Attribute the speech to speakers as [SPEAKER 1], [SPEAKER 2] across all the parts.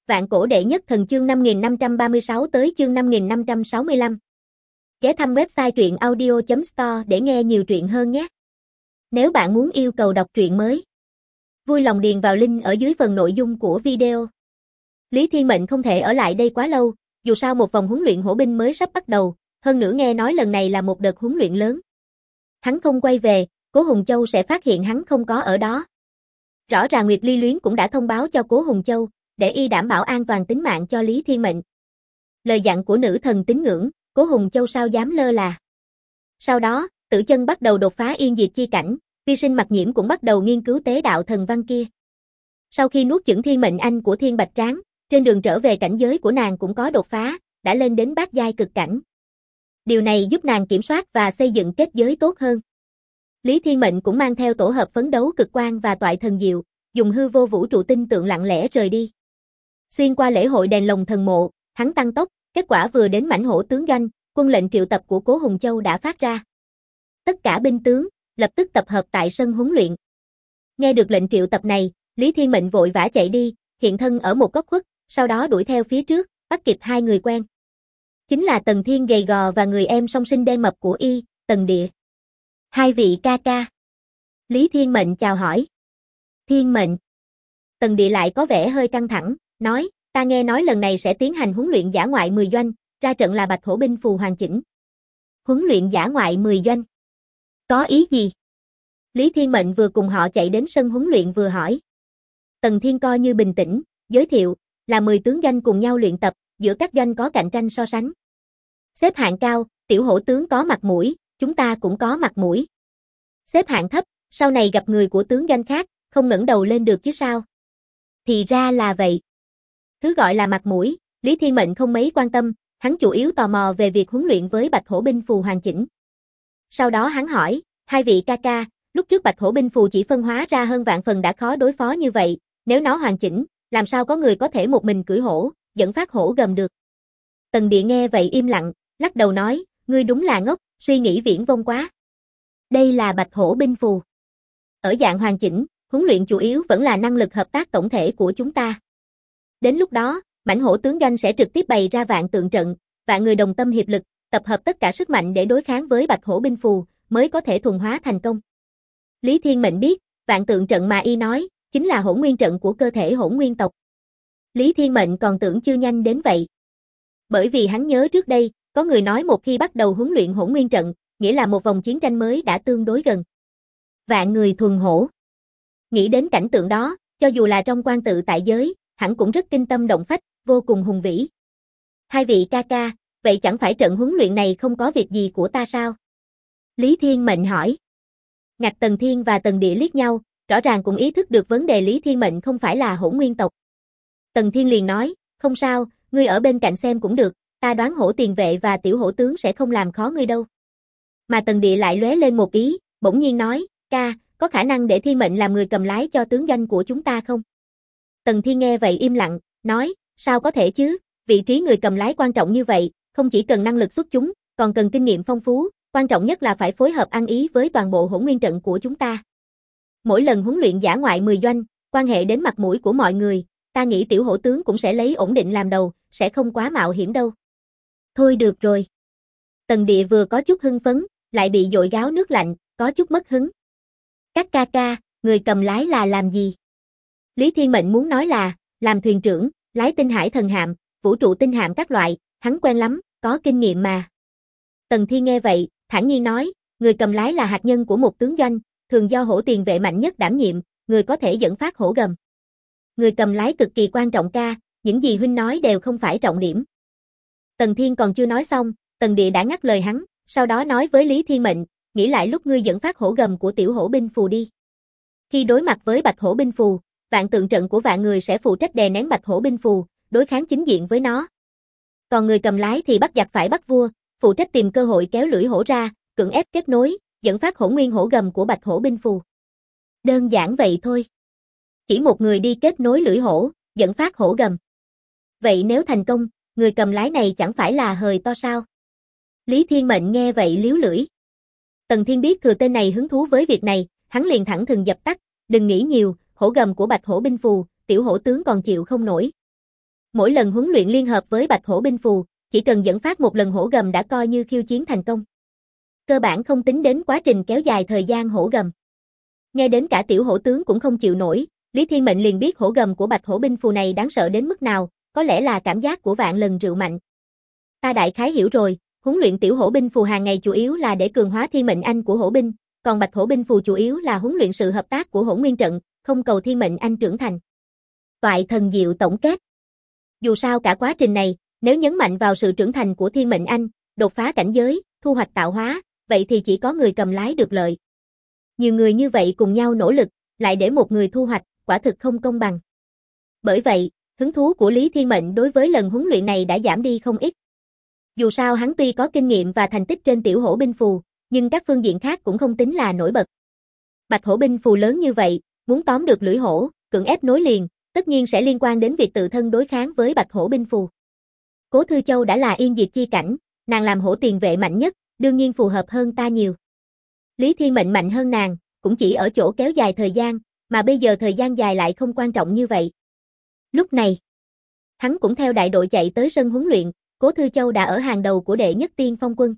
[SPEAKER 1] Vạn cổ đệ nhất thần chương 5536 tới chương 5565. Ghé thăm website truyện audio.store để nghe nhiều truyện hơn nhé. Nếu bạn muốn yêu cầu đọc truyện mới, vui lòng điền vào link ở dưới phần nội dung của video. Lý Thiên Mệnh không thể ở lại đây quá lâu, dù sao một vòng huấn luyện hổ binh mới sắp bắt đầu, hơn nữa nghe nói lần này là một đợt huấn luyện lớn. Hắn không quay về, Cố Hùng Châu sẽ phát hiện hắn không có ở đó. Rõ ràng Nguyệt Ly Luyến cũng đã thông báo cho Cố Hùng Châu, để y đảm bảo an toàn tính mạng cho Lý Thiên Mệnh. Lời dặn của nữ thần tín ngưỡng, Cố Hùng Châu sao dám lơ là. Sau đó, Tử Chân bắt đầu đột phá yên diệt chi cảnh, Vi Sinh Mặc Nhiễm cũng bắt đầu nghiên cứu tế đạo thần văn kia. Sau khi nuốt chửng thiên mệnh anh của Thiên Bạch Tráng, trên đường trở về cảnh giới của nàng cũng có đột phá, đã lên đến bát giai cực cảnh. Điều này giúp nàng kiểm soát và xây dựng kết giới tốt hơn. Lý Thiên Mệnh cũng mang theo tổ hợp phấn đấu cực quang và toại thần diệu, dùng hư vô vũ trụ tinh tượng lặng lẽ rời đi. Xuyên qua lễ hội đèn lồng thần mộ, hắn tăng tốc, kết quả vừa đến mãnh hổ tướng doanh, quân lệnh triệu tập của Cố Hùng Châu đã phát ra. Tất cả binh tướng, lập tức tập hợp tại sân huấn luyện. Nghe được lệnh triệu tập này, Lý Thiên Mệnh vội vã chạy đi, hiện thân ở một góc khuất, sau đó đuổi theo phía trước, bắt kịp hai người quen. Chính là Tần Thiên gầy gò và người em song sinh đen mập của y, Tần Địa. Hai vị ca ca. Lý Thiên Mệnh chào hỏi. Thiên Mệnh. Tần Địa lại có vẻ hơi căng thẳng, nói, ta nghe nói lần này sẽ tiến hành huấn luyện dã ngoại 10 doanh, ra trận là Bạch Hổ binh phù hoàn chỉnh. Huấn luyện dã ngoại 10 doanh. Có ý gì? Lý Thiên Mệnh vừa cùng họ chạy đến sân huấn luyện vừa hỏi. Tần Thiên coi như bình tĩnh, giới thiệu, là 10 tướng doanh cùng nhau luyện tập, giữa các doanh có cạnh tranh so sánh. Xếp hạng cao, tiểu hổ tướng có mặt mũi, chúng ta cũng có mặt mũi. Xếp hạng thấp, sau này gặp người của tướng doanh khác, không ngẩng đầu lên được chứ sao? Thì ra là vậy. Thứ gọi là mặt mũi, Lý Thiên Mệnh không mấy quan tâm, hắn chủ yếu tò mò về việc huấn luyện với Bạch Hổ binh phù hoàn chỉnh. Sau đó hắn hỏi, hai vị ca ca, lúc trước Bạch Hổ binh phù chỉ phân hóa ra hơn vạn phần đã khó đối phó như vậy, nếu nó hoàn chỉnh, làm sao có người có thể một mình cưỡi hổ, dẫn phát hổ gầm được. Tần Địa nghe vậy im lặng, lắc đầu nói, ngươi đúng là ngốc, suy nghĩ viển vông quá. Đây là Bạch Hổ binh phù. Ở dạng hoàn chỉnh, huấn luyện chủ yếu vẫn là năng lực hợp tác tổng thể của chúng ta. Đến lúc đó, mãnh hổ tướng doanh sẽ trực tiếp bày ra vạn tượng trận, vạn người đồng tâm hiệp lực, tập hợp tất cả sức mạnh để đối kháng với Bạch Hổ binh phù, mới có thể thuần hóa thành công. Lý Thiên Mệnh biết, vạn tượng trận mà y nói, chính là hỗn nguyên trận của cơ thể hỗn nguyên tộc. Lý Thiên Mệnh còn tưởng chưa nhanh đến vậy. Bởi vì hắn nhớ trước đây, có người nói một khi bắt đầu huấn luyện hỗn nguyên trận, nghĩa là một vòng chiến tranh mới đã tương đối gần. Vạn người thuần hổ. Nghĩ đến cảnh tượng đó, cho dù là trong quan tự tại giới, hắn cũng rất kinh tâm động phách, vô cùng hùng vĩ. Hai vị ca ca, vậy chẳng phải trận huấn luyện này không có việc gì của ta sao? Lý Thiên Mệnh hỏi. Ngạch Tần Thiên và Tần Địa liếc nhau, rõ ràng cũng ý thức được vấn đề Lý Thiên Mệnh không phải là hỗn nguyên tộc. Tần Thiên liền nói, không sao, ngươi ở bên cạnh xem cũng được, ta đoán hổ tiền vệ và tiểu hổ tướng sẽ không làm khó ngươi đâu. Mà Tần Địa lại lóe lên một ý, bỗng nhiên nói, ca, có khả năng để Thiên Mệnh làm người cầm lái cho tướng doanh của chúng ta không? Tần Thiên nghe vậy im lặng, nói, sao có thể chứ, vị trí người cầm lái quan trọng như vậy, không chỉ cần năng lực xuất chúng, còn cần kinh nghiệm phong phú, quan trọng nhất là phải phối hợp ăn ý với toàn bộ hỗn nguyên trận của chúng ta. Mỗi lần huấn luyện dã ngoại 10 doanh, quan hệ đến mặt mũi của mọi người, ta nghĩ tiểu hổ tướng cũng sẽ lấy ổn định làm đầu, sẽ không quá mạo hiểm đâu. Thôi được rồi. Tần Địa vừa có chút hưng phấn, lại bị dội gáo nước lạnh, có chút mất hứng. Các ca ca, người cầm lái là làm gì? Lý Thiên Mệnh muốn nói là, làm thuyền trưởng, lái tinh hải thần hạm, vũ trụ tinh hạm các loại, hắn quen lắm, có kinh nghiệm mà. Tần Thiên nghe vậy, thản nhiên nói, người cầm lái là hạt nhân của một tướng doanh, thường do hổ tiền vệ mạnh nhất đảm nhiệm, người có thể dẫn phát hổ gầm. Người cầm lái cực kỳ quan trọng ca, những gì huynh nói đều không phải trọng điểm. Tần Thiên còn chưa nói xong, Tần Địa đã ngắt lời hắn, sau đó nói với Lý Thiên Mệnh, nghĩ lại lúc ngươi dẫn phát hổ gầm của tiểu hổ binh phù đi. Khi đối mặt với Bạch Hổ binh phù, vạn tượng trận của vạn người sẽ phụ trách đè nén Bạch Hổ binh phù, đối kháng chính diện với nó. Còn người cầm lái thì bắt giặc phải bắt vua, phụ trách tìm cơ hội kéo lưỡi hổ ra, cưỡng ép kết nối, dẫn phát hỗn nguyên hổ gầm của Bạch Hổ binh phù. Đơn giản vậy thôi. Chỉ một người đi kết nối lưỡi hổ, dẫn phát hổ gầm. Vậy nếu thành công, người cầm lái này chẳng phải là hời to sao? Lý Thiên Mệnh nghe vậy liếu lưỡi. Tần Thiên biết thừa tên này hứng thú với việc này, hắn liền thẳng thừng dập tắt, đừng nghĩ nhiều, hổ gầm của Bạch Hổ binh phù, tiểu hổ tướng còn chịu không nổi. Mỗi lần huấn luyện liên hợp với Bạch Hổ binh phù, chỉ cần dẫn phát một lần hổ gầm đã coi như khiêu chiến thành công. Cơ bản không tính đến quá trình kéo dài thời gian hổ gầm. Nghe đến cả tiểu hổ tướng cũng không chịu nổi, Lý Thiên Mệnh liền biết hổ gầm của Bạch Hổ binh phù này đáng sợ đến mức nào, có lẽ là cảm giác của vạn lần rượu mạnh. Ta đại khái hiểu rồi, huấn luyện tiểu hổ binh phù hàng ngày chủ yếu là để cường hóa thiên mệnh anh của hổ binh, còn Bạch Hổ binh phù chủ yếu là huấn luyện sự hợp tác của hổ nguyên trận, không cầu thiên mệnh anh trưởng thành. Toại thần diệu tổng kết. Dù sao cả quá trình này, nếu nhấn mạnh vào sự trưởng thành của thiên mệnh anh, đột phá cảnh giới, thu hoạch tạo hóa, vậy thì chỉ có người cầm lái được lợi. Nhiều người như vậy cùng nhau nỗ lực, lại để một người thu hoạch, quả thực không công bằng. Bởi vậy, hứng thú của Lý Thiên Mệnh đối với lần huấn luyện này đã giảm đi không ít. Dù sao hắn tuy có kinh nghiệm và thành tích trên tiểu hổ binh phù, nhưng các phương diện khác cũng không tính là nổi bật. Bạch Hổ binh phù lớn như vậy, muốn tóm được lưỡi hổ, cưỡng ép nối liền, tất nhiên sẽ liên quan đến việc tự thân đối kháng với Bạch Hổ binh phù. Cố Thư Châu đã là yên diệt chi cảnh, nàng làm hổ tiền vệ mạnh nhất, đương nhiên phù hợp hơn ta nhiều. Lý Thiên Mệnh mạnh hơn nàng, cũng chỉ ở chỗ kéo dài thời gian, mà bây giờ thời gian dài lại không quan trọng như vậy. Lúc này, hắn cũng theo đại đội chạy tới sân huấn luyện, Cố Thư Châu đã ở hàng đầu của đệ nhất tiên phong quân.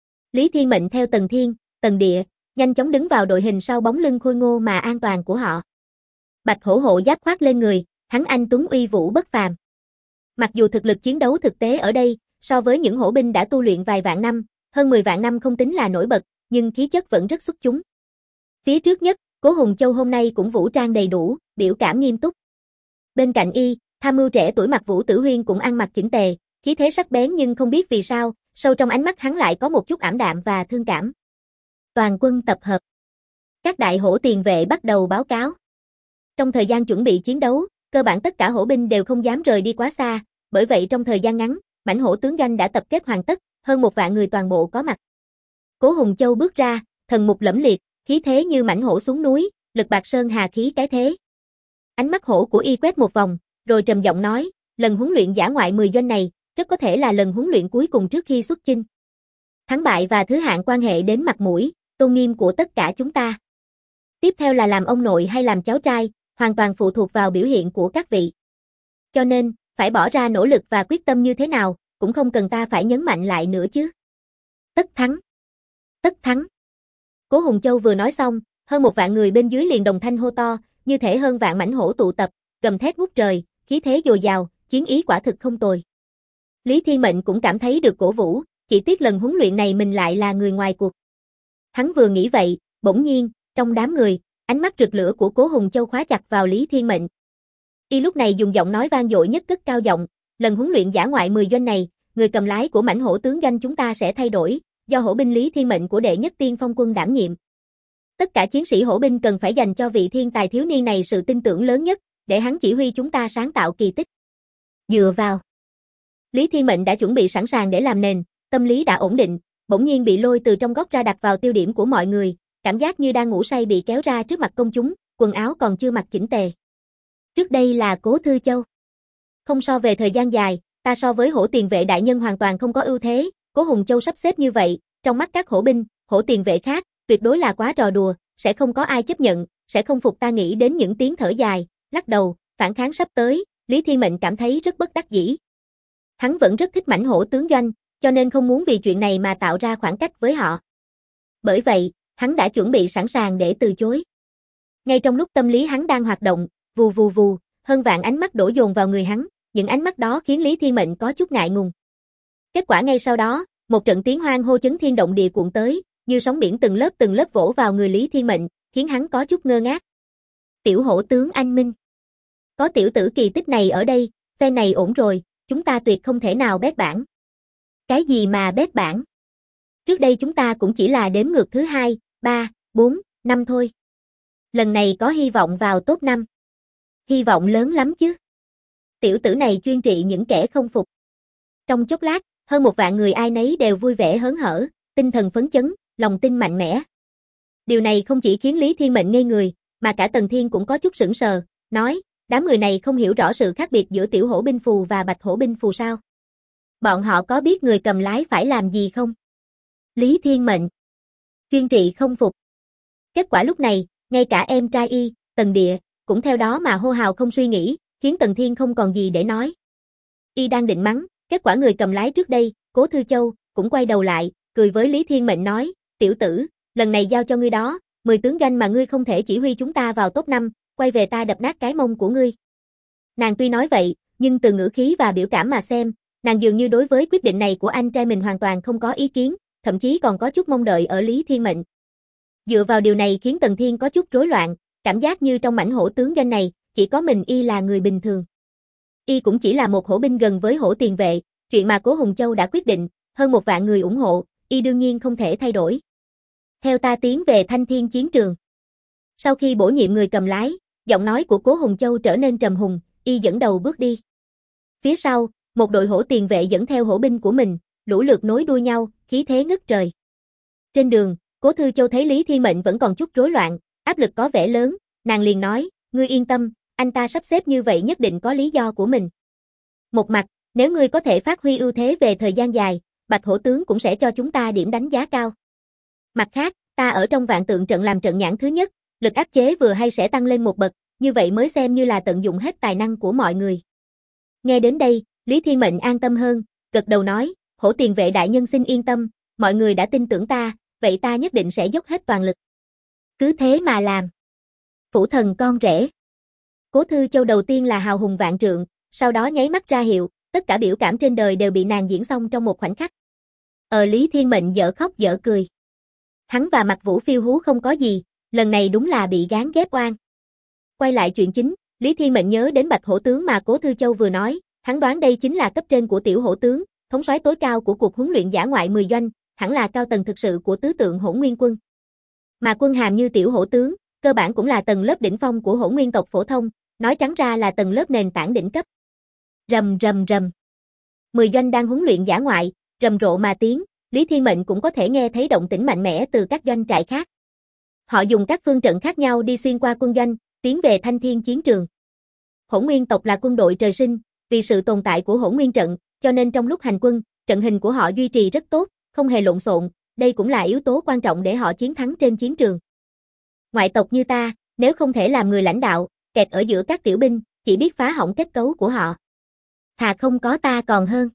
[SPEAKER 1] Lý Thiên Mệnh theo Tần Thiên, Tần Địa, nhanh chóng đứng vào đội hình sau bóng lưng khôi ngô mà an toàn của họ. Bạch hổ hộ giáp khoác lên người, hắn anh tuấn uy vũ bất phàm. Mặc dù thực lực chiến đấu thực tế ở đây, so với những hổ binh đã tu luyện vài vạn năm, hơn 10 vạn năm không tính là nổi bật, nhưng khí chất vẫn rất xuất chúng. Phía trước nhất, Cố Hùng Châu hôm nay cũng vũ trang đầy đủ, biểu cảm nghiêm túc. Bên cạnh y, tham mưu trẻ tuổi Mặc Vũ Tử Huyên cũng ăn mặc chỉnh tề, khí thế sắc bén nhưng không biết vì sao, sâu trong ánh mắt hắn lại có một chút ảm đạm và thương cảm. Toàn quân tập hợp. Các đại hổ tiền vệ bắt đầu báo cáo. Trong thời gian chuẩn bị chiến đấu, cơ bản tất cả hổ binh đều không dám rời đi quá xa, bởi vậy trong thời gian ngắn, mãnh hổ tướng doanh đã tập kết hoàn tất, hơn 1 vạn người toàn bộ có mặt. Cố Hùng Châu bước ra, thần mục lẫm liệt, khí thế như mãnh hổ xuống núi, lực bạc sơn hà khí cái thế. Ánh mắt hổ của y quét một vòng, rồi trầm giọng nói, lần huấn luyện dã ngoại 10 doanh này, rất có thể là lần huấn luyện cuối cùng trước khi xuất chinh. Thắng bại và thứ hạng quan hệ đến mặt mũi, tôn nghiêm của tất cả chúng ta. Tiếp theo là làm ông nội hay làm cháu trai, hoàn toàn phụ thuộc vào biểu hiện của các vị. Cho nên, phải bỏ ra nỗ lực và quyết tâm như thế nào, cũng không cần ta phải nhấn mạnh lại nữa chứ. Tất thắng. Tất thắng. Cố Hùng Châu vừa nói xong, hơn 1 vạn người bên dưới liền đồng thanh hô to, như thể hơn vạn mãnh hổ tụ tập, gầm thét ngút trời, khí thế dồi dào, chiến ý quả thực không tồi. Lý Thiên Mệnh cũng cảm thấy được cổ vũ, chỉ tiếc lần huấn luyện này mình lại là người ngoài cuộc. Hắn vừa nghĩ vậy, bỗng nhiên, trong đám người, ánh mắt rực lửa của Cố Hùng Châu khóa chặt vào Lý Thiên Mệnh. Y lúc này dùng giọng nói vang dội nhất cất cao giọng, lần huấn luyện dã ngoại 10 doanh này, người cầm lái của mãnh hổ tướng doanh chúng ta sẽ thay đổi, do hổ binh Lý Thiên Mệnh của đệ nhất tiên phong quân đảm nhiệm. Tất cả chiến sĩ hổ binh cần phải dành cho vị thiên tài thiếu niên này sự tin tưởng lớn nhất, để hắn chỉ huy chúng ta sáng tạo kỳ tích. Dựa vào. Lý Thiên Mệnh đã chuẩn bị sẵn sàng để làm nền, tâm lý đã ổn định, bỗng nhiên bị lôi từ trong góc ra đặt vào tiêu điểm của mọi người, cảm giác như đang ngủ say bị kéo ra trước mặt công chúng, quần áo còn chưa mặc chỉnh tề. Trước đây là Cố Thư Châu. Không so về thời gian dài, ta so với hổ tiền vệ đại nhân hoàn toàn không có ưu thế, Cố Hùng Châu sắp xếp như vậy, trong mắt các hổ binh, hổ tiền vệ khác, tuyệt đối là quá trò đùa, sẽ không có ai chấp nhận, sẽ không phục. Ta nghĩ đến những tiếng thở dài, lắc đầu, phản kháng sắp tới, Lý Thiên Mệnh cảm thấy rất bất đắc dĩ. Hắn vẫn rất thích mãnh hổ tướng doanh, cho nên không muốn vì chuyện này mà tạo ra khoảng cách với họ. Bởi vậy, hắn đã chuẩn bị sẵn sàng để từ chối. Ngay trong lúc tâm lý hắn đang hoạt động, vù vù vù, hơn vạn ánh mắt đổ dồn vào người hắn, những ánh mắt đó khiến Lý Thiên Mệnh có chút ngại ngùng. Kết quả ngay sau đó, một trận tiếng hoan hô chấn thiên động địa cuộn tới, như sóng biển từng lớp vỗ vào người Lý Thiên Mệnh, khiến hắn có chút ngơ ngác. Tiểu hổ tướng anh minh. Có tiểu tử kỳ tích này ở đây, phe này ổn rồi, chúng ta tuyệt không thể nào bét bảng. Cái gì mà bét bảng? Trước đây chúng ta cũng chỉ là đếm ngược thứ 2, 3, 4, 5 thôi. Lần này có hy vọng vào top 5. Hy vọng lớn lắm chứ. Tiểu tử này chuyên trị những kẻ không phục. Trong chốc lát, hơn 1 vạn người ai nấy đều vui vẻ hớn hở, tinh thần phấn chấn, lòng tin mạnh mẽ. Điều này không chỉ khiến Lý Thiên Mệnh ngây người, mà cả Tần Thiên cũng có chút sững sờ, nói, đám người này không hiểu rõ sự khác biệt giữa tiểu hổ binh phù và bạch hổ binh phù sao? Bọn họ có biết người cầm lái phải làm gì không? Lý Thiên Mệnh. Chuyên trị không phục. Kết quả lúc này, ngay cả em trai y, Tần Địa, cũng theo đó mà hô hào không suy nghĩ, khiến Tần Thiên không còn gì để nói. Y đang định mắng, kết quả người cầm lái trước đây, Cố Thư Châu, cũng quay đầu lại, cười với Lý Thiên Mệnh nói, tiểu tử, lần này giao cho ngươi đó, 10 tướng doanh mà ngươi không thể chỉ huy chúng ta vào top 5, quay về ta đập nát cái mông của ngươi. Nàng tuy nói vậy, nhưng từ ngữ khí và biểu cảm mà xem, nàng dường như đối với quyết định này của anh trai mình hoàn toàn không có ý kiến, thậm chí còn có chút mong đợi ở Lý Thiên Mệnh. Dựa vào điều này khiến Tần Thiên có chút rối loạn, cảm giác như trong mảnh hổ tướng doanh này, chỉ có mình Y là người bình thường. Y cũng chỉ là một hổ binh gần với hổ tiền vệ, chuyện mà Cố Hùng Châu đã quyết định, hơn 1 vạn người ủng hộ, Y đương nhiên không thể thay đổi. Theo ta tiến về Thanh Thiên chiến trường. Sau khi bổ nhiệm người cầm lái, giọng nói của Cố Hùng Châu trở nên trầm hùng, Y dẫn đầu bước đi. Phía sau, một đội hổ tiền vệ dẫn theo hổ binh của mình, lũ lượt nối đuôi nhau, khí thế ngất trời. Trên đường, Cố Thư Châu thấy Lý Thiên Mệnh vẫn còn chút rối loạn, áp lực có vẻ lớn, nàng liền nói, ngươi yên tâm, anh ta sắp xếp như vậy nhất định có lý do của mình. Một mặt, nếu ngươi có thể phát huy ưu thế về thời gian dài, Bạch Hổ tướng cũng sẽ cho chúng ta điểm đánh giá cao. Mặt khác, ta ở trong Vạn Tượng trận làm trận nhãn thứ nhất, lực áp chế vừa hay sẽ tăng lên một bậc, như vậy mới xem như là tận dụng hết tài năng của mọi người. Nghe đến đây, Lý Thiên Mệnh an tâm hơn, gật đầu nói, hổ tiền vệ đại nhân xin yên tâm, mọi người đã tin tưởng ta, vậy ta nhất định sẽ dốc hết toàn lực. Cứ thế mà làm. Phủ thần con rể. Cố Thư Châu đầu tiên là hào hùng vạn trượng, sau đó nháy mắt ra hiệu, tất cả biểu cảm trên đời đều bị nàng diễn xong trong một khoảnh khắc. Lý Thiên Mệnh dở khóc dở cười. Hắn và Mặc Vũ phiêu hú không có gì, lần này đúng là bị gán ghép oan. Quay lại chuyện chính, Lý Thiên Mệnh nhớ đến Bạch Hổ tướng mà Cố Thư Châu vừa nói, hắn đoán đây chính là cấp trên của tiểu hổ tướng, thống soái tối cao của cuộc huấn luyện dã ngoại 10 doanh, hẳn là cao tầng thực sự của tứ tượng Hỗn Nguyên quân. Mà quân hàm như tiểu hổ tướng, cơ bản cũng là tầng lớp đỉnh phong của Hỗn Nguyên tộc phổ thông, nói trắng ra là tầng lớp nền tảng đỉnh cấp. Rầm rầm rầm. 10 doanh đang huấn luyện dã ngoại, rầm rộ mà tiến, Lý Thiên Mệnh cũng có thể nghe thấy động tĩnh mạnh mẽ từ các doanh trại khác. Họ dùng các phương trận khác nhau đi xuyên qua quân doanh, tiến về Thanh Thiên chiến trường. Hỗn Nguyên tộc là quân đội trời sinh, vì sự tồn tại của Hỗn Nguyên trận, cho nên trong lúc hành quân, trận hình của họ duy trì rất tốt, không hề lộn xộn, đây cũng là yếu tố quan trọng để họ chiến thắng trên chiến trường. Ngoại tộc như ta, nếu không thể làm người lãnh đạo, kẹt ở giữa các tiểu binh, chỉ biết phá hỏng kết cấu của họ. Thà không có ta còn hơn.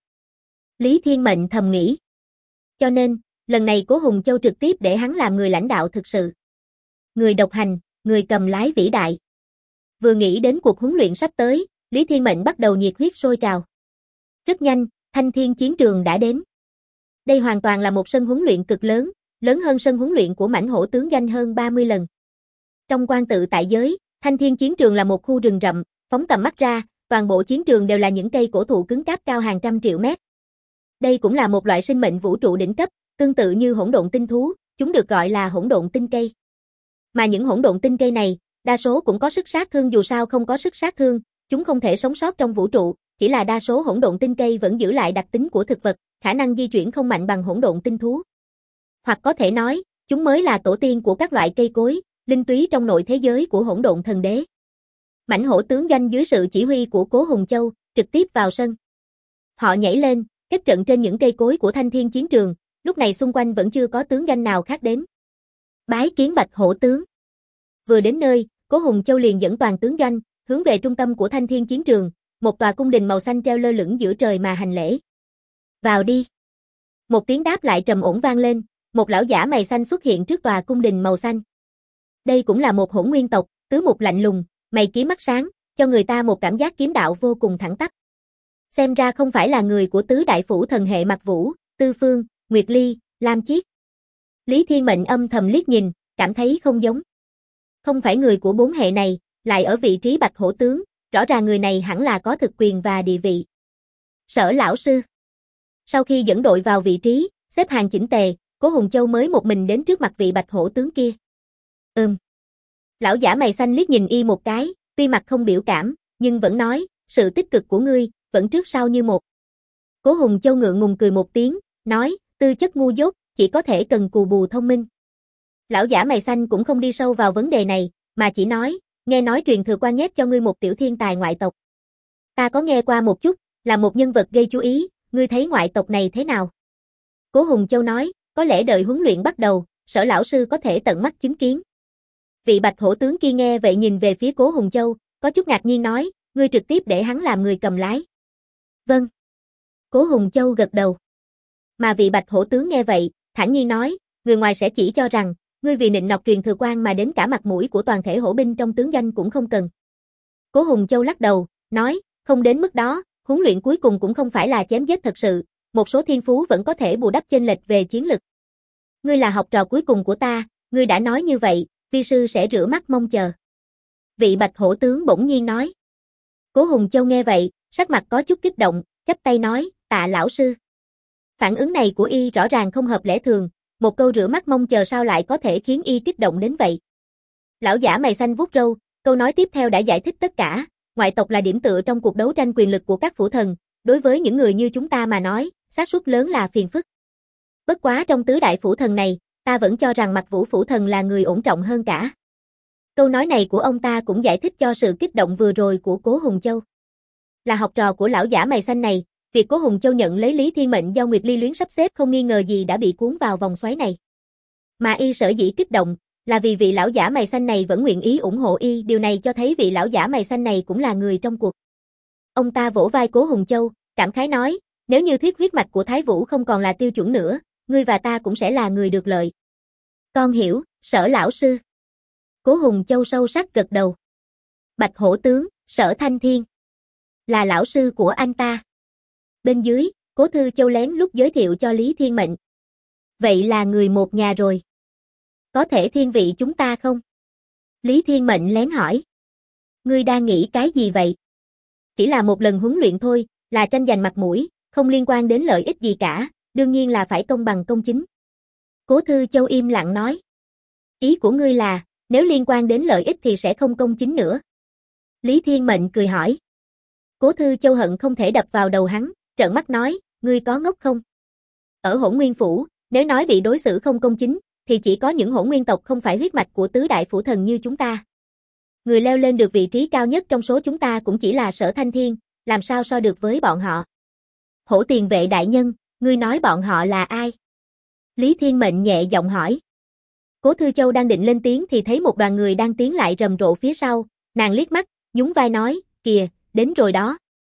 [SPEAKER 1] Lý Thiên Mệnh thầm nghĩ. Cho nên, lần này Cố Hùng Châu trực tiếp để hắn làm người lãnh đạo thực sự. Người độc hành, người cầm lái vĩ đại. Vừa nghĩ đến cuộc huấn luyện sắp tới, Lý Thiên Mệnh bắt đầu nhiệt huyết sôi trào. Rất nhanh, Thanh Thiên chiến trường đã đến. Đây hoàn toàn là một sân huấn luyện cực lớn, lớn hơn sân huấn luyện của mãnh hổ tướng doanh hơn 30 lần. Trong quan tự tại giới, Thanh Thiên chiến trường là một khu rừng rậm, phóng tầm mắt ra, toàn bộ chiến trường đều là những cây cổ thụ cứng cáp cao hàng trăm triệu mét. Đây cũng là một loại sinh mệnh vũ trụ đỉnh cấp, tương tự như hỗn độn tinh thú, chúng được gọi là hỗn độn tinh cây. Mà những hỗn độn tinh cây này, đa số cũng có sức sát thương, dù sao không có sức sát thương, chúng không thể sống sót trong vũ trụ, chỉ là đa số hỗn độn tinh cây vẫn giữ lại đặc tính của thực vật, khả năng di chuyển không mạnh bằng hỗn độn tinh thú. Hoặc có thể nói, chúng mới là tổ tiên của các loại cây cối, linh túy trong nội thế giới của hỗn độn thần đế. Mãnh hổ tướng doanh dưới sự chỉ huy của Cố Hùng Châu, trực tiếp vào sân. Họ nhảy lên, kết trận trên những cây cối của Thanh Thiên chiến trường, lúc này xung quanh vẫn chưa có tướng doanh nào khác đến. Bái kiến Bạch Hổ tướng. Vừa đến nơi, Cố Hùng Châu liền dẫn toàn tướng doanh, hướng về trung tâm của Thanh Thiên chiến trường, một tòa cung đình màu xanh treo lơ lửng giữa trời mà hành lễ. Vào đi. Một tiếng đáp lại trầm ổn vang lên, một lão giả mày xanh xuất hiện trước tòa cung đình màu xanh. Đây cũng là một hỗn nguyên tộc, tứ mục lạnh lùng, mày kiếm mắt sáng, cho người ta một cảm giác kiếm đạo vô cùng thẳng tắp. Xem ra không phải là người của tứ đại phủ thần hệ Mặc Vũ, Tư Phương, Nguyệt Ly, Lam Chiết. Lý Thiên Mệnh âm thầm liếc nhìn, cảm thấy không giống. Không phải người của 4 hệ này, lại ở vị trí Bạch Hổ tướng, rõ ràng người này hẳn là có thực quyền và địa vị. Sở lão sư. Sau khi dẫn đội vào vị trí, xếp hàng chỉnh tề, Cố Hùng Châu mới một mình đến trước mặt vị Bạch Hổ tướng kia. Lão giả mày xanh liếc nhìn y một cái, tuy mặt không biểu cảm, nhưng vẫn nói, sự tích cực của ngươi, vẫn trước sau như một. Cố Hùng Châu ngượng ngùng cười một tiếng, nói, tư chất ngu dốt, chỉ có thể cần cù bù thông minh. Lão giả mày xanh cũng không đi sâu vào vấn đề này, mà chỉ nói, nghe nói truyền thừa Quan nhét cho ngươi một tiểu thiên tài ngoại tộc. Ta có nghe qua một chút, là một nhân vật gây chú ý, ngươi thấy ngoại tộc này thế nào? Cố Hùng Châu nói, có lẽ đợi huấn luyện bắt đầu, Sở lão sư có thể tận mắt chứng kiến. Vị Bạch Hổ tướng kia nghe vậy nhìn về phía Cố Hùng Châu, có chút ngạc nhiên nói, ngươi trực tiếp để hắn làm người cầm lái. Vâng. Cố Hùng Châu gật đầu. Mà vị Bạch hổ tướng nghe vậy, thản nhiên nói, người ngoài sẽ chỉ cho rằng, ngươi vì nịnh nọt truyền thừa quan mà đến cả mặt mũi của toàn thể hổ binh trong tướng doanh cũng không cần. Cố Hùng Châu lắc đầu, nói, không đến mức đó, huấn luyện cuối cùng cũng không phải là chém giết thật sự, một số thiên phú vẫn có thể bù đắp chênh lệch về chiến lực. Ngươi là học trò cuối cùng của ta, ngươi đã nói như vậy, vi sư sẽ rửa mắt mong chờ. Vị Bạch hổ tướng bỗng nhiên nói. Cố Hùng Châu nghe vậy, sắc mặt có chút kích động, chắp tay nói, tạ lão sư. Phản ứng này của y rõ ràng không hợp lẽ thường, một câu rửa mắt mong chờ sao lại có thể khiến y kích động đến vậy. Lão giả mày xanh vuốt râu, câu nói tiếp theo đã giải thích tất cả, ngoại tộc là điểm tựa trong cuộc đấu tranh quyền lực của các phủ thần, đối với những người như chúng ta mà nói, xác suất lớn là phiền phức. Bất quá trong tứ đại phủ thần này, ta vẫn cho rằng Mặc Vũ phủ thần là người ổn trọng hơn cả. Câu nói này của ông ta cũng giải thích cho sự kích động vừa rồi của Cố Hùng Châu. Là học trò của lão giả mày xanh này, việc Cố Hùng Châu nhận lấy Lý Thiên Mệnh do Nguyệt Ly Luyến sắp xếp không nghi ngờ gì đã bị cuốn vào vòng xoáy này. Mà y sở dĩ kích động, là vì vị lão giả mày xanh này vẫn nguyện ý ủng hộ y, điều này cho thấy vị lão giả mày xanh này cũng là người trong cuộc. Ông ta vỗ vai Cố Hùng Châu, cảm khái nói, nếu như thuyết huyết mạch của Thái Vũ không còn là tiêu chuẩn nữa, ngươi và ta cũng sẽ là người được lợi. Con hiểu, Sở lão sư. Cố Hùng Châu sâu sắc gật đầu. Bạch hổ tướng, Sở Thanh Thiên. Là lão sư của anh ta. Bên dưới, Cố Thư Châu lén lút giới thiệu cho Lý Thiên Mệnh. Vậy là người một nhà rồi. Có thể thiên vị chúng ta không? Lý Thiên Mệnh lén hỏi. Ngươi đang nghĩ cái gì vậy? Chỉ là một lần huấn luyện thôi, là tranh giành mặt mũi, không liên quan đến lợi ích gì cả, đương nhiên là phải công bằng công chính. Cố Thư Châu im lặng nói. Ý của ngươi là, nếu liên quan đến lợi ích thì sẽ không công chính nữa. Lý Thiên Mệnh cười hỏi. Cố Thư Châu hận không thể đập vào đầu hắn, trợn mắt nói, ngươi có ngốc không? Ở Hỗn Nguyên Phủ, nếu nói bị đối xử không công chính, thì chỉ có những Hỗn Nguyên tộc không phải huyết mạch của tứ đại phủ thần như chúng ta. Người leo lên được vị trí cao nhất trong số chúng ta cũng chỉ là Sở Thanh Thiên, làm sao so được với bọn họ? Hổ Tiền Vệ đại nhân, ngươi nói bọn họ là ai? Lý Thiên Mệnh nhẹ giọng hỏi. Cố Thư Châu đang định lên tiếng thì thấy một đoàn người đang tiến lại rầm rộ phía sau, nàng liếc mắt, nhún vai nói, kìa, đến rồi đó.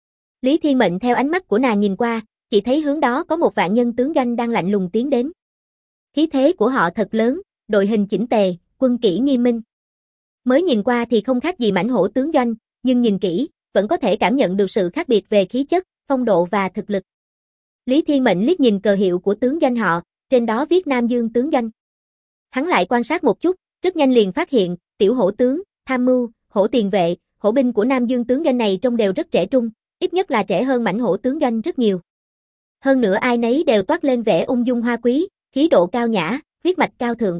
[SPEAKER 1] Lý Thiên Mệnh theo ánh mắt của nàng nhìn qua, chỉ thấy hướng đó có một vạn nhân tướng doanh đang lạnh lùng tiến đến. Khí thế của họ thật lớn, đội hình chỉnh tề, quân kỷ nghiêm minh. Mới nhìn qua thì không khác gì mãnh hổ tướng doanh, nhưng nhìn kỹ, vẫn có thể cảm nhận được sự khác biệt về khí chất, phong độ và thực lực. Lý Thiên Mệnh liếc nhìn cờ hiệu của tướng doanh họ, trên đó viết Nam Dương tướng doanh. Hắn lại quan sát một chút, rất nhanh liền phát hiện, tiểu hổ tướng, tham mưu, hổ tiền vệ, hổ binh của Nam Dương tướng doanh này trông đều rất trẻ trung, ít nhất là trẻ hơn mãnh hổ tướng doanh rất nhiều. Hơn nữa ai nấy đều toát lên vẻ ung dung hoa quý, khí độ cao nhã, huyết mạch cao thượng.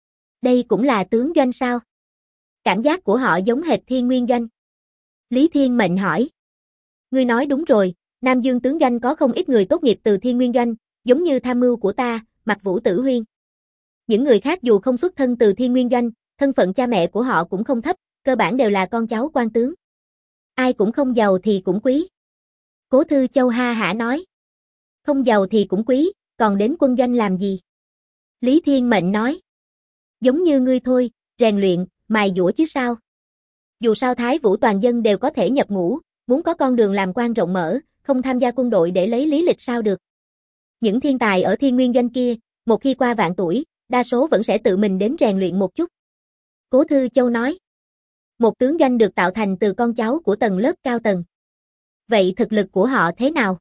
[SPEAKER 1] Đây cũng là tướng doanh sao? Cảm giác của họ giống hệt Thiên Nguyên doanh. Lý Thiên Mệnh hỏi. Ngươi nói đúng rồi, Nam Dương tướng doanh có không ít người tốt nghiệp từ Thiên Nguyên doanh, giống như tham mưu của ta, Mặc Vũ Tử Huyên. Những người khác dù không xuất thân từ Thiên Nguyên doanh, thân phận cha mẹ của họ cũng không thấp, cơ bản đều là con cháu quan tướng. Ai cũng không giàu thì cũng quý. Cố Thư Châu ha hả nói. Không giàu thì cũng quý, còn đến quân doanh làm gì? Lý Thiên Mệnh nói. Giống như ngươi thôi, rèn luyện, mài dũa chứ sao? Dù sao Thái Vũ toàn dân đều có thể nhập ngũ, muốn có con đường làm quan rộng mở, không tham gia quân đội để lấy lý lịch sao được. Những thiên tài ở Thiên Nguyên doanh kia, một khi qua vạn tuổi, đa số vẫn sẽ tự mình đến rèn luyện một chút. Cố Thư Châu nói. Một tướng doanh được tạo thành từ con cháu của tầng lớp cao tầng. Vậy thực lực của họ thế nào?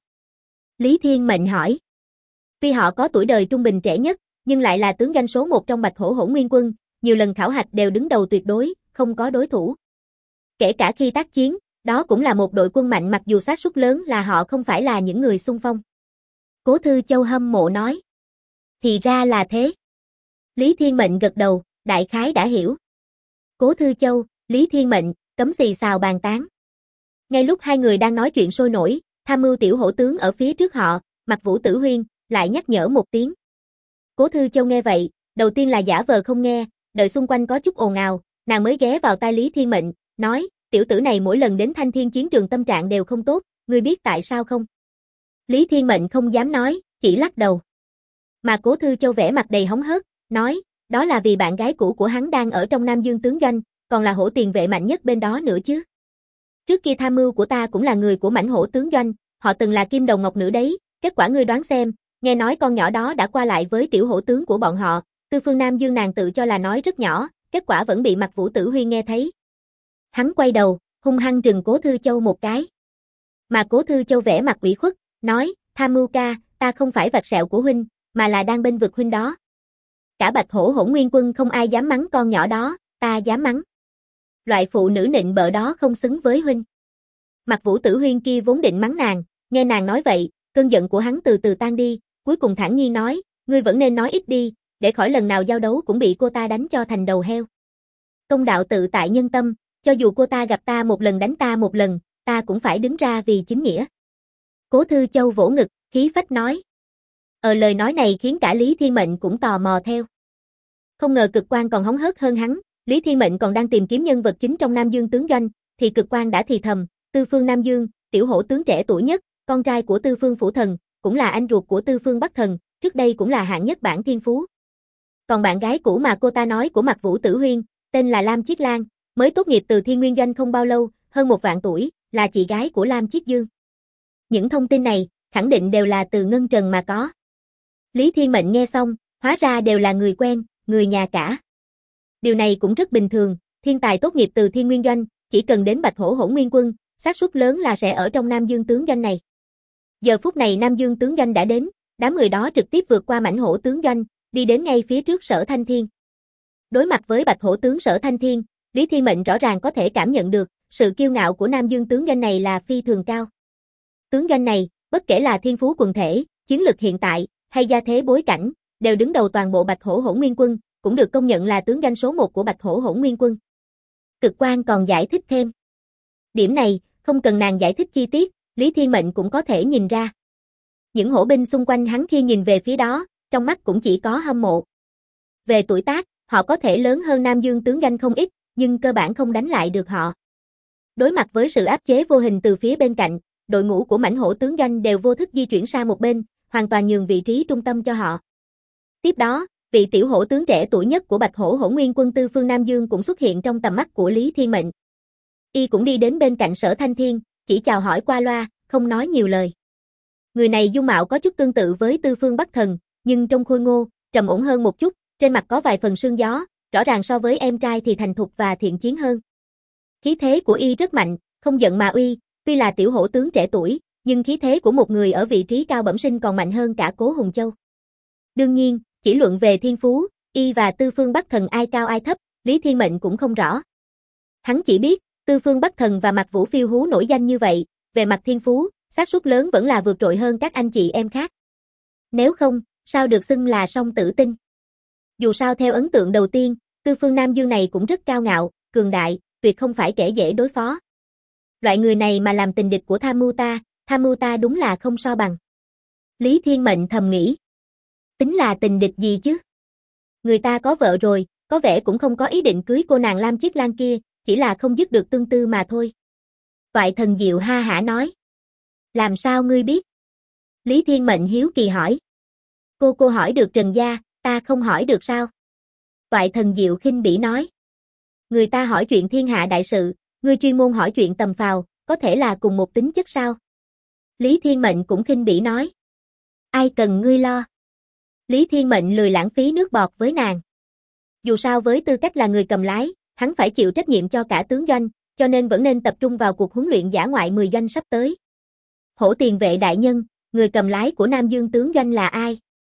[SPEAKER 1] Lý Thiên Mệnh hỏi. Tuy họ có tuổi đời trung bình trẻ nhất, nhưng lại là tướng doanh số 1 trong Bạch Hổ Hỗn Nguyên quân, nhiều lần khảo hạch đều đứng đầu tuyệt đối, không có đối thủ. Kể cả khi tác chiến, đó cũng là một đội quân mạnh mặc dù xác suất lớn là họ không phải là những người xung phong. Cố Thư Châu hâm mộ nói. Thì ra là thế. Lý Thiên Mệnh gật đầu, đại khái đã hiểu. Cố Thư Châu, Lý Thiên Mệnh, cấm xì xào bàn tán. Ngay lúc hai người đang nói chuyện sôi nổi, tham mưu tiểu hổ tướng ở phía trước họ, Mặc Vũ Tử Huyên, lại nhắc nhở một tiếng. Cố Thư Châu nghe vậy, đầu tiên là giả vờ không nghe, đợi xung quanh có chút ồn ào, nàng mới ghé vào tai Lý Thiên Mệnh, nói, tiểu tử này mỗi lần đến Thanh Thiên chiến trường tâm trạng đều không tốt, ngươi biết tại sao không? Lý Thiên Mệnh không dám nói, chỉ lắc đầu. Mà Cố Thư Châu vẻ mặt đầy hóng hớt, nói, đó là vì bạn gái cũ của hắn đang ở trong Nam Dương tướng doanh, còn là hổ tiền vệ mạnh nhất bên đó nữa chứ. Trước kia tham mưu của ta cũng là người của mãnh hổ tướng doanh, họ từng là kim đồng ngọc nữ đấy, kết quả ngươi đoán xem, nghe nói con nhỏ đó đã qua lại với tiểu hổ tướng của bọn họ, Tư Phương Nam Dương nàng tự cho là nói rất nhỏ, kết quả vẫn bị Mạc Vũ Tử Huyên nghe thấy. Hắn quay đầu, hung hăng trừng Cố Thư Châu một cái. Mà Cố Thư Châu vẻ mặt ủy khuất, nói, Tham Mưu ca, ta không phải vạch sẹo của huynh, mà là đang bênh vực huynh đó. Cả Bạch Hổ Hỗn Nguyên Quân không ai dám mắng con nhỏ đó, ta dám mắng. Loại phụ nữ nịnh bợ đó không xứng với huynh. Mạc Vũ Tử Huyên kia vốn định mắng nàng, nghe nàng nói vậy, cơn giận của hắn từ từ tan đi, cuối cùng thản nhiên nói, ngươi vẫn nên nói ít đi, để khỏi lần nào giao đấu cũng bị cô ta đánh cho thành đầu heo. Công đạo tự tại nhân tâm, cho dù cô ta gặp ta một lần đánh ta một lần, ta cũng phải đứng ra vì chính nghĩa. Cố Thư Châu vỗ ngực, khí phách nói. Lời nói này khiến cả Lý Thiên Mệnh cũng tò mò theo. Không ngờ Cực Quang còn hóng hớt hơn hắn, Lý Thiên Mệnh còn đang tìm kiếm nhân vật chính trong Nam Dương tướng doanh, thì Cực Quang đã thì thầm, Tư Phương Nam Dương, tiểu hổ tướng trẻ tuổi nhất, con trai của Tư Phương Phủ Thần, cũng là anh ruột của Tư Phương Bắc Thần, trước đây cũng là hạng nhất bảng thiên phú. Còn bạn gái cũ mà cô ta nói của Mạc Vũ Tử Huyên, tên là Lam Chiết Lan, mới tốt nghiệp từ Thiên Nguyên Doanh không bao lâu, hơn 1 vạn tuổi, là chị gái của Lam Chiết Dương. Những thông tin này, khẳng định đều là từ Ngân Trần mà có. Lý Thiên Mệnh nghe xong, hóa ra đều là người quen, người nhà cả. Điều này cũng rất bình thường, thiên tài tốt nghiệp từ Thiên Nguyên Doanh, chỉ cần đến Bạch Hổ Hỗn Nguyên Quân, xác suất lớn là sẽ ở trong Nam Dương tướng doanh này. Giờ phút này Nam Dương tướng doanh đã đến, đám người đó trực tiếp vượt qua Mãnh Hổ tướng doanh, đi đến ngay phía trước Sở Thanh Thiên. Đối mặt với Bạch Hổ tướng Sở Thanh Thiên, Lý Thiên Mệnh rõ ràng có thể cảm nhận được, sự kiêu ngạo của Nam Dương tướng doanh này là phi thường cao. Tướng doanh này, bất kể là thiên phú quần thể, chiến lực hiện tại, hay gia thế bối cảnh, đều đứng đầu toàn bộ Bạch Hổ Hỗn Nguyên Quân, cũng được công nhận là tướng doanh số 1 của Bạch Hổ Hỗn Nguyên Quân. Cực Quang còn giải thích thêm. Điểm này, không cần nàng giải thích chi tiết, Lý Thiên Mệnh cũng có thể nhìn ra. Những hổ binh xung quanh hắn khi nhìn về phía đó, trong mắt cũng chỉ có hâm mộ. Về tuổi tác, họ có thể lớn hơn Nam Dương tướng doanh không ít, nhưng cơ bản không đánh lại được họ. Đối mặt với sự áp chế vô hình từ phía bên cạnh, đội ngũ của Mãnh Hổ tướng doanh đều vô thức di chuyển sang một bên, hoàn toàn nhường vị trí trung tâm cho họ. Tiếp đó, vị tiểu hổ tướng trẻ tuổi nhất của Bạch Hổ Hỗn Nguyên Quân Tư Phương Nam Dương cũng xuất hiện trong tầm mắt của Lý Thiên Mệnh. Y cũng đi đến bên cạnh Sở Thanh Thiên, chỉ chào hỏi qua loa, không nói nhiều lời. Người này dung mạo có chút tương tự với Tư Phương Bắc Thần, nhưng trông khôi ngô, trầm ổn hơn một chút, trên mặt có vài phần sương gió, rõ ràng so với em trai thì thành thục và thiện chiến hơn. Khí thế của Y rất mạnh, không giận mà uy, tuy là tiểu hổ tướng trẻ tuổi, nhưng khí thế của một người ở vị trí cao bẩm sinh còn mạnh hơn cả Cố Hùng Châu. Đương nhiên, chỉ luận về thiên phú, Y và Tư Phương Bắc Thần ai cao ai thấp, Lý Thiên Mệnh cũng không rõ. Hắn chỉ biết, Tư Phương Bắc Thần và Mạc Vũ Phiêu Hú nổi danh như vậy, về mặt thiên phú, xác suất lớn vẫn là vượt trội hơn các anh chị em khác. Nếu không, sao được xưng là song tử tinh? Dù sao theo ấn tượng đầu tiên, Tư Phương Nam Dương này cũng rất cao ngạo, cường đại, tuyệt không phải kẻ dễ đối phó. Loại người này mà làm tình địch của Tham Mưu ta đúng là không so bằng. Lý Thiên Mệnh thầm nghĩ. Tính là tình địch gì chứ? Người ta có vợ rồi, có vẻ cũng không có ý định cưới cô nàng Lam Chiết Lan kia, chỉ là không dứt được tương tư mà thôi. Toại Thần Diệu ha hả nói. Làm sao ngươi biết? Lý Thiên Mệnh hiếu kỳ hỏi. Cô hỏi được Trần gia, ta không hỏi được sao? Toại Thần Diệu khinh bỉ nói. Người ta hỏi chuyện thiên hạ đại sự, ngươi chuyên môn hỏi chuyện tầm phào, có thể là cùng một tính chất sao? Lý Thiên Mệnh cũng khinh bỉ nói. Ai cần ngươi lo? Lý Thiên Mệnh lười lãng phí nước bọt với nàng. Dù sao với tư cách là người cầm lái, hắn phải chịu trách nhiệm cho cả tướng doanh, cho nên vẫn nên tập trung vào cuộc huấn luyện dã ngoại 10 doanh sắp tới. Hổ Tiền Vệ đại nhân, người cầm lái của Nam Dương tướng doanh là ai?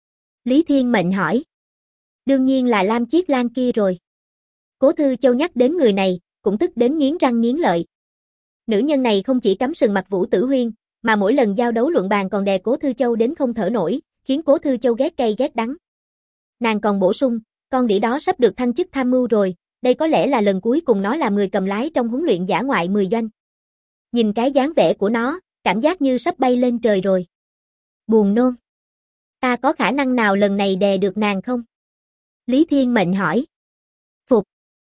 [SPEAKER 1] Lý Thiên Mệnh hỏi. Đương nhiên là Lam Chiết Lan kia rồi. Cố Thư Châu nhắc đến người này, cũng tức đến nghiến răng nghiến lợi. Nữ nhân này không chỉ cắm sừng Mạc Vũ Tử Huyên, mà mỗi lần giao đấu luận bàn còn đè Cố Thư Châu đến không thở nổi, khiến Cố Thư Châu ghét cay ghét đắng. Nàng còn bổ sung, con đĩ đó sắp được thăng chức tham mưu rồi, đây có lẽ là lần cuối cùng nó làm người cầm lái trong huấn luyện dã ngoại 10 doanh. Nhìn cái dáng vẻ của nó, cảm giác như sắp bay lên trời rồi. Buồn nôn. Ta có khả năng nào lần này đè được nàng không? Lý Thiên Mệnh hỏi. Phục.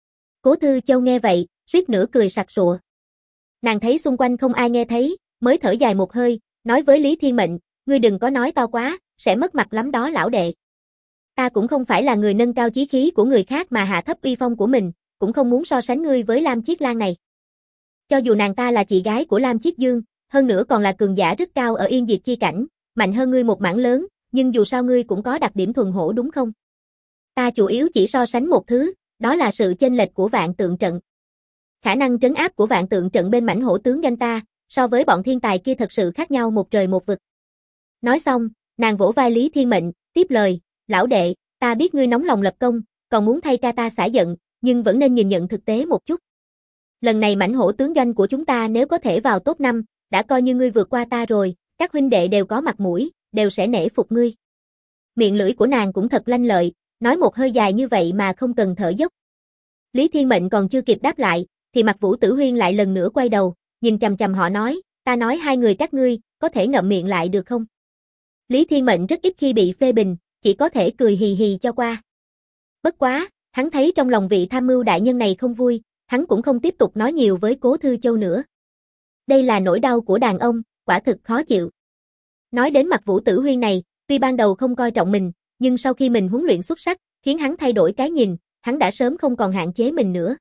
[SPEAKER 1] Cố Thư Châu nghe vậy, suýt nữa cười sặc sụa. Nàng thấy xung quanh không ai nghe thấy, mới thở dài một hơi, nói với Lý Thiên Mệnh, ngươi đừng có nói to quá, sẽ mất mặt lắm đó lão đệ. Ta cũng không phải là người nâng cao chí khí của người khác mà hạ thấp uy phong của mình, cũng không muốn so sánh ngươi với Lam Chiết Lan này. Cho dù nàng ta là chị gái của Lam Chiết Dương, hơn nữa còn là cường giả rất cao ở Yên Diệt chi cảnh, mạnh hơn ngươi một mảng lớn, nhưng dù sao ngươi cũng có đặc điểm thuần hổ đúng không? Ta chủ yếu chỉ so sánh một thứ, đó là sự chênh lệch của vạn tượng trận. Khả năng trấn áp của vạn tượng trận bên mãnh hổ tướng doanh ta, so với bọn thiên tài kia thật sự khác nhau một trời một vực. Nói xong, nàng vỗ vai Lý Thiên Mệnh, tiếp lời, lão đệ, ta biết ngươi nóng lòng lập công, còn muốn thay ca ta xả giận, nhưng vẫn nên nhìn nhận thực tế một chút. Lần này mãnh hổ tướng doanh của chúng ta nếu có thể vào top 5, đã coi như ngươi vượt qua ta rồi, các huynh đệ đều có mặt mũi, đều sẽ nể phục ngươi. Miệng lưỡi của nàng cũng thật lanh lợi, nói một hơi dài như vậy mà không cần thở dốc. Lý Thiên Mệnh còn chưa kịp đáp lại, thì mặt Vũ Tử Huyên lại lần nữa quay đầu, nhìn chằm chằm họ nói, ta nói hai người các ngươi, có thể ngậm miệng lại được không? Lý Thiên Mệnh rất ít khi bị phê bình, chỉ có thể cười hì hì cho qua. Bất quá, hắn thấy trong lòng vị tham mưu đại nhân này không vui, hắn cũng không tiếp tục nói nhiều với Cố Thư Châu nữa. Đây là nỗi đau của đàn ông, quả thực khó chịu. Nói đến mặt Vũ Tử Huyên này, tuy ban đầu không coi trọng mình, nhưng sau khi mình huấn luyện xuất sắc, khiến hắn thay đổi cái nhìn, hắn đã sớm không còn hạn chế mình nữa.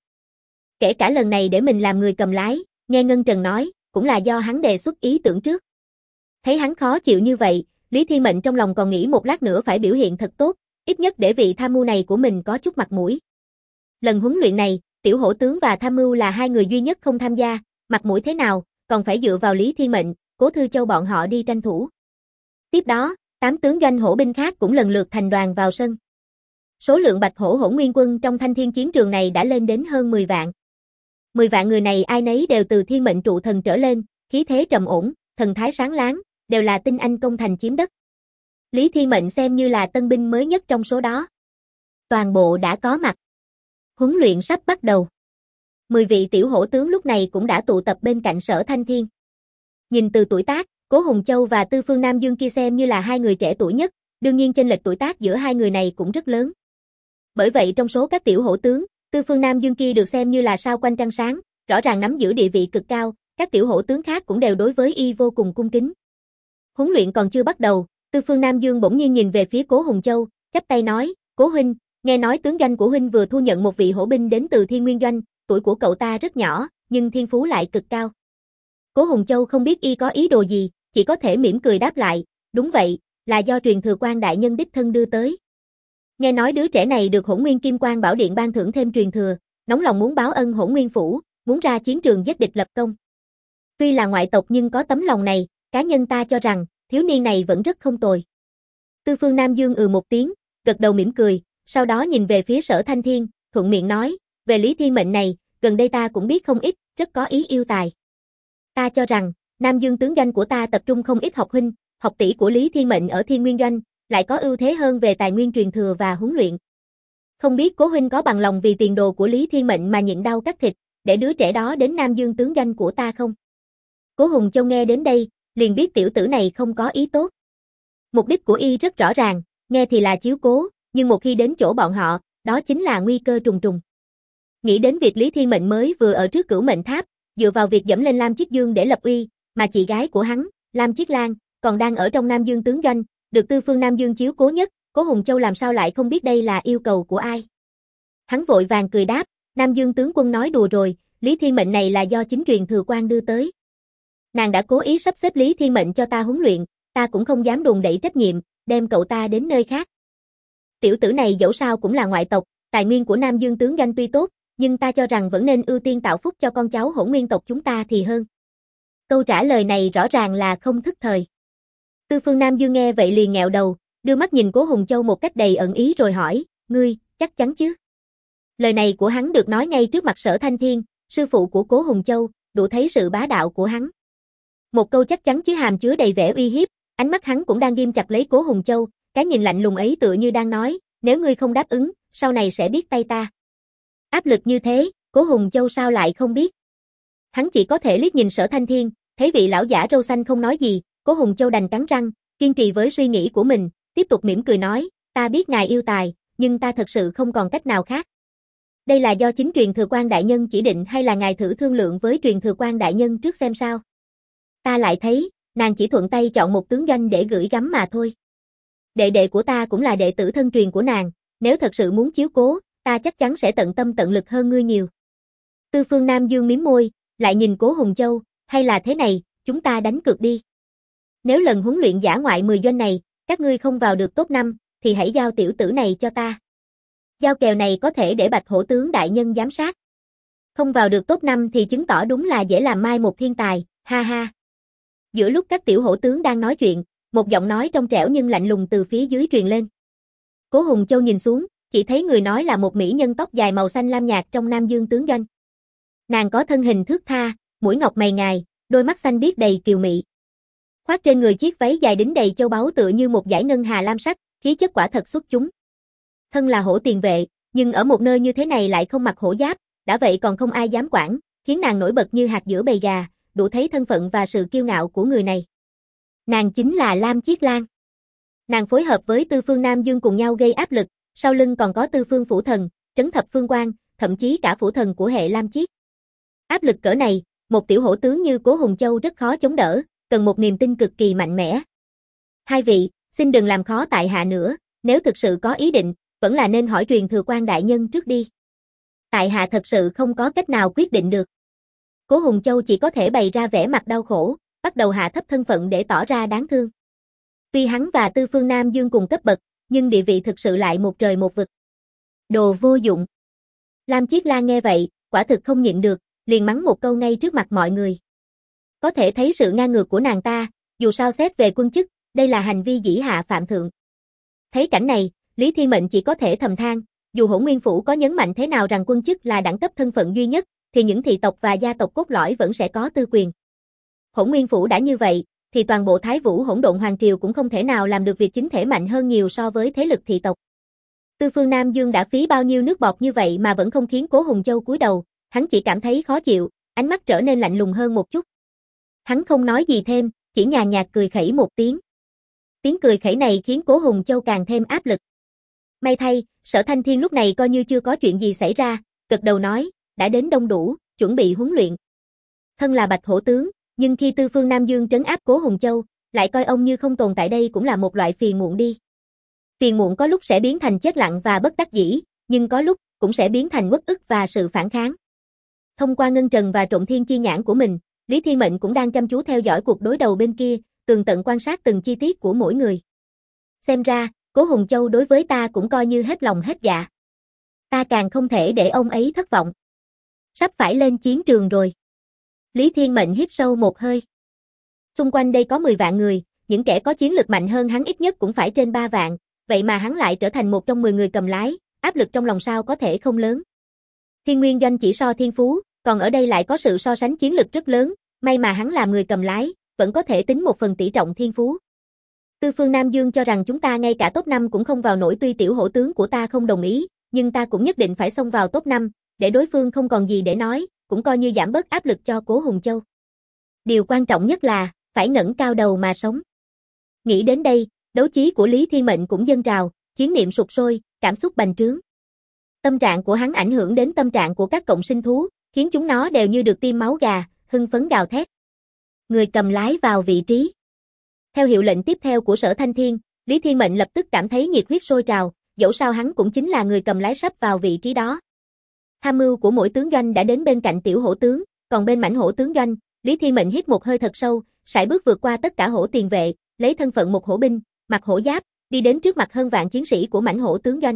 [SPEAKER 1] Kể cả lần này để mình làm người cầm lái, nghe Ngân Trần nói, cũng là do hắn đề xuất ý tưởng trước. Thấy hắn khó chịu như vậy, Lý Thiên Mệnh trong lòng còn nghĩ một lát nữa phải biểu hiện thật tốt, ít nhất để vị tham mưu này của mình có chút mặt mũi. Lần huấn luyện này, Tiểu Hổ tướng và tham mưu là hai người duy nhất không tham gia, mặt mũi thế nào, còn phải dựa vào Lý Thiên Mệnh, Cố Thư Châu bọn họ đi tranh thủ. Tiếp đó, 8 tướng doanh hổ binh khác cũng lần lượt thành đoàn vào sân. Số lượng bạch hổ hổ nguyên quân trong thanh thiên chiến trường này đã lên đến hơn 10 vạn. 10 vạn người này ai nấy đều từ thiên mệnh trụ thần trở lên, khí thế trầm ổn, thần thái sáng láng, đều là tinh anh công thành chiếm đất. Lý Thiên Mệnh xem như là tân binh mới nhất trong số đó. Toàn bộ đã có mặt. Huấn luyện sắp bắt đầu. 10 vị tiểu hổ tướng lúc này cũng đã tụ tập bên cạnh Sở Thanh Thiên. Nhìn từ tuổi tác, Cố Hùng Châu và Tư Phương Nam Dương kia xem như là hai người trẻ tuổi nhất, đương nhiên chênh lệch tuổi tác giữa hai người này cũng rất lớn. Bởi vậy trong số các tiểu hổ tướng, Tư Phương Nam Dương kia được xem như là sao quanh trăng sáng, rõ ràng nắm giữ địa vị cực cao, các tiểu hổ tướng khác cũng đều đối với y vô cùng cung kính. Huấn luyện còn chưa bắt đầu, Tư Phương Nam Dương bỗng nhiên nhìn về phía Cố Hùng Châu, chắp tay nói, Cố huynh, nghe nói tướng doanh của huynh vừa thu nhận một vị hổ binh đến từ Thiên Nguyên doanh, tuổi của cậu ta rất nhỏ, nhưng thiên phú lại cực cao. Cố Hùng Châu không biết y có ý đồ gì, chỉ có thể mỉm cười đáp lại, đúng vậy, là do truyền thừa quan đại nhân đích thân đưa tới. Nghe nói đứa trẻ này được Hỗn Nguyên Kim Quang Bảo Điện ban thưởng thêm truyền thừa, nóng lòng muốn báo ân Hỗn Nguyên phủ, muốn ra chiến trường giết địch lập công. Tuy là ngoại tộc nhưng có tấm lòng này, cá nhân ta cho rằng, thiếu niên này vẫn rất không tồi. Tư Phương Nam Dương một tiếng, gật đầu mỉm cười, sau đó nhìn về phía Sở Thanh Thiên, thuận miệng nói, về Lý Thiên Mệnh này, gần đây ta cũng biết không ít, rất có ý yêu tài. Ta cho rằng, Nam Dương tướng doanh của ta tập trung không ít học huynh, học tỷ của Lý Thiên Mệnh ở Thiên Nguyên doanh, lại có ưu thế hơn về tài nguyên truyền thừa và huấn luyện. Không biết Cố huynh có bằng lòng vì tiền đồ của Lý Thiên Mệnh mà nhịn đau cắt thịt, để đứa trẻ đó đến Nam Dương tướng doanh của ta không? Cố Hùng Châu nghe đến đây, liền biết tiểu tử này không có ý tốt. Mục đích của y rất rõ ràng, nghe thì là chiếu cố, nhưng một khi đến chỗ bọn họ, đó chính là nguy cơ trùng trùng. Nghĩ đến việc Lý Thiên Mệnh mới vừa ở trước Cửu Mệnh Tháp, dựa vào việc dẫm lên Lam Chiết Dương để lập uy, mà chị gái của hắn, Lam Chiết Lan, còn đang ở trong Nam Dương tướng doanh, được Tư Phương Nam Dương chiếu cố nhất, Cố Hùng Châu làm sao lại không biết đây là yêu cầu của ai. Hắn vội vàng cười đáp, Nam Dương tướng quân nói đùa rồi, Lý Thiên Mệnh này là do chính truyền thừa quan đưa tới. Nàng đã cố ý sắp xếp Lý Thiên Mệnh cho ta huấn luyện, ta cũng không dám đùn đẩy trách nhiệm, đem cậu ta đến nơi khác. Tiểu tử này dẫu sao cũng là ngoại tộc, tài nguyên của Nam Dương tướng doanh tuy tốt, nhưng ta cho rằng vẫn nên ưu tiên tạo phúc cho con cháu Hỗn Nguyên tộc chúng ta thì hơn. Câu trả lời này rõ ràng là không thức thời. Tư Phương Nam Dương nghe vậy liền nghẹo đầu, đưa mắt nhìn Cố Hùng Châu một cách đầy ẩn ý rồi hỏi, ngươi, chắc chắn chứ? Lời này của hắn được nói ngay trước mặt Sở Thanh Thiên, sư phụ của Cố Hùng Châu, đủ thấy sự bá đạo của hắn. Một câu chắc chắn chứ hàm chứa đầy vẻ uy hiếp, ánh mắt hắn cũng đang ghim chặt lấy Cố Hùng Châu, cái nhìn lạnh lùng ấy tựa như đang nói, nếu ngươi không đáp ứng, sau này sẽ biết tay ta. Áp lực như thế, Cố Hùng Châu sao lại không biết? Hắn chỉ có thể liếc nhìn Sở Thanh Thiên, thấy vị lão giả râu xanh không nói gì, Cố Hùng Châu đành cắn răng, kiên trì với suy nghĩ của mình, tiếp tục mỉm cười nói, ta biết ngài yêu tài, nhưng ta thật sự không còn cách nào khác. Đây là do chính truyền thừa quan đại nhân chỉ định hay là ngài thử thương lượng với truyền thừa quan đại nhân trước xem sao? Ta lại thấy, nàng chỉ thuận tay chọn một tướng doanh để gửi gắm mà thôi. Đệ đệ của ta cũng là đệ tử thân truyền của nàng, nếu thật sự muốn chiếu cố, ta chắc chắn sẽ tận tâm tận lực hơn ngươi nhiều. Tư Phương Nam Dương mím môi, lại nhìn Cố Hùng Châu, hay là thế này, chúng ta đánh cược đi. Nếu lần huấn luyện dã ngoại 10 doanh này, các ngươi không vào được top 5, thì hãy giao tiểu tử này cho ta. Giao kèo này có thể để Bạch Hổ tướng đại nhân giám sát. Không vào được top 5 thì chứng tỏ đúng là dễ làm mai một thiên tài, ha ha. Giữa lúc các tiểu hổ tướng đang nói chuyện, một giọng nói trong trẻo nhưng lạnh lùng từ phía dưới truyền lên. Cố Hùng Châu nhìn xuống, chỉ thấy người nói là một mỹ nhân tóc dài màu xanh lam nhạt trong Nam Dương tướng doanh. Nàng có thân hình thướt tha, mũi ngọc mày ngài, đôi mắt xanh biếc đầy kiều mị. Khoác trên người chiếc váy dài đính đầy châu báu tựa như một dải ngân hà lam sắc, khí chất quả thật xuất chúng. Thân là hổ tiền vệ, nhưng ở một nơi như thế này lại không mặc hổ giáp, đã vậy còn không ai dám quản, khiến nàng nổi bật như hạt giữa bầy gà, đủ thấy thân phận và sự kiêu ngạo của người này. Nàng chính là Lam Chiết Lan. Nàng phối hợp với Tư Phương Nam Dương cùng nhau gây áp lực, sau lưng còn có Tư Phương Phủ Thần, Trấn Thập Phương Quan, thậm chí cả Phủ Thần của hệ Lam Chiết. Áp lực cỡ này, một tiểu hổ tướng như Cố Hùng Châu rất khó chống đỡ, cần một niềm tin cực kỳ mạnh mẽ. Hai vị, xin đừng làm khó tại hạ nữa, nếu thực sự có ý định, vẫn là nên hỏi Truyền Thừa Quan đại nhân trước đi. Tại hạ thật sự không có cách nào quyết định được. Cố Hùng Châu chỉ có thể bày ra vẻ mặt đau khổ, bắt đầu hạ thấp thân phận để tỏ ra đáng thương. Tuy hắn và Tư Phương Nam Dương cùng cấp bậc, nhưng địa vị thực sự lại một trời một vực. Đồ vô dụng. Lam Chiết Lan nghe vậy, quả thực không nhịn được, liền mắng một câu ngay trước mặt mọi người. Có thể thấy sự ngang ngược của nàng ta, dù sao xét về quân chức, đây là hành vi dĩ hạ phạm thượng. Thấy cảnh này, Lý Thiên Mệnh chỉ có thể thầm than, dù Hỗn Nguyên Phủ có nhấn mạnh thế nào rằng quân chức là đẳng cấp thân phận duy nhất, thì những thị tộc và gia tộc cốt lõi vẫn sẽ có tư quyền. Hỗn Nguyên Phủ đã như vậy, thì toàn bộ Thái Vũ Hỗn Độn Hoàng Triều cũng không thể nào làm được việc chính thể mạnh hơn nhiều so với thế lực thị tộc. Tư Phương Nam Dương đã phí bao nhiêu nước bọt như vậy mà vẫn không khiến Cố Hùng Châu cúi đầu, hắn chỉ cảm thấy khó chịu, ánh mắt trở nên lạnh lùng hơn một chút. Hắn không nói gì thêm, chỉ nhàn nhạt cười khẩy một tiếng. Tiếng cười khẩy này khiến Cố Hùng Châu càng thêm áp lực. May thay, Sở Thanh Thiên lúc này coi như chưa có chuyện gì xảy ra, gật đầu nói, đã đến đông đủ, chuẩn bị huấn luyện. Thân là Bạch Hổ tướng, nhưng khi Tư Phương Nam Dương trấn áp Cố Hùng Châu, lại coi ông như không tồn tại đây cũng là một loại phiền muộn đi. Phiền muộn có lúc sẽ biến thành chết lặng và bất đắc dĩ, nhưng có lúc cũng sẽ biến thành uất ức và sự phản kháng. Thông qua ngân trần và trộm thiên chi nhãn của mình, Lý Thiên Mệnh cũng đang chăm chú theo dõi cuộc đối đầu bên kia, tường tận quan sát từng chi tiết của mỗi người. Xem ra, Cố Hùng Châu đối với ta cũng coi như hết lòng hết dạ. Ta càng không thể để ông ấy thất vọng. Sắp phải lên chiến trường rồi. Lý Thiên Mệnh hít sâu một hơi. Xung quanh đây có 10 vạn người, những kẻ có chiến lực mạnh hơn hắn ít nhất cũng phải trên 3 vạn, vậy mà hắn lại trở thành một trong 10 người cầm lái, áp lực trong lòng sao có thể không lớn. Thiên Nguyên Doanh chỉ so thiên phú, còn ở đây lại có sự so sánh chiến lực rất lớn, may mà hắn làm người cầm lái, vẫn có thể tính một phần tỷ trọng thiên phú. Tư Phương Nam Dương cho rằng chúng ta ngay cả top 5 cũng không vào nổi, tuy tiểu hổ tướng của ta không đồng ý, nhưng ta cũng nhất định phải xông vào top 5, để đối phương không còn gì để nói, cũng coi như giảm bớt áp lực cho Cố Hùng Châu. Điều quan trọng nhất là, phải ngẩng cao đầu mà sống. Nghĩ đến đây, đấu chí của Lý Thiên Mệnh cũng dâng trào, chiến niệm sục sôi, cảm xúc bành trướng. Tâm trạng của hắn ảnh hưởng đến tâm trạng của các cộng sinh thú, khiến chúng nó đều như được tiêm máu gà, hưng phấn gào thét. Người cầm lái vào vị trí. Theo hiệu lệnh tiếp theo của Sở Thanh Thiên, Lý Thiên Mệnh lập tức cảm thấy nhiệt huyết sôi trào, dẫu sao hắn cũng chính là người cầm lái sắp vào vị trí đó. Tham mưu của mỗi tướng doanh đã đến bên cạnh tiểu hổ tướng, còn bên mãnh hổ tướng doanh, Lý Thiên Mệnh hít một hơi thật sâu, sải bước vượt qua tất cả hổ tiền vệ, lấy thân phận một hổ binh, mặc hổ giáp, đi đến trước mặt hơn vạn chiến sĩ của mãnh hổ tướng doanh.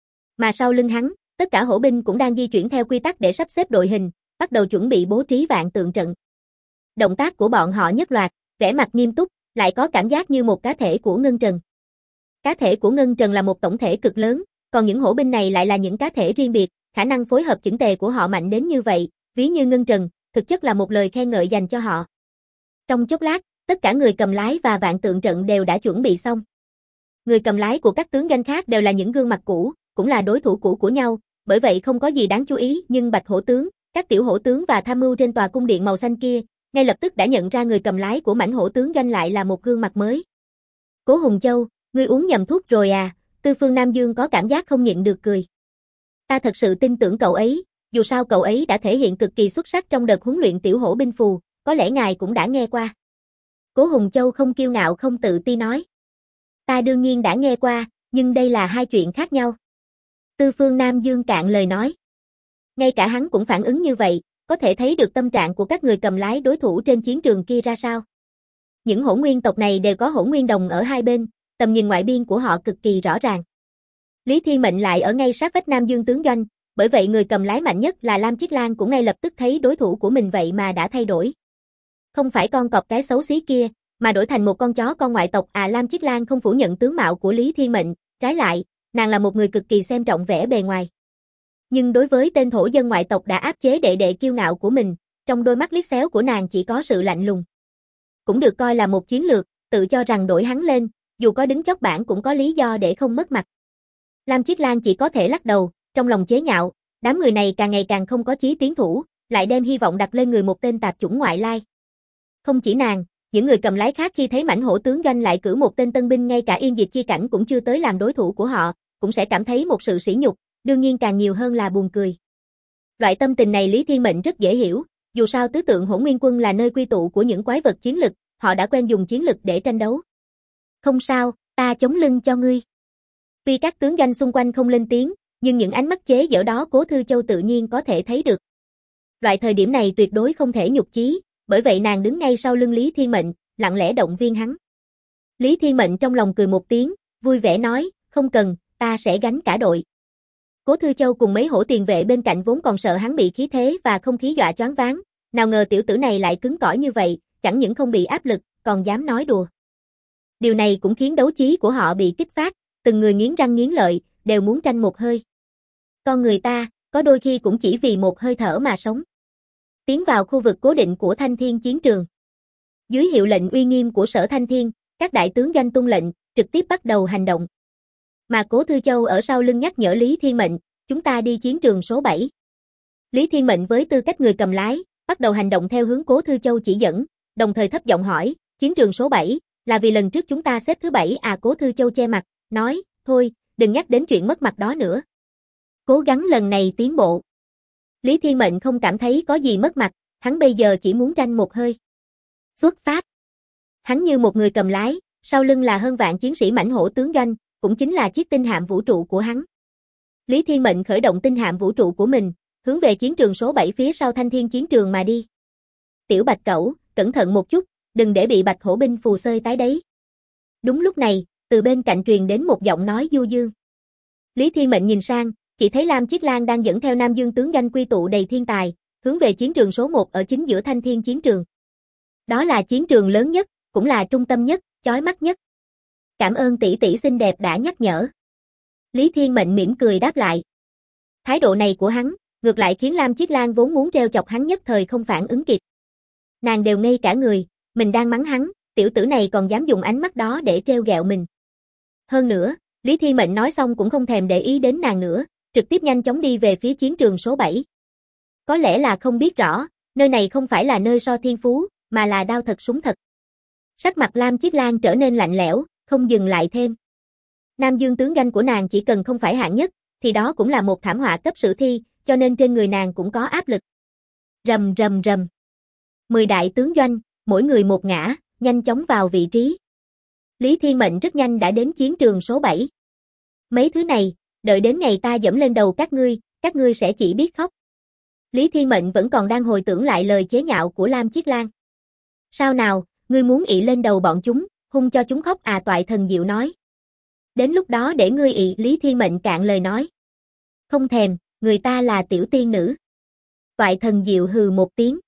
[SPEAKER 1] Mà sau lưng hắn, tất cả hổ binh cũng đang di chuyển theo quy tắc để sắp xếp đội hình, bắt đầu chuẩn bị bố trí vạn tượng trận. Động tác của bọn họ nhất loạt, vẻ mặt nghiêm túc, lại có cảm giác như một cá thể của Ngân Trần. Cá thể của Ngân Trần là một tổng thể cực lớn, còn những hổ binh này lại là những cá thể riêng biệt, khả năng phối hợp chỉnh tề của họ mạnh đến như vậy, ví như Ngân Trần, thực chất là một lời khen ngợi dành cho họ. Trong chốc lát, tất cả người cầm lái và vạn tượng trận đều đã chuẩn bị xong. Người cầm lái của các tướng doanh khác đều là những gương mặt cũ, cũng là đối thủ cũ của nhau, bởi vậy không có gì đáng chú ý, nhưng Bạch Hổ tướng, các tiểu hổ tướng và tham mưu trên tòa cung điện màu xanh kia, ngay lập tức đã nhận ra người cầm lái của mãnh hổ tướng doanh lại là một gương mặt mới. Cố Hùng Châu, ngươi uống nhầm thuốc rồi à? Tư Phương Nam Dương có cảm giác không nhịn được cười. Ta thật sự tin tưởng cậu ấy, dù sao cậu ấy đã thể hiện cực kỳ xuất sắc trong đợt huấn luyện tiểu hổ binh phù, có lẽ ngài cũng đã nghe qua. Cố Hùng Châu không kiêu ngạo không tự ti nói. Ta đương nhiên đã nghe qua, nhưng đây là hai chuyện khác nhau. Tư Phương Nam Dương cạn lời nói. Ngay cả hắn cũng phản ứng như vậy, có thể thấy được tâm trạng của các người cầm lái đối thủ trên chiến trường kia ra sao. Những hỗn nguyên tộc này đều có hỗn nguyên đồng ở hai bên, tầm nhìn ngoại biên của họ cực kỳ rõ ràng. Lý Thiên Mệnh lại ở ngay sát vách Nam Dương tướng doanh, bởi vậy người cầm lái mạnh nhất là Lam Chiết Lan cũng ngay lập tức thấy đối thủ của mình vậy mà đã thay đổi. Không phải con cọp cái xấu xí kia, mà đổi thành một con chó con ngoại tộc. Lam Chiết Lan không phủ nhận tướng mạo của Lý Thiên Mệnh, trái lại, nàng là một người cực kỳ xem trọng vẻ bề ngoài. Nhưng đối với tên thổ dân ngoại tộc đã áp chế đệ đệ kiêu ngạo của mình, trong đôi mắt liếc xéo của nàng chỉ có sự lạnh lùng. Cũng được coi là một chiến lược, tự cho rằng đổi hắn lên, dù có đứng chót bảng cũng có lý do để không mất mặt. Lam Chiết Lan chỉ có thể lắc đầu, trong lòng chế nhạo, đám người này càng ngày càng không có chí tiến thủ, lại đem hy vọng đặt lên người một tên tạp chủng ngoại lai. Không chỉ nàng, những người cầm lái khác khi thấy mãnh hổ tướng doanh lại cử một tên tân binh ngay cả Yên Diệt Chi cảnh cũng chưa tới làm đối thủ của họ, cũng sẽ cảm thấy một sự sỉ nhục, đương nhiên càng nhiều hơn là buồn cười. Loại tâm tình này Lý Thiên Mệnh rất dễ hiểu, dù sao tứ tượng hỗn nguyên quân là nơi quy tụ của những quái vật chiến lực, họ đã quen dùng chiến lực để tranh đấu. Không sao, ta chống lưng cho ngươi. Tuy các tướng doanh xung quanh không lên tiếng, nhưng những ánh mắt chế giễu đó Cố Thư Châu tự nhiên có thể thấy được. Loại thời điểm này tuyệt đối không thể nhục chí, bởi vậy nàng đứng ngay sau lưng Lý Thiên Mệnh, lặng lẽ động viên hắn. Lý Thiên Mệnh trong lòng cười một tiếng, vui vẻ nói, không cần, ta sẽ gánh cả đội. Cố Thư Châu cùng mấy hổ tiền vệ bên cạnh vốn còn sợ hắn bị khí thế và không khí dọa choáng váng, nào ngờ tiểu tử này lại cứng cỏi như vậy, chẳng những không bị áp lực, còn dám nói đùa. Điều này cũng khiến đấu chí của họ bị kích phát, từng người nghiến răng nghiến lợi, đều muốn tranh một hơi. Con người ta, có đôi khi cũng chỉ vì một hơi thở mà sống. Tiến vào khu vực cố định của Thanh Thiên chiến trường. Dưới hiệu lệnh uy nghiêm của Sở Thanh Thiên, các đại tướng doanh tuân lệnh, trực tiếp bắt đầu hành động. Mà Cố Thư Châu ở sau lưng nhắc nhở Lý Thiên Mệnh, chúng ta đi chiến trường số 7. Lý Thiên Mệnh với tư cách người cầm lái, bắt đầu hành động theo hướng Cố Thư Châu chỉ dẫn, đồng thời thấp giọng hỏi, chiến trường số 7, là vì lần trước chúng ta xếp thứ 7 à? Cố Thư Châu che mặt, nói, thôi, đừng nhắc đến chuyện mất mặt đó nữa. Cố gắng lần này tiến bộ. Lý Thiên Mệnh không cảm thấy có gì mất mặt, hắn bây giờ chỉ muốn tranh một hơi. Xuất phát. Hắn như một người cầm lái, sau lưng là hơn vạn chiến sĩ mãnh hổ tướng doanh, cũng chính là chiếc tinh hạm vũ trụ của hắn. Lý Thiên Mệnh khởi động tinh hạm vũ trụ của mình, hướng về chiến trường số 7 phía sau Thanh Thiên chiến trường mà đi. Tiểu Bạch Cẩu, cẩn thận một chút, đừng để bị Bạch hổ binh phù xơi tái đấy. Đúng lúc này, từ bên cạnh truyền đến một giọng nói du dương. Lý Thiên Mệnh nhìn sang, chỉ thấy Lam Chiết Lan đang dẫn theo Nam Dương tướng doanh quy tụ đầy thiên tài, hướng về chiến trường số 1 ở chính giữa Thanh Thiên chiến trường. Đó là chiến trường lớn nhất, cũng là trung tâm nhất, chói mắt nhất. Cảm ơn tỷ tỷ xinh đẹp đã nhắc nhở. Lý Thiên Mệnh mỉm cười đáp lại. Thái độ này của hắn, ngược lại khiến Lam Chiết Lan vốn muốn trêu chọc hắn nhất thời không phản ứng kịp. Nàng đều ngây cả người, mình đang mắng hắn, tiểu tử này còn dám dùng ánh mắt đó để trêu ghẹo mình. Hơn nữa, Lý Thiên Mệnh nói xong cũng không thèm để ý đến nàng nữa, trực tiếp nhanh chóng đi về phía chiến trường số 7. Có lẽ là không biết rõ, nơi này không phải là nơi so thiên phú, mà là đao thật súng thật. Sắc mặt Lam Chiết Lan trở nên lạnh lẽo, không dừng lại thêm. Nam Dương tướng doanh của nàng chỉ cần không phải hạng nhất, thì đó cũng là một thảm họa cấp sử thi, cho nên trên người nàng cũng có áp lực. Rầm rầm rầm. 10 đại tướng doanh, mỗi người một ngã, nhanh chóng vào vị trí. Lý Thiên Mệnh rất nhanh đã đến chiến trường số 7. Mấy thứ này, đợi đến ngày ta dẫm lên đầu các ngươi sẽ chỉ biết khóc. Lý Thiên Mệnh vẫn còn đang hồi tưởng lại lời chế nhạo của Lam Chiết Lan. Sao nào, ngươi muốn ị lên đầu bọn chúng, hung cho chúng khóc à? Toại Thần Diệu nói. Đến lúc đó để ngươi ị. Lý Thiên Mệnh cạn lời nói. Không thèm, người ta là tiểu tiên nữ. Toại Thần Diệu hừ một tiếng.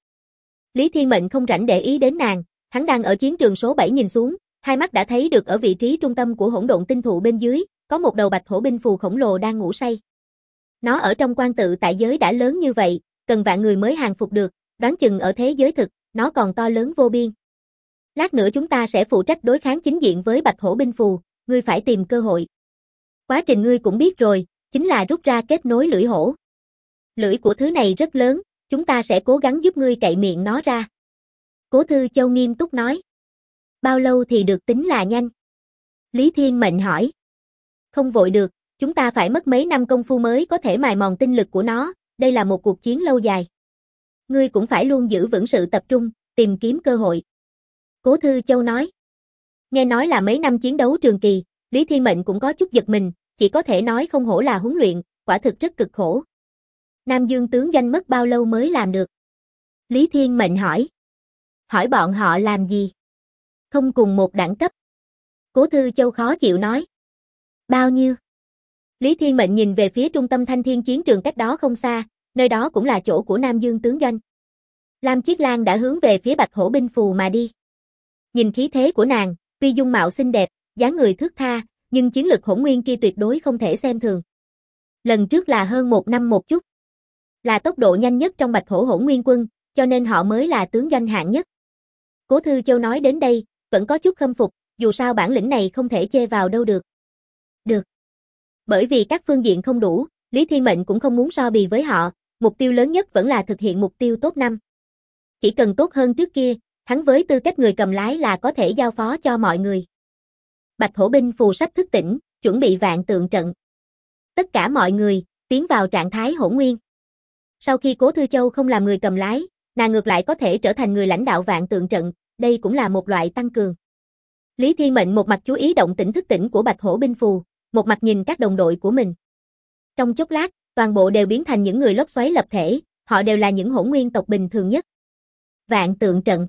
[SPEAKER 1] Lý Thiên Mệnh không rảnh để ý đến nàng, hắn đang ở chiến trường số 7 nhìn xuống, hai mắt đã thấy được ở vị trí trung tâm của hỗn độn tinh thụ bên dưới, có một đầu bạch hổ binh phù khổng lồ đang ngủ say. Nó ở trong quan tự tại giới đã lớn như vậy, cần vạn người mới hàng phục được, đoán chừng ở thế giới thực, nó còn to lớn vô biên. Lát nữa chúng ta sẽ phụ trách đối kháng chính diện với bạch hổ binh phù, ngươi phải tìm cơ hội. Quá trình ngươi cũng biết rồi, chính là rút ra kết nối lưỡi hổ. Lưỡi của thứ này rất lớn, chúng ta sẽ cố gắng giúp ngươi cậy miệng nó ra. Cố Thư Châu nghiêm túc nói. Bao lâu thì được tính là nhanh? Lý Thiên Mệnh hỏi. Không vội được, chúng ta phải mất mấy năm công phu mới có thể mài mòn tinh lực của nó, đây là một cuộc chiến lâu dài. Ngươi cũng phải luôn giữ vững sự tập trung, tìm kiếm cơ hội. Cố Thư Châu nói. Nghe nói là mấy năm chiến đấu trường kỳ, Lý Thiên Mệnh cũng có chút giật mình, chỉ có thể nói không hổ là huấn luyện, quả thực rất cực khổ. Nam Dương tướng doanh mất bao lâu mới làm được? Lý Thiên Mệnh hỏi. Hỏi bọn họ làm gì? Không cùng một đẳng cấp. Cố Thư Châu khó chịu nói. Bao nhiêu? Lý Thiên Mệnh nhìn về phía trung tâm Thanh Thiên chiến trường cách đó không xa, nơi đó cũng là chỗ của Nam Dương tướng doanh. Lam Chiết Lan đã hướng về phía Bạch Hổ binh phù mà đi. Nhìn khí thế của nàng, tuy dung mạo xinh đẹp, dáng người thướt tha, nhưng chiến lực hỗn nguyên kia tuyệt đối không thể xem thường. Lần trước là hơn 1 năm một chút. Là tốc độ nhanh nhất trong Bạch Hổ hỗn nguyên quân, cho nên họ mới là tướng doanh hạng nhất. Cố Thư Châu nói đến đây, vẫn có chút khâm phục, dù sao bản lĩnh này không thể chê vào đâu được. Được. Bởi vì các phương diện không đủ, Lý Thiên Mệnh cũng không muốn so bì với họ, mục tiêu lớn nhất vẫn là thực hiện mục tiêu top 5. Chỉ cần tốt hơn trước kia, hắn với tư cách người cầm lái là có thể giao phó cho mọi người. Bạch Hổ binh phù sắp thức tỉnh, chuẩn bị vạn tượng trận. Tất cả mọi người, tiến vào trạng thái hỗn nguyên. Sau khi Cố Thư Châu không làm người cầm lái, nàng ngược lại có thể trở thành người lãnh đạo vạn tượng trận, đây cũng là một loại tăng cường. Lý Thiên Mệnh một mặt chú ý động tĩnh thức tỉnh của Bạch Hổ binh phù, một mặt nhìn các đồng đội của mình. Trong chốc lát, toàn bộ đều biến thành những người lốc xoáy lập thể, họ đều là những hỗn nguyên tộc bình thường nhất. Vạn tượng trận.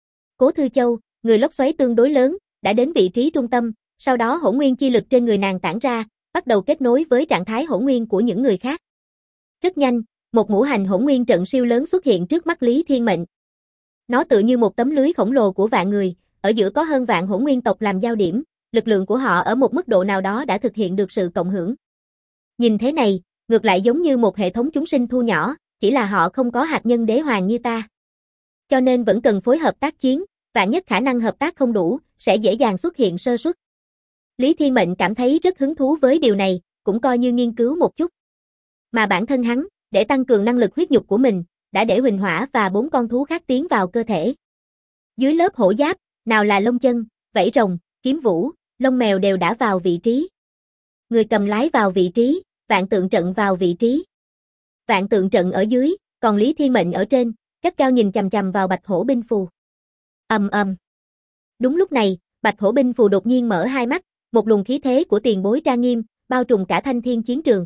[SPEAKER 1] Cố Thư Châu, người lốc xoáy tương đối lớn, đã đến vị trí trung tâm, sau đó hỗn nguyên chi lực trên người nàng tản ra, bắt đầu kết nối với trạng thái hỗn nguyên của những người khác. Rất nhanh, một ngũ hành hỗn nguyên trận siêu lớn xuất hiện trước mắt Lý Thiên Mệnh. Nó tựa như một tấm lưới khổng lồ của vạn người, ở giữa có hơn vạn hỗn nguyên tộc làm giao điểm, lực lượng của họ ở một mức độ nào đó đã thực hiện được sự cộng hưởng. Nhìn thế này, ngược lại giống như một hệ thống chúng sinh thu nhỏ, chỉ là họ không có hạt nhân đế hoàng như ta. Cho nên vẫn cần phối hợp tác chiến, vạn nhất khả năng hợp tác không đủ, sẽ dễ dàng xuất hiện sơ suất. Lý Thiên Mệnh cảm thấy rất hứng thú với điều này, cũng coi như nghiên cứu một chút. Mà bản thân hắn, để tăng cường năng lực huyết nhục của mình, đã để Huỳnh Hỏa và 4 con thú khác tiến vào cơ thể. Dưới lớp hổ giáp, nào là lông chân, vảy rồng, kiếm vũ, lông mèo đều đã vào vị trí. Người cầm lái vào vị trí, vạn tượng trận vào vị trí. Vạn tượng trận ở dưới, còn Lý Thiên Mệnh ở trên, cất cao nhìn chằm chằm vào Bạch Hổ binh phù. Ầm ầm. Đúng lúc này, Bạch Hổ binh phù đột nhiên mở hai mắt, một luồng khí thế của tiền bối trang nghiêm, bao trùm cả Thanh Thiên chiến trường.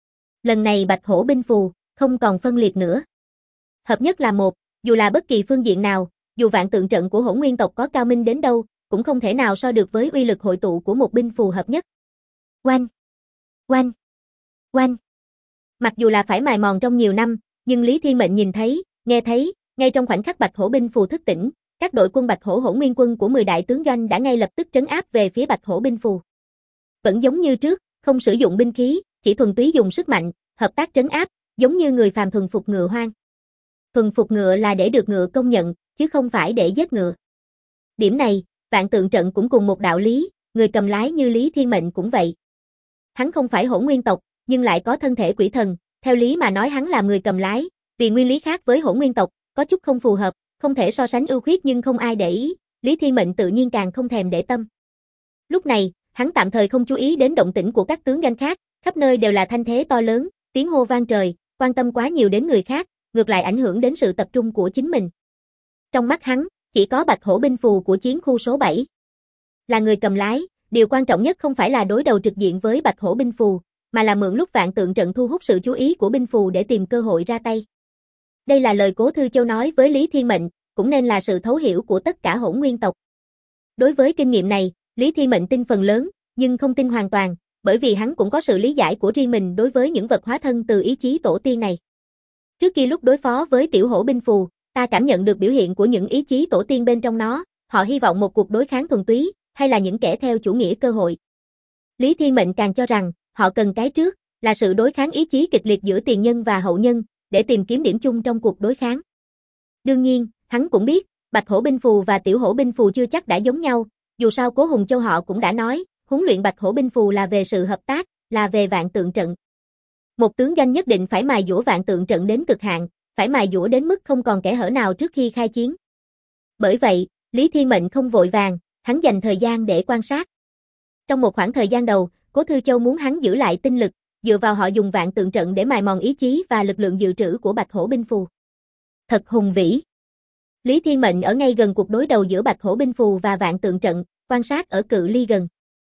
[SPEAKER 1] Lần này Bạch Hổ binh phù không còn phân liệt nữa. Hợp nhất là một, dù là bất kỳ phương diện nào, dù vạn tượng trận của hỗn nguyên tộc có cao minh đến đâu, cũng không thể nào so được với uy lực hội tụ của một binh phù hợp nhất. Oanh! Oanh! Oanh! Mặc dù là phải mài mòn trong nhiều năm, nhưng Lý Thiên Mệnh nhìn thấy, nghe thấy, ngay trong khoảnh khắc Bạch Hổ binh phù thức tỉnh, các đội quân Bạch Hổ hỗn nguyên quân của 10 đại tướng doanh đã ngay lập tức trấn áp về phía Bạch Hổ binh phù. Vẫn giống như trước, không sử dụng binh khí, chỉ thuần túy dùng sức mạnh, hợp tác trấn áp, giống như người phàm thuần phục ngựa hoang. Thuần phục ngựa là để được ngựa công nhận, chứ không phải để giết ngựa. Điểm này, vạn tượng trận cũng cùng một đạo lý, người cầm lái như Lý Thiên Mệnh cũng vậy. Hắn không phải hỗn nguyên tộc, nhưng lại có thân thể quỷ thần, theo lý mà nói hắn làm người cầm lái, vì nguyên lý khác với hỗn nguyên tộc, có chút không phù hợp, không thể so sánh ưu khuyết nhưng không ai để ý, Lý Thiên Mệnh tự nhiên càng không thèm để tâm. Lúc này, hắn tạm thời không chú ý đến động tĩnh của các tướng doanh khác, khắp nơi đều là thanh thế to lớn, tiếng hô vang trời, quan tâm quá nhiều đến người khác, ngược lại ảnh hưởng đến sự tập trung của chính mình. Trong mắt hắn, chỉ có Bạch Hổ binh phù của chiến khu số 7. Là người cầm lái, điều quan trọng nhất không phải là đối đầu trực diện với Bạch Hổ binh phù, mà là mượn lúc vạn tượng trận thu hút sự chú ý của binh phù để tìm cơ hội ra tay. Đây là lời Cố Thư Châu nói với Lý Thiên Mệnh, cũng nên là sự thấu hiểu của tất cả hỗn nguyên tộc. Đối với kinh nghiệm này, Lý Thiên Mệnh tin phần lớn, nhưng không tin hoàn toàn, bởi vì hắn cũng có sự lý giải của riêng mình đối với những vật hóa thân từ ý chí tổ tiên này. Trước kia lúc đối phó với tiểu hổ binh phù, ta cảm nhận được biểu hiện của những ý chí tổ tiên bên trong nó, họ hy vọng một cuộc đối kháng thuần túy, hay là những kẻ theo chủ nghĩa cơ hội. Lý Thiên Mệnh càng cho rằng, họ cần cái trước, là sự đối kháng ý chí kịch liệt giữa tiền nhân và hậu nhân, để tìm kiếm điểm chung trong cuộc đối kháng. Đương nhiên, hắn cũng biết, Bạch Hổ binh phù và tiểu hổ binh phù chưa chắc đã giống nhau, dù sao Cố Hùng Châu họ cũng đã nói, huấn luyện Bạch Hổ binh phù là về sự hợp tác, là về vạn tượng trận. Một tướng doanh nhất định phải mài dũa vạn tượng trận đến cực hạn, phải mài dũa đến mức không còn kẽ hở nào trước khi khai chiến. Bởi vậy, Lý Thiên Mệnh không vội vàng, hắn dành thời gian để quan sát. Trong một khoảng thời gian đầu, Cố Thư Châu muốn hắn giữ lại tinh lực, dựa vào họ dùng vạn tượng trận để mài mòn ý chí và lực lượng dự trữ của Bạch Hổ binh phù. Thật hùng vĩ. Lý Thiên Mệnh ở ngay gần cuộc đối đầu giữa Bạch Hổ binh phù và vạn tượng trận, quan sát ở cự ly gần.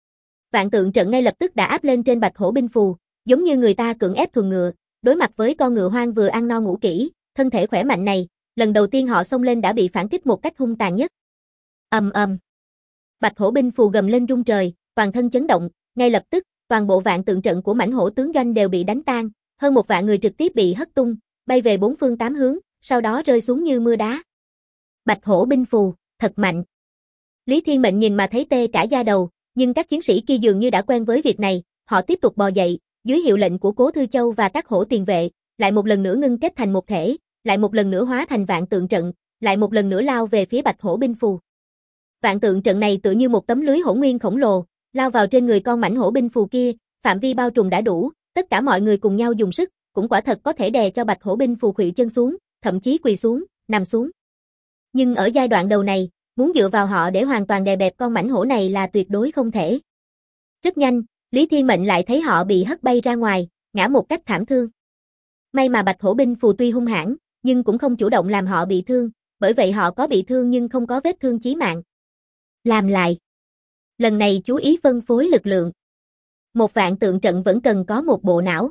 [SPEAKER 1] Vạn tượng trận ngay lập tức đã áp lên trên Bạch Hổ binh phù, giống như người ta cưỡng ép thuần ngựa, đối mặt với con ngựa hoang vừa ăn no ngủ kỹ, thân thể khỏe mạnh này, lần đầu tiên họ xông lên đã bị phản kích một cách hung tàn nhất. Ầm ầm. Bạch hổ binh phù gầm lên rung trời, toàn thân chấn động, ngay lập tức, toàn bộ vạn tượng trận của mãnh hổ tướng doanh đều bị đánh tan, hơn 1 vạn người trực tiếp bị hất tung, bay về 4 phương 8 hướng, sau đó rơi xuống như mưa đá. Bạch hổ binh phù, thật mạnh. Lý Thiên Mệnh nhìn mà thấy tê cả da đầu, nhưng các chiến sĩ kia dường như đã quen với việc này, họ tiếp tục bò dậy, dưới hiệu lệnh của Cố Thư Châu và các hổ tiền vệ, lại một lần nữa ngưng kết thành một thể, lại một lần nữa hóa thành vạn tượng trận, lại một lần nữa lao về phía bạch hổ binh phù. Vạn tượng trận này tựa như một tấm lưới hổ nguyên khổng lồ, lao vào trên người con mãnh hổ binh phù kia, phạm vi bao trùm đã đủ, tất cả mọi người cùng nhau dùng sức, cũng quả thật có thể đè cho bạch hổ binh phù khuỵu chân xuống, thậm chí quỳ xuống, nằm xuống. Nhưng ở giai đoạn đầu này, muốn dựa vào họ để hoàn toàn đè bẹp con mãnh hổ này là tuyệt đối không thể. Rất nhanh, Lý Thiên Mệnh lại thấy họ bị hất bay ra ngoài, ngã một cách thảm thương. May mà bạch hổ binh phù tuy hung hãn, nhưng cũng không chủ động làm họ bị thương, bởi vậy họ có bị thương nhưng không có vết thương chí mạng. Làm lại. Lần này chú ý phân phối lực lượng. Một vạn tượng trận vẫn cần có một bộ não.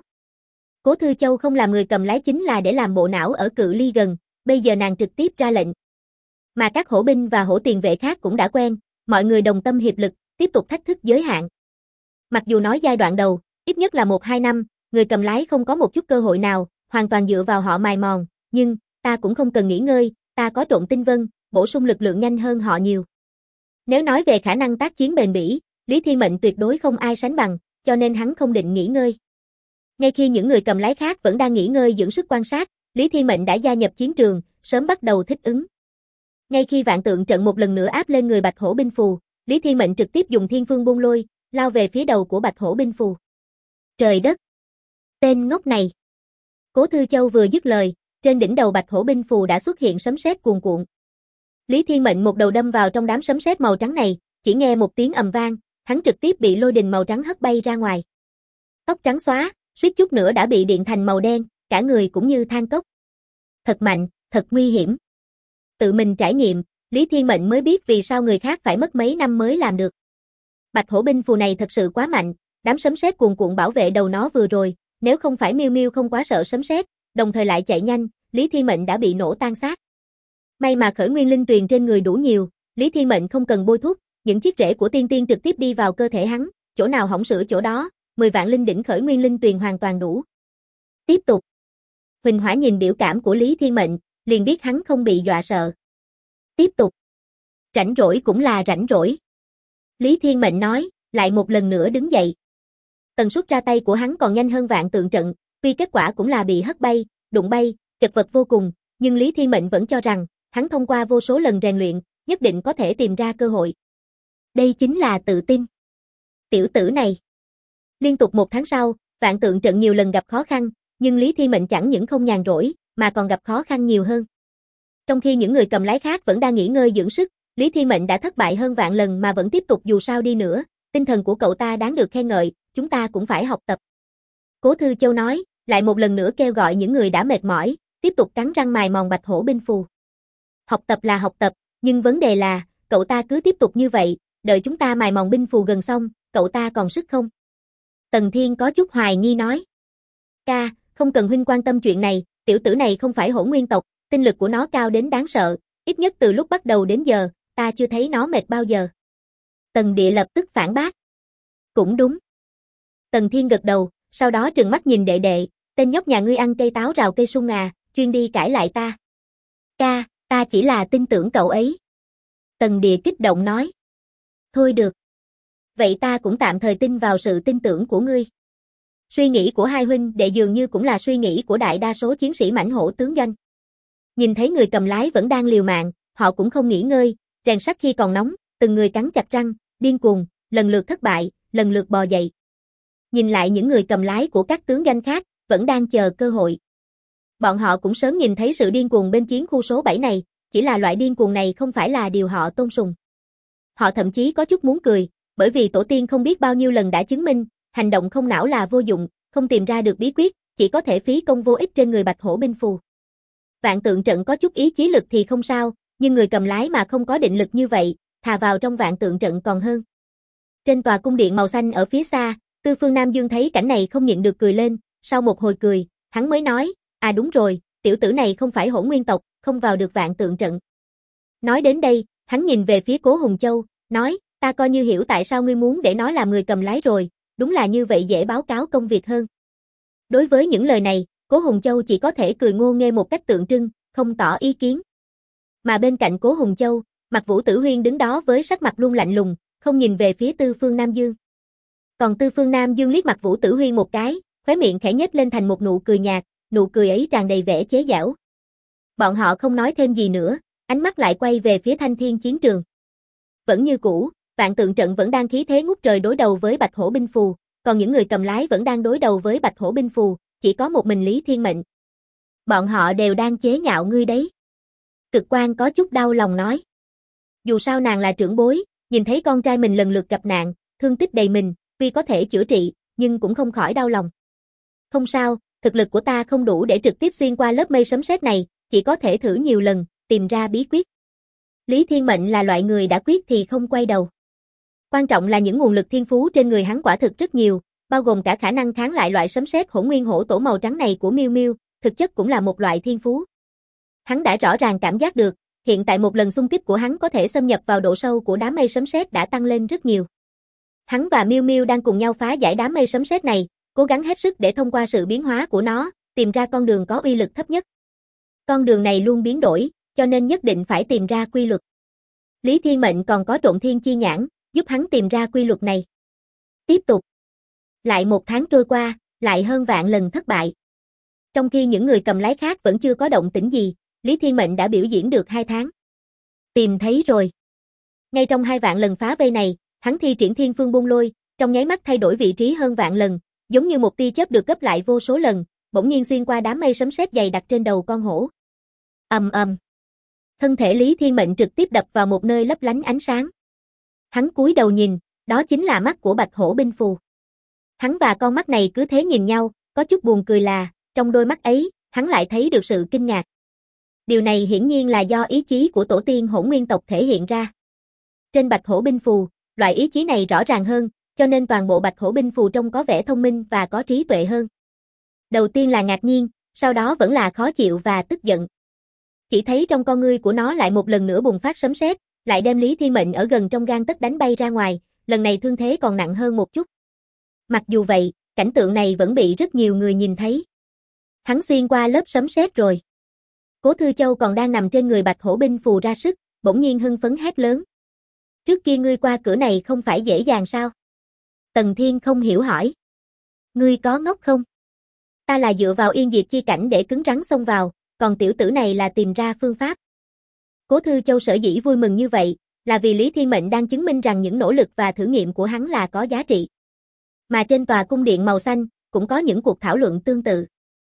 [SPEAKER 1] Cố Thư Châu không làm người cầm lái chính là để làm bộ não ở cự ly gần, bây giờ nàng trực tiếp ra lệnh. Mà các hổ binh và hổ tiền vệ khác cũng đã quen, mọi người đồng tâm hiệp lực, tiếp tục thách thức giới hạn. Mặc dù nói giai đoạn đầu, ít nhất là 1-2 năm, người cầm lái không có một chút cơ hội nào, hoàn toàn dựa vào họ mài mòn, nhưng, ta cũng không cần nghỉ ngơi, ta có trộn tinh vân, bổ sung lực lượng nhanh hơn họ nhiều. Nếu nói về khả năng tác chiến bền bỉ, Lý Thiên Mệnh tuyệt đối không ai sánh bằng, cho nên hắn không định nghỉ ngơi. Ngay khi những người cầm lái khác vẫn đang nghỉ ngơi dưỡng sức quan sát, Lý Thiên Mệnh đã gia nhập chiến trường, sớm bắt đầu thích ứng. Ngay khi vạn tượng trận một lần nữa áp lên người bạch hổ binh phù, Lý Thiên Mệnh trực tiếp dùng thiên phương buôn lôi, lao về phía đầu của bạch hổ binh phù. Trời đất! Tên ngốc này! Cố Thư Châu vừa dứt lời, trên đỉnh đầu bạch hổ binh phù đã xuất hiện sấm sét cuồn cuộn. Lý Thiên Mệnh một đầu đâm vào trong đám sấm sét màu trắng này, chỉ nghe một tiếng ầm vang, hắn trực tiếp bị lôi đình màu trắng hất bay ra ngoài. Tóc trắng xóa, suýt chút nữa đã bị điện thành màu đen, cả người cũng như than cốc. Thật mạnh, thật nguy hiểm. Tự mình trải nghiệm, Lý Thiên Mệnh mới biết vì sao người khác phải mất mấy năm mới làm được. Bạch hổ binh phù này thật sự quá mạnh, đám sấm sét cuồn cuộn bảo vệ đầu nó vừa rồi, nếu không phải Miêu Miêu không quá sợ sấm sét, đồng thời lại chạy nhanh, Lý Thiên Mệnh đã bị nổ tan xác. May mà khởi nguyên linh tuyền trên người đủ nhiều, Lý Thiên Mệnh không cần bôi thuốc, những chiếc rễ của tiên tiên trực tiếp đi vào cơ thể hắn, chỗ nào hỏng sửa chỗ đó, 10 vạn linh đỉnh khởi nguyên linh tuyền hoàn toàn đủ. Tiếp tục. Huỳnh Hỏa nhìn biểu cảm của Lý Thiên Mệnh, liền biết hắn không bị dọa sợ. Tiếp tục. Rảnh rỗi cũng là rảnh rỗi. Lý Thiên Mệnh nói, lại một lần nữa đứng dậy. Tần suất ra tay của hắn còn nhanh hơn vạn tượng trận, tuy kết quả cũng là bị hất bay, đụng bay, chật vật vô cùng, nhưng Lý Thiên Mệnh vẫn cho rằng, hắn thông qua vô số lần rèn luyện, nhất định có thể tìm ra cơ hội. Đây chính là tự tin. Tiểu tử này. Liên tục 1 tháng sau, vạn tượng trận nhiều lần gặp khó khăn, nhưng Lý Thiên Mệnh chẳng những không nhàn rỗi, mà còn gặp khó khăn nhiều hơn. Trong khi những người cầm lái khác vẫn đang nghỉ ngơi dưỡng sức, Lý Thiên Mệnh đã thất bại hơn vạn lần mà vẫn tiếp tục dù sao đi nữa, tinh thần của cậu ta đáng được khen ngợi, chúng ta cũng phải học tập. Cố Thư Châu nói, lại một lần nữa kêu gọi những người đã mệt mỏi, tiếp tục cắn răng mài mòn bạch hổ binh phù. Học tập là học tập, nhưng vấn đề là, cậu ta cứ tiếp tục như vậy, đợi chúng ta mài mòn binh phù gần xong, cậu ta còn sức không? Tần Thiên có chút hoài nghi nói. Ca, không cần huynh quan tâm chuyện này, tiểu tử này không phải hổ nguyên tộc, tinh lực của nó cao đến đáng sợ, ít nhất từ lúc bắt đầu đến giờ, ta chưa thấy nó mệt bao giờ. Tần Địa lập tức phản bác. Cũng đúng. Tần Thiên gật đầu, sau đó trừng mắt nhìn đệ đệ, tên nhóc nhà ngươi ăn cây táo rào cây sung à, chuyên đi cãi lại ta. Ca, ta chỉ là tin tưởng cậu ấy. Tần Địa kích động nói. Thôi được. Vậy ta cũng tạm thời tin vào sự tin tưởng của ngươi. Suy nghĩ của hai huynh đệ dường như cũng là suy nghĩ của đại đa số chiến sĩ mãnh hổ tướng doanh. Nhìn thấy người cầm lái vẫn đang liều mạng, họ cũng không nghỉ ngơi, rèn sắt khi còn nóng, từng người cắn chặt răng, điên cuồng, lần lượt thất bại, lần lượt bò dậy. Nhìn lại những người cầm lái của các tướng doanh khác, vẫn đang chờ cơ hội. Bọn họ cũng sớm nhìn thấy sự điên cuồng bên chiến khu số 7 này, chỉ là loại điên cuồng này không phải là điều họ tôn sùng. Họ thậm chí có chút muốn cười, bởi vì tổ tiên không biết bao nhiêu lần đã chứng minh, hành động không não là vô dụng, không tìm ra được bí quyết, chỉ có thể phí công vô ích trên người bạch hổ binh phù. Vạn tượng trận có chút ý chí lực thì không sao, nhưng người cầm lái mà không có định lực như vậy, thà vào trong vạn tượng trận còn hơn. Trên tòa cung điện màu xanh ở phía xa, Tư Phương Nam Dương thấy cảnh này không nhịn được cười lên, sau một hồi cười, hắn mới nói, à đúng rồi, tiểu tử này không phải hổ nguyên tộc, không vào được vạn tượng trận. Nói đến đây, hắn nhìn về phía Cố Hùng Châu, nói, ta coi như hiểu tại sao ngươi muốn để nó làm người cầm lái rồi, đúng là như vậy dễ báo cáo công việc hơn. Đối với những lời này, Cố Hùng Châu chỉ có thể cười ngô nghê một cách tượng trưng, không tỏ ý kiến. Mà bên cạnh Cố Hùng Châu, Mạc Vũ Tử Huyên đứng đó với sắc mặt luôn lạnh lùng, không nhìn về phía Tư Phương Nam Dương. Còn Tư Phương Nam Dương liếc Mạc Vũ Tử Huyên một cái, khóe miệng khẽ nhếch lên thành một nụ cười nhạt, nụ cười ấy tràn đầy vẻ chế giễu. Bọn họ không nói thêm gì nữa, ánh mắt lại quay về phía Thanh Thiên chiến trường. Vẫn như cũ, vạn tượng trận vẫn đang khí thế ngút trời đối đầu với Bạch Hổ binh phù, còn những người cầm lái vẫn đang đối đầu với Bạch Hổ binh phù, chỉ có một mình Lý Thiên Mệnh. Bọn họ đều đang chế nhạo ngươi đấy. Cực Quang có chút đau lòng nói. Dù sao nàng là trưởng bối, nhìn thấy con trai mình lần lượt gặp nạn, thương tích đầy mình, tuy có thể chữa trị, nhưng cũng không khỏi đau lòng. Không sao, thực lực của ta không đủ để trực tiếp xuyên qua lớp mây sấm sét này, chỉ có thể thử nhiều lần, tìm ra bí quyết. Lý Thiên Mệnh là loại người đã quyết thì không quay đầu. Quan trọng là những nguồn lực thiên phú trên người hắn quả thực rất nhiều, bao gồm cả khả năng kháng lại loại sấm sét hỗn nguyên hổ tổ màu trắng này của Miêu Miêu, thực chất cũng là một loại thiên phú. Hắn đã rõ ràng cảm giác được, hiện tại một lần xung kích của hắn có thể xâm nhập vào độ sâu của đám mây sấm sét đã tăng lên rất nhiều. Hắn và Miêu Miêu đang cùng nhau phá giải đám mây sấm sét này, cố gắng hết sức để thông qua sự biến hóa của nó, tìm ra con đường có uy lực thấp nhất. Con đường này luôn biến đổi, cho nên nhất định phải tìm ra quy luật. Lý Thiên Mệnh còn có Trộn Thiên Chi Nhãn, giúp hắn tìm ra quy luật này. Tiếp tục. Lại một tháng trôi qua, lại hơn vạn lần thất bại. Trong khi những người cầm lái khác vẫn chưa có động tĩnh gì, Lý Thiên Mệnh đã biểu diễn được 2 tháng. Tìm thấy rồi. Ngay trong 2 vạn lần phá vây này, hắn thi triển Thiên Phương Bôn Lôi, trong nháy mắt thay đổi vị trí hơn vạn lần, giống như một tia chớp được gấp lại vô số lần, bỗng nhiên xuyên qua đám mây sấm sét dày đặc trên đầu con hổ. Ầm ầm. Thân thể Lý Thiên Mệnh trực tiếp đập vào một nơi lấp lánh ánh sáng. Hắn cúi đầu nhìn, đó chính là mắt của Bạch Hổ binh phù. Hắn và con mắt này cứ thế nhìn nhau, có chút buồn cười là, trong đôi mắt ấy, hắn lại thấy được sự kinh ngạc. Điều này hiển nhiên là do ý chí của tổ tiên Hỗn Nguyên tộc thể hiện ra. Trên Bạch Hổ binh phù, loại ý chí này rõ ràng hơn, cho nên toàn bộ Bạch Hổ binh phù trông có vẻ thông minh và có trí tuệ hơn. Đầu tiên là ngạc nhiên, sau đó vẫn là khó chịu và tức giận. Chỉ thấy trong con ngươi của nó lại một lần nữa bùng phát sấm sét, lại đem Lý Thiên Mệnh ở gần trong gang tấc đánh bay ra ngoài, lần này thương thế còn nặng hơn một chút. Mặc dù vậy, cảnh tượng này vẫn bị rất nhiều người nhìn thấy. Hắn xuyên qua lớp sấm sét rồi. Cố Thư Châu còn đang nằm trên người Bạch Hổ binh phù ra sức, bỗng nhiên hưng phấn hét lớn. Trước kia ngươi qua cửa này không phải dễ dàng sao? Tần Thiên không hiểu hỏi. Ngươi có ngốc không? Ta là dựa vào yên diệt chi cảnh để cứng rắn xông vào, còn tiểu tử này là tìm ra phương pháp. Cố Thư Châu sở dĩ vui mừng như vậy, là vì Lý Thiên Mệnh đang chứng minh rằng những nỗ lực và thử nghiệm của hắn là có giá trị. Mà trên tòa cung điện màu xanh, cũng có những cuộc thảo luận tương tự.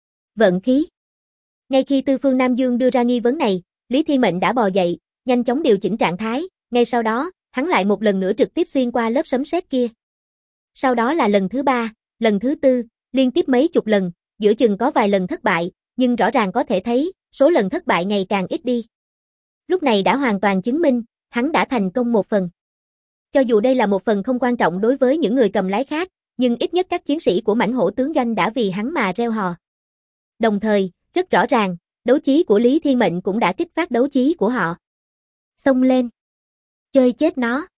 [SPEAKER 1] Vận khí. Ngay khi Tư Phương Nam Dương đưa ra nghi vấn này, Lý Thiên Mệnh đã bò dậy, nhanh chóng điều chỉnh trạng thái, ngay sau đó, hắn lại một lần nữa trực tiếp xuyên qua lớp sấm sét kia. Sau đó là lần thứ 3, lần thứ 4, liên tiếp mấy chục lần, giữa chừng có vài lần thất bại, nhưng rõ ràng có thể thấy, số lần thất bại ngày càng ít đi. Lúc này đã hoàn toàn chứng minh, hắn đã thành công một phần. Cho dù đây là một phần không quan trọng đối với những người cầm lái khác, nhưng ít nhất các chiến sĩ của mãnh hổ tướng doanh đã vì hắn mà reo hò. Đồng thời, rất rõ ràng, đấu chí của Lý Thiên Mệnh cũng đã kích phát đấu chí của họ. Xông lên! Chơi chết nó!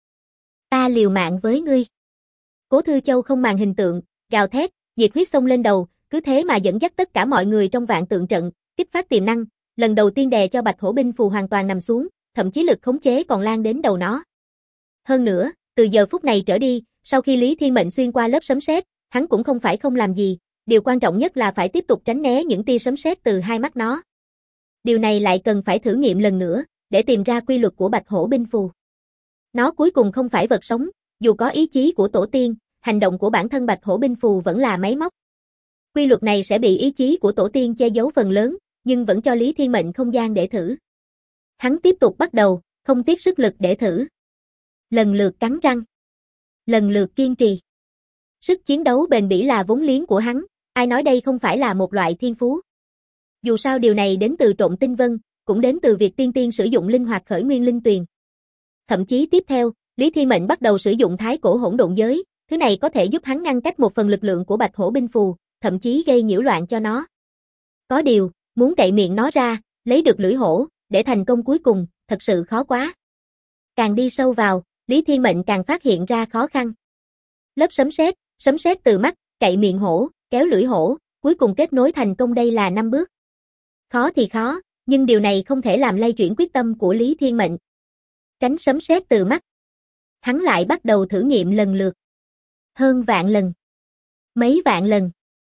[SPEAKER 1] Ta liều mạng với ngươi! Cố Thư Châu không màng hình tượng, gào thét, nhiệt huyết xông lên đầu, cứ thế mà dẫn dắt tất cả mọi người trong vạn tượng trận, kích phát tiềm năng, lần đầu tiên đè cho Bạch Hổ binh phù hoàn toàn nằm xuống, thậm chí lực khống chế còn lan đến đầu nó. Hơn nữa, từ giờ phút này trở đi, sau khi Lý Thiên Mệnh xuyên qua lớp sấm sét, hắn cũng không phải không làm gì, điều quan trọng nhất là phải tiếp tục tránh né những tia sấm sét từ hai mắt nó. Điều này lại cần phải thử nghiệm lần nữa, để tìm ra quy luật của Bạch Hổ binh phù. Nó cuối cùng không phải vật sống, dù có ý chí của tổ tiên, hành động của bản thân Bạch Hổ binh phù vẫn là máy móc. Quy luật này sẽ bị ý chí của tổ tiên che giấu phần lớn, nhưng vẫn cho Lý Thiên Mệnh không gian để thử. Hắn tiếp tục bắt đầu, không tiếc sức lực để thử. Lần lượt cắn răng. Lần lượt kiên trì. Sức chiến đấu bền bỉ là vốn liếng của hắn, ai nói đây không phải là một loại thiên phú. Dù sao điều này đến từ Trộn Tinh Vân, cũng đến từ việc tiên tiên sử dụng linh hoạt khởi nguyên linh tuyền. Thậm chí tiếp theo, Lý Thiên Mệnh bắt đầu sử dụng thái cổ hỗn độn giới, thứ này có thể giúp hắn ngăn cách một phần lực lượng của Bạch Hổ binh phù, thậm chí gây nhiễu loạn cho nó. Có điều, muốn đậy miệng nó ra, lấy được lưỡi hổ, để thành công cuối cùng, thật sự khó quá. Càng đi sâu vào, Lý Thiên Mệnh càng phát hiện ra khó khăn. Lớp sấm sét từ mắt, cậy miệng hổ, kéo lưỡi hổ, cuối cùng kết nối thành công, đây là 5 bước. Khó thì khó, nhưng điều này không thể làm lay chuyển quyết tâm của Lý Thiên Mệnh. Tránh sấm sét từ mắt. Hắn lại bắt đầu thử nghiệm lần lượt. Hơn vạn lần. Mấy vạn lần.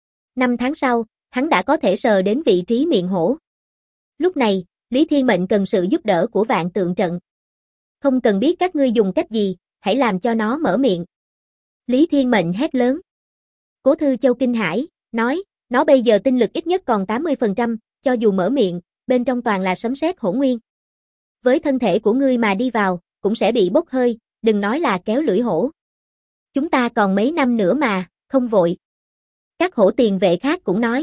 [SPEAKER 1] 5 tháng sau, hắn đã có thể sờ đến vị trí miệng hổ. Lúc này, Lý Thiên Mệnh cần sự giúp đỡ của vạn tượng trận. Không cần biết các ngươi dùng cách gì, hãy làm cho nó mở miệng. Lý Thiên Mệnh hét lớn. Cố Thư Châu kinh hãi, nói, nó bây giờ tinh lực ít nhất còn 80%, cho dù mở miệng, bên trong toàn là sấm sét hỗn nguyên. Với thân thể của ngươi mà đi vào, cũng sẽ bị bốc hơi, đừng nói là kéo lưỡi hổ. Chúng ta còn mấy năm nữa mà, không vội. Các hổ tiền vệ khác cũng nói.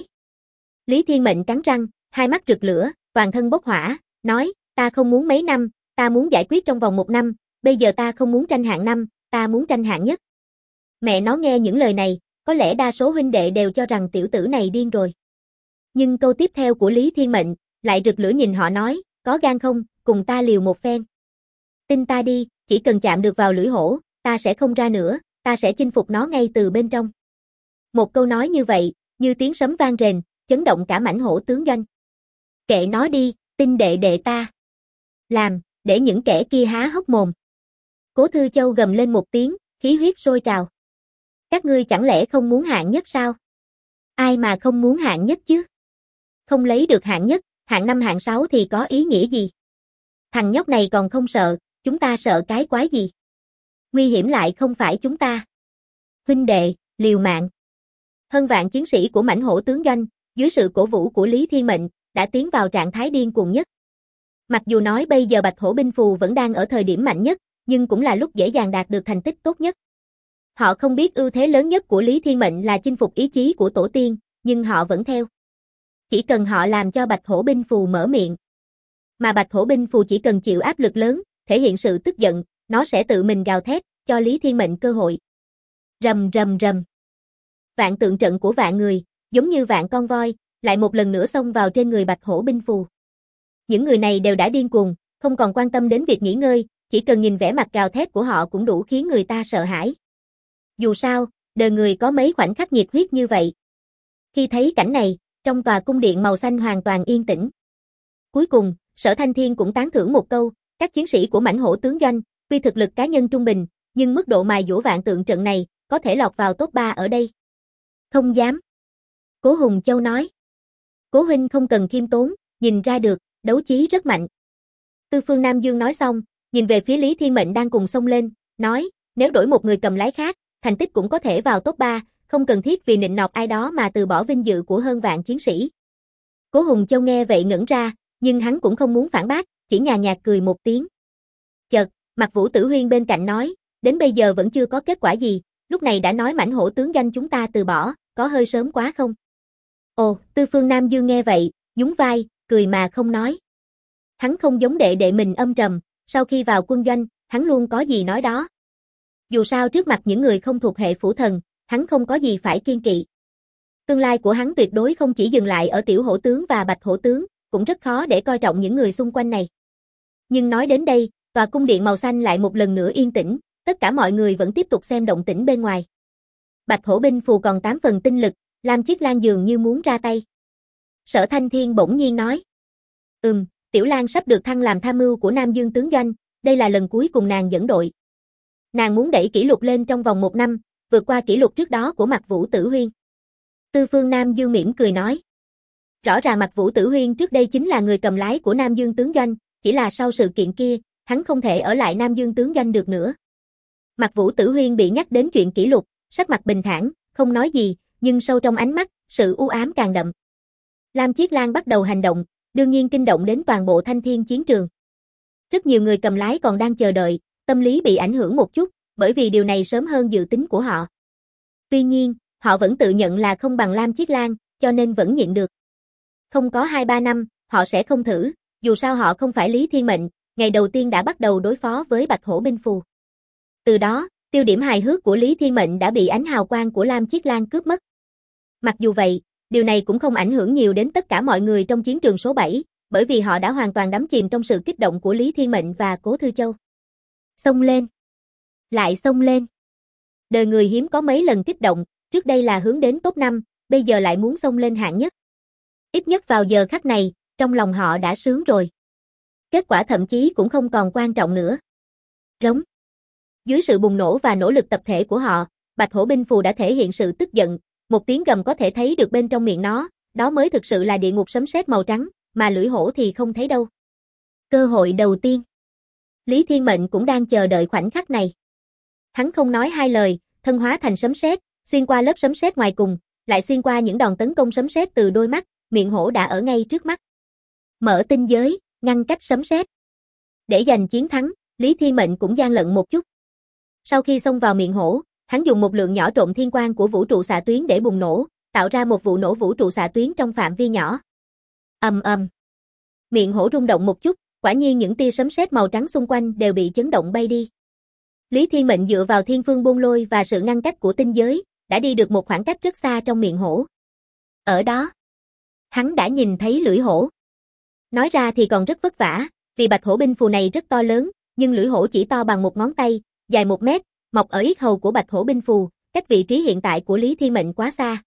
[SPEAKER 1] Lý Thiên Mệnh cắn răng, hai mắt rực lửa, toàn thân bốc hỏa, nói, ta không muốn mấy năm, ta muốn giải quyết trong vòng 1 năm, bây giờ ta không muốn tranh hạng 5, ta muốn tranh hạng nhất. Mẹ nó nghe những lời này, có lẽ đa số huynh đệ đều cho rằng tiểu tử này điên rồi. Nhưng câu tiếp theo của Lý Thiên Mệnh, lại rực lửa nhìn họ nói, có gan không, cùng ta liều một phen. Tin ta đi, chỉ cần chạm được vào lưỡi hổ, ta sẽ không ra nữa, ta sẽ chinh phục nó ngay từ bên trong. Một câu nói như vậy, như tiếng sấm vang rền, chấn động cả mảnh hổ tướng doanh. Kệ nó đi, tin đệ đệ ta. Làm, để những kẻ kia há hốc mồm. Cố Thư Châu gầm lên một tiếng, khí huyết sôi trào. Các ngươi chẳng lẽ không muốn hạng nhất sao? Ai mà không muốn hạng nhất chứ? Không lấy được hạng nhất, hạng 5 hạng 6 thì có ý nghĩa gì? Thằng nhóc này còn không sợ, chúng ta sợ cái quái gì? Nguy hiểm lại không phải chúng ta. Huynh đệ, liều mạng. Hơn vạn chiến sĩ của mảnh hổ tướng doanh, dưới sự cổ vũ của Lý Thiên Mệnh, đã tiến vào trạng thái điên cuồng nhất. Mặc dù nói bây giờ Bạch Hổ binh phù vẫn đang ở thời điểm mạnh nhất, nhưng cũng là lúc dễ dàng đạt được thành tích tốt nhất. Họ không biết ưu thế lớn nhất của Lý Thiên Mệnh là chinh phục ý chí của tổ tiên, nhưng họ vẫn theo. Chỉ cần họ làm cho Bạch Hổ binh phù mở miệng. Mà Bạch Hổ binh phù chỉ cần chịu áp lực lớn, thể hiện sự tức giận, nó sẽ tự mình gào thét, cho Lý Thiên Mệnh cơ hội. Rầm rầm rầm. Vạn tượng trận của vạn người, giống như vạn con voi, lại một lần nữa xông vào trên người Bạch Hổ binh phù. Những người này đều đã điên cuồng, không còn quan tâm đến việc nghỉ ngơi, chỉ cần nhìn vẻ mặt gào thét của họ cũng đủ khiến người ta sợ hãi. Dù sao, đời người có mấy khoảnh khắc nhiệt huyết như vậy. Khi thấy cảnh này, trong tòa cung điện màu xanh hoàn toàn yên tĩnh. Cuối cùng, Sở Thanh Thiên cũng tán thưởng một câu, các chiến sĩ của mảnh hổ tướng doanh, tuy thực lực cá nhân trung bình, nhưng mức độ mài dũa vạn tượng trận này, có thể lọt vào top 3 ở đây. Không dám. Cố Hùng Châu nói. Cố huynh không cần khiêm tốn, nhìn ra được, đấu chí rất mạnh. Tư Phương Nam Dương nói xong, nhìn về phía Lý Thiên Mệnh đang cùng xông lên, nói, nếu đổi một người cầm lái khác, thành tích cũng có thể vào top 3, không cần thiết vì nịnh nọt ai đó mà từ bỏ vinh dự của hơn vạn chiến sĩ. Cố Hùng Châu nghe vậy ngẩn ra, nhưng hắn cũng không muốn phản bác, chỉ nhàn nhạt cười một tiếng. Chợt, Mạc Vũ Tử Huyên bên cạnh nói, đến bây giờ vẫn chưa có kết quả gì, lúc này đã nói mảnh hổ tướng doanh chúng ta từ bỏ, có hơi sớm quá không? Ồ, Tư Phương Nam Dương nghe vậy, nhún vai, cười mà không nói. Hắn không giống đệ đệ mình âm trầm, sau khi vào quân doanh, hắn luôn có gì nói đó. Dù sao trước mặt những người không thuộc hệ phủ thần, hắn không có gì phải kiêng kỵ. Tương lai của hắn tuyệt đối không chỉ dừng lại ở tiểu hổ tướng và bạch hổ tướng, cũng rất khó để coi trọng những người xung quanh này. Nhưng nói đến đây, tòa cung điện màu xanh lại một lần nữa yên tĩnh, tất cả mọi người vẫn tiếp tục xem động tĩnh bên ngoài. Bạch hổ binh phù còn 8 phần tinh lực, Lam Chiết Lan dường như muốn ra tay. Sở Thanh Thiên bỗng nhiên nói. Tiểu Lan sắp được thăng làm tham mưu của Nam Dương tướng doanh, đây là lần cuối cùng nàng dẫn đội. Nàng muốn đẩy kỷ lục lên trong vòng 1 năm, vượt qua kỷ lục trước đó của Mạc Vũ Tử Huyên. Tư Phương Nam Dương mỉm cười nói. Rõ ràng Mạc Vũ Tử Huyên trước đây chính là người cầm lái của Nam Dương tướng doanh, chỉ là sau sự kiện kia, hắn không thể ở lại Nam Dương tướng doanh được nữa. Mạc Vũ Tử Huyên bị nhắc đến chuyện kỷ lục, sắc mặt bình thản, không nói gì, nhưng sâu trong ánh mắt, sự u ám càng đậm. Lam Chiết Lan bắt đầu hành động, đương nhiên kinh động đến toàn bộ Thanh Thiên chiến trường. Rất nhiều người cầm lái còn đang chờ đợi, tâm lý bị ảnh hưởng một chút, bởi vì điều này sớm hơn dự tính của họ. Tuy nhiên, họ vẫn tự nhận là không bằng Lam Chiết Lan, cho nên vẫn nhịn được. Không có 2-3 năm, họ sẽ không thử, dù sao họ không phải Lý Thiên Mệnh, ngày đầu tiên đã bắt đầu đối phó với Bạch Hổ binh phù. Từ đó, tiêu điểm hài hước của Lý Thiên Mệnh đã bị ánh hào quang của Lam Chiết Lan cướp mất. Mặc dù vậy, điều này cũng không ảnh hưởng nhiều đến tất cả mọi người trong chiến trường số 7, bởi vì họ đã hoàn toàn đắm chìm trong sự kích động của Lý Thiên Mệnh và Cố Thư Châu. Xông lên! Lại xông lên! Đời người hiếm có mấy lần kích động, trước đây là hướng đến top 5, bây giờ lại muốn xông lên hạng nhất. Ít nhất vào giờ khắc này, trong lòng họ đã sướng rồi. Kết quả thậm chí cũng không còn quan trọng nữa. Rống. Dưới sự bùng nổ và nỗ lực tập thể của họ, Bạch Hổ binh phù đã thể hiện sự tức giận, một tiếng gầm có thể thấy được bên trong miệng nó, đó mới thực sự là địa ngục sấm sét màu trắng, mà lưỡi hổ thì không thấy đâu. Cơ hội đầu tiên. Lý Thiên Mệnh cũng đang chờ đợi khoảnh khắc này. Hắn không nói hai lời, thân hóa thành sấm sét, xuyên qua lớp sấm sét ngoài cùng, lại xuyên qua những đòn tấn công sấm sét từ đôi mắt, miệng hổ đã ở ngay trước mắt. Mở tinh giới, ngăn cách sấm sét. Để giành chiến thắng, Lý Thiên Mệnh cũng gian lận một chút. Sau khi xông vào miệng hổ, hắn dùng một lượng nhỏ trộn thiên quang của vũ trụ xạ tuyến để bùng nổ, tạo ra một vụ nổ vũ trụ xạ tuyến trong phạm vi nhỏ. Ầm ầm. Miệng hổ rung động một chút, quả nhiên những tia sấm sét màu trắng xung quanh đều bị chấn động bay đi. Lý Thiên Mệnh dựa vào thiên phương bôn lôi và sự ngăn cách của tinh giới, đã đi được một khoảng cách rất xa trong miệng hổ. Ở đó, hắn đã nhìn thấy lưỡi hổ. Nói ra thì còn rất vất vả, vì Bạch Hổ binh phù này rất to lớn, nhưng lưỡi hổ chỉ to bằng một ngón tay, dài 1 mét, mọc ở yết hầu của Bạch Hổ binh phù, cách vị trí hiện tại của Lý Thiên Mệnh quá xa.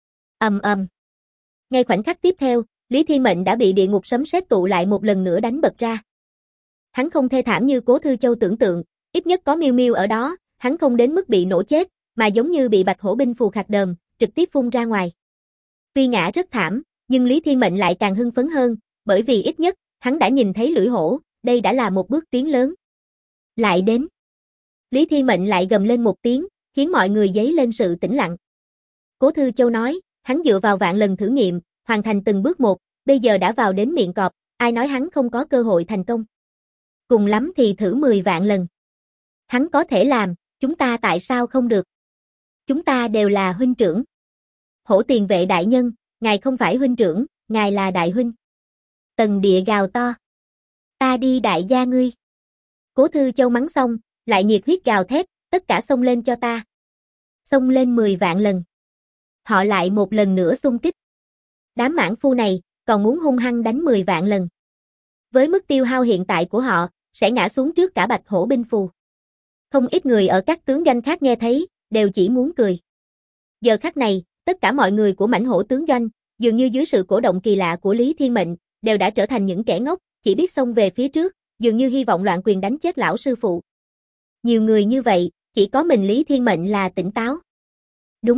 [SPEAKER 1] Ầm ầm. Ngay khoảnh khắc tiếp theo, Lý Thiên Mệnh đã bị địa ngục sấm sét tụ lại một lần nữa đánh bật ra. Hắn không thê thảm như Cố Thư Châu tưởng tượng, ít nhất có Miêu Miêu ở đó, hắn không đến mức bị nổ chết, mà giống như bị Bạch Hổ binh phù khạc đờm, trực tiếp phun ra ngoài. Tuy ngã rất thảm, nhưng Lý Thiên Mệnh lại càng hưng phấn hơn, bởi vì ít nhất, hắn đã nhìn thấy lưỡi hổ, đây đã là một bước tiến lớn. Lại đến. Lý Thiên Mệnh lại gầm lên một tiếng, khiến mọi người dấy lên sự tĩnh lặng. Cố Thư Châu nói, hắn dựa vào vạn lần thử nghiệm, hoàn thành từng bước một, bây giờ đã vào đến miệng cọp, ai nói hắn không có cơ hội thành công. Cùng lắm thì thử 10 vạn lần. Hắn có thể làm, chúng ta tại sao không được? Chúng ta đều là huynh trưởng. Hổ Tiền Vệ đại nhân, ngài không phải huynh trưởng, ngài là đại huynh. Tần Địa gào to. Ta đi đại gia ngươi. Cố Thư Châu mắng xong, lại nhiệt huyết gào thét, tất cả xông lên cho ta. Xông lên 10 vạn lần. Họ lại một lần nữa xung kích. Đám mãn phu này, còn muốn hung hăng đánh 10 vạn lần. Với mức tiêu hao hiện tại của họ, sẽ ngã xuống trước cả Bạch Hổ binh phù. Không ít người ở các tướng doanh khác nghe thấy, đều chỉ muốn cười. Giờ khắc này, tất cả mọi người của mãnh hổ tướng doanh, dường như dưới sự cổ động kỳ lạ của Lý Thiên Mệnh, đều đã trở thành những kẻ ngốc, chỉ biết xông về phía trước, dường như hy vọng loạn quyền đánh chết lão sư phụ. Nhiều người như vậy, chỉ có mình Lý Thiên Mệnh là tỉnh táo. Đúng.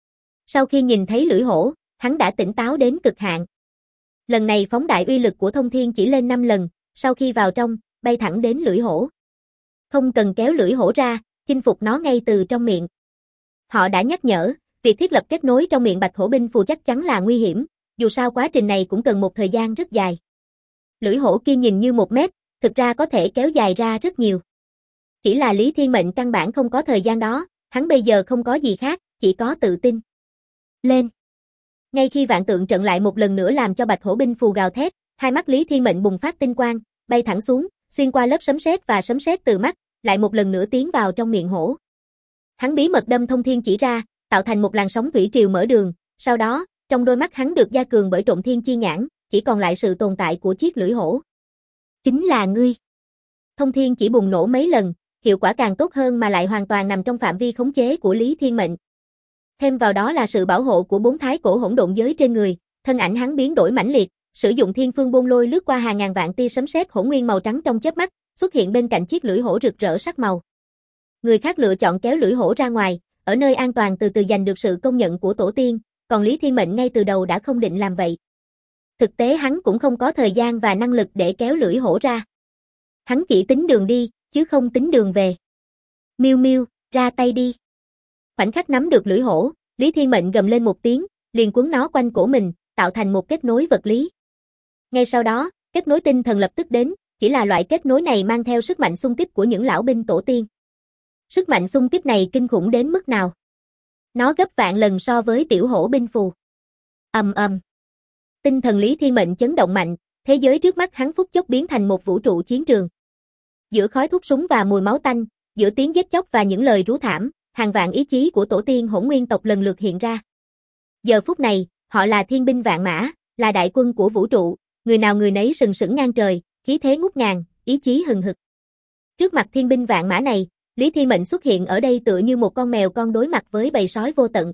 [SPEAKER 1] Sau khi nhìn thấy lưỡi hổ, hắn đã tỉnh táo đến cực hạn. Lần này phóng đại uy lực của thông thiên chỉ lên 5 lần, sau khi vào trong, bay thẳng đến lưỡi hổ. Không cần kéo lưỡi hổ ra, chinh phục nó ngay từ trong miệng. Họ đã nhắc nhở, việc thiết lập kết nối trong miệng Bạch Hổ binh phù chắc chắn là nguy hiểm, dù sao quá trình này cũng cần một thời gian rất dài. Lưỡi hổ kia nhìn như 1 mét, thực ra có thể kéo dài ra rất nhiều. Chỉ là Lý Thiên Mệnh căn bản không có thời gian đó, hắn bây giờ không có gì khác, chỉ có tự tin. Lên! Ngay khi vạn tượng trận lại một lần nữa làm cho Bạch Hổ binh phù gào thét, hai mắt Lý Thiên Mệnh bùng phát tinh quang, bay thẳng xuống, xuyên qua lớp sấm sét và sấm sét từ mắt, lại một lần nữa tiến vào trong miệng hổ. Hắn bí mật đâm thông thiên chỉ ra, tạo thành một làn sóng thủy triều mở đường, sau đó, trong đôi mắt hắn được gia cường bởi trộn thiên chi nhãn, chỉ còn lại sự tồn tại của chiếc lưỡi hổ. Chính là ngươi. Thông thiên chỉ bùng nổ mấy lần, hiệu quả càng tốt hơn mà lại hoàn toàn nằm trong phạm vi khống chế của Lý Thiên Mệnh. Thêm vào đó là sự bảo hộ của 4 thái cổ hỗn độn giới trên người, thân ảnh hắn biến đổi mãnh liệt, sử dụng thiên phương bôn lôi lướt qua hàng ngàn vạn tia sấm sét hỗn nguyên màu trắng trong chớp mắt, xuất hiện bên cạnh chiếc lưỡi hổ rực rỡ sắc màu. Người khác lựa chọn kéo lưỡi hổ ra ngoài, ở nơi an toàn từ từ giành được sự công nhận của tổ tiên, còn Lý Thiên Mệnh ngay từ đầu đã không định làm vậy. Thực tế hắn cũng không có thời gian và năng lực để kéo lưỡi hổ ra. Hắn chỉ tính đường đi, chứ không tính đường về. Miêu Miêu, ra tay đi. Khoảnh khắc nắm được lưỡi hổ, Lý Thiên Mệnh gầm lên một tiếng, liền quấn nó quanh cổ mình, tạo thành một kết nối vật lý. Ngay sau đó, kết nối tinh thần lập tức đến, chỉ là loại kết nối này mang theo sức mạnh xung kích của những lão binh tổ tiên. Sức mạnh xung kích này kinh khủng đến mức nào? Nó gấp vạn lần so với tiểu hổ binh phù. Ầm ầm. Tinh thần Lý Thiên Mệnh chấn động mạnh, thế giới trước mắt hắn phút chốc biến thành một vũ trụ chiến trường. Giữa khói thuốc súng và mùi máu tanh, giữa tiếng giết chóc và những lời rú thảm, hàng vạn ý chí của tổ tiên hỗn nguyên tộc lần lượt hiện ra. Giờ phút này, họ là thiên binh vạn mã, là đại quân của vũ trụ, người nào người nấy sừng sững ngang trời, khí thế ngút ngàn, ý chí hừng hực. Trước mặt thiên binh vạn mã này, Lý Thiên Mệnh xuất hiện ở đây tựa như một con mèo con đối mặt với bầy sói vô tận.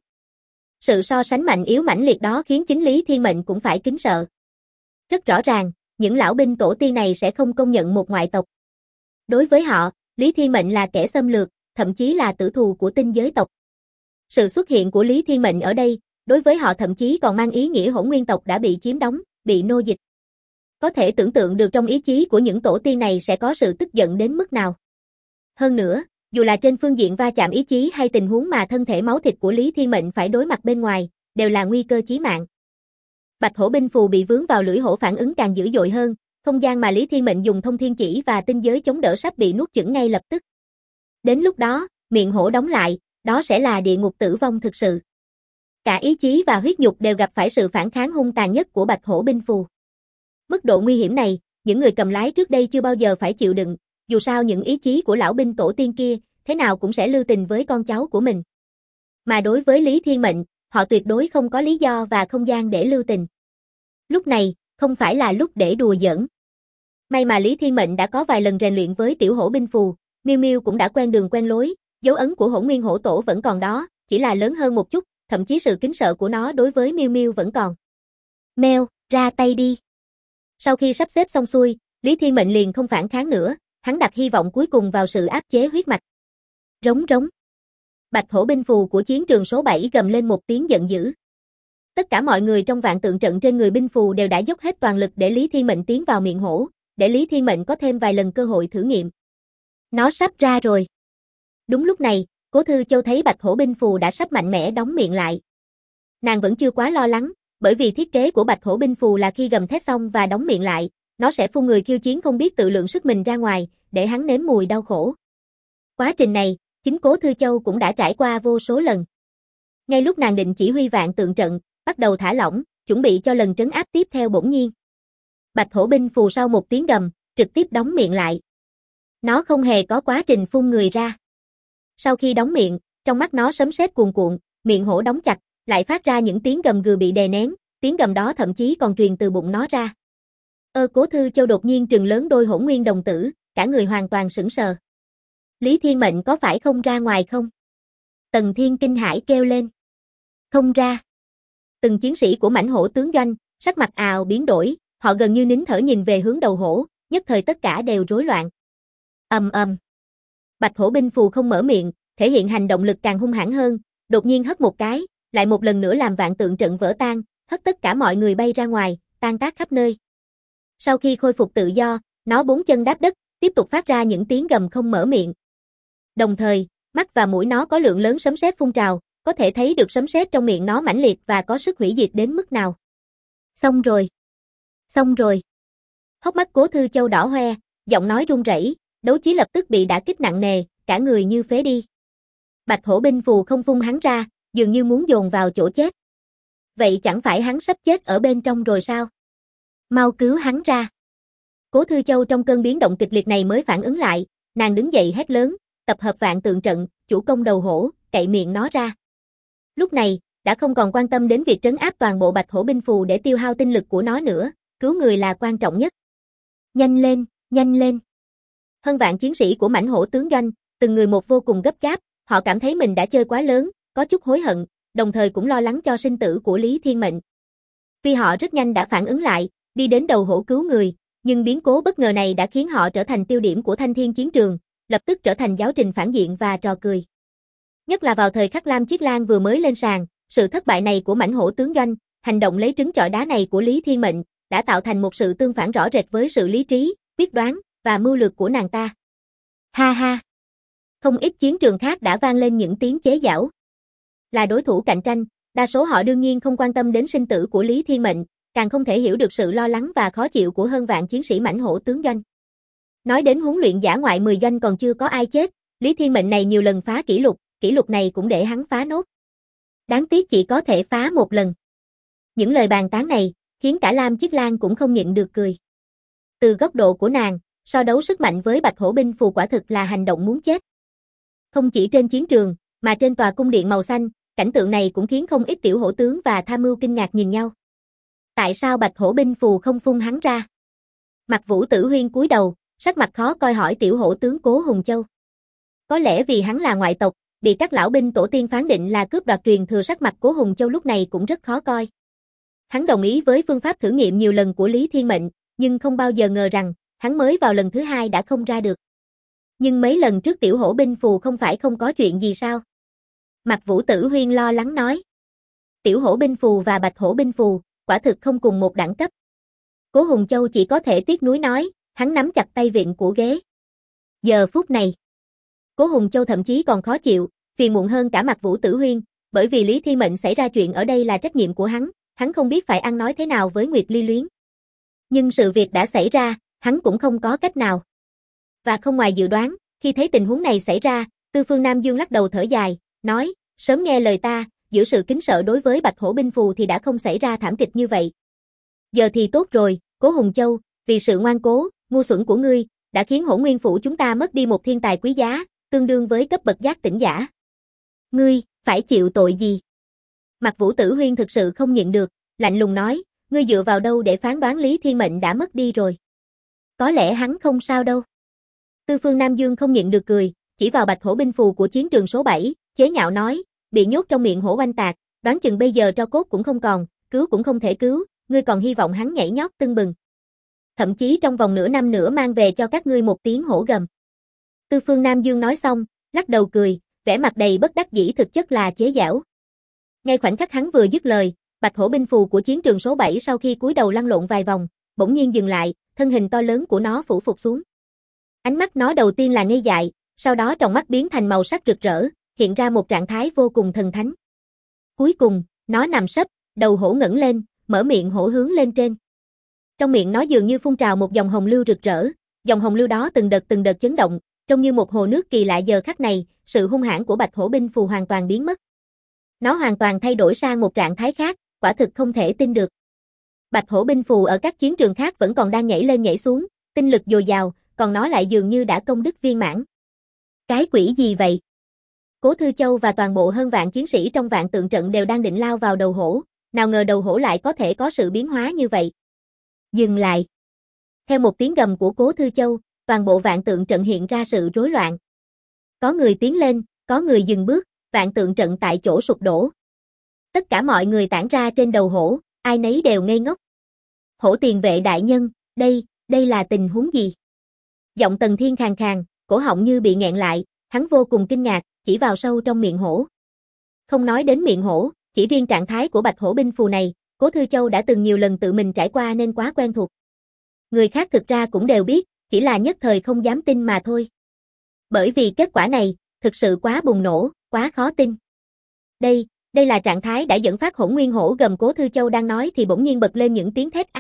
[SPEAKER 1] Sự so sánh mạnh yếu mãnh liệt đó khiến chính Lý Thiên Mệnh cũng phải kính sợ. Rất rõ ràng, những lão binh tổ tiên này sẽ không công nhận một ngoại tộc. Đối với họ, Lý Thiên Mệnh là kẻ xâm lược, thậm chí là tử thù của tinh giới tộc. Sự xuất hiện của Lý Thiên Mệnh ở đây, đối với họ thậm chí còn mang ý nghĩa Hỗn Nguyên tộc đã bị chiếm đóng, bị nô dịch. Có thể tưởng tượng được trong ý chí của những tổ tiên này sẽ có sự tức giận đến mức nào. Hơn nữa, dù là trên phương diện va chạm ý chí hay tình huống mà thân thể máu thịt của Lý Thiên Mệnh phải đối mặt bên ngoài, đều là nguy cơ chí mạng. Bạch hổ binh phù bị vướng vào lưỡi hổ phản ứng càng dữ dội hơn, không gian mà Lý Thiên Mệnh dùng thông thiên chỉ và tinh giới chống đỡ sắp bị nuốt chửng ngay lập tức. Đến lúc đó, miệng hổ đóng lại, đó sẽ là địa ngục tử vong thực sự. Cả ý chí và huyết nhục đều gặp phải sự phản kháng hung tàn nhất của bạch hổ binh phù. Mức độ nguy hiểm này, những người cầm lái trước đây chưa bao giờ phải chịu đựng, dù sao những ý chí của lão binh tổ tiên kia, thế nào cũng sẽ lưu tình với con cháu của mình. Mà đối với Lý Thiên Mệnh, họ tuyệt đối không có lý do và không gian để lưu tình. Lúc này, không phải là lúc để đùa giỡn. May mà Lý Thiên Mệnh đã có vài lần rèn luyện với tiểu hổ binh phù, Miêu Miêu cũng đã quen đường quen lối, dấu ấn của Hỗn Nguyên hổ tổ vẫn còn đó, chỉ là lớn hơn một chút, thậm chí sự kính sợ của nó đối với Miêu Miêu vẫn còn. Mèo, ra tay đi. Sau khi sắp xếp xong xuôi, Lý Thiên Mệnh liền không phản kháng nữa, hắn đặt hy vọng cuối cùng vào sự áp chế huyết mạch. Rống rống. Bạch hổ binh phù của chiến trường số 7 gầm lên một tiếng giận dữ. Tất cả mọi người trong vạn tượng trận trên người binh phù đều đã dốc hết toàn lực để Lý Thiên Mệnh tiến vào miệng hổ, để Lý Thiên Mệnh có thêm vài lần cơ hội thử nghiệm. Nó sắp ra rồi. Đúng lúc này, Cố Thư Châu thấy bạch hổ binh phù đã sắp mạnh mẽ đóng miệng lại. Nàng vẫn chưa quá lo lắng, bởi vì thiết kế của bạch hổ binh phù là khi gầm thét xong và đóng miệng lại, nó sẽ phun người khiêu chiến không biết tự lượng sức mình ra ngoài, để hắn nếm mùi đau khổ. Quá trình này, chính Cố Thư Châu cũng đã trải qua vô số lần. Ngay lúc nàng định chỉ huy vạn tượng trận, bắt đầu thả lỏng, chuẩn bị cho lần trấn áp tiếp theo bỗng nhiên. Bạch hổ binh phù sau một tiếng gầm, trực tiếp đóng miệng lại. Nó không hề có quá trình phun người ra. Sau khi đóng miệng, trong mắt nó sấm sét cuồn cuộn, miệng hổ đóng chặt, lại phát ra những tiếng gầm gừ bị đè nén, tiếng gầm đó thậm chí còn truyền từ bụng nó ra. Cố Thư Châu đột nhiên trừng lớn đôi hỗn nguyên đồng tử, cả người hoàn toàn sững sờ. Lý Thiên Mệnh có phải không ra ngoài không? Tần Thiên kinh hãi kêu lên. Không ra. Từng chiến sĩ của mãnh hổ tướng doanh, sắc mặt ào biến đổi, họ gần như nín thở nhìn về hướng đầu hổ, nhất thời tất cả đều rối loạn. Ầm ầm. Bạch hổ binh phù không mở miệng, thể hiện hành động lực càng hung hãn hơn, đột nhiên hất một cái, lại một lần nữa làm vạn tượng trận vỡ tan, hất tất cả mọi người bay ra ngoài, tan tác khắp nơi. Sau khi khôi phục tự do, nó bốn chân đáp đất, tiếp tục phát ra những tiếng gầm không mở miệng. Đồng thời, mắt và mũi nó có lượng lớn sấm sét phun trào, có thể thấy được sấm sét trong miệng nó mãnh liệt và có sức hủy diệt đến mức nào. Xong rồi. Xong rồi. Hốc mắt Cố Thư Châu đỏ hoe, giọng nói run rẩy, đấu chí lập tức bị đả kích nặng nề, cả người như phế đi. Bạch hổ binh phù không phun hắn ra, dường như muốn dồn vào chỗ chết. Vậy chẳng phải hắn sắp chết ở bên trong rồi sao? Mau cứu hắn ra. Cố Thư Châu trong cơn biến động kịch liệt này mới phản ứng lại, nàng đứng dậy hét lớn, tập hợp vạn tượng trận, chủ công đầu hổ, cậy miệng nó ra. Lúc này, đã không còn quan tâm đến việc trấn áp toàn bộ bạch hổ binh phù để tiêu hao tinh lực của nó nữa, cứu người là quan trọng nhất. Nhanh lên, nhanh lên. Hơn vạn chiến sĩ của mãnh hổ tướng doanh, từng người một vô cùng gấp gáp, họ cảm thấy mình đã chơi quá lớn, có chút hối hận, đồng thời cũng lo lắng cho sinh tử của Lý Thiên Mệnh. Tuy họ rất nhanh đã phản ứng lại, đi đến đầu hổ cứu người, nhưng biến cố bất ngờ này đã khiến họ trở thành tiêu điểm của thanh thiên chiến trường, lập tức trở thành giáo trình phản diện và trò cười. Nhất là vào thời khắc Lam Chiết Lan vừa mới lên sàn, sự thất bại này của mãnh hổ tướng doanh, hành động lấy trứng chọi đá này của Lý Thiên Mệnh, đã tạo thành một sự tương phản rõ rệt với sự lý trí, quyết đoán, và mưu lược của nàng ta. Ha ha! Không ít chiến trường khác đã vang lên những tiếng chế giễu. Là đối thủ cạnh tranh, đa số họ đương nhiên không quan tâm đến sinh tử của Lý Thiên Mệnh, càng không thể hiểu được sự lo lắng và khó chịu của hơn vạn chiến sĩ mãnh hổ tướng doanh. Nói đến huấn luyện giả ngoại 10 doanh còn chưa có ai chết, Lý Thiên Mệnh này nhiều lần phá kỷ lục này cũng để hắn phá nốt. Đáng tiếc chỉ có thể phá một lần. Những lời bàn tán này, khiến cả Lam Chiết Lan cũng không nhịn được cười. Từ góc độ của nàng, so đấu sức mạnh với bạch hổ binh phù quả thực là hành động muốn chết. Không chỉ trên chiến trường, mà trên tòa cung điện màu xanh, cảnh tượng này cũng khiến không ít tiểu hổ tướng và tham mưu kinh ngạc nhìn nhau. Tại sao Bạch Hổ binh phù không phun hắn ra? Mạc Vũ Tử Huyên cúi đầu, sắc mặt khó coi hỏi tiểu hổ tướng Cố Hùng Châu. Có lẽ vì hắn là ngoại tộc, bị các lão binh tổ tiên phán định là cướp đoạt truyền thừa, sắc mặt Cố Hùng Châu lúc này cũng rất khó coi. Hắn đồng ý với phương pháp thử nghiệm nhiều lần của Lý Thiên Mệnh, nhưng không bao giờ ngờ rằng, hắn mới vào lần thứ hai đã không ra được. Nhưng mấy lần trước tiểu hổ binh phù không phải không có chuyện gì sao? Mạc Vũ Tử Huyên lo lắng nói. Tiểu hổ binh phù và bạch hổ binh phù, quả thực không cùng một đẳng cấp. Cố Hùng Châu chỉ có thể tiếc nuối nói, hắn nắm chặt tay vịn của ghế. Giờ phút này, Cố Hùng Châu thậm chí còn khó chịu, phiền muộn hơn cả Mạc Vũ Tử Huyên, bởi vì Lý Thiên Mệnh xảy ra chuyện ở đây là trách nhiệm của hắn không biết phải ăn nói thế nào với Nguyệt Ly Luyến. Nhưng sự việc đã xảy ra, hắn cũng không có cách nào. Và không ngoài dự đoán, khi thấy tình huống này xảy ra, Tư Phương Nam Dương lắc đầu thở dài, nói, sớm nghe lời ta, giữ sự kính sợ đối với bạch hổ binh phù thì đã không xảy ra thảm kịch như vậy. Giờ thì tốt rồi, Cố Hùng Châu, vì sự ngoan cố, ngu xuẩn của ngươi, đã khiến Hổ Nguyên phủ chúng ta mất đi một thiên tài quý giá, tương đương với cấp bậc giác tỉnh giả. Ngươi, phải chịu tội gì? Mạc Vũ Tử Huyên thực sự không nhịn được, lạnh lùng nói, ngươi dựa vào đâu để phán đoán Lý Thiên Mệnh đã mất đi rồi? Có lẽ hắn không sao đâu. Tư Phương Nam Dương không nhịn được cười, chỉ vào bạch hổ binh phù của chiến trường số 7, chế nhạo nói, bị nhốt trong miệng hổ oanh tạc, đoán chừng bây giờ tro cốt cũng không còn, cứu cũng không thể cứu, ngươi còn hy vọng hắn nhảy nhót tưng bừng. Thậm chí trong vòng nửa năm nữa mang về cho các ngươi một tiếng hổ gầm. Tư Phương Nam Dương nói xong, lắc đầu cười, vẻ mặt đầy bất đắc dĩ, thực chất là chế giễu. Ngay khoảnh khắc hắn vừa dứt lời, bạch hổ binh phù của chiến trường số 7 sau khi cúi đầu lăn lộn vài vòng, bỗng nhiên dừng lại, thân hình to lớn của nó phủ phục xuống. Ánh mắt nó đầu tiên là ngây dại, sau đó trong mắt biến thành màu sắc rực rỡ, hiện ra một trạng thái vô cùng thần thánh. Cuối cùng, nó nằm sấp, đầu hổ ngẩng lên, mở miệng hổ hướng lên trên. Trong miệng nó dường như phun trào một dòng hồng lưu rực rỡ, dòng hồng lưu đó từng đợt chấn động, trông như một hồ nước kỳ lạ. Giờ khắc này, sự hung hãn của bạch hổ binh phù hoàn toàn biến mất. Nó hoàn toàn thay đổi sang một trạng thái khác, quả thực không thể tin được. Bạch hổ binh phù ở các chiến trường khác vẫn còn đang nhảy lên nhảy xuống, tinh lực dồi dào, còn nó lại dường như đã công đức viên mãn. Cái quỷ gì vậy? Cố Thư Châu và toàn bộ hơn vạn chiến sĩ trong vạn tượng trận đều đang định lao vào đầu hổ, nào ngờ đầu hổ lại có thể có sự biến hóa như vậy. Dừng lại. Theo một tiếng gầm của Cố Thư Châu, toàn bộ vạn tượng trận hiện ra sự rối loạn. Có người tiến lên, có người dừng bước, vạn tượng trận tại chỗ sụp đổ. Tất cả mọi người tản ra trên đầu hổ, ai nấy đều ngây ngốc. Hổ tiền vệ đại nhân, đây là tình huống gì? Giọng Tần Thiên khàn khàn, cổ họng như bị nghẹn lại, hắn vô cùng kinh ngạc, chỉ vào sâu trong miệng hổ. Không nói đến miệng hổ, chỉ riêng trạng thái của bạch hổ binh phù này, Cố Thư Châu đã từng nhiều lần tự mình trải qua nên quá quen thuộc. Người khác thực ra cũng đều biết, chỉ là nhất thời không dám tin mà thôi. Bởi vì kết quả này, thực sự quá bùng nổ, quá khó tin. Đây là trạng thái đã dẫn phát hỗn nguyên hổ gầm. Cố Thư Châu đang nói thì bỗng nhiên bật lên những tiếng thét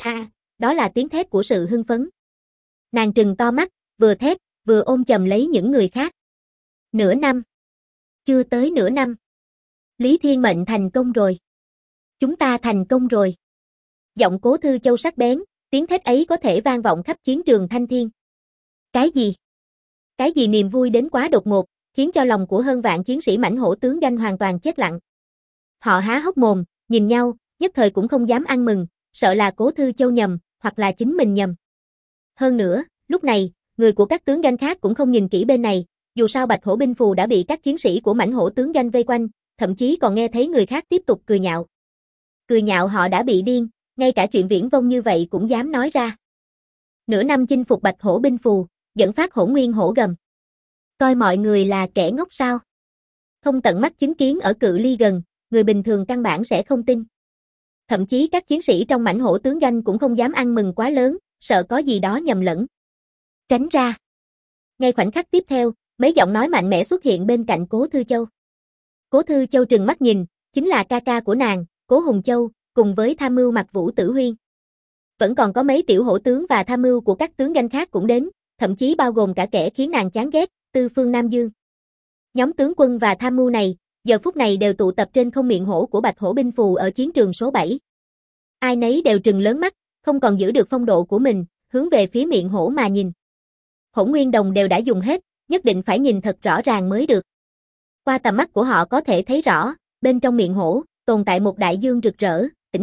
[SPEAKER 1] đó là tiếng thét của sự hưng phấn. Nàng trừng to mắt, vừa thét, vừa ôm chầm lấy những người khác. Nửa năm. Chưa tới nửa năm. Lý Thiên Mệnh thành công rồi. Chúng ta thành công rồi. Giọng Cố Thư Châu sắc bén, tiếng thét ấy có thể vang vọng khắp chiến trường Thanh Thiên. Cái gì? Cái gì? Niềm vui đến quá đột ngột, khiến cho lòng của hơn vạn chiến sĩ mãnh hổ tướng doanh hoàn toàn chết lặng. Họ há hốc mồm, nhìn nhau, nhất thời cũng không dám ăn mừng, sợ là Cố Thư Châu nhầm, hoặc là chính mình nhầm. Hơn nữa, lúc này, người của các tướng doanh khác cũng không nhìn kỹ bên này, dù sao bạch hổ binh phù đã bị các chiến sĩ của mãnh hổ tướng doanh vây quanh, thậm chí còn nghe thấy người khác tiếp tục cười nhạo. Cười nhạo họ đã bị điên, ngay cả chuyện viển vông như vậy cũng dám nói ra. Nửa năm chinh phục bạch hổ binh phù, dẫn phát hỗn nguyên hổ gầm. Coi mọi người là kẻ ngốc sao? Không tận mắt chứng kiến ở cự ly gần, người bình thường căn bản sẽ không tin. Thậm chí các chiến sĩ trong mãnh hổ tướng doanh cũng không dám ăn mừng quá lớn, sợ có gì đó nhầm lẫn. Tránh ra. Ngay khoảnh khắc tiếp theo, mấy giọng nói mạnh mẽ xuất hiện bên cạnh Cố Thư Châu. Cố Thư Châu trừng mắt nhìn, chính là ca ca của nàng, Cố Hùng Châu, cùng với tham mưu Mạc Vũ Tử Huyên. Vẫn còn có mấy tiểu hổ tướng và tham mưu của các tướng doanh khác cũng đến, thậm chí bao gồm cả kẻ khiến nàng chán ghét, Tư Phương Nam Dương. Nhóm tướng quân và tham mưu này, giờ phút này đều tụ tập trên không miệng hổ của bạch hổ binh phù ở chiến trường số 7. Ai nấy đều trừng lớn mắt, không còn giữ được phong độ của mình, hướng về phía miệng hổ mà nhìn. Hỗn nguyên đồng đều đã dùng hết, nhất định phải nhìn thật rõ ràng mới được. Qua tầm mắt của họ có thể thấy rõ, bên trong miệng hổ, tồn tại một đại dương rực rỡ, tĩnh mịch,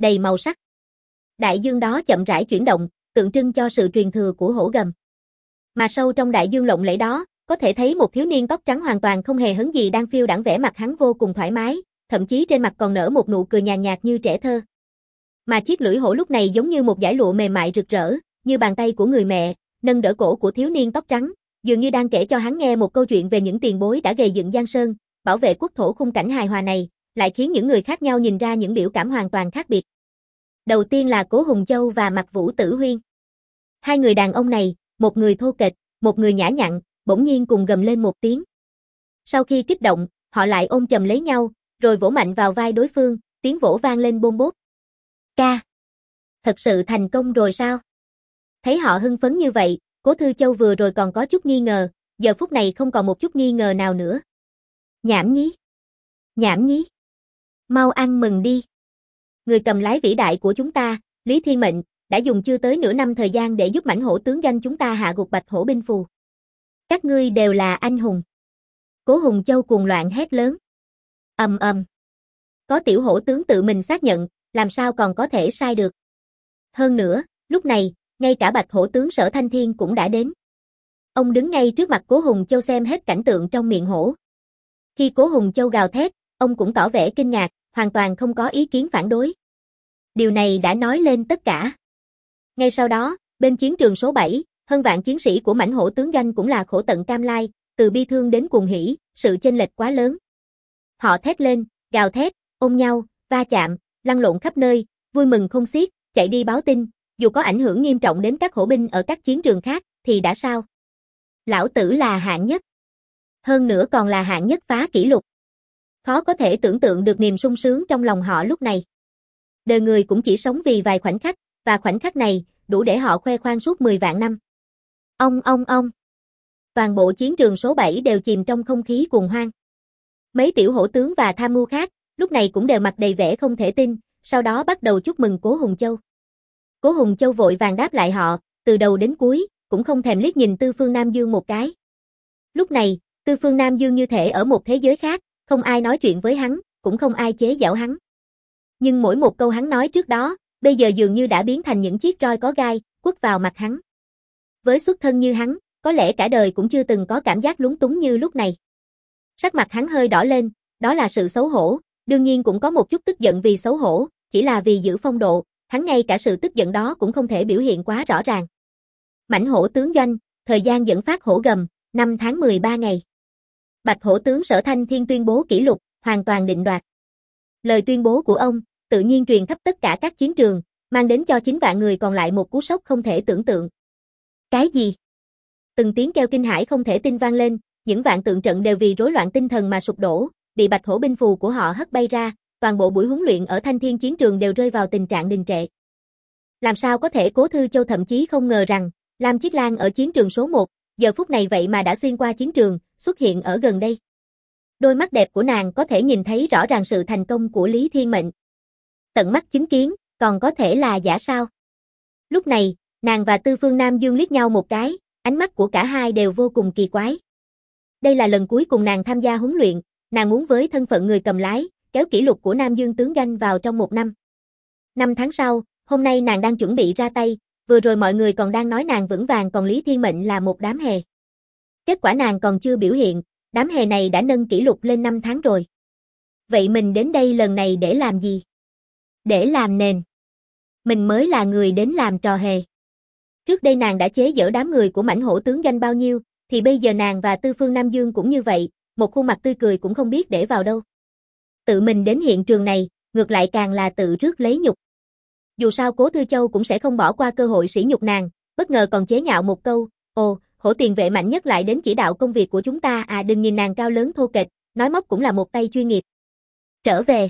[SPEAKER 1] đầy màu sắc. Đại dương đó chậm rãi chuyển động, tượng trưng cho sự truyền thừa của hổ gầm. Mà sâu trong đại dương lộng lẫy đó, có thể thấy một thiếu niên tóc trắng hoàn toàn không hề hấn gì đang phiêu đãng, vẻ mặt hắn vô cùng thoải mái, thậm chí trên mặt còn nở một nụ cười nhàn nhạt như trẻ thơ. Mà chiếc lưỡi hổ lúc này giống như một dải lụa mềm mại rực rỡ, như bàn tay của người mẹ, nâng đỡ cổ của thiếu niên tóc trắng, dường như đang kể cho hắn nghe một câu chuyện về những tiền bối đã gầy dựng Giang Sơn, bảo vệ quốc thổ. Khung cảnh hài hòa này, lại khiến những người khác nhau nhìn ra những biểu cảm hoàn toàn khác biệt. Đầu tiên là Cố Hùng Châu và Mạc Vũ Tử Huyên. Hai người đàn ông này, một người thô kệch, một người nhã nhặn, bỗng nhiên cùng gầm lên một tiếng. Sau khi kích động, họ lại ôm chầm lấy nhau, rồi vỗ mạnh vào vai đối phương, tiếng vỗ vang lên bôm bốp. Ca! Thật sự thành công rồi sao? Thấy họ hưng phấn như vậy, Cố Thư Châu vừa rồi còn có chút nghi ngờ, giờ phút này không còn một chút nghi ngờ nào nữa. Nhảm nhí! Nhảm nhí! Mau ăn mừng đi! Người cầm lái vĩ đại của chúng ta, Lý Thiên Mệnh, đã dùng chưa tới nửa năm thời gian để giúp mãnh hổ tướng doanh chúng ta hạ gục Bạch Hổ binh phù. Các ngươi đều là anh hùng. Cố Hùng Châu cuồng loạn hét lớn. Ầm ầm. Có tiểu hổ tướng tự mình xác nhận, làm sao còn có thể sai được. Hơn nữa, lúc này, ngay cả Bạch Hổ tướng Sở Thanh Thiên cũng đã đến. Ông đứng ngay trước mặt Cố Hùng Châu xem hết cảnh tượng trong miệng hổ. Khi Cố Hùng Châu gào thét, ông cũng tỏ vẻ kinh ngạc, hoàn toàn không có ý kiến phản đối. Điều này đã nói lên tất cả. Ngay sau đó, bên chiến trường số 7, hơn vạn chiến sĩ của mãnh hổ tướng doanh cũng là khổ tận cam lai, từ bi thương đến cuồng hỉ, sự chênh lệch quá lớn. Họ thét lên, gào thét, ôm nhau, va chạm, lăn lộn khắp nơi, vui mừng không xiết, chạy đi báo tin, dù có ảnh hưởng nghiêm trọng đến các hổ binh ở các chiến trường khác, thì đã sao? Lão tử là hạng nhất. Hơn nữa còn là hạng nhất phá kỷ lục. Khó có thể tưởng tượng được niềm sung sướng trong lòng họ lúc này. Đời người cũng chỉ sống vì vài khoảnh khắc, và khoảnh khắc này, đủ để họ khoe khoang suốt 10 vạn năm. Ông. Toàn bộ chiến trường số 7 đều chìm trong không khí cuồng hoan. Mấy tiểu hổ tướng và tham mưu khác, lúc này cũng đều mặt đầy vẻ không thể tin, sau đó bắt đầu chúc mừng Cố Hùng Châu. Cố Hùng Châu vội vàng đáp lại họ, từ đầu đến cuối, cũng không thèm liếc nhìn Tư Phương Nam Dương một cái. Lúc này, Tư Phương Nam Dương như thể ở một thế giới khác, không ai nói chuyện với hắn, cũng không ai chế giễu hắn. Nhưng mỗi một câu hắn nói trước đó, bây giờ dường như đã biến thành những chiếc roi có gai, quất vào mặt hắn. Với xuất thân như hắn, có lẽ cả đời cũng chưa từng có cảm giác lúng túng như lúc này. Sắc mặt hắn hơi đỏ lên, đó là sự xấu hổ, đương nhiên cũng có một chút tức giận vì xấu hổ, chỉ là vì giữ phong độ, hắn ngay cả sự tức giận đó cũng không thể biểu hiện quá rõ ràng. Mãnh hổ tướng doanh, thời gian dẫn phát hổ gầm, 5 tháng 13 ngày. Bạch hổ tướng Sở Thanh Thiên tuyên bố kỷ lục, hoàn toàn định đoạt. Lời tuyên bố của ông, tự nhiên truyền khắp tất cả các chiến trường, mang đến cho 9 vạn người còn lại một cú sốc không thể tưởng tượng. Cái gì? Từng tiếng kêu kinh hãi không thể tin vang lên, những vạn tượng trận đều vì rối loạn tinh thần mà sụp đổ, bị Bạch Hổ binh phù của họ hất bay ra, toàn bộ buổi huấn luyện ở Thanh Thiên chiến trường đều rơi vào tình trạng đình trệ. Làm sao có thể? Cố Thư Châu thậm chí không ngờ rằng, Lam Chiết Lan ở chiến trường số 1, giờ phút này vậy mà đã xuyên qua chiến trường, xuất hiện ở gần đây. Đôi mắt đẹp của nàng có thể nhìn thấy rõ ràng sự thành công của Lý Thiên Mệnh. Tận mắt chứng kiến, còn có thể là giả sao? Lúc này, nàng và Tư Phương Nam Dương liếc nhau một cái, ánh mắt của cả hai đều vô cùng kỳ quái. Đây là lần cuối cùng nàng tham gia huấn luyện, nàng muốn với thân phận người cầm lái, kéo kỷ lục của Nam Dương tướng doanh vào trong 1 năm. 5 tháng sau, hôm nay nàng đang chuẩn bị ra tay, vừa rồi mọi người còn đang nói nàng vững vàng còn Lý Thiên Mệnh là một đám hề. Kết quả nàng còn chưa biểu hiện, đám hề này đã nâng kỷ lục lên 5 tháng rồi. Vậy mình đến đây lần này để làm gì? Để làm nền. Mình mới là người đến làm trò hề. Trước đây nàng đã chế giễu đám người của mãnh hổ tướng doanh bao nhiêu, thì bây giờ nàng và Tư Phương Nam Dương cũng như vậy, một khuôn mặt tươi cười cũng không biết để vào đâu. Tự mình đến hiện trường này, ngược lại càng là tự rước lấy nhục. Dù sao Cố Thư Châu cũng sẽ không bỏ qua cơ hội sỉ nhục nàng, bất ngờ còn chế nhạo một câu, ồ, hổ tiền vệ mạnh nhất lại đến chỉ đạo công việc của chúng ta à, đừng nhìn nàng cao lớn thô kệch, nói móc cũng là một tay chuyên nghiệp. Trở về.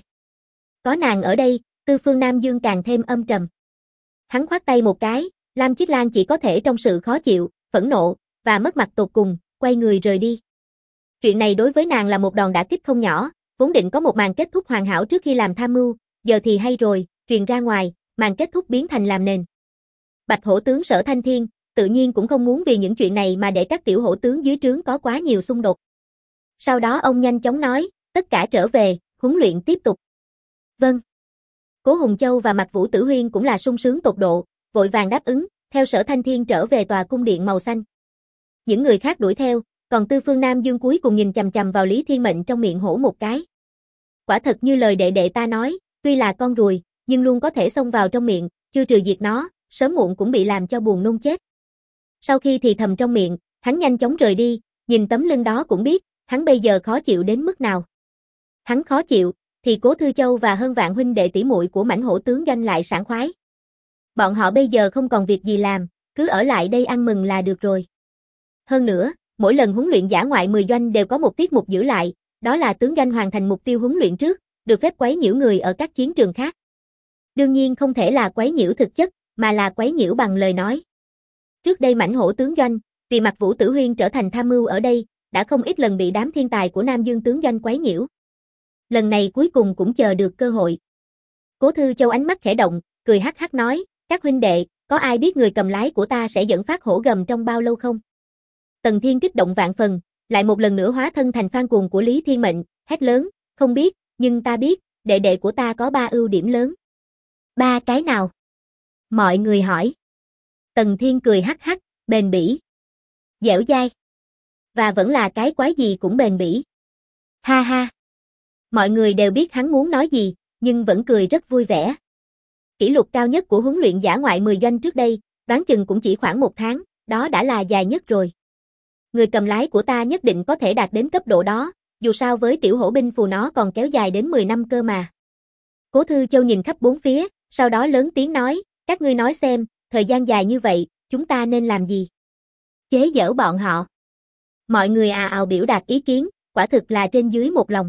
[SPEAKER 1] Có nàng ở đây, Tư Phương Nam Dương càng thêm âm trầm. Hắn khoát tay một cái, Lam Chiết Lan chỉ có thể trong sự khó chịu, phẫn nộ, và mất mặt tột cùng, quay người rời đi. Chuyện này đối với nàng là một đòn đả kích không nhỏ, vốn định có một màn kết thúc hoàn hảo trước khi làm tham mưu, giờ thì hay rồi, truyền ra ngoài, màn kết thúc biến thành làm nền. Bạch hổ tướng Sở Thanh Thiên, tự nhiên cũng không muốn vì những chuyện này mà để các tiểu hổ tướng dưới trướng có quá nhiều xung đột. Sau đó ông nhanh chóng nói, tất cả trở về, huấn luyện tiếp tục. Vâng. Cố Hùng Châu và Mạc Vũ Tử Huyên cũng là sung sướng tột độ, vội vàng đáp ứng, theo Sở Thanh Thiên trở về tòa cung điện màu xanh. Những người khác đuổi theo, còn Tư Phương Nam Dương cuối cùng nhìn chằm chằm vào Lý Thiên Mệnh trong miệng hổ một cái. Quả thật như lời đệ đệ ta nói, tuy là con ruồi, nhưng luôn có thể xông vào trong miệng, chưa trừ diệt nó, sớm muộn cũng bị làm cho buồn nôn chết. Sau khi thì thầm trong miệng, hắn nhanh chóng rời đi, nhìn tấm lưng đó cũng biết, hắn bây giờ khó chịu đến mức nào. Hắn khó chịu, thì Cố Thư Châu và hơn vạn huynh đệ tỷ muội của Mãnh Hổ tướng doanh lại sảng khoái. Bọn họ bây giờ không còn việc gì làm, cứ ở lại đây ăn mừng là được rồi. Hơn nữa, mỗi lần huấn luyện dã ngoại 10 doanh đều có một tiết mục giữ lại, đó là tướng doanh hoàn thành mục tiêu huấn luyện trước, được phép quấy nhiễu người ở các chiến trường khác. Đương nhiên không thể là quấy nhiễu thực chất, mà là quấy nhiễu bằng lời nói. Trước đây Mãnh Hổ tướng doanh, vì Mạc Vũ Tử Huyên trở thành tham mưu ở đây, đã không ít lần bị đám thiên tài của Nam Dương tướng doanh quấy nhiễu. Lần này cuối cùng cũng chờ được cơ hội. Cố Thư Châu ánh mắt khẽ động, cười hắc hắc nói, các huynh đệ, có ai biết người cầm lái của ta sẽ dẫn phát hổ gầm trong bao lâu không? Tần Thiên kích động vạn phần, lại một lần nữa hóa thân thành fan cuồng của Lý Thiên Mệnh, hét lớn, không biết, nhưng ta biết, đệ đệ của ta có 3 ưu điểm lớn. 3 cái nào? Mọi người hỏi. Tần Thiên cười hắc hắc, bền bỉ, dẻo dai. Và vẫn là cái quái gì cũng bền bỉ. Ha ha. Mọi người đều biết hắn muốn nói gì, nhưng vẫn cười rất vui vẻ. Kỷ lục cao nhất của huấn luyện dã ngoại 10 doanh trước đây, đoán chừng cũng chỉ khoảng 1 tháng, đó đã là dài nhất rồi. Người cầm lái của ta nhất định có thể đạt đến cấp độ đó, dù sao với tiểu hổ binh phù nó còn kéo dài đến 10 năm cơ mà. Cố Thư Châu nhìn khắp bốn phía, sau đó lớn tiếng nói, các ngươi nói xem, thời gian dài như vậy, chúng ta nên làm gì? Chế giễu bọn họ. Mọi người ào ào biểu đạt ý kiến, quả thực là trên dưới một lòng.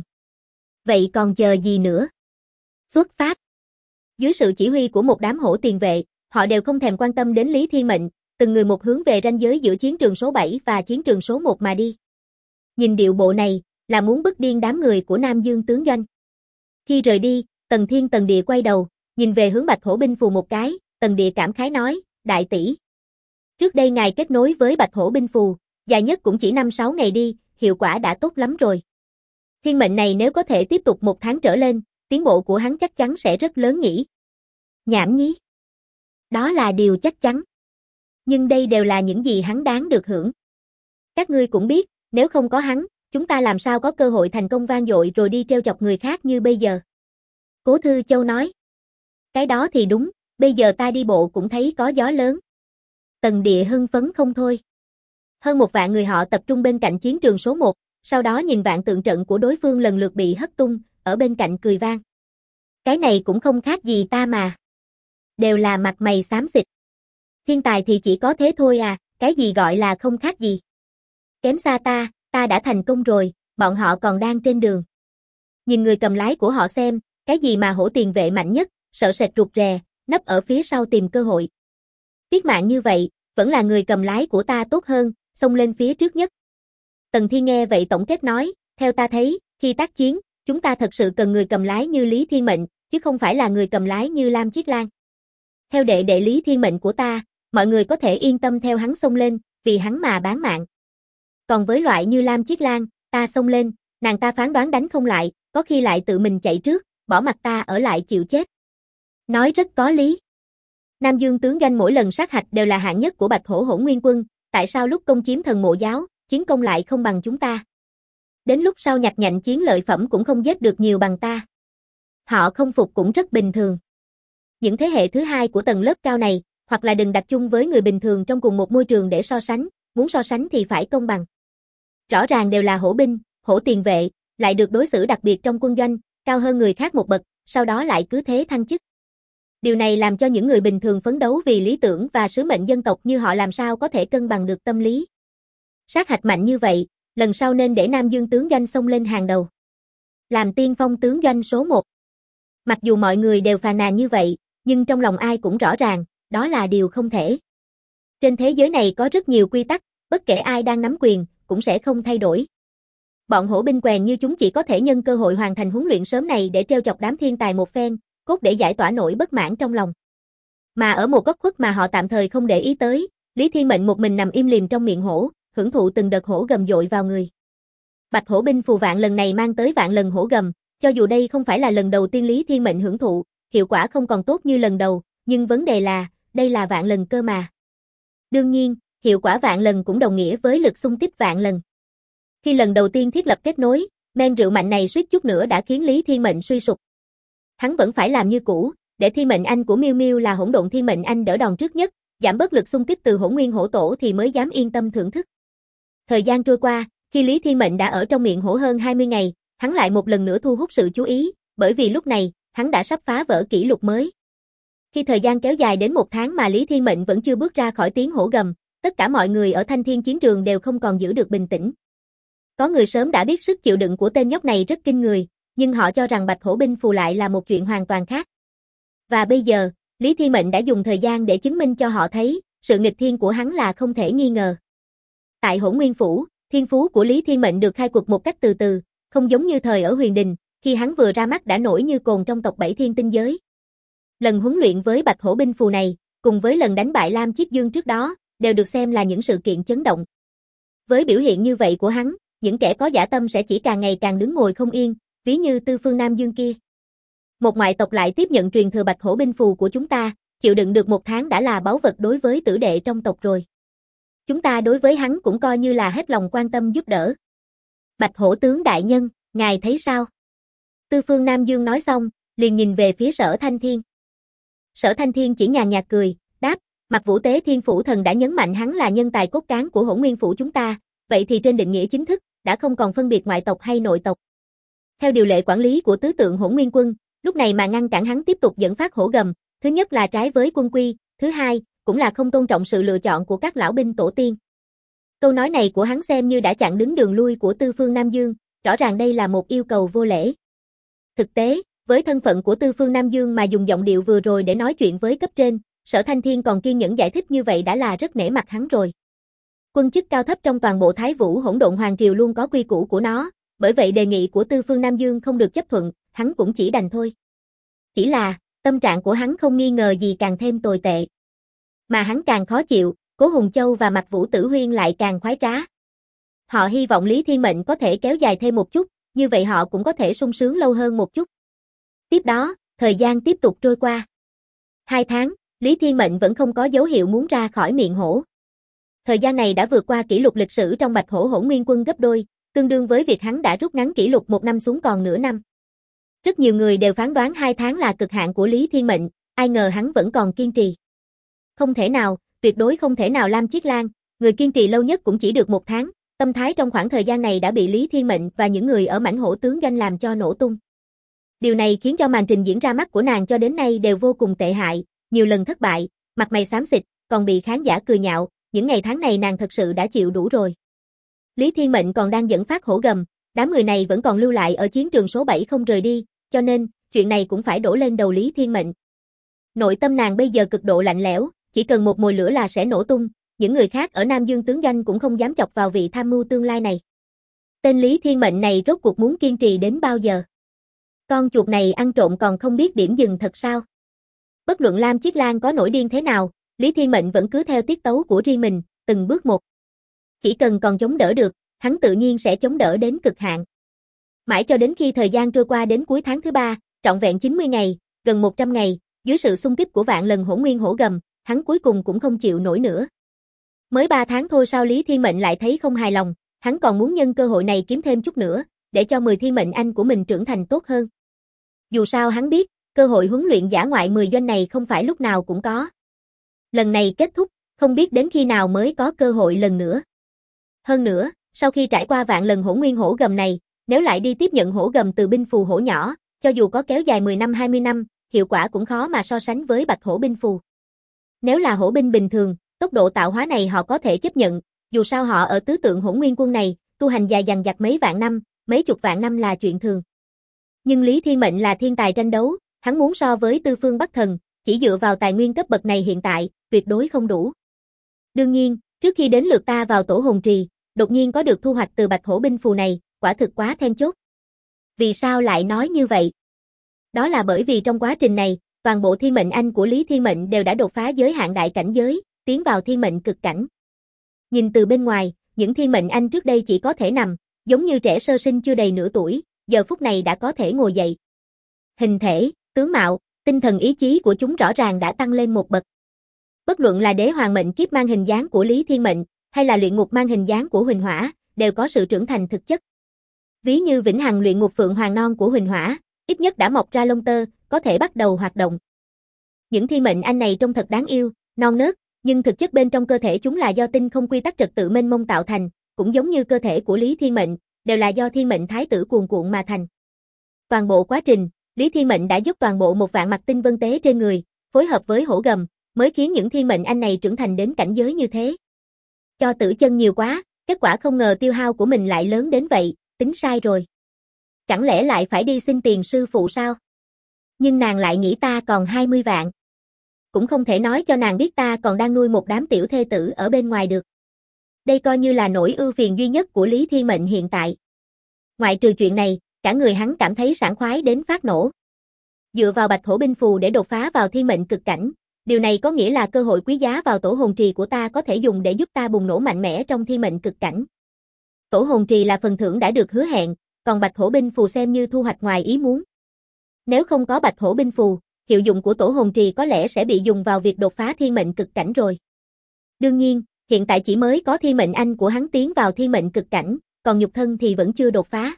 [SPEAKER 1] Vậy còn chờ gì nữa? Xuất phát. Dưới sự chỉ huy của một đám hổ tiền vệ, họ đều không thèm quan tâm đến Lý Thiên Mệnh, từng người một hướng về ranh giới giữa chiến trường số 7 và chiến trường số 1 mà đi. Nhìn điệu bộ này, là muốn bức điên đám người của Nam Dương tướng doanh. Khi rời đi, Tần Thiên Tần Địa quay đầu, nhìn về hướng Bạch Hổ binh phù một cái, Tần Địa cảm khái nói, đại tỷ. Trước đây ngài kết nối với Bạch Hổ binh phù, dài nhất cũng chỉ 5-6 ngày đi, hiệu quả đã tốt lắm rồi. Thiên Mệnh này nếu có thể tiếp tục 1 tháng trở lên, tiến bộ của hắn chắc chắn sẽ rất lớn nhỉ. Nhảm nhí. Đó là điều chắc chắn. Nhưng đây đều là những gì hắn đáng được hưởng. Các ngươi cũng biết, nếu không có hắn, chúng ta làm sao có cơ hội thành công vang dội rồi đi trêu chọc người khác như bây giờ. Cố Thư Châu nói. Cái đó thì đúng, bây giờ ta đi bộ cũng thấy có gió lớn. Tần Địa hưng phấn không thôi. Hơn 1 vạn người họ tập trung bên cạnh chiến trường số 1, sau đó nhìn vạn tượng trận của đối phương lần lượt bị hất tung, ở bên cạnh cười vang. Cái này cũng không khác gì ta mà. Đều là mặt mày xám xịt. Thiên tài thì chỉ có thế thôi à, cái gì gọi là không khác gì. Kém xa ta đã thành công rồi, bọn họ còn đang trên đường. Nhìn người cầm lái của họ xem, cái gì mà hổ tiền vệ mạnh nhất, sợ sệt rụt rè, nấp ở phía sau tìm cơ hội. Tiết mạng như vậy, vẫn là người cầm lái của ta tốt hơn, xông lên phía trước nhất. Tần Thiên nghe vậy tổng kết nói, theo ta thấy, khi tác chiến, chúng ta thật sự cần người cầm lái như Lý Thiên Mệnh, chứ không phải là người cầm lái như Lam Chiết Lan. Theo đệ đệ Lý Thiên Mệnh của ta, mọi người có thể yên tâm theo hắn xông lên, vì hắn mà bán mạng. Còn với loại như Lam Chiết Lan, ta xông lên, nàng ta phán đoán đánh không lại, có khi lại tự mình chạy trước, bỏ mặc ta ở lại chịu chết. Nói rất có lý. Nam Dương tướng doanh mỗi lần sát hạch đều là hạng nhất của Bạch Hổ Hỗn Nguyên quân, tại sao lúc công chiếm Thần Mộ Giáo, chiến công lại không bằng chúng ta? Đến lúc sau nhặt nhạnh chiến lợi phẩm cũng không giết được nhiều bằng ta. Họ không phục cũng rất bình thường. Những thế hệ thứ hai của tầng lớp cao này, hoặc là đừng đặt chung với người bình thường trong cùng một môi trường để so sánh, muốn so sánh thì phải công bằng. Rõ ràng đều là hổ binh, hổ tiền vệ, lại được đối xử đặc biệt trong quân doanh, cao hơn người khác một bậc, sau đó lại cứ thế thăng chức. Điều này làm cho những người bình thường phấn đấu vì lý tưởng và sứ mệnh dân tộc như họ làm sao có thể cân bằng được tâm lý. Sát hạch mạnh như vậy, lần sau nên để Nam Dương tướng doanh xông lên hàng đầu. Làm tiên phong tướng doanh số 1. Mặc dù mọi người đều phàn nàn như vậy, nhưng trong lòng ai cũng rõ ràng, đó là điều không thể. Trên thế giới này có rất nhiều quy tắc, bất kể ai đang nắm quyền, cũng sẽ không thay đổi. Bọn hổ binh quèn như chúng chỉ có thể nhân cơ hội hoàn thành huấn luyện sớm này để trêu chọc đám thiên tài một phen, cốt để giải tỏa nỗi bất mãn trong lòng. Mà ở một góc khuất mà họ tạm thời không để ý tới, Lý Thiên Mệnh một mình nằm im lìm trong miệng hổ, hưởng thụ từng đợt hổ gầm dội vào người. Bạch Hổ binh phù vạn lần này mang tới vạn lần hổ gầm, cho dù đây không phải là lần đầu tiên Lý Thiên Mệnh hưởng thụ, hiệu quả không còn tốt như lần đầu, nhưng vấn đề là, đây là vạn lần cơ mà. Đương nhiên, hiệu quả vạn lần cũng đồng nghĩa với lực xung kích vạn lần. Khi lần đầu tiên thiết lập kết nối, men rượu mạnh này suýt chút nữa đã khiến Lý Thiên Mệnh suy sụp. Hắn vẫn phải làm như cũ, để Thiên Mệnh Anh của Miu Miu là Hỗn Độn Thiên Mệnh Anh đỡ đòn trước nhất, giảm bớt lực xung kích từ Hỗn Nguyên Hổ Tổ thì mới dám yên tâm thưởng thức. Thời gian trôi qua, khi Lý Thiên Mệnh đã ở trong miệng hổ hơn 20 ngày, hắn lại một lần nữa thu hút sự chú ý, bởi vì lúc này, hắn đã sắp phá vỡ kỷ lục mới. Khi thời gian kéo dài đến 1 tháng mà Lý Thiên Mệnh vẫn chưa bước ra khỏi tiếng hổ gầm, tất cả mọi người ở Thanh Thiên chiến trường đều không còn giữ được bình tĩnh. Có người sớm đã biết sức chịu đựng của tên nhóc này rất kinh người, nhưng họ cho rằng Bạch Hổ binh phù lại là một chuyện hoàn toàn khác. Và bây giờ, Lý Thiên Mệnh đã dùng thời gian để chứng minh cho họ thấy, sự nghịch thiên của hắn là không thể nghi ngờ. Tại Hỗn Nguyên Phủ, thiên phú của Lý Thiên Mệnh được khai quật một cách từ từ, không giống như thời ở Huyền Đình, khi hắn vừa ra mắt đã nổi như cồn trong tộc 7 thiên tinh giới. Lần huấn luyện với Bạch Hổ binh phù này, cùng với lần đánh bại Lam Chiết Dương trước đó, đều được xem là những sự kiện chấn động. Với biểu hiện như vậy của hắn, những kẻ có dã tâm sẽ chỉ càng ngày càng đứng ngồi không yên, ví như Tư Phương Nam Dương kia. Một ngoại tộc lại tiếp nhận truyền thừa Bạch Hổ binh phù của chúng ta, chịu đựng được 1 tháng đã là báu vật đối với tử đệ trong tộc rồi. Chúng ta đối với hắn cũng coi như là hết lòng quan tâm giúp đỡ. Bạch Hổ tướng đại nhân, ngài thấy sao? Tư Phương Nam Dương nói xong, liền nhìn về phía Sở Thanh Thiên. Sở Thanh Thiên chỉ nhàn nhạt cười, đáp, Mặc Vũ Tế Thiên Phủ Thần đã nhấn mạnh hắn là nhân tài cốt cán của Hỗn Nguyên Phủ chúng ta, vậy thì trên định nghĩa chính thức, đã không còn phân biệt ngoại tộc hay nội tộc. Theo điều lệ quản lý của tứ tượng Hỗn Nguyên Quân, lúc này mà ngăn cản hắn tiếp tục dẫn phát hổ gầm, thứ nhất là trái với quân quy, thứ hai, cũng là không tôn trọng sự lựa chọn của các lão binh tổ tiên. Câu nói này của hắn xem như đã chặn đứng đường lui của Tư Phương Nam Dương, rõ ràng đây là một yêu cầu vô lễ. Thực tế, với thân phận của Tư Phương Nam Dương mà dùng giọng điệu vừa rồi để nói chuyện với cấp trên, Sở Thanh Thiên còn kiên nhẫn giải thích như vậy đã là rất nể mặt hắn rồi. Quân chức cao thấp trong toàn bộ Thái Vũ Hỗn Độn Hoàng Triều luôn có quy củ của nó, bởi vậy đề nghị của Tư Phương Nam Dương không được chấp thuận, hắn cũng chỉ đành thôi. Chỉ là, tâm trạng của hắn không nghi ngờ gì càng thêm tồi tệ. Mà hắn càng khó chịu, Cố Hùng Châu và Mạc Vũ Tử Huyên lại càng khoái trá. Họ hy vọng Lý Thiên Mệnh có thể kéo dài thêm một chút, như vậy họ cũng có thể sung sướng lâu hơn một chút. Tiếp đó, thời gian tiếp tục trôi qua. 2 tháng, Lý Thiên Mệnh vẫn không có dấu hiệu muốn ra khỏi miệng hổ. Thời gian này đã vượt qua kỷ lục lịch sử trong Bạch Hổ Hỗn Nguyên Quân gấp đôi, tương đương với việc hắn đã rút ngắn kỷ lục 1 năm xuống còn nửa năm. Rất nhiều người đều phán đoán 2 tháng là cực hạn của Lý Thiên Mệnh, ai ngờ hắn vẫn còn kiên trì. Không thể nào, tuyệt đối không thể nào. Lam Chiết Lan, người kiên trì lâu nhất cũng chỉ được 1 tháng, tâm thái trong khoảng thời gian này đã bị Lý Thiên Mệnh và những người ở mãnh hổ tướng doanh làm cho nổ tung. Điều này khiến cho màn trình diễn ra mắt của nàng cho đến nay đều vô cùng tệ hại, nhiều lần thất bại, mặt mày xám xịt, còn bị khán giả cười nhạo, những ngày tháng này nàng thật sự đã chịu đủ rồi. Lý Thiên Mệnh còn đang dẫn phát hổ gầm, đám người này vẫn còn lưu lại ở chiến trường số 7 không rời đi, cho nên, chuyện này cũng phải đổ lên đầu Lý Thiên Mệnh. Nội tâm nàng bây giờ cực độ lạnh lẽo, chỉ cần một mồi lửa là sẽ nổ tung, những người khác ở Nam Dương tướng doanh cũng không dám chọc vào vị tham mưu tương lai này. Tên Lý Thiên Mệnh này rốt cuộc muốn kiên trì đến bao giờ? Con chuột này ăn trộm còn không biết điểm dừng thật sao? Bất luận Lam Chiết Lan có nổi điên thế nào, Lý Thiên Mệnh vẫn cứ theo tiết tấu của riêng mình, từng bước một. Chỉ cần còn chống đỡ được, hắn tự nhiên sẽ chống đỡ đến cực hạn. Mãi cho đến khi thời gian trôi qua đến cuối tháng thứ 3, trọn vẹn 90 ngày, gần 100 ngày, dưới sự xung kích của vạn lần hỗn nguyên hổ gầm, hắn cuối cùng cũng không chịu nổi nữa. Mới 3 tháng thôi sao Lý Thiên Mệnh lại thấy không hài lòng, hắn còn muốn nhân cơ hội này kiếm thêm chút nữa, để cho 10 thiên mệnh anh của mình trưởng thành tốt hơn. Dù sao hắn biết, cơ hội huấn luyện dã ngoại 10 doanh này không phải lúc nào cũng có. Lần này kết thúc, không biết đến khi nào mới có cơ hội lần nữa. Hơn nữa, sau khi trải qua vạn lần hỗn nguyên hổ gầm này, nếu lại đi tiếp nhận hổ gầm từ binh phù hổ nhỏ, cho dù có kéo dài 10 năm 20 năm, hiệu quả cũng khó mà so sánh với bạch hổ binh phù. Nếu là hổ binh bình thường, tốc độ tạo hóa này họ có thể chấp nhận, dù sao họ ở tứ tượng hỗn nguyên quân này, tu hành dài dằng dặc mấy vạn năm, mấy chục vạn năm là chuyện thường. Nhưng Lý Thiên Mệnh là thiên tài tranh đấu, hắn muốn so với Tư Phương Bắc Thần, chỉ dựa vào tài nguyên cấp bậc này hiện tại, tuyệt đối không đủ. Đương nhiên, trước khi đến lượt ta vào tổ hồn trì, đột nhiên có được thu hoạch từ bạch hổ binh phù này, quả thực quá then chốt. Vì sao lại nói như vậy? Đó là bởi vì trong quá trình này, toàn bộ thiên mệnh anh của Lý Thiên Mệnh đều đã đột phá giới hạn đại cảnh giới, tiến vào thiên mệnh cực cảnh. Nhìn từ bên ngoài, những thiên mệnh anh trước đây chỉ có thể nằm, giống như trẻ sơ sinh chưa đầy nửa tuổi, giờ phút này đã có thể ngồi dậy. Hình thể, tướng mạo, Tinh thần ý chí của chúng rõ ràng đã tăng lên một bậc. Bất luận là đế hoàng mệnh kiếp mang hình dáng của Lý Thiên Mệnh, hay là luyện ngục mang hình dáng của Huỳnh Hỏa, đều có sự trưởng thành thực chất. Ví như vĩnh hằng luyện ngục phượng hoàng non của Huỳnh Hỏa, ít nhất đã mọc ra lông tơ, có thể bắt đầu hoạt động. Những thiên mệnh anh này trông thật đáng yêu, non nớt, nhưng thực chất bên trong cơ thể chúng là do tinh không quy tắc trật tự mênh mông tạo thành, cũng giống như cơ thể của Lý Thiên Mệnh, đều là do thiên mệnh thái tử cuồn cuộn mà thành. Toàn bộ quá trình, Lý Thiên Mệnh đã dốc toàn bộ 1 vạn mặt tinh vân tế trên người, phối hợp với hổ gầm, mới khiến những thiên mệnh anh này trưởng thành đến cảnh giới như thế. Cho tử chân nhiều quá, kết quả không ngờ tiêu hao của mình lại lớn đến vậy, tính sai rồi. Chẳng lẽ lại phải đi xin tiền sư phụ sao? Nhưng nàng lại nghĩ ta còn 20 vạn. Cũng không thể nói cho nàng biết ta còn đang nuôi một đám tiểu thê tử ở bên ngoài được. Đây coi như là nỗi ưu phiền duy nhất của Lý Thiên Mệnh hiện tại. Ngoại trừ chuyện này, cả người hắn cảm thấy sảng khoái đến phát nổ. Dựa vào Bạch Hổ binh phù để đột phá vào thiên mệnh cực cảnh, điều này có nghĩa là cơ hội quý giá vào tổ hồn trì của ta có thể dùng để giúp ta bùng nổ mạnh mẽ trong thiên mệnh cực cảnh. Tổ hồn trì là phần thưởng đã được hứa hẹn, còn Bạch Hổ binh phù xem như thu hoạch ngoài ý muốn. Nếu không có Bạch Hổ binh phù, hiệu dụng của tổ hồn trì có lẽ sẽ bị dùng vào việc đột phá thiên mệnh cực cảnh rồi. Đương nhiên, hiện tại chỉ mới có thiên mệnh anh của hắn tiến vào thiên mệnh cực cảnh, còn nhục thân thì vẫn chưa đột phá.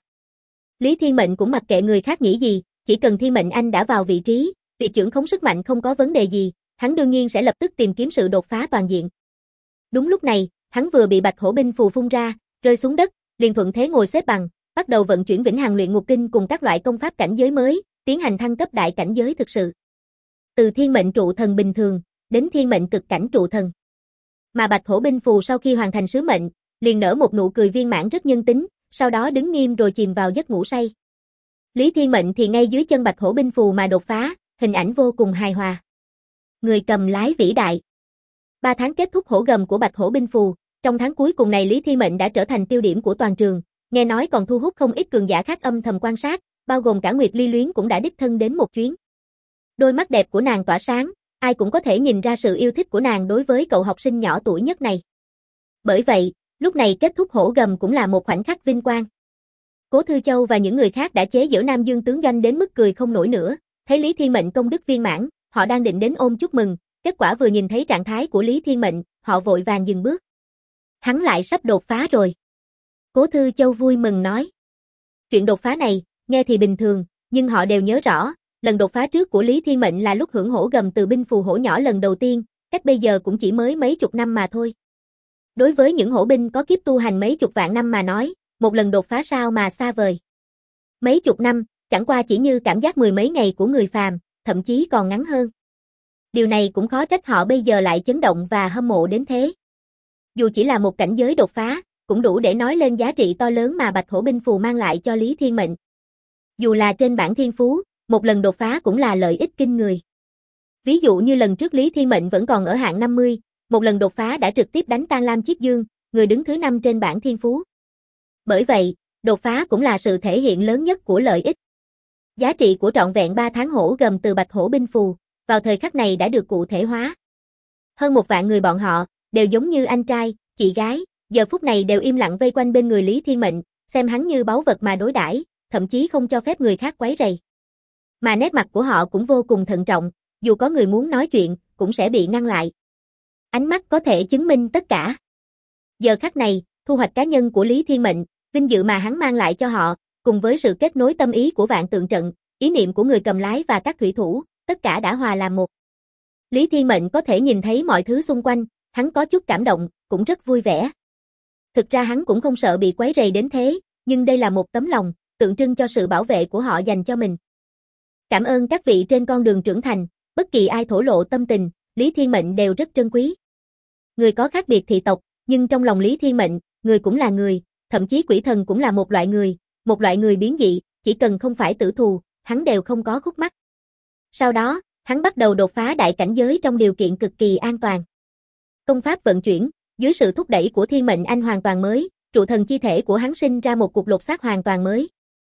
[SPEAKER 1] Lý Thiên Mệnh cũng mặc kệ người khác nghĩ gì, chỉ cần thiên mệnh anh đã vào vị trí, việc trưởng khống sức mạnh không có vấn đề gì, hắn đương nhiên sẽ lập tức tìm kiếm sự đột phá toàn diện. Đúng lúc này, hắn vừa bị Bạch Hổ binh phù phun ra, rơi xuống đất, liền thuận thế ngồi xếp bằng, bắt đầu vận chuyển vĩnh hằng luyện ngục kinh cùng các loại công pháp cảnh giới mới, tiến hành thăng cấp đại cảnh giới thực sự. Từ thiên mệnh trụ thần bình thường, đến thiên mệnh cực cảnh trụ thần. Mà Bạch Hổ binh phù sau khi hoàn thành sứ mệnh, liền nở một nụ cười viên mãn rất nhân tính, sau đó đứng nghiêm rồi chìm vào giấc ngủ say. Lý Thiên Mệnh thì ngay dưới chân Bạch Hổ binh phù mà đột phá, hình ảnh vô cùng hài hòa. Người cầm lái vĩ đại. 3 tháng kết thúc hổ gầm của Bạch Hổ binh phù, trong tháng cuối cùng này Lý Thiên Mệnh đã trở thành tiêu điểm của toàn trường, nghe nói còn thu hút không ít cường giả khác âm thầm quan sát, bao gồm cả Nguyệt Ly Luyến cũng đã đích thân đến một chuyến. Đôi mắt đẹp của nàng tỏa sáng, ai cũng có thể nhìn ra sự yêu thích của nàng đối với cậu học sinh nhỏ tuổi nhất này. Bởi vậy, lúc này kết thúc hổ gầm cũng là một khoảnh khắc vinh quang. Cố Thư Châu và những người khác đã chế giễu Nam Dương tướng doanh đến mức cười không nổi nữa, thấy Lý Thiên Mệnh công đức viên mãn, họ đang định đến ôm chúc mừng, kết quả vừa nhìn thấy trạng thái của Lý Thiên Mệnh, họ vội vàng dừng bước. Hắn lại sắp đột phá rồi. Cố Thư Châu vui mừng nói. Chuyện đột phá này, nghe thì bình thường, nhưng họ đều nhớ rõ, lần đột phá trước của Lý Thiên Mệnh là lúc hưởng hổ gầm từ binh phù hổ nhỏ lần đầu tiên, cách bây giờ cũng chỉ mới mấy chục năm mà thôi. Đối với những hổ binh có kiếp tu hành mấy chục vạn năm mà nói, một lần đột phá sao mà xa vời. Mấy chục năm, chẳng qua chỉ như cảm giác 10 mấy ngày của người phàm, thậm chí còn ngắn hơn. Điều này cũng khó trách họ bây giờ lại chấn động và hâm mộ đến thế. Dù chỉ là một cảnh giới đột phá, cũng đủ để nói lên giá trị to lớn mà Bạch Hổ binh phù mang lại cho Lý Thiên Mệnh. Dù là trên bảng thiên phú, một lần đột phá cũng là lợi ích kinh người. Ví dụ như lần trước Lý Thiên Mệnh vẫn còn ở hạng 50, một lần đột phá đã trực tiếp đánh tan Lam Chiết Dương, người đứng thứ 5 trên bảng thiên phú. Bởi vậy, đột phá cũng là sự thể hiện lớn nhất của lợi ích. Giá trị của trọn vẹn 3 tháng hổ gầm từ Bạch Hổ binh phù, vào thời khắc này đã được cụ thể hóa. Hơn 1 vạn người bọn họ, đều giống như anh trai, chị gái, giờ phút này đều im lặng vây quanh bên người Lý Thiên Mệnh, xem hắn như báu vật mà đối đãi, thậm chí không cho phép người khác quấy rầy. Mà nét mặt của họ cũng vô cùng thận trọng, dù có người muốn nói chuyện, cũng sẽ bị ngăn lại. Ánh mắt có thể chứng minh tất cả. Giờ khắc này, thu hoạch cá nhân của Lý Thiên Mệnh, vinh dự mà hắn mang lại cho họ, cùng với sự kết nối tâm ý của vạn tượng trận, ý niệm của người cầm lái và các thủy thủ, tất cả đã hòa làm một. Lý Thiên Mệnh có thể nhìn thấy mọi thứ xung quanh, hắn có chút cảm động, cũng rất vui vẻ. Thực ra hắn cũng không sợ bị quấy rầy đến thế, nhưng đây là một tấm lòng, tượng trưng cho sự bảo vệ của họ dành cho mình. Cảm ơn các vị trên con đường trưởng thành, bất kỳ ai thổ lộ tâm tình, Lý Thiên Mệnh đều rất trân quý. Người có khác biệt thị tộc, nhưng trong lòng Lý Thiên Mệnh, người cũng là người, thậm chí quỷ thần cũng là một loại người biến dị, chỉ cần không phải tử thù, hắn đều không có khúc mắc. Sau đó, hắn bắt đầu đột phá đại cảnh giới trong điều kiện cực kỳ an toàn. Công pháp vận chuyển, dưới sự thúc đẩy của thiên mệnh anh hoàn toàn mới, trụ thần chi thể của hắn sinh ra một cục lột xác hoàn toàn mới.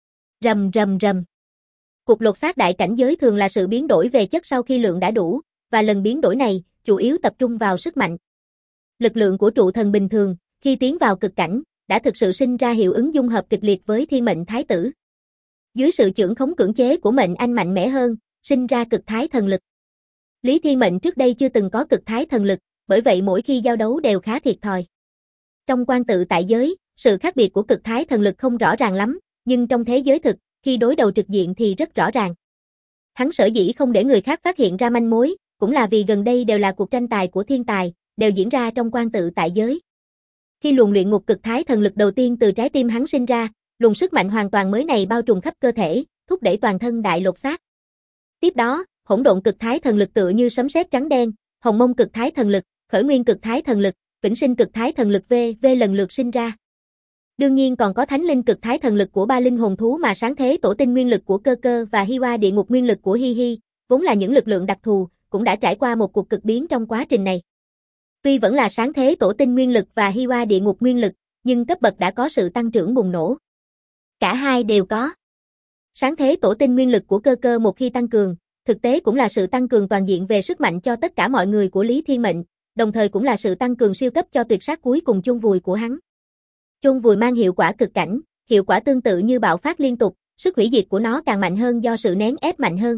[SPEAKER 1] Rầm rầm rầm. Cục lột xác đại cảnh giới thường là sự biến đổi về chất sau khi lượng đã đủ, và lần biến đổi này, chủ yếu tập trung vào sức mạnh. Lực lượng của trụ thần bình thường, khi tiến vào cực cảnh, đã thực sự sinh ra hiệu ứng dung hợp kịch liệt với thiên mệnh thái tử. Dưới sự chưởng khống cưỡng chế của mệnh anh mạnh mẽ hơn, sinh ra cực thái thần lực. Lý Thiên Mệnh trước đây chưa từng có cực thái thần lực, bởi vậy mỗi khi giao đấu đều khá thiệt thòi. Trong quan tự tại giới, sự khác biệt của cực thái thần lực không rõ ràng lắm, nhưng trong thế giới thực, khi đối đầu trực diện thì rất rõ ràng. Hắn sở dĩ không để người khác phát hiện ra manh mối, cũng là vì gần đây đều là cuộc tranh tài của thiên tài, đều diễn ra trong quan tự tại giới. Khi luồng luyện ngục cực thái thần lực đầu tiên từ trái tim hắn sinh ra, luồng sức mạnh hoàn toàn mới này bao trùm khắp cơ thể, thúc đẩy toàn thân đại lột xác. Tiếp đó, hỗn độn cực thái thần lực tựa như sấm sét trắng đen, hồng mông cực thái thần lực, khởi nguyên cực thái thần lực, vĩnh sinh cực thái thần lực v lần lượt sinh ra. Đương nhiên còn có thánh linh cực thái thần lực của ba linh hồn thú mà sáng thế tổ tinh nguyên lực của cơ cơ và hi hoa địa ngục nguyên lực của hi hi, vốn là những lực lượng đặc thù, cũng đã trải qua một cuộc cực biến trong quá trình này. Tuy vẫn là sáng thế tổ tinh nguyên lực và hi hoa địa ngục nguyên lực, nhưng cấp bậc đã có sự tăng trưởng bùng nổ. Cả hai đều có. Sáng thế tổ tinh nguyên lực của cơ cơ một khi tăng cường, thực tế cũng là sự tăng cường toàn diện về sức mạnh cho tất cả mọi người của Lý Thiên Mệnh, đồng thời cũng là sự tăng cường siêu cấp cho tuyệt sát cuối cùng chôn vùi của hắn. Chôn vùi mang hiệu quả cực cảnh, hiệu quả tương tự như bạo phát liên tục, sức hủy diệt của nó càng mạnh hơn do sự nén ép mạnh hơn.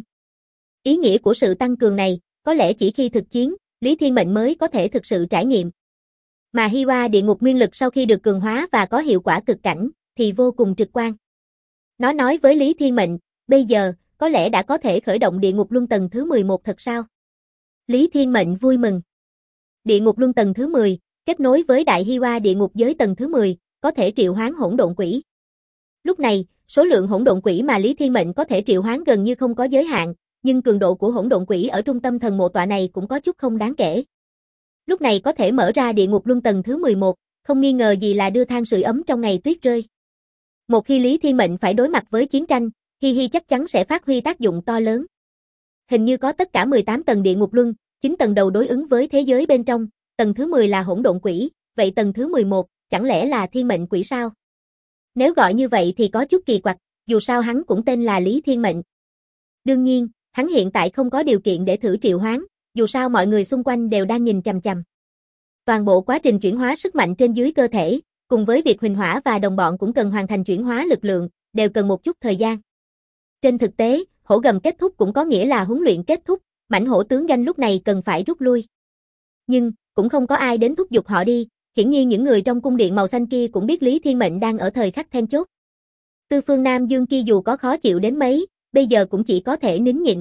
[SPEAKER 1] Ý nghĩa của sự tăng cường này, có lẽ chỉ khi thực chiến, Lý Thiên Mệnh mới có thể thực sự trải nghiệm. Mà hi hoa địa ngục nguyên lực sau khi được cường hóa và có hiệu quả cực cảnh, thì vô cùng trực quan. Nó nói với Lý Thiên Mệnh, bây giờ, có lẽ đã có thể khởi động địa ngục luân tầng thứ 11 thật sao? Lý Thiên Mệnh vui mừng. Địa ngục luân tầng thứ 10, kết nối với đại hi hoa địa ngục giới tầng thứ 10, có thể triệu hoán hỗn độn quỷ. Lúc này, số lượng hỗn độn quỷ mà Lý Thiên Mệnh có thể triệu hoán gần như không có giới hạn, nhưng cường độ của hỗn độn quỷ ở trung tâm thần mộ tọa này cũng có chút không đáng kể. Lúc này có thể mở ra địa ngục luân tầng thứ 11, không nghi ngờ gì là đưa than sưởi ấm trong ngày tuyết rơi. Một khi Lý Thiên Mệnh phải đối mặt với chiến tranh, hi hi chắc chắn sẽ phát huy tác dụng to lớn. Hình như có tất cả 18 tầng địa ngục luân, 9 tầng đầu đối ứng với thế giới bên trong, tầng thứ 10 là hỗn độn quỷ, vậy tầng thứ 11, chẳng lẽ là thiên mệnh quỷ sao? Nếu gọi như vậy thì có chút kỳ quặc, dù sao hắn cũng tên là Lý Thiên Mệnh. Đương nhiên, hắn hiện tại không có điều kiện để thử triệu hoán, dù sao mọi người xung quanh đều đang nhìn chằm chằm. Toàn bộ quá trình chuyển hóa sức mạnh trên dưới cơ thể, cùng với việc Huỳnh Hỏa và đồng bọn cũng cần hoàn thành chuyển hóa lực lượng, đều cần một chút thời gian. Trên thực tế, hổ gầm kết thúc cũng có nghĩa là huấn luyện kết thúc, mãnh hổ tướng doanh lúc này cần phải rút lui. Nhưng, cũng không có ai đến thúc giục họ đi, hiển nhiên những người trong cung điện màu xanh kia cũng biết Lý Thiên Mệnh đang ở thời khắc then chốt. Tư Phương Nam Dương kia dù có khó chịu đến mấy, bây giờ cũng chỉ có thể nín nhịn.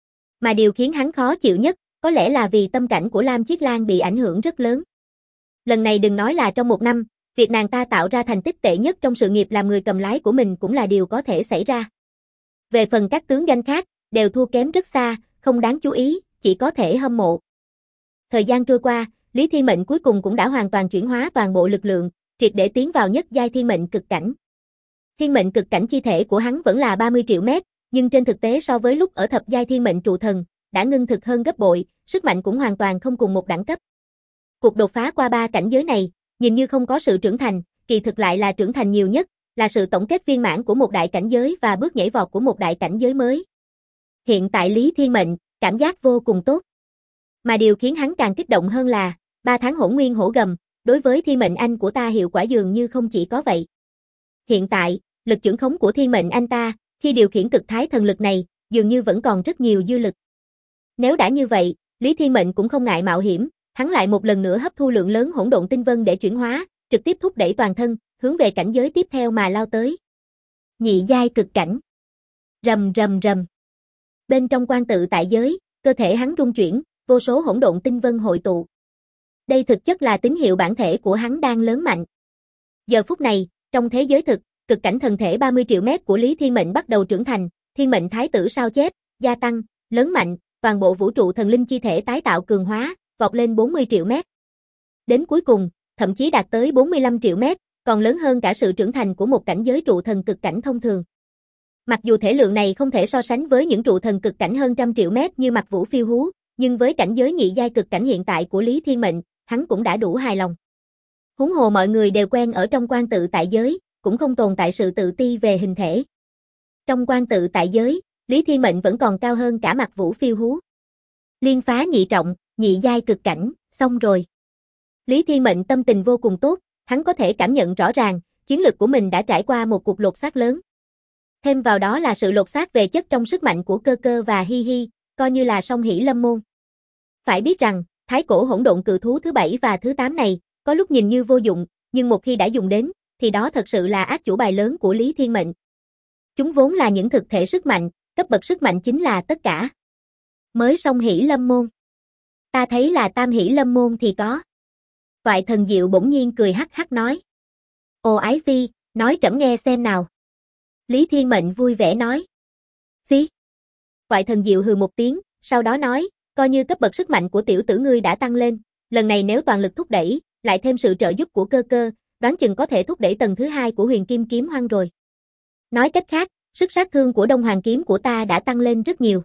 [SPEAKER 1] Mà điều khiến hắn khó chịu nhất, có lẽ là vì tâm cảnh của Lam Chiết Lan bị ảnh hưởng rất lớn. Lần này đừng nói là trong một năm, việc nàng ta tạo ra thành tích tệ nhất trong sự nghiệp làm người cầm lái của mình cũng là điều có thể xảy ra. Về phần các tướng danh khác, đều thua kém rất xa, không đáng chú ý, chỉ có thể hâm mộ. Thời gian trôi qua, Lý Thiên Mệnh cuối cùng cũng đã hoàn toàn chuyển hóa toàn bộ lực lượng, triệt để tiến vào nhất giai thiên mệnh cực cảnh. Thiên mệnh cực cảnh chi thể của hắn vẫn là 30 triệu mét, nhưng trên thực tế so với lúc ở thập giai thiên mệnh trụ thần, đã ngưng thực hơn gấp bội, sức mạnh cũng hoàn toàn không cùng một đẳng cấp. Cuộc đột phá qua 3 cảnh giới này, nhìn như không có sự trưởng thành, kỳ thực lại là trưởng thành nhiều nhất, là sự tổng kết viên mãn của một đại cảnh giới và bước nhảy vọt của một đại cảnh giới mới. Hiện tại Lý Thiên Mệnh, cảm giác vô cùng tốt. Mà điều khiến hắn càng kích động hơn là, 3 tháng hỗn nguyên hổ gầm, đối với thiên mệnh anh của ta hiệu quả dường như không chỉ có vậy. Hiện tại, lực chưởng khống của thiên mệnh anh ta, khi điều khiển cực thái thần lực này, dường như vẫn còn rất nhiều dư lực. Nếu đã như vậy, Lý Thiên Mệnh cũng không ngại mạo hiểm, hắn lại một lần nữa hấp thu lượng lớn hỗn độn tinh vân để chuyển hóa, trực tiếp thúc đẩy toàn thân, hướng về cảnh giới tiếp theo mà lao tới. Nhị giai cực cảnh. Rầm rầm rầm. Bên trong quan tự tại giới, cơ thể hắn rung chuyển, vô số hỗn độn tinh vân hội tụ. Đây thực chất là tín hiệu bản thể của hắn đang lớn mạnh. Giờ phút này, trong thế giới thực, cực cảnh thần thể 30 triệu mét của Lý Thiên Mệnh bắt đầu trưởng thành, thiên mệnh thái tử sao chép, gia tăng, lớn mạnh, toàn bộ vũ trụ thần linh chi thể tái tạo cường hóa, vọt lên 40 triệu mét. Đến cuối cùng, thậm chí đạt tới 45 triệu mét, còn lớn hơn cả sự trưởng thành của một cảnh giới trụ thần cực cảnh thông thường. Mặc dù thể lượng này không thể so sánh với những trụ thần cực cảnh hơn 100 triệu mét như Mặc Vũ Phiêu Hú, nhưng với cảnh giới nhị giai cực cảnh hiện tại của Lý Thiên Mệnh, hắn cũng đã đủ hài lòng. Huống hồ mọi người đều quen ở trong quan tự tại giới, cũng không tồn tại sự tự ti về hình thể. Trong quan tự tại giới, Lý Thiên Mệnh vẫn còn cao hơn cả Mặc Vũ Phiêu Hú. Liên phá nhị trọng, nhị giai cực cảnh, xong rồi. Lý Thiên Mệnh tâm tình vô cùng tốt, hắn có thể cảm nhận rõ ràng, chiến lực của mình đã trải qua một cuộc lột xác lớn. Thêm vào đó là sự lột xác về chất trong sức mạnh của cơ cơ và hi hi, coi như là song hỷ lâm môn. Phải biết rằng, thái cổ hỗn độn cự thú thứ 7 và thứ 8 này, có lúc nhìn như vô dụng, nhưng một khi đã dùng đến, thì đó thật sự là át chủ bài lớn của Lý Thiên Mệnh. Chúng vốn là những thực thể sức mạnh, cấp bậc sức mạnh chính là tất cả. Mới song hỷ lâm môn. Ta thấy là tam hỷ lâm môn thì có. Toại Thần Diệu bỗng nhiên cười hắc hắc nói. Ồ ái phi, nói trẫm nghe xem nào. Lý Thiên Mệnh vui vẻ nói. Phi. Toại Thần Diệu hừ một tiếng, sau đó nói, coi như cấp bậc sức mạnh của tiểu tử ngươi đã tăng lên, lần này nếu toàn lực thúc đẩy, lại thêm sự trợ giúp của cơ cơ, đoán chừng có thể thúc đẩy tầng thứ 2 của Huyền Kim Kiếm Hoang rồi. Nói cách khác, sức sát thương của Đông Hoàng Kiếm của ta đã tăng lên rất nhiều.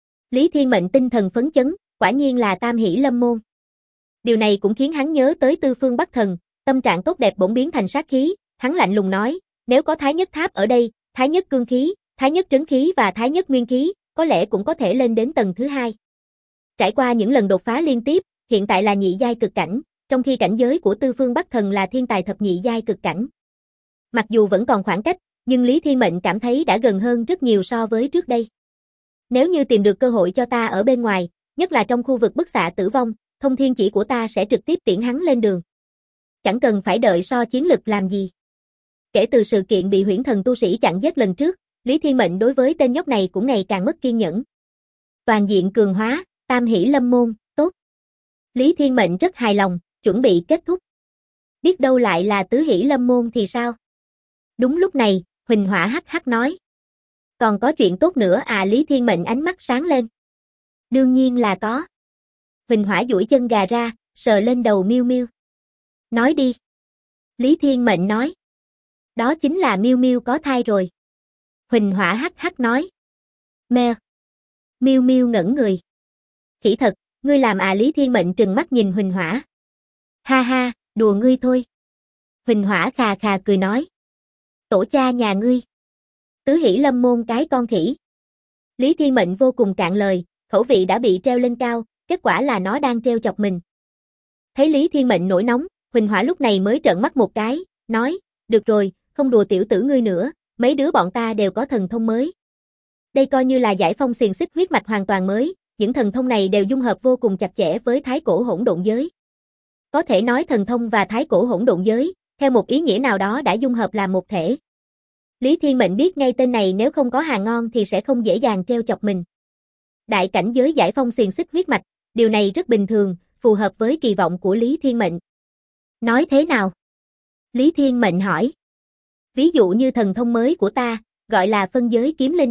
[SPEAKER 1] Lý Thiên Mệnh tinh thần phấn chấn, quả nhiên là tam hỷ lâm môn. Điều này cũng khiến hắn nhớ tới Tư Phương Bắc Thần, tâm trạng tốt đẹp bỗng biến thành sát khí, hắn lạnh lùng nói, nếu có Thái Nhất Tháp ở đây, Thái Nhất Cương Khí, Thái Nhất Trấn Khí và Thái Nhất Nguyên Khí, có lẽ cũng có thể lên đến tầng thứ 2. Trải qua những lần đột phá liên tiếp, hiện tại là nhị giai cực cảnh, trong khi cảnh giới của Tư Phương Bắc Thần là thiên tài thập nhị giai cực cảnh. Mặc dù vẫn còn khoảng cách, nhưng Lý Thiên Mệnh cảm thấy đã gần hơn rất nhiều so với trước đây. Nếu như tìm được cơ hội cho ta ở bên ngoài, nhất là trong khu vực bức xạ tử vong, thông thiên chỉ của ta sẽ trực tiếp tiễn hắn lên đường. Chẳng cần phải đợi so chiến lực làm gì. Kể từ sự kiện bị huyễn thần tu sĩ chặn giết lần trước, Lý Thiên Mệnh đối với tên nhóc này cũng ngày càng mất kiên nhẫn. Toàn diện cường hóa, tam hỷ lâm môn, tốt. Lý Thiên Mệnh rất hài lòng, chuẩn bị kết thúc. Biết đâu lại là tứ hỷ lâm môn thì sao? Đúng lúc này, Huỳnh Hỏa hắc hắc nói. Còn có chuyện tốt nữa à? Lý Thiên Mệnh ánh mắt sáng lên. Đương nhiên là có. Huỳnh Hỏa duỗi chân gà ra, sờ lên đầu Miêu Miêu. Nói đi. Lý Thiên Mệnh nói. Đó chính là Miêu Miêu có thai rồi. Huỳnh Hỏa hắc hắc nói. Mẹ. Miêu Miêu ngẩn người. Khỉ thật, ngươi làm à? Lý Thiên Mệnh trừng mắt nhìn Huỳnh Hỏa. Ha ha, đùa ngươi thôi. Huỳnh Hỏa khà khà cười nói. Tổ cha nhà ngươi. Tứ hỷ lâm môn cái con khỉ. Lý Thiên Mệnh vô cùng cạn lời, khẩu vị đã bị treo lên cao, kết quả là nó đang treo chọc mình. Thấy Lý Thiên Mệnh nổi nóng, Huỳnh Hỏa lúc này mới trợn mắt một cái, nói, được rồi, không đùa tiểu tử ngươi nữa, mấy đứa bọn ta đều có thần thông mới. Đây coi như là giải phong xiềng xích huyết mạch hoàn toàn mới, những thần thông này đều dung hợp vô cùng chặt chẽ với thái cổ hỗn độn giới. Có thể nói thần thông và thái cổ hỗn độn giới, theo một ý nghĩa nào đó đã dung hợp làm một thể. Lý Thiên Mệnh biết ngay tên này nếu không có hàng ngon thì sẽ không dễ dàng treo chọc mình. Đại cảnh giới giải phong xiềng xích huyết mạch, điều này rất bình thường, phù hợp với kỳ vọng của Lý Thiên Mệnh. Nói thế nào? Lý Thiên Mệnh hỏi. Ví dụ như thần thông mới của ta, gọi là phân giới kiếm linh.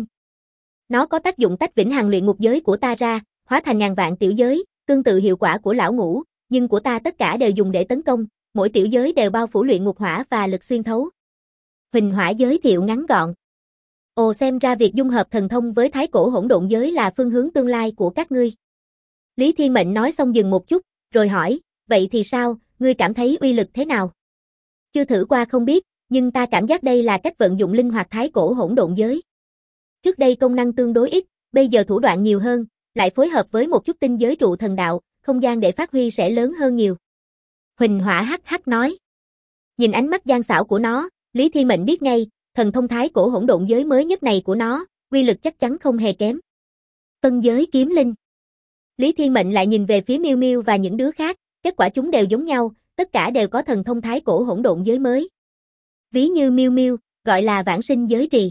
[SPEAKER 1] Nó có tác dụng tách vĩnh hằng luyện ngục giới của ta ra, hóa thành ngàn vạn tiểu giới, tương tự hiệu quả của lão ngũ, nhưng của ta tất cả đều dùng để tấn công, mỗi tiểu giới đều bao phủ luyện ngục hỏa và lực xuyên thấu. Huỳnh Hỏa giới thiệu ngắn gọn. Ồ, xem ra việc dung hợp thần thông với thái cổ hỗn độn giới là phương hướng tương lai của các ngươi. Lý Thiên Mệnh nói xong dừng một chút, rồi hỏi, vậy thì sao, ngươi cảm thấy uy lực thế nào? Chưa thử qua không biết, nhưng ta cảm giác đây là cách vận dụng linh hoạt thái cổ hỗn độn giới. Trước đây công năng tương đối ít, bây giờ thủ đoạn nhiều hơn, lại phối hợp với một chút tinh giới trụ thần đạo, không gian để phát huy sẽ lớn hơn nhiều. Huỳnh Hỏa hắc hắc nói. Nhìn ánh mắt gian xảo của nó, Lý Thiên Mệnh biết ngay, thần thông thái cổ hỗn độn giới mới nhất này của nó, uy lực chắc chắn không hề kém. Phân giới kiếm linh. Lý Thiên Mệnh lại nhìn về phía Miêu Miêu và những đứa khác, kết quả chúng đều giống nhau, tất cả đều có thần thông thái cổ hỗn độn giới mới. Ví như Miêu Miêu, gọi là vãng sinh giới trì.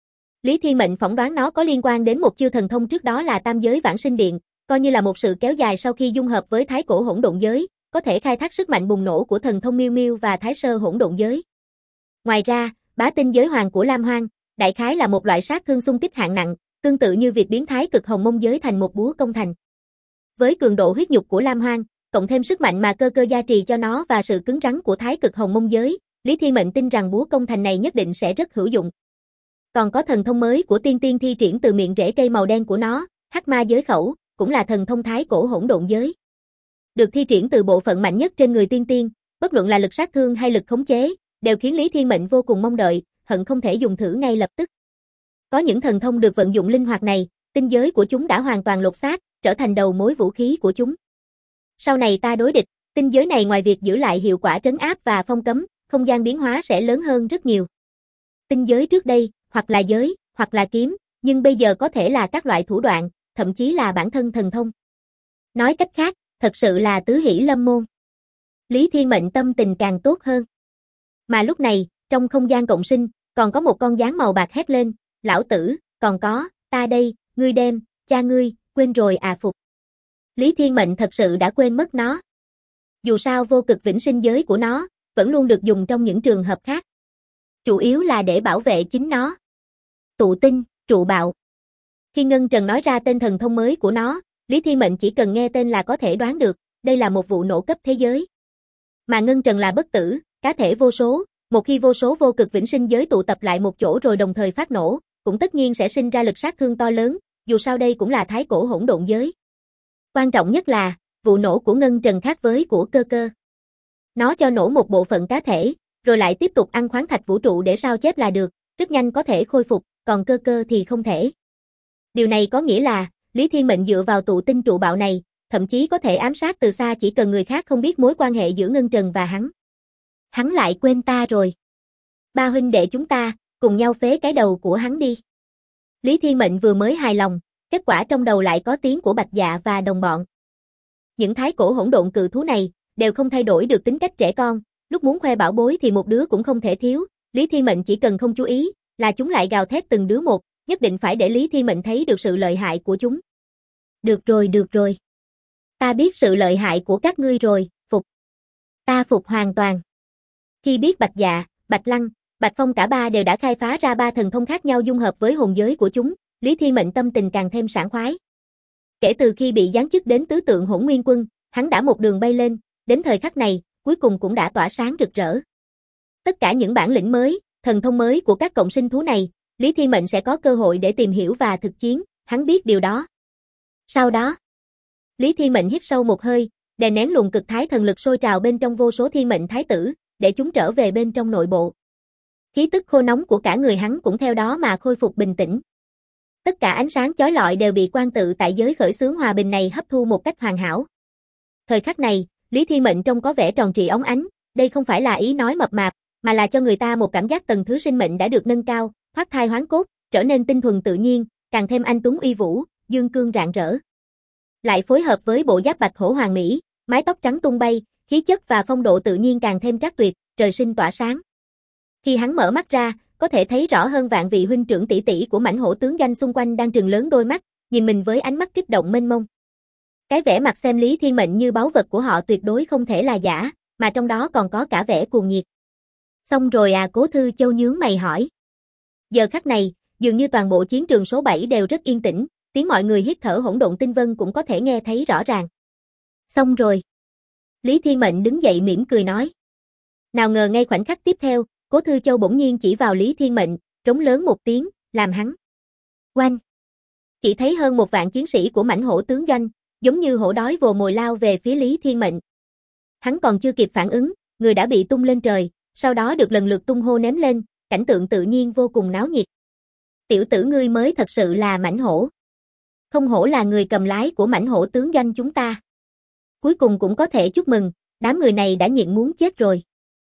[SPEAKER 1] Lý Thiên Mệnh phỏng đoán nó có liên quan đến một chiêu thần thông trước đó là tam giới vãng sinh điện, coi như là một sự kéo dài sau khi dung hợp với thái cổ hỗn độn giới, có thể khai thác sức mạnh bùng nổ của thần thông Miêu Miêu và thái sơ hỗn độn giới. Ngoài ra, bá tinh giới hoàng của Lam Hoang, đại khái là một loại sát thương xung kích hạng nặng, tương tự như việc biến thái cực hồng mông giới thành một búa công thành. Với cường độ huyết nhục của Lam Hoang, cộng thêm sức mạnh mà cơ cơ gia trì cho nó và sự cứng rắn của thái cực hồng mông giới, Lý Thiên Mệnh tin rằng búa công thành này nhất định sẽ rất hữu dụng. Còn có thần thông mới của tiên tiên thi triển từ miệng rễ cây màu đen của nó, hắc ma giới khẩu, cũng là thần thông thái cổ hỗn độn giới. Được thi triển từ bộ phận mạnh nhất trên người tiên tiên, bất luận là lực sát thương hay lực khống chế, đều khiến Lý Thiên Mệnh vô cùng mong đợi, hận không thể dùng thử ngay lập tức. Có những thần thông được vận dụng linh hoạt này, tinh giới của chúng đã hoàn toàn lột xác, trở thành đầu mối vũ khí của chúng. Sau này ta đối địch, tinh giới này ngoài việc giữ lại hiệu quả trấn áp và phong cấm, không gian biến hóa sẽ lớn hơn rất nhiều. Tinh giới trước đây, hoặc là giới, hoặc là kiếm, nhưng bây giờ có thể là các loại thủ đoạn, thậm chí là bản thân thần thông. Nói cách khác, thật sự là tứ hỷ lâm môn. Lý Thiên Mệnh tâm tình càng tốt hơn. Mà lúc này, trong không gian cộng sinh, còn có một con gián màu bạc hét lên, lão tử, còn có, ta đây, ngươi đem, cha ngươi, quên rồi à phục. Lý Thiên Mệnh thật sự đã quên mất nó. Dù sao vô cực vĩnh sinh giới của nó, vẫn luôn được dùng trong những trường hợp khác. Chủ yếu là để bảo vệ chính nó. Tụ tinh, trụ bạo. Khi Ngân Trần nói ra tên thần thông mới của nó, Lý Thiên Mệnh chỉ cần nghe tên là có thể đoán được, đây là một vụ nổ cấp thế giới. Mà Ngân Trần là bất tử, cá thể vô số, một khi vô số vô cực vĩnh sinh giới tụ tập lại một chỗ rồi đồng thời phát nổ, cũng tất nhiên sẽ sinh ra lực sát thương to lớn, dù sao đây cũng là thái cổ hỗn độn giới. Quan trọng nhất là, vụ nổ của Ngân Trần khác với của Cơ Cơ. Nó cho nổ một bộ phận cá thể, rồi lại tiếp tục ăn khoáng thạch vũ trụ để sao chép là được, rất nhanh có thể khôi phục, còn Cơ Cơ thì không thể. Điều này có nghĩa là, Lý Thiên Mệnh dựa vào tụ tinh trụ bạo này, thậm chí có thể ám sát từ xa chỉ cần người khác không biết mối quan hệ giữa Ngân Trần và hắn. Hắn lại quên ta rồi. Ba huynh đệ chúng ta, cùng nhau phế cái đầu của hắn đi. Lý Thiên Mệnh vừa mới hài lòng, kết quả trong đầu lại có tiếng của Bạch Dạ và đồng bọn. Những thái cổ hỗn độn cự thú này, đều không thay đổi được tính cách trẻ con, lúc muốn khoe bảo bối thì một đứa cũng không thể thiếu, Lý Thiên Mệnh chỉ cần không chú ý, là chúng lại gào thét từng đứa một, nhất định phải để Lý Thiên Mệnh thấy được sự lợi hại của chúng. Được rồi. Ta biết sự lợi hại của các ngươi rồi, phục. Ta phục hoàn toàn. Khi biết Bạch Dạ, Bạch Lăng, Bạch Phong cả ba đều đã khai phá ra ba thần thông khác nhau dung hợp với hồn giới của chúng, Lý Thiên Mệnh tâm tình càng thêm sảng khoái. Kể từ khi bị giáng chức đến tứ tượng Hỗn Nguyên Quân, hắn đã một đường bay lên, đến thời khắc này, cuối cùng cũng đã tỏa sáng rực rỡ. Tất cả những bản lĩnh mới, thần thông mới của các cộng sinh thú này, Lý Thiên Mệnh sẽ có cơ hội để tìm hiểu và thực chiến, hắn biết điều đó. Sau đó, Lý Thiên Mệnh hít sâu một hơi, đè nén luồng cực thái thần lực sôi trào bên trong vô số thiên mệnh thái tử, để chúng trở về bên trong nội bộ. Khí tức khô nóng của cả người hắn cũng theo đó mà khôi phục bình tĩnh. Tất cả ánh sáng chói lọi đều bị quan tự tại giới khởi xướng hòa bình này hấp thu một cách hoàn hảo. Thời khắc này, Lý Thiên Mệnh trông có vẻ tròn trịa óng ánh, đây không phải là ý nói mập mạp, mà là cho người ta một cảm giác tầng thứ sinh mệnh đã được nâng cao, thoát thai hoán cốt, trở nên tinh thuần tự nhiên, càng thêm anh tuấn uy vũ, dương cương rạng rỡ. Lại phối hợp với bộ giáp bạch hổ hoàng mỹ, mái tóc trắng tung bay, khí chất và phong độ tự nhiên càng thêm trác tuyệt, trời sinh tỏa sáng. Khi hắn mở mắt ra, có thể thấy rõ hơn vạn vị huynh trưởng tỷ tỷ của mãnh hổ tướng doanh xung quanh đang trừng lớn đôi mắt, nhìn mình với ánh mắt kích động mênh mông. Cái vẻ mặt xem Lý Thiên Mệnh như báu vật của họ tuyệt đối không thể là giả, mà trong đó còn có cả vẻ cuồng nhiệt. Xong rồi à, Cố Thư Châu nhướng mày hỏi. Giờ khắc này, dường như toàn bộ chiến trường số 7 đều rất yên tĩnh, tiếng mọi người hít thở hỗn độn tinh vân cũng có thể nghe thấy rõ ràng. Xong rồi. Lý Thiên Mệnh đứng dậy mỉm cười nói. Nào ngờ ngay khoảnh khắc tiếp theo, Cố Thư Châu bỗng nhiên chỉ vào Lý Thiên Mệnh, trống lớn một tiếng, làm hắn. Oanh! Chỉ thấy hơn 1.000 chiến sĩ của mãnh hổ tướng doanh, giống như hổ đói vồ mồi lao về phía Lý Thiên Mệnh. Hắn còn chưa kịp phản ứng, người đã bị tung lên trời, sau đó được lần lượt tung hô ném lên, cảnh tượng tự nhiên vô cùng náo nhiệt. Tiểu tử ngươi mới thật sự là mãnh hổ. Không hổ là người cầm lái của mãnh hổ tướng doanh chúng ta. Cuối cùng cũng có thể chúc mừng, đám người này đã nhịn muốn chết rồi.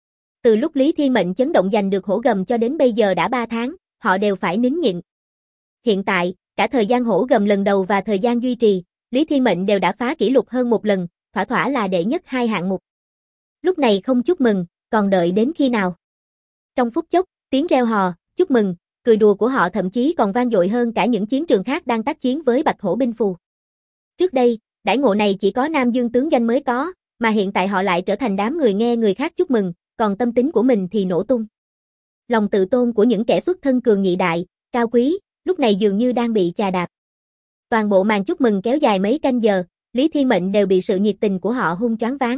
[SPEAKER 1] Từ lúc Lý Thiên Mệnh chấn động giành được hổ gầm cho đến bây giờ đã 3 tháng, họ đều phải nín nhịn. Hiện tại, cả thời gian hổ gầm lần đầu và thời gian duy trì, Lý Thiên Mệnh đều đã phá kỷ lục hơn một lần, thỏa thỏa là đệ nhất 2 hạng mục. Lúc này không chúc mừng, còn đợi đến khi nào? Trong phút chốc, tiếng reo hò, chúc mừng, cười đùa của họ thậm chí còn vang dội hơn cả những chiến trường khác đang tác chiến với Bạch Hổ binh phù. Trước đây, đãi ngộ này chỉ có Nam Dương tướng doanh mới có, mà hiện tại họ lại trở thành đám người nghe người khác chúc mừng, còn tâm tính của mình thì nổ tung. Lòng tự tôn của những kẻ xuất thân cường nhị đại, cao quý, lúc này dường như đang bị chà đạp. Toàn bộ màn chúc mừng kéo dài mấy canh giờ, Lý Thiên Mệnh đều bị sự nhiệt tình của họ hung choáng váng.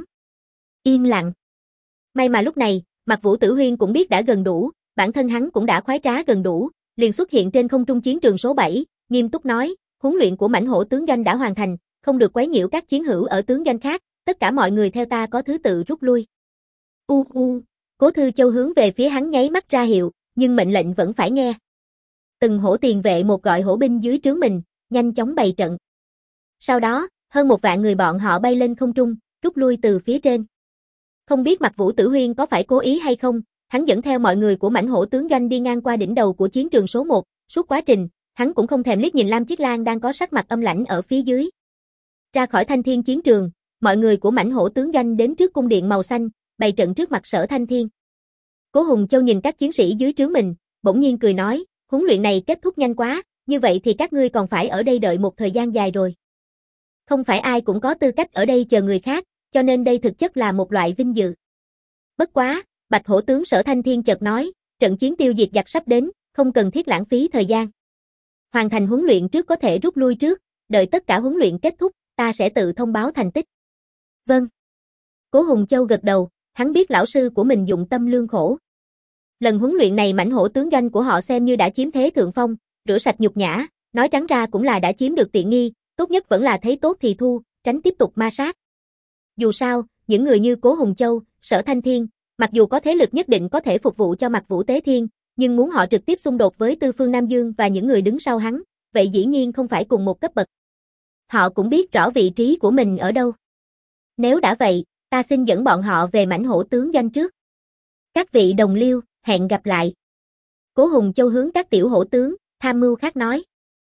[SPEAKER 1] Yên lặng. May mà lúc này, Mặc Vũ Tử Huyên cũng biết đã gần đủ, bản thân hắn cũng đã khoái trá gần đủ, liền xuất hiện trên không trung chiến trường số 7, nghiêm túc nói, huấn luyện của mãnh hổ tướng doanh đã hoàn thành, không được quấy nhiễu các chiến hữu ở tướng doanh khác, tất cả mọi người theo ta có thứ tự rút lui. Cố Thư Châu hướng về phía hắn nháy mắt ra hiệu, nhưng mệnh lệnh vẫn phải nghe. Từng hổ tiền vệ một gọi hổ binh dưới trướng mình, nhanh chóng bày trận. Sau đó, hơn 1.000 người bọn họ bay lên không trung, rút lui từ phía trên. Không biết Mặc Vũ Tử Huyên có phải cố ý hay không, hắn dẫn theo mọi người của mãnh hổ tướng doanh đi ngang qua đỉnh đầu của chiến trường số 1, suốt quá trình, hắn cũng không thèm liếc nhìn Lam Chiết Lan đang có sắc mặt âm lãnh ở phía dưới. Ra khỏi Thanh Thiên chiến trường, mọi người của mãnh hổ tướng doanh đến trước cung điện màu xanh, bày trận trước mặt Sở Thanh Thiên. Cố Hùng Châu nhìn các chiến sĩ dưới trướng mình, bỗng nhiên cười nói, huấn luyện này kết thúc nhanh quá, như vậy thì các ngươi còn phải ở đây đợi một thời gian dài rồi. Không phải ai cũng có tư cách ở đây chờ người khác, cho nên đây thực chất là một loại vinh dự. Bất quá, Bạch Hổ tướng Sở Thanh Thiên chợt nói, trận chiến tiêu diệt giặc sắp đến, không cần thiết lãng phí thời gian. Hoàn thành huấn luyện trước có thể rút lui trước, đợi tất cả huấn luyện kết thúc, ta sẽ tự thông báo thành tích. Vâng. Cố Hùng Châu gật đầu, hắn biết lão sư của mình dụng tâm lương khổ. Lần huấn luyện này mãnh hổ tướng doanh của họ xem như đã chiếm thế thượng phong, rửa sạch nhục nhã, nói trắng ra cũng là đã chiếm được tiện nghi, tốt nhất vẫn là thấy tốt thì thu, tránh tiếp tục ma sát. Dù sao, những người như Cố Hùng Châu, Sở Thanh Thiên, mặc dù có thế lực nhất định có thể phục vụ cho Mạc Vũ Tế Thiên, nhưng muốn họ trực tiếp xung đột với Tư Phương Nam Dương và những người đứng sau hắn, vậy dĩ nhiên không phải cùng một cấp bậc. Họ cũng biết rõ vị trí của mình ở đâu. Nếu đã vậy, ta xin dẫn bọn họ về mãnh hổ tướng doanh trước. Các vị đồng liêu, hẹn gặp lại. Cố Hùng Châu hướng các tiểu hổ tướng, tham mưu khác nói.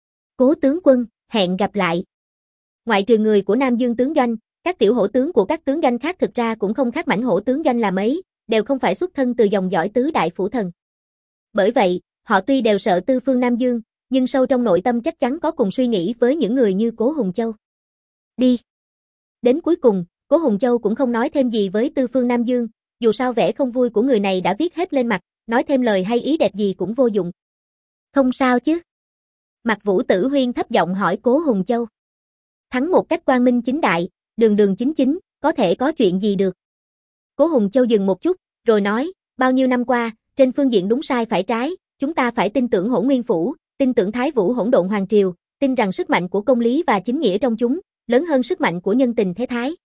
[SPEAKER 1] Cố tướng quân, hẹn gặp lại. Ngoại trừ người của Nam Dương tướng doanh, các tiểu hổ tướng của các tướng doanh khác thực ra cũng không khác mãnh hổ tướng doanh là mấy, đều không phải xuất thân từ dòng dõi tứ đại phủ thần. Bởi vậy, họ tuy đều sợ Tư Phương Nam Dương, nhưng sâu trong nội tâm chắc chắn có cùng suy nghĩ với những người như Cố Hùng Châu. Đi. Đến cuối cùng, Cố Hùng Châu cũng không nói thêm gì với Tư Phương Nam Dương, dù sao vẻ không vui của người này đã viết hết lên mặt, nói thêm lời hay ý đẹp gì cũng vô dụng. Không sao chứ? Mạc Vũ Tử Huyên thấp giọng hỏi Cố Hùng Châu. Thắng một cách quang minh chính đại, đường đường chính chính, có thể có chuyện gì được? Cố Hùng Châu dừng một chút, rồi nói, bao nhiêu năm qua, trên phương diện đúng sai phải trái, chúng ta phải tin tưởng Hỗn Nguyên Phủ, tin tưởng Thái Vũ Hỗn Độn Hoàng Triều, tin rằng sức mạnh của công lý và chính nghĩa trong chúng, lớn hơn sức mạnh của nhân tình thế thái.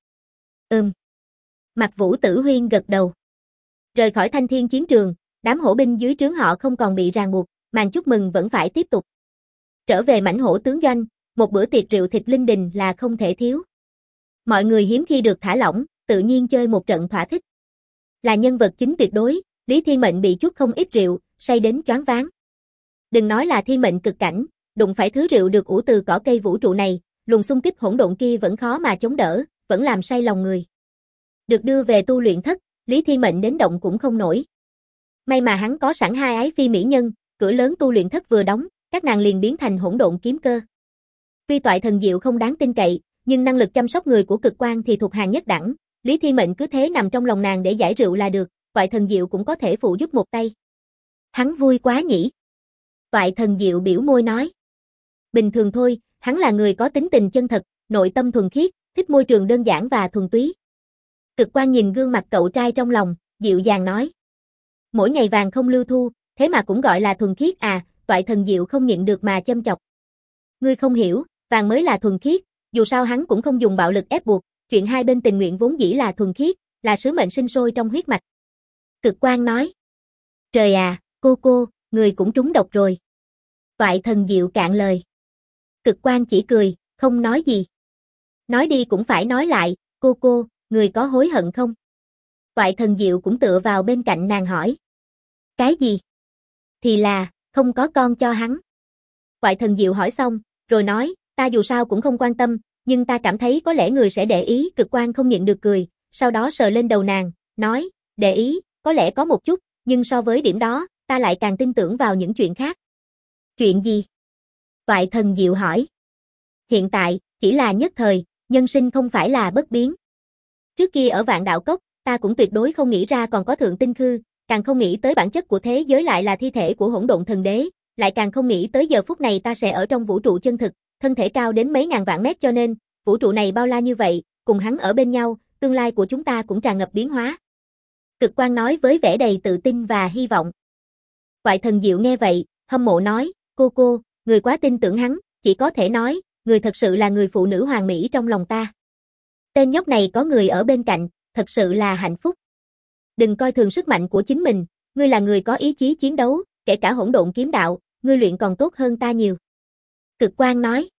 [SPEAKER 1] Mạc Vũ Tử Huyên gật đầu. Rời khỏi Thanh Thiên chiến trường, đám hổ binh dưới trướng họ không còn bị ràng buộc, màn chúc mừng vẫn phải tiếp tục. Trở về mãnh hổ tướng doanh, một bữa tiệc rượu thịt linh đình là không thể thiếu. Mọi người hiếm khi được thả lỏng, tự nhiên chơi một trận thỏa thích. Là nhân vật chính tuyệt đối, Lý Thiên Mệnh bị chút không ít rượu, say đến choáng váng. Đừng nói là thiên mệnh cực cảnh, đụng phải thứ rượu được ủ từ cỏ cây vũ trụ này, luồng xung kích hỗn độn kia vẫn khó mà chống đỡ, vẫn làm say lòng người. Được đưa về tu luyện thất, Lý Thiên Mệnh đến động cũng không nổi. May mà hắn có sẵn hai ái phi mỹ nhân, cửa lớn tu luyện thất vừa đóng, các nàng liền biến thành hỗn độn kiếm cơ. Tuy toại thần diệu không đáng tin cậy, nhưng năng lực chăm sóc người của Cực Quang thì thuộc hàng nhất đẳng, Lý Thiên Mệnh cứ thế nằm trong lòng nàng để giải rượu là được, toại thần diệu cũng có thể phụ giúp một tay. Hắn vui quá nhỉ? Toại thần diệu biểu môi nói. Bình thường thôi, hắn là người có tính tình chân thật, nội tâm thuần khiết, thích môi trường đơn giản và thuần túy. Cực Quang nhìn gương mặt cậu trai trong lòng, dịu dàng nói. Mỗi ngày vàng không lưu thu, thế mà cũng gọi là thuần khiết à, toại thần diệu không nhịn được mà châm chọc. Ngươi không hiểu, vàng mới là thuần khiết, dù sao hắn cũng không dùng bạo lực ép buộc, chuyện hai bên tình nguyện vốn dĩ là thuần khiết, là sứ mệnh sinh sôi trong huyết mạch. Cực Quang nói. Trời à, cô, người cũng trúng độc rồi. Toại thần diệu cạn lời. Cực Quang chỉ cười, không nói gì. Nói đi cũng phải nói lại, cô, người có hối hận không? Toại thần diệu cũng tựa vào bên cạnh nàng hỏi. Cái gì? Thì là, không có con cho hắn. Toại thần diệu hỏi xong, rồi nói, ta dù sao cũng không quan tâm, nhưng ta cảm thấy có lẽ người sẽ để ý. Cực Quang không nhịn được cười, sau đó sờ lên đầu nàng, nói, để ý, có lẽ có một chút, nhưng so với điểm đó, ta lại càng tin tưởng vào những chuyện khác. Chuyện gì? Toại thần diệu hỏi. Hiện tại, chỉ là nhất thời, nhân sinh không phải là bất biến. Trước kia ở Vạn Đạo Cốc, ta cũng tuyệt đối không nghĩ ra còn có thượng tinh khư, càng không nghĩ tới bản chất của thế giới lại là thi thể của Hỗn Độn Thần Đế, lại càng không nghĩ tới giờ phút này ta sẽ ở trong vũ trụ chân thực, thân thể cao đến mấy ngàn vạn mét cho nên, vũ trụ này bao la như vậy, cùng hắn ở bên nhau, tương lai của chúng ta cũng tràn ngập biến hóa. Cực Quang nói với vẻ đầy tự tin và hy vọng. Toại thần diệu nghe vậy, hâm mộ nói, cô, người quá tin tưởng hắn, chỉ có thể nói, người thật sự là người phụ nữ hoàn mỹ trong lòng ta. Tên nhóc này có người ở bên cạnh, thật sự là hạnh phúc. Đừng coi thường sức mạnh của chính mình, ngươi là người có ý chí chiến đấu, kể cả hỗn độn kiếm đạo, ngươi luyện còn tốt hơn ta nhiều. Cực Quang nói.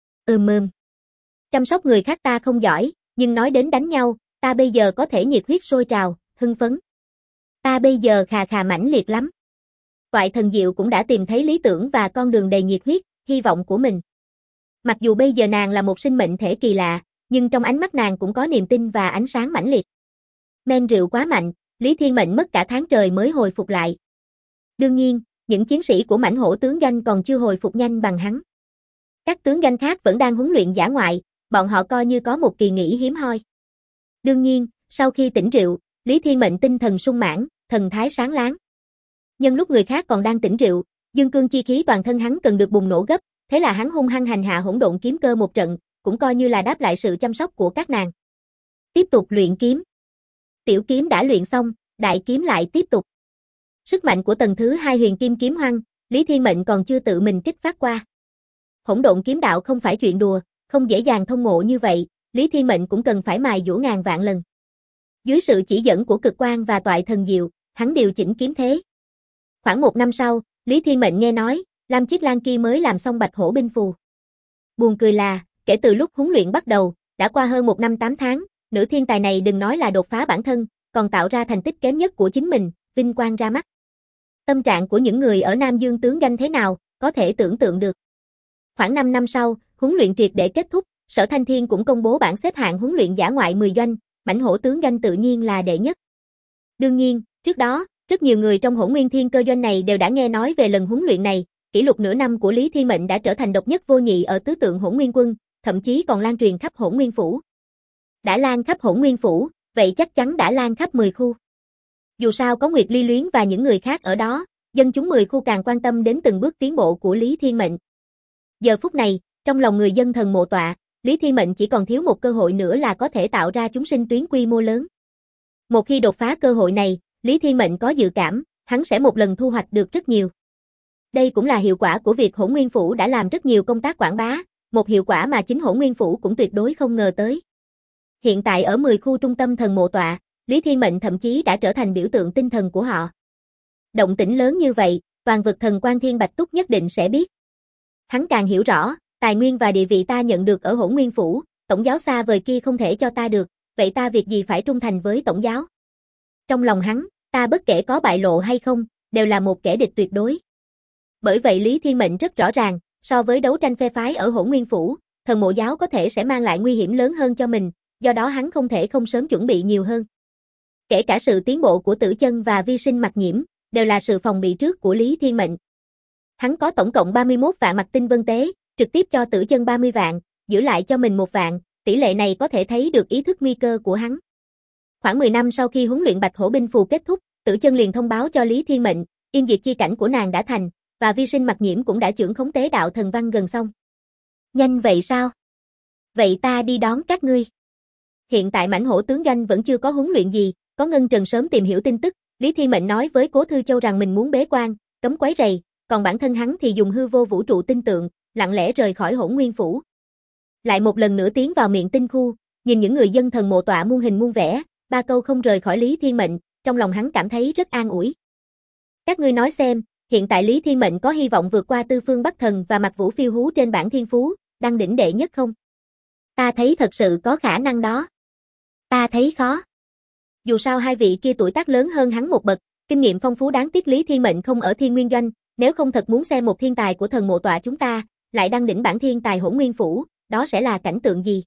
[SPEAKER 1] Chăm sóc người khác ta không giỏi, nhưng nói đến đánh nhau, ta bây giờ có thể nhiệt huyết sôi trào, hưng phấn. Ta bây giờ khà khà mãnh liệt lắm. Toại Thần Diệu cũng đã tìm thấy lý tưởng và con đường đầy nhiệt huyết, hy vọng của mình. Mặc dù bây giờ nàng là một sinh mệnh thể kỳ lạ, nhưng trong ánh mắt nàng cũng có niềm tin và ánh sáng mãnh liệt. Men rượu quá mạnh, Lý Thiên Mệnh mất cả tháng trời mới hồi phục lại. Đương nhiên, những chiến sĩ của mãnh hổ tướng doanh còn chưa hồi phục nhanh bằng hắn. Các tướng doanh khác vẫn đang huấn luyện dã ngoại, bọn họ coi như có một kỳ nghỉ hiếm hoi. Đương nhiên, sau khi tỉnh rượu, Lý Thiên Mệnh tinh thần sung mãn, thần thái sáng láng. Nhân lúc người khác còn đang tỉnh rượu, dương cương chi khí toàn thân hắn cần được bùng nổ gấp, thế là hắn hung hăng hành hạ hỗn độn kiếm cơ một trận, cũng coi như là đáp lại sự chăm sóc của các nàng. Tiếp tục luyện kiếm. Tiểu kiếm đã luyện xong, đại kiếm lại tiếp tục. Sức mạnh của tầng thứ 2 huyền kim kiếm hoang, Lý Thiên Mệnh còn chưa tự mình kích phát qua. Hỗn độn kiếm đạo không phải chuyện đùa, không dễ dàng thông ngộ như vậy, Lý Thiên Mệnh cũng cần phải mài dũa ngàn vạn lần. Dưới sự chỉ dẫn của Cực Quang và Toại Thần Diệu, hắn điều chỉnh kiếm thế. Khoảng 1 năm sau, Lý Thiên Mệnh nghe nói, Lam Chiết Lan kia mới làm xong Bạch Hổ binh phù. Buồn cười là, kể từ lúc huấn luyện bắt đầu, đã qua hơn 1 năm 8 tháng, nữ thiên tài này đừng nói là đột phá bản thân, còn tạo ra thành tích kém nhất của chính mình, vinh quang ra mắt. Tâm trạng của những người ở Nam Dương tướng doanh thế nào, có thể tưởng tượng được. Khoảng 5 năm sau, huấn luyện triệt để kết thúc, Sở Thanh Thiên cũng công bố bảng xếp hạng huấn luyện dã ngoại 10 doanh, mãnh hổ tướng doanh tự nhiên là đệ nhất. Đương nhiên, trước đó, rất nhiều người trong Hỗn Nguyên Thiên Cơ doanh này đều đã nghe nói về lần huấn luyện này, kỷ lục nửa năm của Lý Thiên Mệnh đã trở thành độc nhất vô nhị ở tứ tượng Hỗn Nguyên quân, thậm chí còn lan truyền khắp Hỗn Nguyên phủ. Đã lan khắp Hỗn Nguyên phủ, vậy chắc chắn đã lan khắp 10 khu. Dù sao có Nguyệt Ly Luyến và những người khác ở đó, dân chúng 10 khu càng quan tâm đến từng bước tiến bộ của Lý Thiên Mệnh. Giờ phút này, trong lòng người dân Thần Mộ Tọa, Lý Thiên Mệnh chỉ còn thiếu một cơ hội nữa là có thể tạo ra chúng sinh tuyến quy mô lớn. Một khi đột phá cơ hội này, Lý Thiên Mệnh có dự cảm, hắn sẽ một lần thu hoạch được rất nhiều. Đây cũng là hiệu quả của việc Hỗn Nguyên phủ đã làm rất nhiều công tác quảng bá, một hiệu quả mà chính Hỗn Nguyên phủ cũng tuyệt đối không ngờ tới. Hiện tại ở 10 khu trung tâm Thần Mộ Tọa, Lý Thiên Mệnh thậm chí đã trở thành biểu tượng tinh thần của họ. Động tĩnh lớn như vậy, toàn vực thần Quan Thiên Bạch Túc nhất định sẽ biết. Hắn càng hiểu rõ, tài nguyên và địa vị ta nhận được ở Hỗn Nguyên phủ, tổng giáo xa vời kia không thể cho ta được, vậy ta việc gì phải trung thành với tổng giáo? Trong lòng hắn, ta bất kể có bại lộ hay không, đều là một kẻ địch tuyệt đối. Bởi vậy Lý Thiên Mệnh rất rõ ràng, so với đấu tranh phe phái ở Hỗn Nguyên phủ, Thần Mộ giáo có thể sẽ mang lại nguy hiểm lớn hơn cho mình, do đó hắn không thể không sớm chuẩn bị nhiều hơn. Kể cả sự tiến bộ của Tử Chân và Vi Sinh Mặc Nhiễm, đều là sự phòng bị trước của Lý Thiên Mệnh. Hắn có tổng cộng 31 vạn Mặc Tinh Vân Tế, trực tiếp cho Tử Chân 30 vạn, giữ lại cho mình 1 vạn, tỷ lệ này có thể thấy được ý thức nguy cơ của hắn. Khoảng 10 năm sau khi huấn luyện Bạch Hổ binh phù kết thúc, Tử Chân liền thông báo cho Lý Thiên Mệnh, Yên Diệt chi cảnh của nàng đã thành, và Vi Sinh Mặc Nhiễm cũng đã chưởng khống tế đạo thần văn gần xong. Nhanh vậy sao? Vậy ta đi đón các ngươi. Hiện tại mãnh hổ tướng doanh vẫn chưa có huấn luyện gì, có Ngân Trần sớm tìm hiểu tin tức, Lý Thiên Mệnh nói với Cố Thư Châu rằng mình muốn bế quan, cấm quấy rầy, còn bản thân hắn thì dùng hư vô vũ trụ tinh tượng, lặng lẽ rời khỏi Hỗn Nguyên phủ. Lại một lần nữa tiến vào miệng tinh khu, nhìn những người dân Thần Mộ Tọa muôn hình muôn vẻ, 3 câu không rời khỏi Lý Thiên Mệnh, trong lòng hắn cảm thấy rất an ủi. Các ngươi nói xem, hiện tại Lý Thiên Mệnh có hy vọng vượt qua Tư Phương Bắc Thần và Mặc Vũ Phiêu Hú trên bảng thiên phú, đăng đỉnh đệ nhất không? Ta thấy thật sự có khả năng đó. Ta thấy khó. Dù sao hai vị kia tuổi tác lớn hơn hắn một bậc, kinh nghiệm phong phú, đáng tiếc Lý Thiên Mệnh không ở Thiên Nguyên doanh, nếu không thật muốn xem một thiên tài của Thần Mộ Tọa chúng ta, lại đăng đỉnh bảng thiên tài Hỗn Nguyên phủ, đó sẽ là cảnh tượng gì?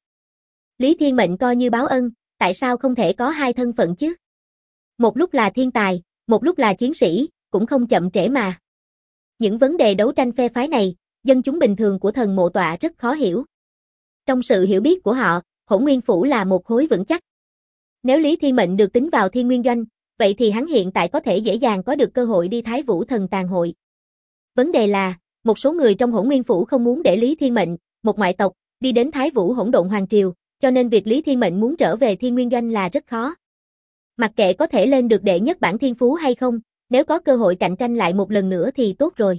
[SPEAKER 1] Lý Thiên Mệnh coi như báo ân, tại sao không thể có 2 thân phận chứ? Một lúc là thiên tài, một lúc là chiến sĩ, cũng không chậm trễ mà. Những vấn đề đấu tranh phe phái này, dân chúng bình thường của Thần Mộ Tọa rất khó hiểu. Trong sự hiểu biết của họ, Hỗn Nguyên phủ là một khối vững chắc. Nếu Lý Thiên Mệnh được tính vào Thiên Nguyên doanh, vậy thì hắn hiện tại có thể dễ dàng có được cơ hội đi Thái Vũ Thần Tàn hội. Vấn đề là, một số người trong Hỗn Nguyên phủ không muốn để Lý Thiên Mệnh, một ngoại tộc, đi đến Thái Vũ Hỗn Độn Hoàng triều, cho nên việc Lý Thiên Mệnh muốn trở về Thiên Nguyên doanh là rất khó. Mặc kệ có thể lên được đệ nhất bảng thiên phú hay không, nếu có cơ hội cạnh tranh lại một lần nữa thì tốt rồi.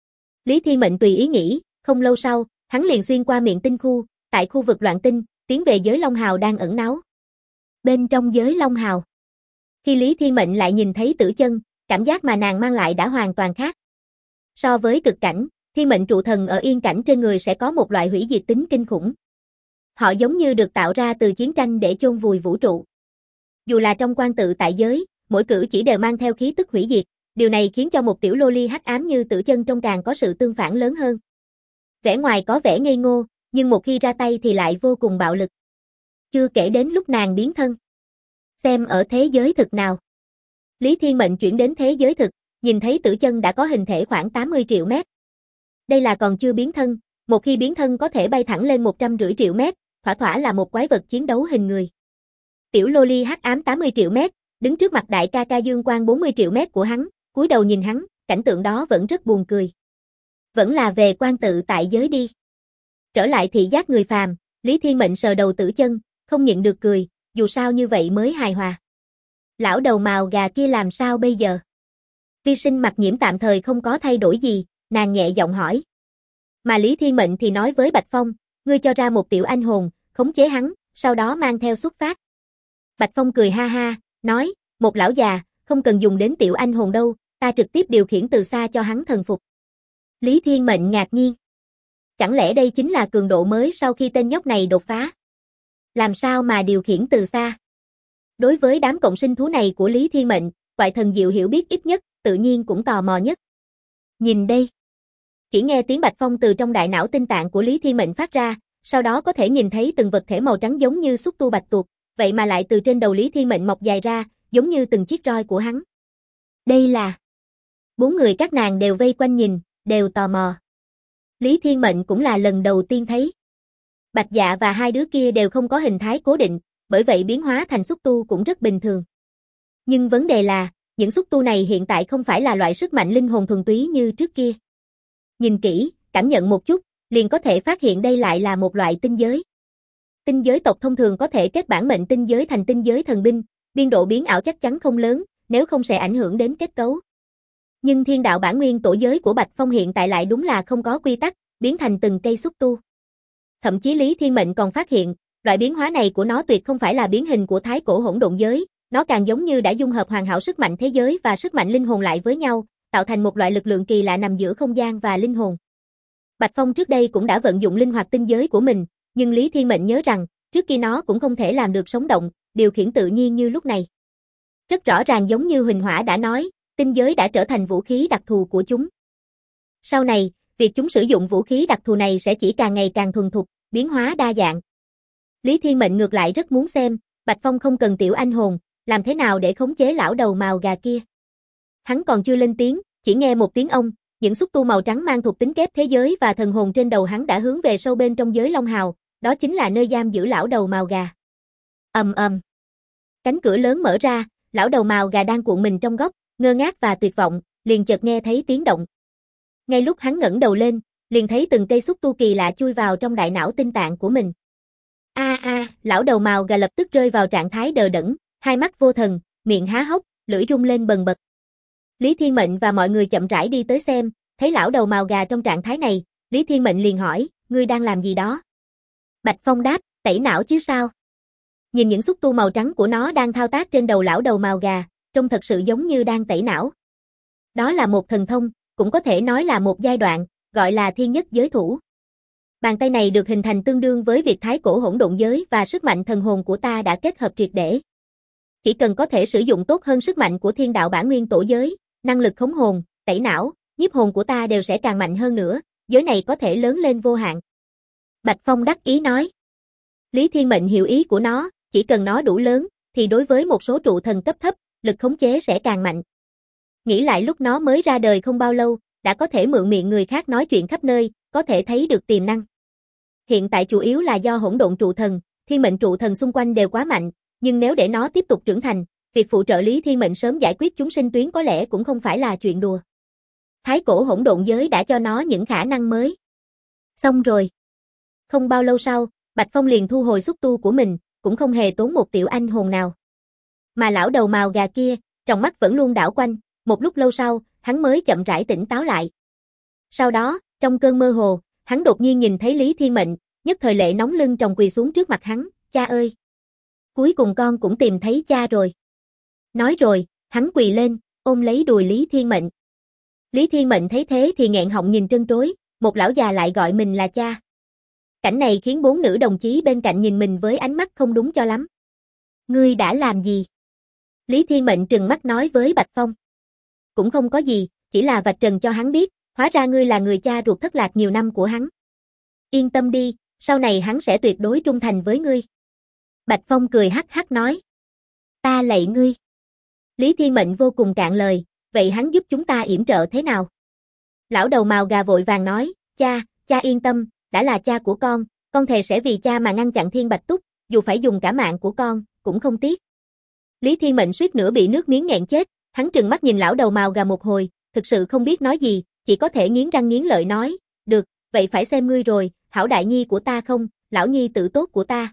[SPEAKER 1] Lý Thiên Mệnh tùy ý nghĩ, không lâu sau, hắn liền xuyên qua miệng tinh khu, tại khu vực loạn tinh, tiến về giới Long Hào đang ẩn náu. Bên trong giới Long Hào, khi Lý Thiên Mệnh lại nhìn thấy Tử Chân, cảm giác mà nàng mang lại đã hoàn toàn khác. So với cực cảnh, Thiên Mệnh trụ thần ở yên cảnh trên người sẽ có một loại hủy diệt tính kinh khủng. Họ giống như được tạo ra từ chiến tranh để chôn vùi vũ trụ. Dù là trong quan tự tại giới, mỗi cử chỉ đều mang theo khí tức hủy diệt, điều này khiến cho một tiểu loli hắc ám như Tử Chân trông càng có sự tương phản lớn hơn. Vẻ ngoài có vẻ ngây ngô, nhưng một khi ra tay thì lại vô cùng bạo lực. Chưa kể đến lúc nàng biến thân. Xem ở thế giới thực nào. Lý Thiên Mệnh chuyển đến thế giới thực, nhìn thấy Tử Chân đã có hình thể khoảng 80 triệu mét. Đây là còn chưa biến thân, một khi biến thân có thể bay thẳng lên 150 triệu mét, thỏa thỏa là một quái vật chiến đấu hình người. Tiểu loli hắc ám 80 triệu mét, đứng trước mặt đại ca ca dương quang 40 triệu mét của hắn, cúi đầu nhìn hắn, cảnh tượng đó vẫn rất buồn cười. Vẫn là về quan tự tại giới đi. Trở lại thị giác người phàm, Lý Thiên Mệnh sờ đầu Tử Chân, không nhịn được cười, dù sao như vậy mới hài hòa. Lão đầu mào gà kia làm sao bây giờ? Vi Sinh mặc nhiễm tạm thời không có thay đổi gì, nàng nhẹ giọng hỏi. Mà Lý Thiên Mệnh thì nói với Bạch Phong, ngươi cho ra một tiểu anh hồn, khống chế hắn, sau đó mang theo xuất phát. Bạch Phong cười ha ha, nói, một lão già, không cần dùng đến tiểu anh hồn đâu, ta trực tiếp điều khiển từ xa cho hắn thần phục. Lý Thiên Mệnh ngạc nhiên. Chẳng lẽ đây chính là cường độ mới sau khi tên nhóc này đột phá? Làm sao mà điều khiển từ xa? Đối với đám cộng sinh thú này của Lý Thiên Mệnh, Quại Thần Diệu hiểu biết ít nhất, tự nhiên cũng tò mò nhất. Nhìn đây. Chỉ nghe tiếng Bạch Phong từ trong đại não tinh tạng của Lý Thiên Mệnh phát ra, sau đó có thể nhìn thấy từng vật thể màu trắng giống như xúc tu bạch tuộc, vậy mà lại từ trên đầu Lý Thiên Mệnh mọc dài ra, giống như từng chiếc roi của hắn. Đây là... Bốn người các nàng đều vây quanh nhìn, đều tò mò. Lý Thiên Mệnh cũng là lần đầu tiên thấy. Bạch Dạ và hai đứa kia đều không có hình thái cố định, bởi vậy biến hóa thành xúc tu cũng rất bình thường. Nhưng vấn đề là, những xúc tu này hiện tại không phải là loại sức mạnh linh hồn thuần túy như trước kia. Nhìn kỹ, cảm nhận một chút, liền có thể phát hiện đây lại là một loại tinh giới. Tinh giới tộc thông thường có thể kết bản mệnh tinh giới thành tinh giới thần binh, biên độ biến ảo chắc chắn không lớn, nếu không sẽ ảnh hưởng đến kết cấu. Nhưng thiên đạo bản nguyên tổ giới của Bạch Phong hiện tại lại đúng là không có quy tắc, biến thành từng cây xúc tu. Thậm chí Lý Thiên Mệnh còn phát hiện, loại biến hóa này của nó tuyệt không phải là biến hình của thái cổ hỗn độn giới, nó càng giống như đã dung hợp hoàn hảo sức mạnh thế giới và sức mạnh linh hồn lại với nhau, tạo thành một loại lực lượng kỳ lạ nằm giữa không gian và linh hồn. Bạch Phong trước đây cũng đã vận dụng linh hoạt tinh giới của mình, nhưng Lý Thiên Mệnh nhớ rằng, trước kia nó cũng không thể làm được sống động, điều khiển tự nhiên như lúc này. Rất rõ ràng giống như Huỳnh Hỏa đã nói, tinh giới đã trở thành vũ khí đặc thù của chúng. Sau này, việc chúng sử dụng vũ khí đặc thù này sẽ chỉ càng ngày càng thuần thục, biến hóa đa dạng. Lý Thiên Mệnh ngược lại rất muốn xem, Bạch Phong không cần tiểu anh hồn, làm thế nào để khống chế lão đầu mào gà kia. Hắn còn chưa lên tiếng, chỉ nghe một tiếng ông, những xúc tu màu trắng mang thuộc tính kép thế giới và thần hồn trên đầu hắn đã hướng về sâu bên trong giới Long Hào, đó chính là nơi giam giữ lão đầu mào gà. Ầm ầm. Cánh cửa lớn mở ra, lão đầu mào gà đang cuộn mình trong góc, ngơ ngác và tuyệt vọng, liền chợt nghe thấy tiếng động. Ngay lúc hắn ngẩng đầu lên, liền thấy từng cây xúc tu kỳ lạ chui vào trong đại não tinh tạng của mình. Lão đầu mào gà lập tức rơi vào trạng thái đờ đẫn, hai mắt vô thần, miệng há hốc, lưỡi rung lên bần bật. Lý Thiên Mệnh và mọi người chậm rãi đi tới xem, thấy lão đầu mào gà trong trạng thái này, Lý Thiên Mệnh liền hỏi, ngươi đang làm gì đó? Bạch Phong đáp, tẩy não chứ sao? Nhìn những xúc tu màu trắng của nó đang thao tác trên đầu lão đầu mào gà, trông thật sự giống như đang tẩy não. Đó là một thần thông, cũng có thể nói là một giai đoạn, gọi là thiên nhất giới thủ. Bàn tay này được hình thành tương đương với việc thái cổ hỗn độn giới và sức mạnh thần hồn của ta đã kết hợp triệt để. Chỉ cần có thể sử dụng tốt hơn sức mạnh của thiên đạo bản nguyên tổ giới, năng lực khống hồn, tẩy não, nhiếp hồn của ta đều sẽ càng mạnh hơn nữa, giới này có thể lớn lên vô hạn. Bạch Phong đắc ý nói. Lý Thiên Mệnh hiểu ý của nó, chỉ cần nó đủ lớn, thì đối với một số trụ thần cấp thấp, lực khống chế sẽ càng mạnh. Nghĩ lại lúc nó mới ra đời không bao lâu, đã có thể mượn miệng người khác nói chuyện khắp nơi, có thể thấy được tiềm năng. Hiện tại chủ yếu là do hỗn độn trụ thần, thiên mệnh trụ thần xung quanh đều quá mạnh, nhưng nếu để nó tiếp tục trưởng thành, việc phụ trợ Lý Thiên Mệnh sớm giải quyết chúng sinh tuyến có lẽ cũng không phải là chuyện đùa. Thái cổ hỗn độn giới đã cho nó những khả năng mới. Xong rồi. Không bao lâu sau, Bạch Phong liền thu hồi xúc tu của mình, cũng không hề tốn một tiểu anh hồn nào. Mà lão đầu mào gà kia, trong mắt vẫn luôn đảo quanh, một lúc lâu sau, hắn mới chậm rãi tỉnh táo lại. Sau đó, trong cơn mơ hồ, hắn đột nhiên nhìn thấy Lý Thiên Mệnh, nhất thời lệ nóng lưng tròng quỳ xuống trước mặt hắn, cha ơi! Cuối cùng con cũng tìm thấy cha rồi. Nói rồi, hắn quỳ lên, ôm lấy đùi Lý Thiên Mệnh. Lý Thiên Mệnh thấy thế thì nghẹn họng nhìn trân trối, một lão già lại gọi mình là cha. Cảnh này khiến bốn nữ đồng chí bên cạnh nhìn mình với ánh mắt không đúng cho lắm. Ngươi đã làm gì? Lý Thiên Mệnh trừng mắt nói với Bạch Phong. Cũng không có gì, chỉ là vạch trần cho hắn biết, hóa ra ngươi là người cha ruột thất lạc nhiều năm của hắn. Yên tâm đi, sau này hắn sẽ tuyệt đối trung thành với ngươi. Bạch Phong cười hắc hắc nói. Ta lạy ngươi. Lý Thiên Mệnh vô cùng cạn lời, vậy hắn giúp chúng ta yểm trợ thế nào? Lão đầu mào gà vội vàng nói, cha yên tâm, đã là cha của con thề sẽ vì cha mà ngăn chặn Thiên Bạch Túc, dù phải dùng cả mạng của con, cũng không tiếc. Lý Thiên Mệnh suýt nữa bị nước miếng nghẹn chết, hắn trừng mắt nhìn lão đầu mào gà một hồi, thực sự không biết nói gì, chỉ có thể nghiến răng nghiến lợi nói, được, vậy phải xem ngươi rồi, hảo đại nhi của ta không, lão nhi tử tốt của ta.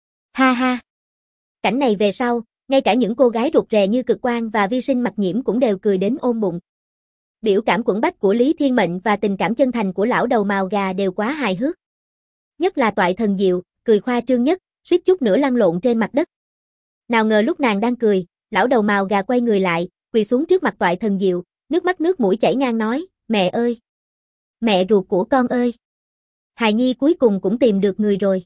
[SPEAKER 1] Ha ha. Cảnh này về sau, ngay cả những cô gái rụt rè như Cực Quang và Vi Sinh Mặc Nhiễm cũng đều cười đến ôm bụng. Biểu cảm quẫn bách của Lý Thiên Mệnh và tình cảm chân thành của lão đầu mào gà đều quá hài hước. Nhất là Toại Thần Diệu, cười khoa trương nhất, suýt chút nữa lăn lộn trên mặt đất. Nào ngờ lúc nàng đang cười, lão đầu mào gà quay người lại, quỳ xuống trước mặt Toại Thần Diệu, nước mắt nước mũi chảy ngang nói, mẹ ơi! Mẹ ruột của con ơi! Hài nhi cuối cùng cũng tìm được người rồi.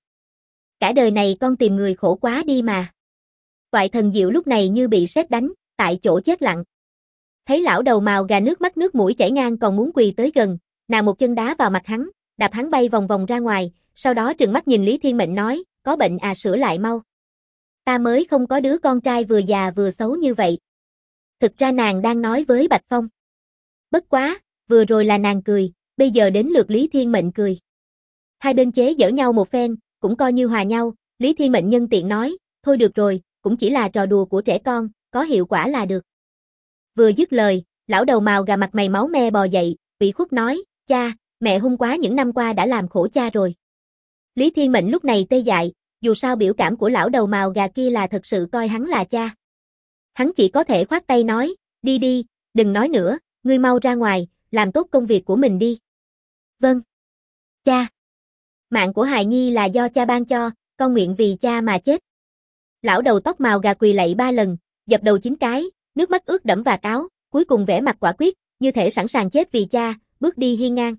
[SPEAKER 1] Cả đời này con tìm người khổ quá đi mà. Toại Thần Diệu lúc này như bị sét đánh, tại chỗ chết lặng. Thấy lão đầu mào gà nước mắt nước mũi chảy ngang còn muốn quỳ tới gần, nàng một chân đá vào mặt hắn, đạp hắn bay vòng vòng ra ngoài, sau đó trừng mắt nhìn Lý Thiên Mệnh nói, có bệnh à, sửa lại mau. Ta mới không có đứa con trai vừa già vừa xấu như vậy. Thực ra nàng đang nói với Bạch Phong. Bất quá, vừa rồi là nàng cười, bây giờ đến lượt Lý Thiên Mệnh cười. Hai bên chế giễu nhau một phen, cũng coi như hòa nhau, Lý Thiên Mệnh nhân tiện nói, thôi được rồi, cũng chỉ là trò đùa của trẻ con, có hiệu quả là được. Vừa dứt lời, lão đầu mào gà mặt mày máu me bò dậy, ủy khuất nói, cha, mẹ hung quá những năm qua đã làm khổ cha rồi. Lý Thiên Mệnh lúc này tê dại, dù sao biểu cảm của lão đầu mào gà kia là thật sự coi hắn là cha. Hắn chỉ có thể khoát tay nói, đi đi, đừng nói nữa, ngươi mau ra ngoài, làm tốt công việc của mình đi. Vâng. Cha. Mạng của hài nhi là do cha ban cho, con nguyện vì cha mà chết. Lão đầu tóc mào gà quỳ lạy 3 lần, dập đầu 9 cái, nước mắt ướt đẫm vạt áo, cuối cùng vẻ mặt quả quyết, như thể sẵn sàng chết vì cha, bước đi hiên ngang.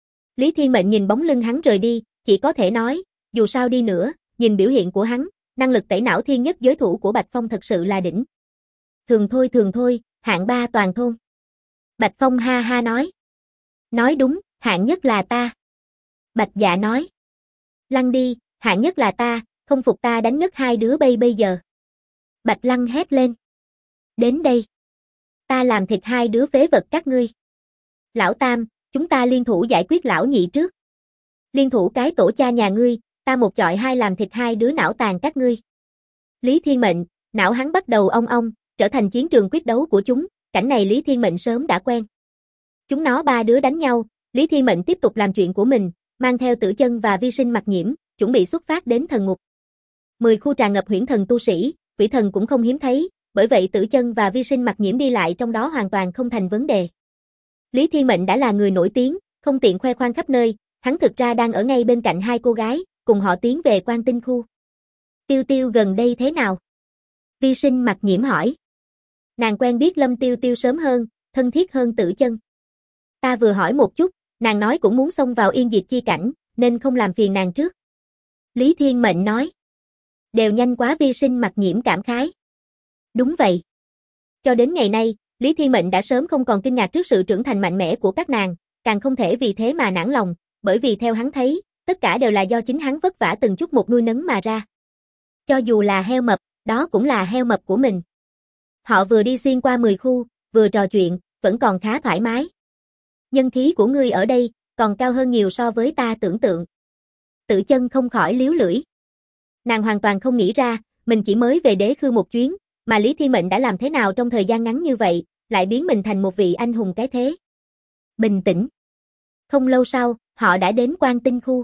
[SPEAKER 1] Lý Thiên Mệnh nhìn bóng lưng hắn rời đi, chỉ có thể nói, dù sao đi nữa, nhìn biểu hiện của hắn, năng lực tẩy não thiên nhất giới thủ của Bạch Phong thật sự là đỉnh. Thường thôi, hạng 3 toàn thôn. Bạch Phong ha ha nói. Nói đúng, hạng nhất là ta. Bạch Dạ nói. Lăn đi, hạng nhất là ta, không phục ta đánh ngất hai đứa bây giờ. Bạch Lăng hét lên. Đến đây. Ta làm thịt hai đứa phế vật các ngươi. Lão Tam, chúng ta liên thủ giải quyết lão nhị trước. Liên thủ cái tổ cha nhà ngươi, ta một chọi hai làm thịt hai đứa não tàn các ngươi. Lý Thiên Mệnh, não hắn bắt đầu ong ong, trở thành chiến trường quyết đấu của chúng, cảnh này Lý Thiên Mệnh sớm đã quen. Chúng nó 3 đứa đánh nhau, Lý Thiên Mệnh tiếp tục làm chuyện của mình, mang theo Tử Chân và Vi Sinh Mặc Nhiễm, chuẩn bị xuất phát đến thần ngục. 10 khu tràn ngập huyễn thần tu sĩ, quỷ thần cũng không hiếm thấy, bởi vậy Tử Chân và Vi Sinh Mặc Nhiễm đi lại trong đó hoàn toàn không thành vấn đề. Lý Thiên Mệnh đã là người nổi tiếng, không tiện khoe khoang khắp nơi, hắn thực ra đang ở ngay bên cạnh hai cô gái, cùng họ tiến về Quan Tinh khu. Tiêu Tiêu gần đây thế nào? Vi Sinh Mặc Nhiễm hỏi. Nàng quen biết Lâm Tiêu Tiêu sớm hơn, thân thiết hơn Tử Chân. Ta vừa hỏi một chút, nàng nói cũng muốn xông vào Yên Diệt chi cảnh, nên không làm phiền nàng trước. Lý Thiên Mệnh nói. Đều nhanh quá, Vi Sinh Mặc Nhiễm cảm khái. Đúng vậy. Cho đến ngày nay, Lý Thiên Mệnh đã sớm không còn kinh ngạc trước sự trưởng thành mạnh mẽ của các nàng, càng không thể vì thế mà nản lòng, bởi vì theo hắn thấy, tất cả đều là do chính hắn vất vả từng chút một nuôi nấng mà ra. Cho dù là heo mập, đó cũng là heo mập của mình. Họ vừa đi xuyên qua 10 khu, vừa trò chuyện, vẫn còn khá thoải mái. Nhân khí của ngươi ở đây, còn cao hơn nhiều so với ta tưởng tượng. Tử Chân không khỏi liếu lưỡi. Nàng hoàn toàn không nghĩ ra, mình chỉ mới về Đế Khư một chuyến, mà Lý Thiên Mệnh đã làm thế nào trong thời gian ngắn như vậy, lại biến mình thành một vị anh hùng cái thế. Bình tĩnh. Không lâu sau, họ đã đến Quan Tinh khu.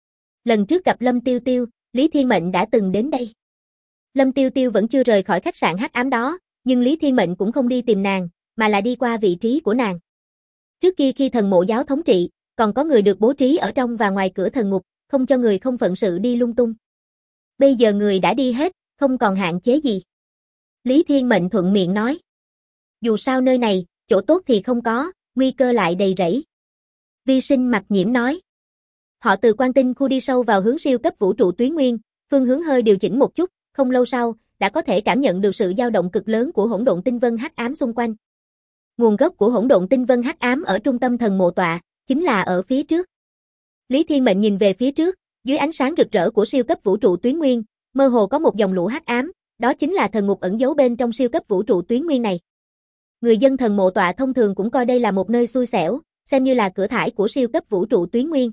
[SPEAKER 1] Lần trước gặp Lâm Tiêu Tiêu, Lý Thiên Mệnh đã từng đến đây. Lâm Tiêu Tiêu vẫn chưa rời khỏi khách sạn hắc ám đó, nhưng Lý Thiên Mệnh cũng không đi tìm nàng, mà là đi qua vị trí của nàng. Trước kia khi thần mộ giáo thống trị, còn có người được bố trí ở trong và ngoài cửa thần ngục, không cho người không phận sự đi lung tung. Bây giờ người đã đi hết, không còn hạn chế gì. Lý Thiên Mệnh thuận miệng nói. Dù sao nơi này, chỗ tốt thì không có, nguy cơ lại đầy rẫy. Vi Sinh Mặc Nhiễm nói. Họ từ Quan Tinh khu đi sâu vào hướng siêu cấp vũ trụ Tuyến Nguyên, phương hướng hơi điều chỉnh một chút, không lâu sau, đã đã có thể cảm nhận được sự dao động cực lớn của hỗn độn tinh vân hắc ám xung quanh. Nguồn gốc của hỗn độn tinh vân hắc ám ở trung tâm thần mộ tọa, chính là ở phía trước. Lý Thiên Mệnh nhìn về phía trước, dưới ánh sáng rực rỡ của siêu cấp vũ trụ tuyến nguyên, mơ hồ có một dòng lũ hắc ám, đó chính là thần ngục ẩn giấu bên trong siêu cấp vũ trụ tuyến nguyên này. Người dân thần mộ tọa thông thường cũng coi đây là một nơi xui xẻo, xem như là cửa thải của siêu cấp vũ trụ tuyến nguyên.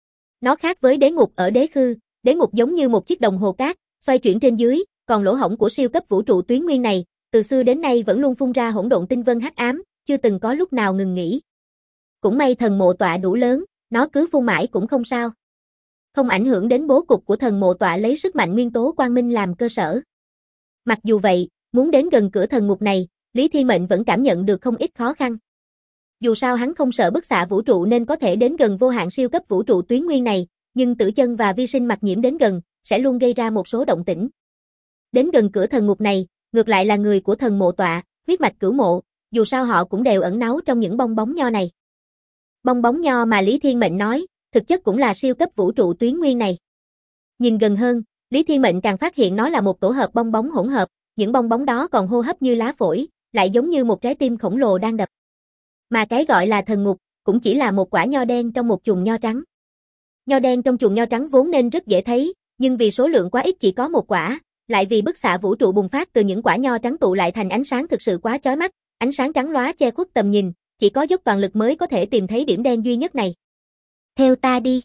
[SPEAKER 1] Nó khác với đế ngục ở đế khư, đế ngục giống như một chiếc đồng hồ cát, xoay chuyển trên dưới, còn lỗ hổng của siêu cấp vũ trụ tuyến nguyên này, từ xưa đến nay vẫn luôn phun ra hỗn độn tinh vân hắc ám, chưa từng có lúc nào ngừng nghỉ. Cũng may thần mộ tọa đủ lớn, nó cứ phun mãi cũng không sao. Không ảnh hưởng đến bố cục của thần mộ tọa lấy sức mạnh nguyên tố quang minh làm cơ sở. Mặc dù vậy, muốn đến gần cửa thần ngục này, Lý Thiên Mệnh vẫn cảm nhận được không ít khó khăn. Dù sao hắn không sợ bức xạ vũ trụ nên có thể đến gần vô hạn siêu cấp vũ trụ tuyến nguyên này, nhưng Tử Chân và Vi Sinh Mặc Nhiễm đến gần, sẽ luôn gây ra một số động tĩnh. Đến gần cửa thần ngục này, ngược lại là người của thần mộ tọa, huyết mạch cửu mộ, dù sao họ cũng đều ẩn náu trong những bong bóng nho này. Bong bóng nho mà Lý Thiên Mệnh nói, thực chất cũng là siêu cấp vũ trụ tuyến nguyên này. Nhìn gần hơn, Lý Thiên Mệnh càng phát hiện nó là một tổ hợp bong bóng hỗn hợp, những bong bóng đó còn hô hấp như lá phổi, lại giống như một trái tim khổng lồ đang đập. Mà cái gọi là thần ngục, cũng chỉ là một quả nho đen trong một chùm nho trắng. Nho đen trong chùm nho trắng vốn nên rất dễ thấy, nhưng vì số lượng quá ít chỉ có một quả, lại vì bức xạ vũ trụ bùng phát từ những quả nho trắng tụ lại thành ánh sáng thực sự quá chói mắt, ánh sáng trắng lóa che khuất tầm nhìn, chỉ có dốc toàn lực mới có thể tìm thấy điểm đen duy nhất này. Theo ta đi.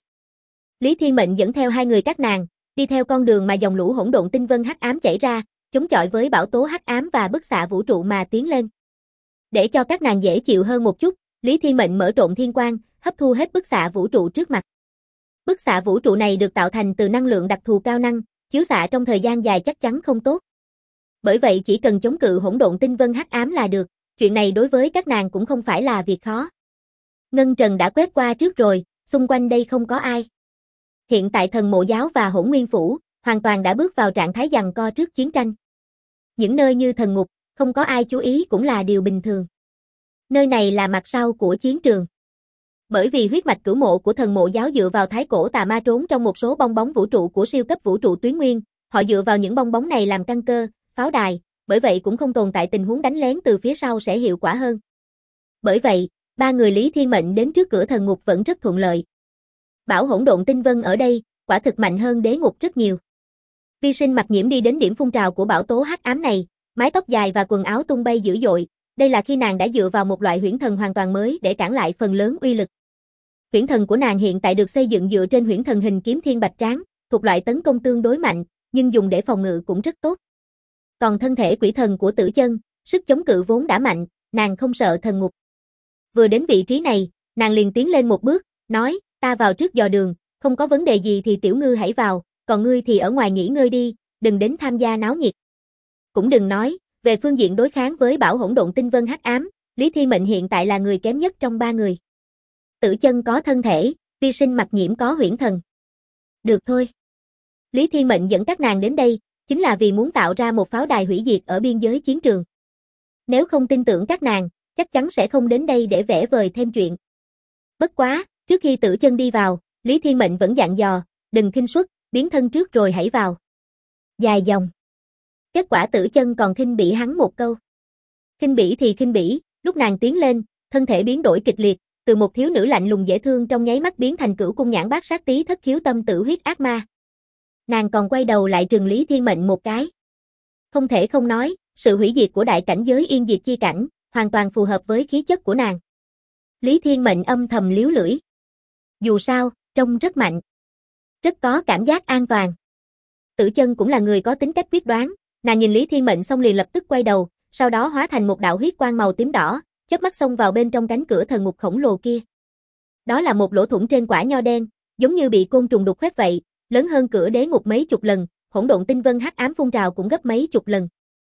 [SPEAKER 1] Lý Thiên Mệnh dẫn theo hai người các nàng, đi theo con đường mà dòng lũ hỗn độn tinh vân hắc ám chảy ra, chống chọi với bão tố hắc ám và bức xạ vũ trụ mà tiến lên. Để cho các nàng dễ chịu hơn một chút, Lý Thiên Mệnh mở trộn thiên quang, hấp thu hết bức xạ vũ trụ trước mặt. Bức xạ vũ trụ này được tạo thành từ năng lượng đặc thù cao năng, chiếu xạ trong thời gian dài chắc chắn không tốt. Bởi vậy chỉ cần chống cự hỗn độn tinh vân hắc ám là được, chuyện này đối với các nàng cũng không phải là việc khó. Ngân Trần đã quét qua trước rồi, xung quanh đây không có ai. Hiện tại thần mộ giáo và hỗn nguyên phủ, hoàn toàn đã bước vào trạng thái giằng co trước chiến tranh. Những nơi như thần ngục, không có ai chú ý cũng là điều bình thường. Nơi này là mặt sau của chiến trường. Bởi vì huyết mạch cửu mộ của thần mộ giáo dựa vào thái cổ tà ma trốn trong một số bong bóng vũ trụ của siêu cấp vũ trụ tuyến nguyên, họ dựa vào những bong bóng này làm căn cơ, pháo đài, bởi vậy cũng không tồn tại tình huống đánh lén từ phía sau sẽ hiệu quả hơn. Bởi vậy, ba người Lý Thiên Mệnh đến trước cửa thần ngục vẫn rất thuận lợi. Bảo hỗn độn tinh vân ở đây, quả thực mạnh hơn đế ngục rất nhiều. Vi Sinh Mặc Nhiễm đi đến điểm phun trào của bão tố hắc ám này, mái tóc dài và quần áo tung bay dữ dội, đây là khi nàng đã dựa vào một loại huyễn thần hoàn toàn mới để cản lại phần lớn uy lực. Huyễn thần của nàng hiện tại được xây dựng dựa trên huyễn thần hình kiếm thiên bạch tráng, thuộc loại tấn công tương đối mạnh, nhưng dùng để phòng ngự cũng rất tốt. Còn thân thể quỷ thần của Tử Chân, sức chống cự vốn đã mạnh, nàng không sợ thần ngục. Vừa đến vị trí này, nàng liền tiến lên một bước, nói, ta vào trước dò đường, không có vấn đề gì thì tiểu ngư hãy vào, còn ngươi thì ở ngoài nghỉ ngơi đi, đừng đến tham gia náo nhiệt. Cũng đừng nói, về phương diện đối kháng với bảo hỗn độn tinh vân hắc ám, Lý Thiên Mệnh hiện tại là người kém nhất trong ba người. Tử Chân có thân thể, Vi Sinh Mặc Nhiễm có huyễn thần. Được thôi. Lý Thiên Mệnh dẫn các nàng đến đây, chính là vì muốn tạo ra một pháo đài hủy diệt ở biên giới chiến trường. Nếu không tin tưởng các nàng, chắc chắn sẽ không đến đây để vẽ vời thêm chuyện. Bất quá, trước khi Tử Chân đi vào, Lý Thiên Mệnh vẫn dặn dò, đừng khinh suất, biến thân trước rồi hãy vào. Dài dòng. Kết quả Tử Chân còn khinh bỉ hắn một câu. Khinh bỉ thì khinh bỉ, lúc nàng tiến lên, thân thể biến đổi kịch liệt, từ một thiếu nữ lạnh lùng dễ thương trong nháy mắt biến thành cửu cung nhãn bát sát tí thất khiếu tâm tử huyết ác ma. Nàng còn quay đầu lại trừng Lý Thiên Mệnh một cái. Không thể không nói, sự hủy diệt của đại cảnh giới yên diệt chi cảnh, hoàn toàn phù hợp với khí chất của nàng. Lý Thiên Mệnh âm thầm liếu lưỡi. Dù sao, trông rất mạnh. Rất có cảm giác an toàn. Tử Chân cũng là người có tính cách quyết đoán, nàng nhìn Lý Thiên Mệnh xong liền lập tức quay đầu, sau đó hóa thành một đạo huyết quang màu tím đỏ, chớp mắt xông vào bên trong cánh cửa thần ngục khổng lồ kia. Đó là một lỗ thủng trên quả nho đen, giống như bị côn trùng đục khoét vậy, lớn hơn cửa đế ngục mấy chục lần, hỗn độn tinh vân hắc ám phun trào cũng gấp mấy chục lần.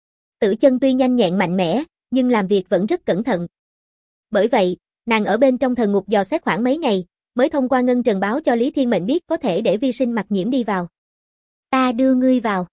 [SPEAKER 1] Tử Chân tuy nhanh nhẹn mạnh mẽ, nhưng làm việc vẫn rất cẩn thận. Bởi vậy, nàng ở bên trong thần ngục dò xét khoảng mấy ngày, mới thông qua Ngân Trần báo cho Lý Thiên Mệnh biết có thể để Vi Sinh Mặc Nhiễm đi vào. Ta đưa ngươi vào.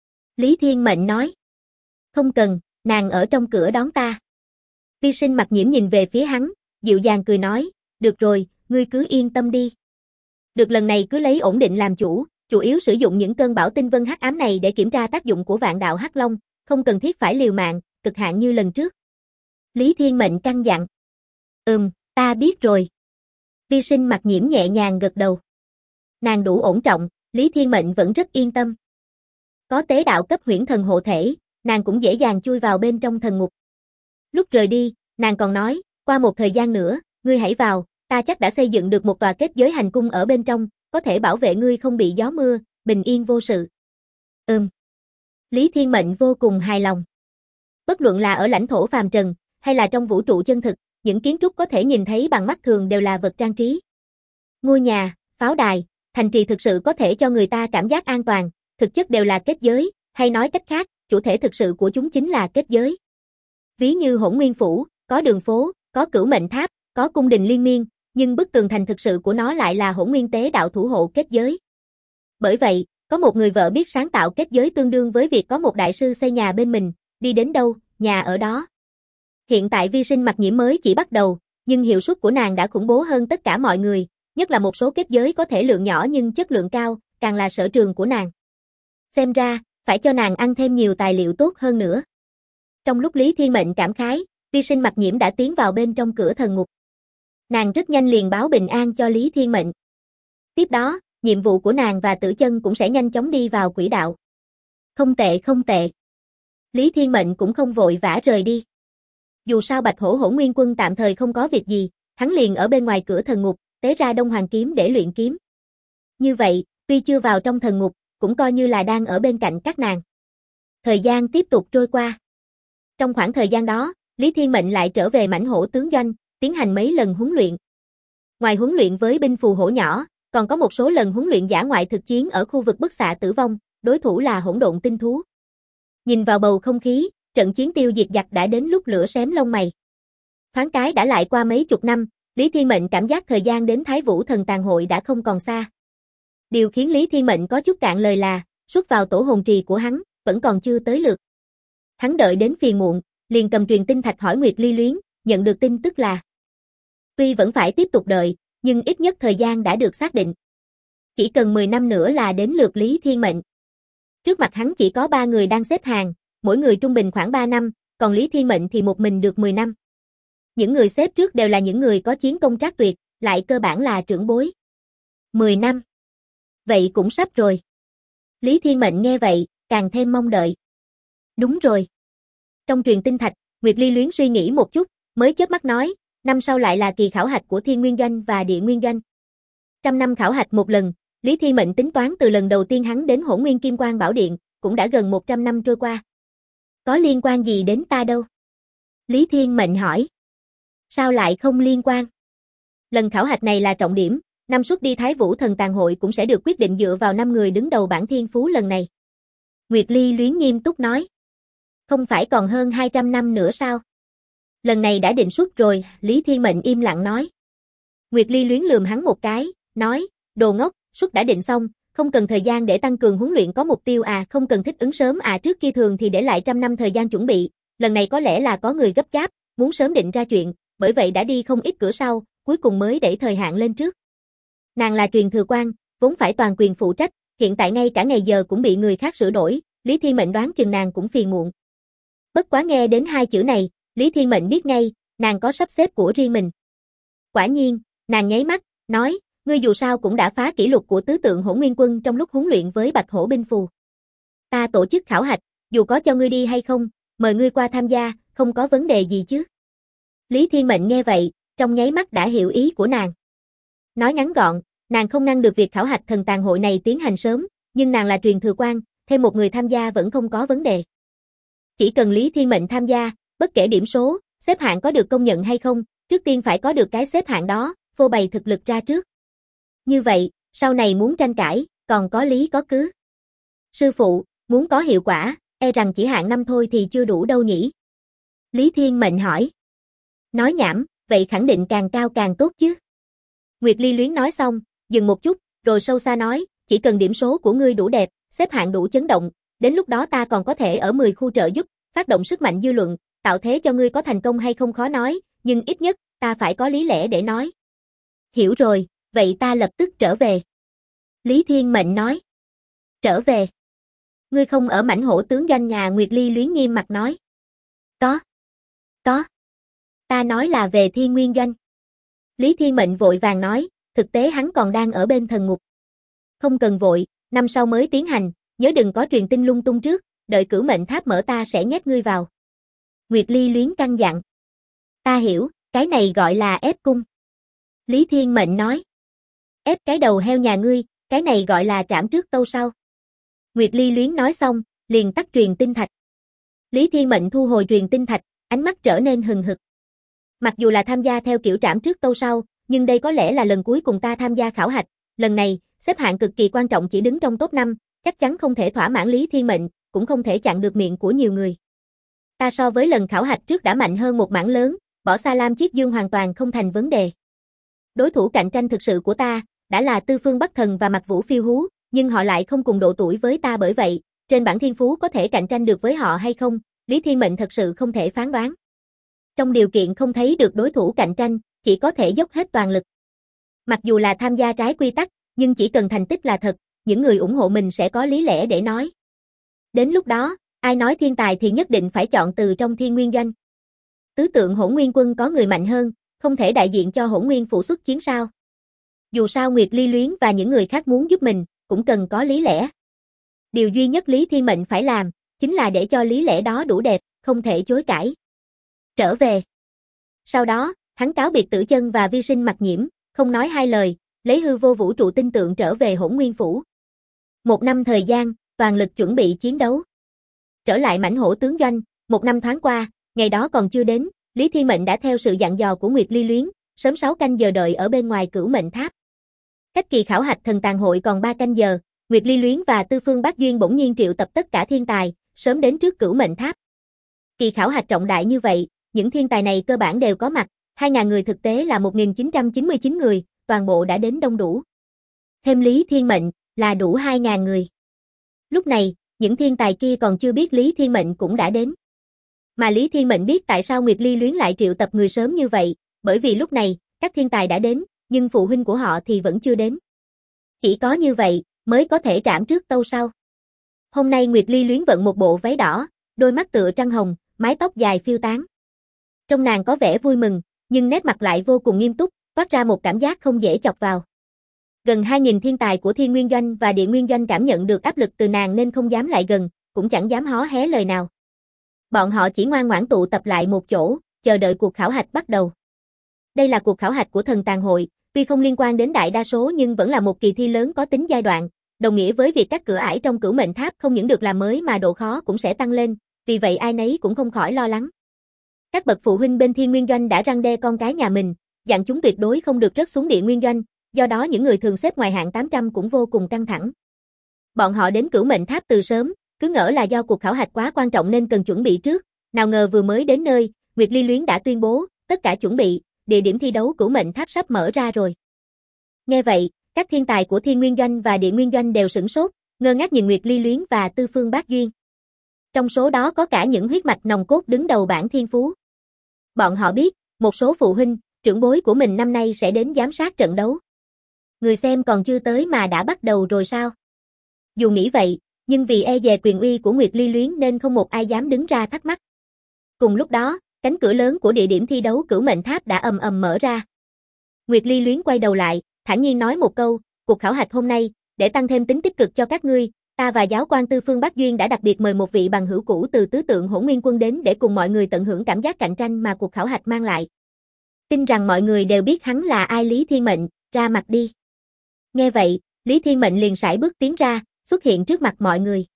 [SPEAKER 1] Lý Thiên Mệnh nói. Không cần, nàng ở trong cửa đón ta. Vi Sinh Mặc Nhiễm nhìn về phía hắn, dịu dàng cười nói, được rồi, ngươi cứ yên tâm đi. Được lần này cứ lấy ổn định làm chủ chủ yếu sử dụng những cơn bão tinh vân hắc ám này để kiểm tra tác dụng của vạn đạo hắc long, không cần thiết phải liều mạng, cực hạn như lần trước. Lý Thiên Mệnh căn dặn. Ta biết rồi. Vi Sinh Mặc Nhiễm nhẹ nhàng gật đầu. Nàng đủ ổn trọng, Lý Thiên Mệnh vẫn rất yên tâm. Có tế đạo cấp huyễn thần hộ thể, nàng cũng dễ dàng chui vào bên trong thần ngục. Lúc rời đi, nàng còn nói, qua một thời gian nữa, ngươi hãy vào, ta chắc đã xây dựng được một tòa kết giới hành cung ở bên trong, có thể bảo vệ ngươi không bị gió mưa, bình yên vô sự. Lý Thiên Mệnh vô cùng hài lòng. Bất luận là ở lãnh thổ phàm trần, hay là trong vũ trụ chân thực, những kiến trúc có thể nhìn thấy bằng mắt thường đều là vật trang trí. Ngôi nhà, pháo đài, thành trì thực sự có thể cho người ta cảm giác an toàn, thực chất đều là kết giới, hay nói cách khác, chủ thể thực sự của chúng chính là kết giới. Ví như Hỗn Nguyên Phủ, có đường phố, có Cửu Mệnh Tháp, có cung đình liên miên, nhưng bức tường thành thực sự của nó lại là Hỗn Nguyên Tế Đạo thủ hộ kết giới. Bởi vậy, có một người vợ biết sáng tạo kết giới tương đương với việc có một đại sư xây nhà bên mình, đi đến đâu, nhà ở đó. Hiện tại Vi Sinh Mặc Nhiễm mới chỉ bắt đầu, nhưng hiệu suất của nàng đã khủng bố hơn tất cả mọi người, nhất là một số kết giới có thể lượng nhỏ nhưng chất lượng cao, càng là sở trường của nàng. Xem ra, phải cho nàng ăn thêm nhiều tài liệu tốt hơn nữa. Trong lúc Lý Thiên Mệnh cảm khái, Vi Sinh Mặc Nhiễm đã tiến vào bên trong cửa thần ngục. Nàng rất nhanh liền báo bình an cho Lý Thiên Mệnh. Tiếp đó, nhiệm vụ của nàng và Tử Chân cũng sẽ nhanh chóng đi vào quỹ đạo. Không tệ không tệ. Lý Thiên Mệnh cũng không vội vã rời đi. Dù sao Bạch Hổ Hỗn Nguyên Quân tạm thời không có việc gì, hắn liền ở bên ngoài cửa thần ngục, tế ra Đông Hoàng kiếm để luyện kiếm. Như vậy, tuy chưa vào trong thần ngục, cũng coi như là đang ở bên cạnh các nàng. Thời gian tiếp tục trôi qua. Trong khoảng thời gian đó, Lý Thiên Mệnh lại trở về mãnh hổ tướng doanh, tiến hành mấy lần huấn luyện. Ngoài huấn luyện với binh phù hổ nhỏ, còn có một số lần huấn luyện dã ngoại thực chiến ở khu vực bức xạ tử vong, đối thủ là hỗn độn tinh thú. Nhìn vào bầu không khí, trận chiến tiêu diệt giặc đã đến lúc lửa xém lông mày. Thoáng cái đã lại qua mấy chục năm, Lý Thiên Mệnh cảm giác thời gian đến Thái Vũ Thần Tàn Hội đã không còn xa. Điều khiến Lý Thiên Mệnh có chút cạn lời là, xuất vào tổ hồn trì của hắn, vẫn còn chưa tới lượt. Hắn đợi đến phiền muộn, liền cầm truyền tinh thạch hỏi Nguyệt Ly Luyến, nhận được tin tức là tuy vẫn phải tiếp tục đợi, nhưng ít nhất thời gian đã được xác định. Chỉ cần 10 năm nữa là đến lượt Lý Thiên Mệnh. Trước mặt hắn chỉ có 3 người đang xếp hàng, mỗi người trung bình khoảng 3 năm, còn Lý Thiên Mệnh thì một mình được 10 năm. Những người xếp trước đều là những người có chiến công trác tuyệt, lại cơ bản là trưởng bối. 10 năm. Vậy cũng sắp rồi. Lý Thiên Mệnh nghe vậy, càng thêm mong đợi. Đúng rồi. Trong truyền tinh thạch, Nguyệt Ly Luyến suy nghĩ một chút, mới chớp mắt nói, năm sau lại là kỳ khảo hạch của Thiên Nguyên Doanh và Địa Nguyên Doanh. 100 năm khảo hạch một lần, Lý Thiên Mệnh tính toán từ lần đầu tiên hắn đến Hỗn Nguyên Kim Quang Bảo Điện, cũng đã gần 100 năm trôi qua. Có liên quan gì đến ta đâu? Lý Thiên Mệnh hỏi. Sao lại không liên quan? Lần khảo hạch này là trọng điểm, năm suất đi Thái Vũ Thần Tàn Hội cũng sẽ được quyết định dựa vào 5 người đứng đầu bảng thiên phú lần này. Nguyệt Ly Luyến nghiêm túc nói. Không phải còn hơn 200 năm nữa sao? Lần này đã định suất rồi, Lý Thiên Mệnh im lặng nói. Nguyệt Ly Luyến lườm hắn một cái, nói, đồ ngốc, suất đã định xong, không cần thời gian để tăng cường huấn luyện có mục tiêu à, không cần thích ứng sớm à, trước kia thường thì để lại 100 năm thời gian chuẩn bị, lần này có lẽ là có người gấp gáp, muốn sớm định ra chuyện, bởi vậy đã đi không ít cửa sau, cuối cùng mới đẩy thời hạn lên trước. Nàng là truyền thừa quan, vốn phải toàn quyền phụ trách, hiện tại ngay cả ngày giờ cũng bị người khác sửa đổi, Lý Thiên Mệnh đoán chừng nàng cũng phiền muộn. Bất quá nghe đến 2 chữ này, Lý Thiên Mệnh biết ngay, nàng có sắp xếp của riêng mình. Quả nhiên, nàng nháy mắt, nói, ngươi dù sao cũng đã phá kỷ lục của tứ tượng Hỗn Nguyên Quân trong lúc huấn luyện với Bạch Hổ binh phù. Ta tổ chức khảo hạch, dù có cho ngươi đi hay không, mời ngươi qua tham gia, không có vấn đề gì chứ. Lý Thiên Mệnh nghe vậy, trong nháy mắt đã hiểu ý của nàng. Nói ngắn gọn, nàng không ngăn được việc khảo hạch thần tàn hội này tiến hành sớm, nhưng nàng là truyền thừa quan, thêm một người tham gia vẫn không có vấn đề. Chỉ cần Lý Thiên Mệnh tham gia, bất kể điểm số, xếp hạng có được công nhận hay không, trước tiên phải có được cái xếp hạng đó, phô bày thực lực ra trước. Như vậy, sau này muốn tranh cãi, còn có lý có cứ. Sư phụ, muốn có hiệu quả, e rằng chỉ hạng 5 thôi thì chưa đủ đâu nhỉ? Lý Thiên Mệnh hỏi. Nói nhảm, vậy khẳng định càng cao càng tốt chứ. Nguyệt Ly Luyến nói xong, dừng một chút, rồi sâu xa nói, chỉ cần điểm số của ngươi đủ đẹp, xếp hạng đủ chấn động, đến lúc đó ta còn có thể ở 10 khu trợ giúp, phát động sức mạnh dư luận, tạo thế cho ngươi có thành công hay không khó nói, nhưng ít nhất, ta phải có lý lẽ để nói. Hiểu rồi, vậy ta lập tức trở về. Lý Thiên Mệnh nói. Trở về. Ngươi không ở mãnh hổ tướng doanh nhà? Nguyệt Ly Luyến nghiêm mặt nói. Có. Ta nói là về Thiên Nguyên doanh. Lý Thiên Mệnh vội vàng nói, thực tế hắn còn đang ở bên thần ngục. Không cần vội, năm sau mới tiến hành, nhớ đừng có truyền tin lung tung trước, đợi Cửu Mệnh Tháp mở ta sẽ nhét ngươi vào. Nguyệt Ly Luyến căn dặn. Ta hiểu, cái này gọi là ép cung. Lý Thiên Mệnh nói. Ép cái đầu heo nhà ngươi, cái này gọi là trảm trước tâu sau. Nguyệt Ly Luyến nói xong, liền tắt truyền tinh thạch. Lý Thiên Mệnh thu hồi truyền tinh thạch, ánh mắt trở nên hừng hực. Mặc dù là tham gia theo kiểu trảm trước tâu sau, nhưng đây có lẽ là lần cuối cùng ta tham gia khảo hạch, lần này, xếp hạng cực kỳ quan trọng, chỉ đứng trong top 5, chắc chắn không thể thỏa mãn Lý Thiên Mệnh, cũng không thể chặn được miệng của nhiều người. Ta so với lần khảo hạch trước đã mạnh hơn một mảng lớn, bỏ xa Lam Chiết Dương hoàn toàn không thành vấn đề. Đối thủ cạnh tranh thực sự của ta, đã là Tư Phương Bắc Thần và Mạc Vũ Phiêu Hú, nhưng họ lại không cùng độ tuổi với ta, bởi vậy, trên bảng thiên phú có thể cạnh tranh được với họ hay không, Lý Thiên Mệnh thật sự không thể phán đoán. Trong điều kiện không thấy được đối thủ cạnh tranh, chỉ có thể dốc hết toàn lực. Mặc dù là tham gia trái quy tắc, nhưng chỉ cần thành tích là thật, những người ủng hộ mình sẽ có lý lẽ để nói. Đến lúc đó, ai nói thiên tài thì nhất định phải chọn từ trong Thiên Nguyên doanh. Tứ tượng Hỗn Nguyên quân có người mạnh hơn, không thể đại diện cho Hỗn Nguyên phủ xuất chiến sao? Dù sao Nguyệt Ly Luyến và những người khác muốn giúp mình, cũng cần có lý lẽ. Điều duy nhất Lý Thiên Mệnh phải làm, chính là để cho lý lẽ đó đủ đẹp, không thể chối cãi. Trở về. Sau đó, hắn cáo biệt Tử Chân và Vi Sinh Mặc Nhiễm, không nói hai lời, lấy hư vô vũ trụ tinh tượng trở về Hỗn Nguyên phủ. 1 năm thời gian, toàn lực chuẩn bị chiến đấu. Trở lại mãnh hổ tướng doanh, 1 năm thoáng qua, ngày đó còn chưa đến, Lý Thiên Mệnh đã theo sự dặn dò của Nguyệt Ly Luyến, sớm 6 canh giờ đợi ở bên ngoài Cửu Mệnh Tháp. Cách kỳ khảo hạch thần tàn hội còn 3 canh giờ, Nguyệt Ly Luyến và Tư Phương Bác Duyên bỗng nhiên triệu tập tất cả thiên tài, sớm đến trước Cửu Mệnh Tháp. Kỳ khảo hạch trọng đại như vậy, những thiên tài này cơ bản đều có mặt, 2.000 người thực tế là 1.999 người, toàn bộ đã đến đông đủ. Thêm Lý Thiên Mệnh, là đủ 2.000 người. Lúc này, những thiên tài kia còn chưa biết Lý Thiên Mệnh cũng đã đến. Mà Lý Thiên Mệnh biết tại sao Nguyệt Ly Luyến lại triệu tập người sớm như vậy, bởi vì lúc này, các thiên tài đã đến, nhưng phụ huynh của họ thì vẫn chưa đến. Chỉ có như vậy, mới có thể trảm trước tâu sau. Hôm nay Nguyệt Ly Luyến vận một bộ váy đỏ, đôi mắt tựa trăng hồng, mái tóc dài phiêu tán. Trong nàng có vẻ vui mừng, nhưng nét mặt lại vô cùng nghiêm túc, toát ra một cảm giác không dễ chọc vào. Gần 2.000 thiên tài của Thiên Nguyên doanh và Địa Nguyên doanh cảm nhận được áp lực từ nàng nên không dám lại gần, cũng chẳng dám hó hé lời nào. Bọn họ chỉ ngoan ngoãn tụ tập lại một chỗ, chờ đợi cuộc khảo hạch bắt đầu. Đây là cuộc khảo hạch của thần tàn hội, tuy không liên quan đến đại đa số nhưng vẫn là một kỳ thi lớn có tính giai đoạn, đồng nghĩa với việc các cửa ải trong Cửu Mệnh Tháp không những được làm mới mà độ khó cũng sẽ tăng lên, vì vậy ai nấy cũng không khỏi lo lắng. Các bậc phụ huynh bên Thiên Nguyên doanh đã răn đe con cái nhà mình, dặn chúng tuyệt đối không được rớt xuống Địa Nguyên doanh, do đó những người thường xếp ngoài hạng 800 cũng vô cùng căng thẳng. Bọn họ đến Cửu Mệnh Tháp từ sớm, cứ ngỡ là do cuộc khảo hạch quá quan trọng nên cần chuẩn bị trước, nào ngờ vừa mới đến nơi, Nguyệt Ly Luyến đã tuyên bố, tất cả chuẩn bị, địa điểm thi đấu Cửu Mệnh Tháp sắp mở ra rồi. Nghe vậy, các thiên tài của Thiên Nguyên doanh và Địa Nguyên doanh đều sửng sốt, ngơ ngác nhìn Nguyệt Ly Luyến và Tư Phương Bác Duyên. Trong số đó có cả những huyết mạch nòng cốt đứng đầu bảng thiên phú. Bọn họ biết, một số phụ huynh, trưởng bối của mình năm nay sẽ đến giám sát trận đấu. Người xem còn chưa tới mà đã bắt đầu rồi sao? Dù nghĩ vậy, nhưng vì e dè quyền uy của Nguyệt Ly Luyến nên không một ai dám đứng ra thắc mắc. Cùng lúc đó, cánh cửa lớn của địa điểm thi đấu Cửu Mệnh Tháp đã ầm ầm mở ra. Nguyệt Ly Luyến quay đầu lại, thản nhiên nói một câu, cuộc khảo hạch hôm nay, để tăng thêm tính tích cực cho các ngươi, ta và giáo quan Tư Phương Bác Duyên đã đặc biệt mời một vị bằng hữu cũ từ tứ tượng Hỗn Nguyên quân đến để cùng mọi người tận hưởng cảm giác cạnh tranh mà cuộc khảo hạch mang lại. Tin rằng mọi người đều biết hắn là ai. Lý Thiên Mệnh, ra mặt đi. Nghe vậy, Lý Thiên Mệnh liền sải bước tiến ra, xuất hiện trước mặt mọi người.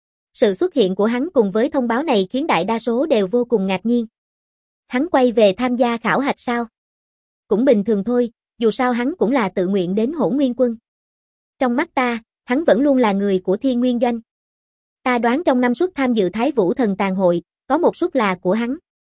[SPEAKER 1] Sự xuất hiện của hắn cùng với thông báo này khiến đại đa số đều vô cùng ngạc nhiên. Hắn quay về tham gia khảo hạch sao? Cũng bình thường thôi, dù sao hắn cũng là tự nguyện đến Hỗn Nguyên quân. Trong mắt ta, hắn vẫn luôn là người của Thiên Nguyên doanh. Ta đoán trong 5 suất tham dự Thái Vũ thần tàn hội, có 1 suất là của hắn.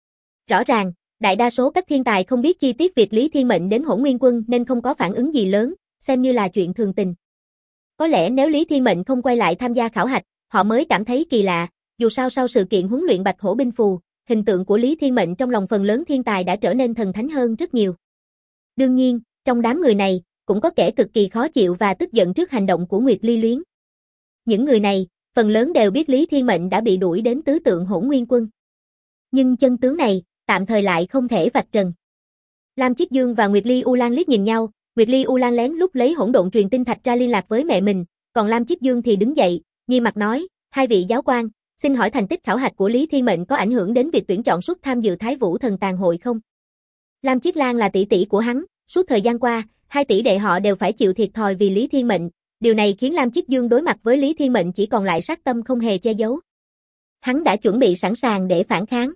[SPEAKER 1] Rõ ràng, đại đa số các thiên tài không biết chi tiết việc Lý Thiên Mệnh đến Hỗn Nguyên quân nên không có phản ứng gì lớn, xem như là chuyện thường tình. Có lẽ nếu Lý Thiên Mệnh không quay lại tham gia khảo hạch, họ mới cảm thấy kỳ lạ, dù sao sau sự kiện huấn luyện Bạch Hổ binh phù, hình tượng của Lý Thiên Mệnh trong lòng phần lớn thiên tài đã trở nên thần thánh hơn rất nhiều. Đương nhiên, trong đám người này, cũng có kẻ cực kỳ khó chịu và tức giận trước hành động của Nguyệt Ly Luyến. Những người này, phần lớn đều biết Lý Thiên Mệnh đã bị đuổi đến tứ tượng Hỗn Nguyên Quân. Nhưng chân tướng này, tạm thời lại không thể vạch trần. Lam Chiết Dương và Nguyệt Ly U Lan liếc nhìn nhau, Nguyệt Ly U Lan lén lút lấy hỗn độn truyền tinh thạch ra liên lạc với mẹ mình, còn Lam Chiết Dương thì đứng dậy, nghiêm mặt nói, hai vị giáo quan, xin hỏi thành tích khảo hạch của Lý Thiên Mệnh có ảnh hưởng đến việc tuyển chọn suất tham dự Thái Vũ Thần Tàn Hội không? Lam Chiết Lan là tỷ tỷ của hắn, suốt thời gian qua, hai tỷ đệ họ đều phải chịu thiệt thòi vì Lý Thiên Mệnh, điều này khiến Lam Chiết Dương đối mặt với Lý Thiên Mệnh chỉ còn lại sát tâm không hề che giấu. Hắn đã chuẩn bị sẵn sàng để phản kháng.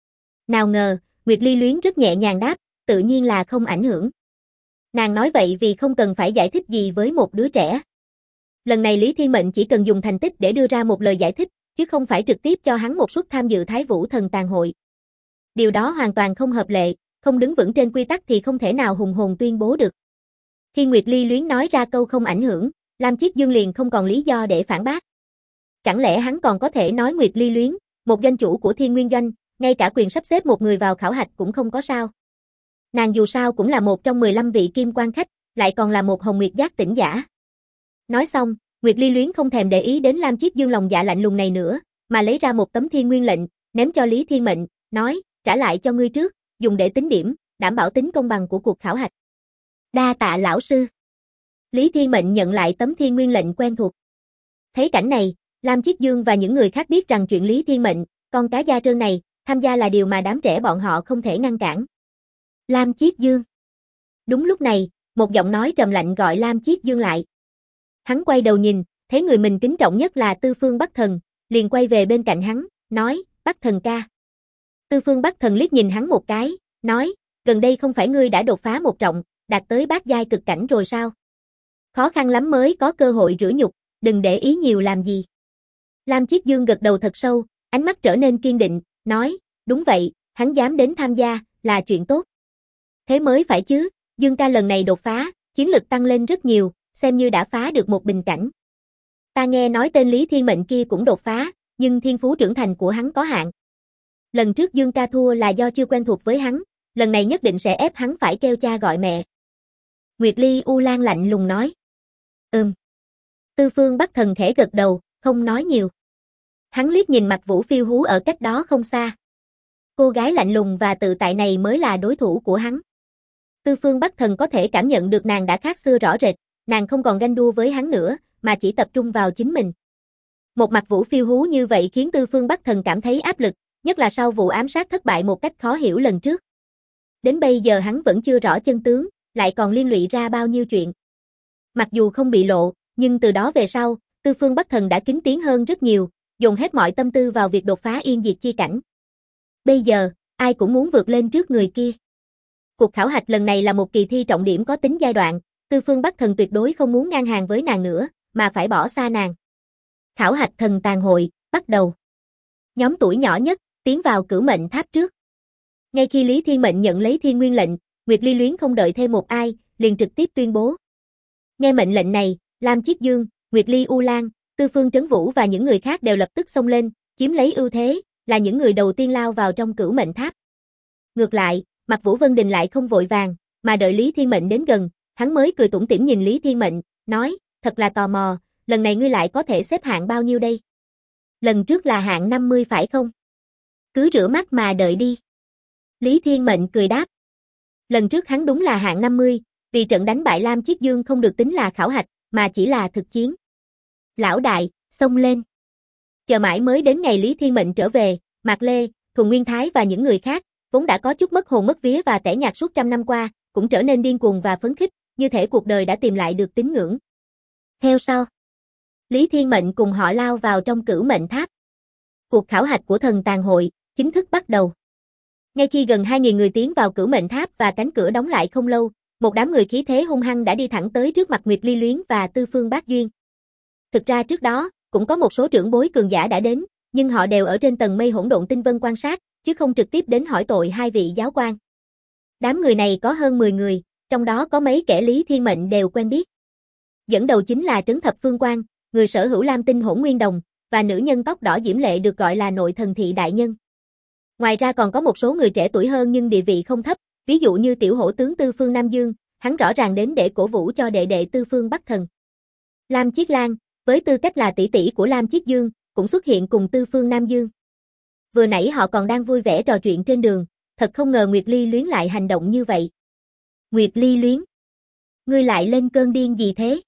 [SPEAKER 1] Nào ngờ, Nguyệt Ly Luyến rất nhẹ nhàng đáp, tự nhiên là không ảnh hưởng. Nàng nói vậy vì không cần phải giải thích gì với một đứa trẻ. Lần này Lý Thiên Mệnh chỉ cần dùng thành tích để đưa ra một lời giải thích, chứ không phải trực tiếp cho hắn một suất tham dự Thái Vũ Thần Tàn Hội. Điều đó hoàn toàn không hợp lệ, không đứng vững trên quy tắc thì không thể nào hùng hồn tuyên bố được. Khi Nguyệt Ly Luyến nói ra câu không ảnh hưởng, Lam Chiết Dương liền không còn lý do để phản bác. Chẳng lẽ hắn còn có thể nói Nguyệt Ly Luyến, một doanh chủ của Thiên Nguyên Doanh, ngay cả quyền sắp xếp một người vào khảo hạch cũng không có sao? Nàng dù sao cũng là một trong 15 vị kim quan khách, lại còn là một hồng nguyệt giác tỉnh giả. Nói xong, Nguyệt Ly Luyến không thèm để ý đến Lam Chiết Dương lòng dạ lạnh lùng này nữa, mà lấy ra một tấm thiên nguyên lệnh, ném cho Lý Thiên Mệnh, nói, trả lại cho ngươi trước, dùng để tính điểm, đảm bảo tính công bằng của cuộc khảo hạch. Đa tạ lão sư. Lý Thiên Mệnh nhận lại tấm thiên nguyên lệnh quen thuộc. Thấy cảnh này, Lam Chiết Dương và những người khác biết rằng chuyện Lý Thiên Mệnh, con cá da trơn này, tham gia là điều mà đám trẻ bọn họ không thể ngăn cản. Lam Chiết Dương. Đúng lúc này, một giọng nói trầm lạnh gọi Lam Chiết Dương lại. Hắn quay đầu nhìn, thấy người mình kính trọng nhất là Tư Phương Bắc Thần, liền quay về bên cạnh hắn, nói, Bắc Thần ca. Tư Phương Bắc Thần liếc nhìn hắn một cái, nói, gần đây không phải ngươi đã đột phá một trọng, đạt tới bát giai cực cảnh rồi sao? Khó khăn lắm mới có cơ hội rửa nhục, đừng để ý nhiều làm gì. Lam Chiết Dương gật đầu thật sâu, ánh mắt trở nên kiên định, nói, đúng vậy, hắn dám đến tham gia, là chuyện tốt. Thế mới phải chứ, Dương ca lần này đột phá, chiến lực tăng lên rất nhiều, xem như đã phá được một bình cảnh. Ta nghe nói tên Lý Thiên Mệnh kia cũng đột phá, nhưng thiên phú trưởng thành của hắn có hạn. Lần trước Dương ca thua là do chưa quen thuộc với hắn, lần này nhất định sẽ ép hắn phải kêu cha gọi mẹ. Nguyệt Ly U Lan lạnh lùng nói. Tư Phương Bắc Thần khẽ gật đầu, không nói nhiều. Hắn liếc nhìn mặt Vũ Phiêu Hú ở cách đó không xa. Cô gái lạnh lùng và tự tại này mới là đối thủ của hắn. Tư Phương Bắc Thần có thể cảm nhận được nàng đã khác xưa rõ rệt, nàng không còn ganh đua với hắn nữa, mà chỉ tập trung vào chính mình. Một mặt Vũ Phiêu Hú như vậy khiến Tư Phương Bắc Thần cảm thấy áp lực, nhất là sau vụ ám sát thất bại một cách khó hiểu lần trước. Đến bây giờ hắn vẫn chưa rõ chân tướng, lại còn liên lụy ra bao nhiêu chuyện. Mặc dù không bị lộ, nhưng từ đó về sau, Tư Phương Bắc Thần đã kín tiếng hơn rất nhiều, dồn hết mọi tâm tư vào việc đột phá yên diệt chi cảnh. Bây giờ, ai cũng muốn vượt lên trước người kia. Cuộc khảo hạch lần này là một kỳ thi trọng điểm có tính giai đoạn, Tư Phương Bắc Thần tuyệt đối không muốn ngang hàng với nàng nữa, mà phải bỏ xa nàng. Khảo hạch thần tàn hội, bắt đầu. Nhóm tuổi nhỏ nhất, tiến vào cửu mệnh tháp trước. Ngay khi Lý Thiên Mệnh nhận lấy thiên nguyên lệnh, Nguyệt Ly Luyến không đợi thêm một ai, liền trực tiếp tuyên bố. Nghe mệnh lệnh này, Lam Chiết Dương, Nguyệt Ly U Lan, Tư Phương Trấn Vũ và những người khác đều lập tức xông lên, chiếm lấy ưu thế, là những người đầu tiên lao vào trong cửu mệnh tháp. Ngược lại, mặt Vũ Vân Đình lại không vội vàng, mà đợi Lý Thiên Mệnh đến gần, hắn mới cười tủm tỉm nhìn Lý Thiên Mệnh, nói, thật là tò mò, lần này ngươi lại có thể xếp hạng bao nhiêu đây? Lần trước là hạng 50 phải không? Cứ rửa mắt mà đợi đi. Lý Thiên Mệnh cười đáp. Lần trước hắn đúng là hạng 50, vì trận đánh bại Lam Chiết Dương không được tính là khảo hạch, mà chỉ là thực chiến. Lão đại, xông lên. Chờ mãi mới đến ngày Lý Thiên Mệnh trở về, Mạc Lê, Thuần Nguyên Thái và những người khác, vốn đã có chút mất hồn mất vía và tẻ nhạt suốt trăm năm qua, cũng trở nên điên cuồng và phấn khích, như thể cuộc đời đã tìm lại được tín ngưỡng. Theo sau, Lý Thiên Mệnh cùng họ lao vào trong cửu mệnh tháp. Cuộc khảo hạch của thần tàn hội chính thức bắt đầu. Ngay khi gần 2.000 người tiến vào cửu mệnh tháp và cánh cửa đóng lại không lâu, một đám người khí thế hung hăng đã đi thẳng tới trước mặt Nguyệt Ly Luyến và Tư Phương Bác Duyên. Thực ra trước đó, cũng có một số trưởng bối cường giả đã đến, nhưng họ đều ở trên tầng mây hỗn độn tinh vân quan sát, chứ không trực tiếp đến hỏi tội hai vị giáo quan. Đám người này có hơn 10 người, trong đó có mấy kẻ Lý Thiên Mệnh đều quen biết. Dẫn đầu chính là Trấn Thập Phương Quan, người sở hữu lam tinh hỗn nguyên đồng, và nữ nhân tóc đỏ diễm lệ được gọi là nội thần thị đại nhân. Ngoài ra còn có một số người trẻ tuổi hơn nhưng địa vị không thấp, ví dụ như tiểu hổ tướng Tư Phương Nam Dương, hắn rõ ràng đến để cổ vũ cho đệ đệ Tư Phương Bắc Thần. Lam Chiết Lan, với tư cách là tỷ tỷ của Lam Chiết Dương, cũng xuất hiện cùng Tư Phương Nam Dương. Vừa nãy họ còn đang vui vẻ trò chuyện trên đường, thật không ngờ Nguyệt Ly Luyến lại hành động như vậy. Nguyệt Ly Luyến, ngươi lại lên cơn điên gì thế?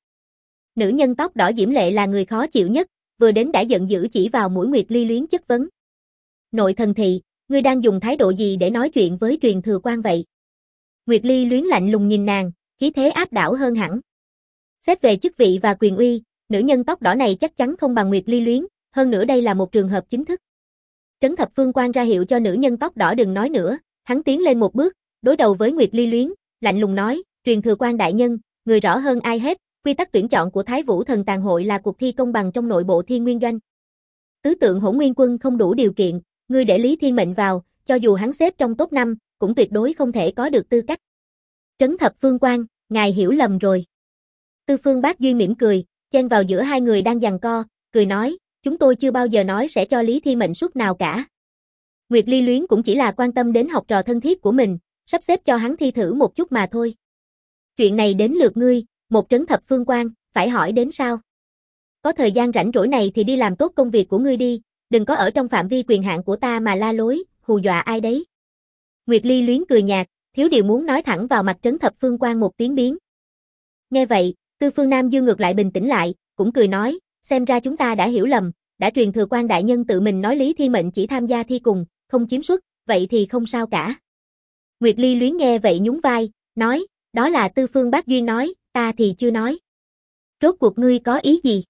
[SPEAKER 1] Nữ nhân tóc đỏ diễm lệ là người khó chịu nhất, vừa đến đã giận dữ chỉ vào mũi Nguyệt Ly Luyến chất vấn. Nội thần thị, ngươi đang dùng thái độ gì để nói chuyện với Truyền Thừa Quan vậy? Nguyệt Ly Luyến lạnh lùng nhìn nàng, khí thế áp đảo hơn hẳn. Xét về chức vị và quyền uy, nữ nhân tóc đỏ này chắc chắn không bằng Nguyệt Ly Luyến, hơn nữa đây là một trường hợp chính thức. Trấn Thập Phương Quan ra hiệu cho nữ nhân tóc đỏ đừng nói nữa, hắn tiến lên một bước, đối đầu với Nguyệt Ly Luyến, lạnh lùng nói, Truyền Thừa Quan đại nhân, người rõ hơn ai hết, quy tắc tuyển chọn của Thái Vũ Thần Tàn Hội là cuộc thi công bằng trong nội bộ Thiên Nguyên Doanh. Tứ tượng Hỗn Nguyên Quân không đủ điều kiện, ngươi để Lý Thiên Mệnh vào, cho dù hắn xếp trong top 5, cũng tuyệt đối không thể có được tư cách. Trấn Thập Phương Quan, ngài hiểu lầm rồi. Tư Phương Bác Duyên mỉm cười, chen vào giữa hai người đang giằng co, cười nói, chúng tôi chưa bao giờ nói sẽ cho Lý Thiên Mệnh suất nào cả. Nguyệt Ly Luyến cũng chỉ là quan tâm đến học trò thân thiết của mình, sắp xếp cho hắn thi thử một chút mà thôi. Chuyện này đến lượt ngươi, một Trấn Thập Phương Quan, phải hỏi đến sao? Có thời gian rảnh rỗi này thì đi làm tốt công việc của ngươi đi, đừng có ở trong phạm vi quyền hạn của ta mà la lối, hù dọa ai đấy. Nguyệt Ly Luyến cười nhạt, thiếu điều muốn nói thẳng vào mặt Trấn Thập Phương Quan một tiếng biến. Nghe vậy, Tư Phương Nam Dương ngược lại bình tĩnh lại, cũng cười nói, xem ra chúng ta đã hiểu lầm, đã Truyền Thừa Quan đại nhân tự mình nói Lý Thiên Mệnh chỉ tham gia thi cùng, không chiếm suất, vậy thì không sao cả. Nguyệt Ly Luyến nghe vậy nhún vai, nói, đó là Tư Phương Bác Duyên nói, ta thì chưa nói. Rốt cuộc ngươi có ý gì?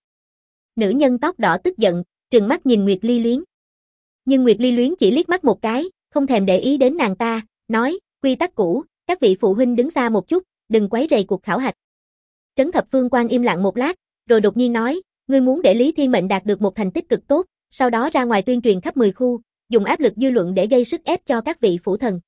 [SPEAKER 1] Nữ nhân tóc đỏ tức giận, trừng mắt nhìn Nguyệt Ly Luyến. Nhưng Nguyệt Ly Luyến chỉ liếc mắt một cái, không thèm để ý đến nàng ta, nói, quy tắc cũ, các vị phụ huynh đứng xa một chút, đừng quấy rầy cuộc khảo hạch. Trấn Thập Phương Quan im lặng một lát, rồi đột nhiên nói, ngươi muốn để Lý Thiên Mệnh đạt được một thành tích cực tốt, sau đó ra ngoài tuyên truyền khắp 10 khu, dùng áp lực dư luận để gây sức ép cho các vị phủ thần.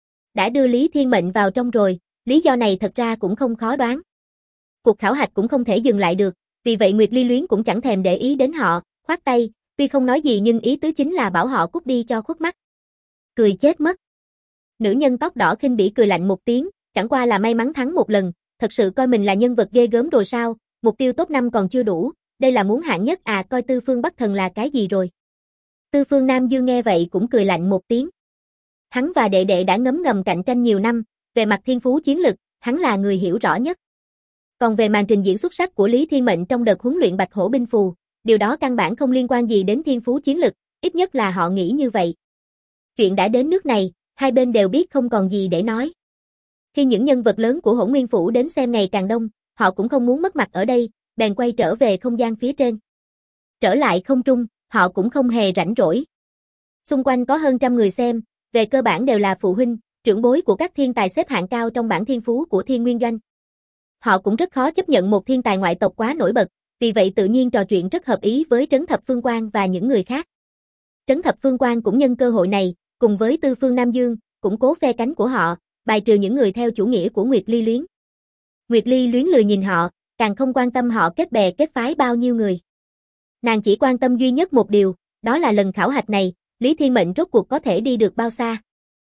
[SPEAKER 1] Đã đưa Lý Thiên Mệnh vào trong rồi, lý do này thật ra cũng không khó đoán. Cuộc khảo hạch cũng không thể dừng lại được, vì vậy Nguyệt Ly Luyến cũng chẳng thèm để ý đến họ, khoát tay, tuy không nói gì nhưng ý tứ chính là bảo họ cút đi cho khuất mắt. Cười chết mất. Nữ nhân tóc đỏ khinh bỉ cười lạnh một tiếng, chẳng qua là may mắn thắng một lần, thật sự coi mình là nhân vật ghê gớm rồi sao, mục tiêu top 5 còn chưa đủ, đây là muốn hạng nhất à, coi Tư Phương Bắc Thần là cái gì rồi. Tư Phương Nam Dương nghe vậy cũng cười lạnh một tiếng. Hắn và đệ đệ đã ngấm ngầm cạnh tranh nhiều năm, về mặt thiên phú chiến lực, hắn là người hiểu rõ nhất. Còn về màn trình diễn xuất sắc của Lý Thiên Mệnh trong đợt huấn luyện Bạch Hổ binh phù, điều đó căn bản không liên quan gì đến thiên phú chiến lực, ít nhất là họ nghĩ như vậy. Chuyện đã đến nước này, hai bên đều biết không còn gì để nói. Khi những nhân vật lớn của Hỗn Nguyên Phủ đến xem ngày càng đông, họ cũng không muốn mất mặt ở đây, bèn quay trở về không gian phía trên. Trở lại không trung, họ cũng không hề rảnh rỗi. Xung quanh có hơn trăm người xem, về cơ bản đều là phụ huynh, trưởng bối của các thiên tài xếp hạng cao trong bảng thiên phú của Thiên Nguyên Doanh. Họ cũng rất khó chấp nhận một thiên tài ngoại tộc quá nổi bật, vì vậy tự nhiên trò chuyện rất hợp ý với Trấn Thập Phương Quan và những người khác. Trấn Thập Phương Quan cũng nhân cơ hội này, cùng với Tư Phương Nam Dương, củng cố phe cánh của họ, bài trừ những người theo chủ nghĩa của Nguyệt Ly Luyến. Nguyệt Ly Luyến lười nhìn họ, càng không quan tâm họ kết bè kết phái bao nhiêu người. Nàng chỉ quan tâm duy nhất một điều, đó là lần khảo hạch này, Lý Thiên Mệnh rốt cuộc có thể đi được bao xa.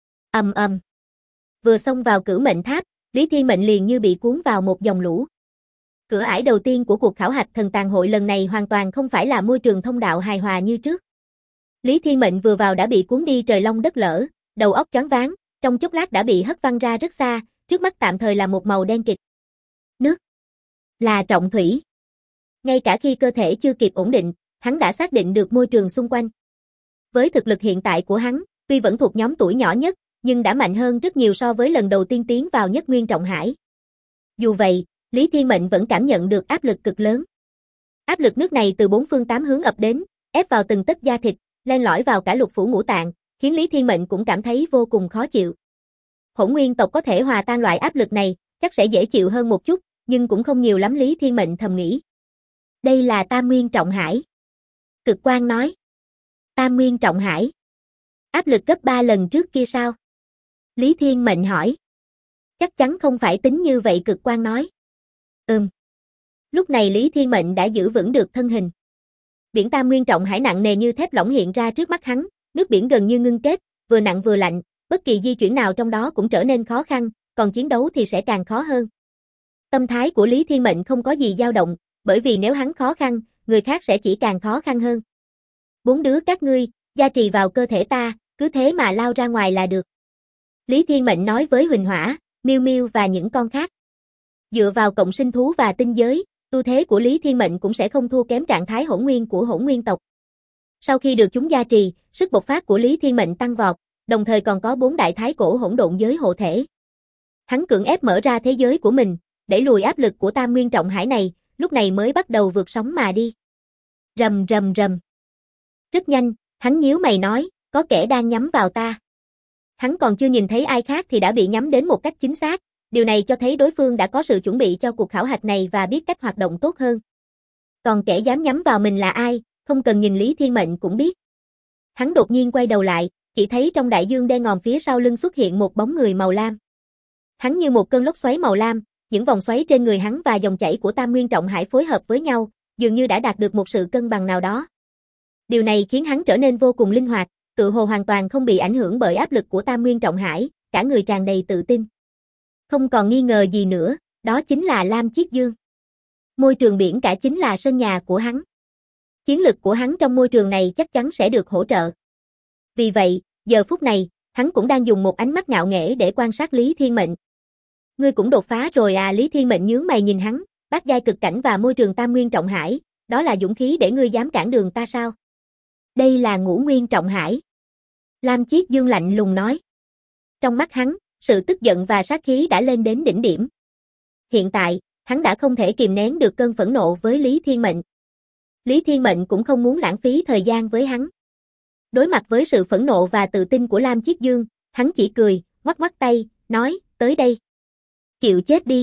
[SPEAKER 1] Ầm ầm. Vừa xông vào Cửu Mệnh Tháp, Lý Thiên Mệnh liền như bị cuốn vào một dòng lũ. Cửa ải đầu tiên của cuộc khảo hạch Thần Tàn Hội lần này hoàn toàn không phải là môi trường thông đạo hài hòa như trước. Lý Thiên Mệnh vừa vào đã bị cuốn đi trời long đất lở, đầu óc choáng váng, trong chốc lát đã bị hất văng ra rất xa, trước mắt tạm thời là một màu đen kịt. Nước. Là trọng thủy. Ngay cả khi cơ thể chưa kịp ổn định, hắn đã xác định được môi trường xung quanh. Với thực lực hiện tại của hắn, tuy vẫn thuộc nhóm tuổi nhỏ nhất, nhưng đã mạnh hơn rất nhiều so với lần đầu tiên tiến vào Nhất Nguyên Trọng Hải. Dù vậy, Lý Thiên Mệnh vẫn cảm nhận được áp lực cực lớn. Áp lực nước này từ bốn phương tám hướng ập đến, ép vào từng tấc da thịt, len lỏi vào cả lục phủ ngũ tạng, khiến Lý Thiên Mệnh cũng cảm thấy vô cùng khó chịu. Hỗn Nguyên tộc có thể hòa tan loại áp lực này, chắc sẽ dễ chịu hơn một chút, nhưng cũng không nhiều lắm, Lý Thiên Mệnh thầm nghĩ. Đây là Tam Nguyên Trọng Hải. Cực Quang nói. Tam Nguyên Trọng Hải. Áp lực gấp 3 lần trước kia sao? Lý Thiên Mệnh hỏi. Chắc chắn không phải tính như vậy, Cực Quang nói. Lúc này Lý Thiên Mệnh đã giữ vững được thân hình. Biển Tam Nguyên Trọng Hải nặng nề như thép lỏng hiện ra trước mắt hắn, nước biển gần như ngưng kết, vừa nặng vừa lạnh, bất kỳ di chuyển nào trong đó cũng trở nên khó khăn, còn chiến đấu thì sẽ càng khó hơn. Tâm thái của Lý Thiên Mệnh không có gì dao động, bởi vì nếu hắn khó khăn, người khác sẽ chỉ càng khó khăn hơn. 4 đứa các ngươi, gia trì vào cơ thể ta, cứ thế mà lao ra ngoài là được. Lý Thiên Mệnh nói với Huỳnh Hỏa, Miêu Miêu và những con khác. Dựa vào cộng sinh thú và tinh giới, tu thế của Lý Thiên Mệnh cũng sẽ không thua kém trạng thái hỗn nguyên của hỗn nguyên tộc. Sau khi được chúng gia trì, sức bộc phát của Lý Thiên Mệnh tăng vọt, đồng thời còn có 4 đại thái cổ hỗn độn giới hộ thể. Hắn cưỡng ép mở ra thế giới của mình, đẩy lùi áp lực của Tam Nguyên Trọng Hải này, lúc này mới bắt đầu vượt sóng mà đi. Rầm rầm rầm. Rất nhanh, hắn nhíu mày nói, có kẻ đang nhắm vào ta. Hắn còn chưa nhìn thấy ai khác thì đã bị nhắm đến một cách chính xác, điều này cho thấy đối phương đã có sự chuẩn bị cho cuộc khảo hạch này và biết cách hoạt động tốt hơn. Còn kẻ dám nhắm vào mình là ai, không cần nhìn Lý Thiên Mệnh cũng biết. Hắn đột nhiên quay đầu lại, chỉ thấy trong đại dương đen ngòm phía sau lưng xuất hiện một bóng người màu lam. Hắn như một cơn lốc xoáy màu lam, những vòng xoáy trên người hắn và dòng chảy của Tam Nguyên Trọng Hải phối hợp với nhau, dường như đã đạt được một sự cân bằng nào đó. Điều này khiến hắn trở nên vô cùng linh hoạt, tự hồ hoàn toàn không bị ảnh hưởng bởi áp lực của Tam Nguyên Trọng Hải, cả người tràn đầy tự tin. Không còn nghi ngờ gì nữa, đó chính là Lam Chiết Dương. Môi trường biển cả chính là sân nhà của hắn. Chiến lực của hắn trong môi trường này chắc chắn sẽ được hỗ trợ. Vì vậy, giờ phút này, hắn cũng đang dùng một ánh mắt ngạo nghễ để quan sát Lý Thiên Mệnh. Ngươi cũng đột phá rồi à? Lý Thiên Mệnh nhướng mày nhìn hắn, bát giai cực cảnh và môi trường Tam Nguyên Trọng Hải, đó là dũng khí để ngươi dám cản đường ta sao? Đây là Ngũ Nguyên Trọng Hải. Lam Chiết Dương lạnh lùng nói. Trong mắt hắn, sự tức giận và sát khí đã lên đến đỉnh điểm. Hiện tại, hắn đã không thể kìm nén được cơn phẫn nộ với Lý Thiên Mệnh. Lý Thiên Mệnh cũng không muốn lãng phí thời gian với hắn. Đối mặt với sự phẫn nộ và tự tin của Lam Chiết Dương, hắn chỉ cười, ngoắc ngoắc tay, nói, tới đây. Chịu chết đi.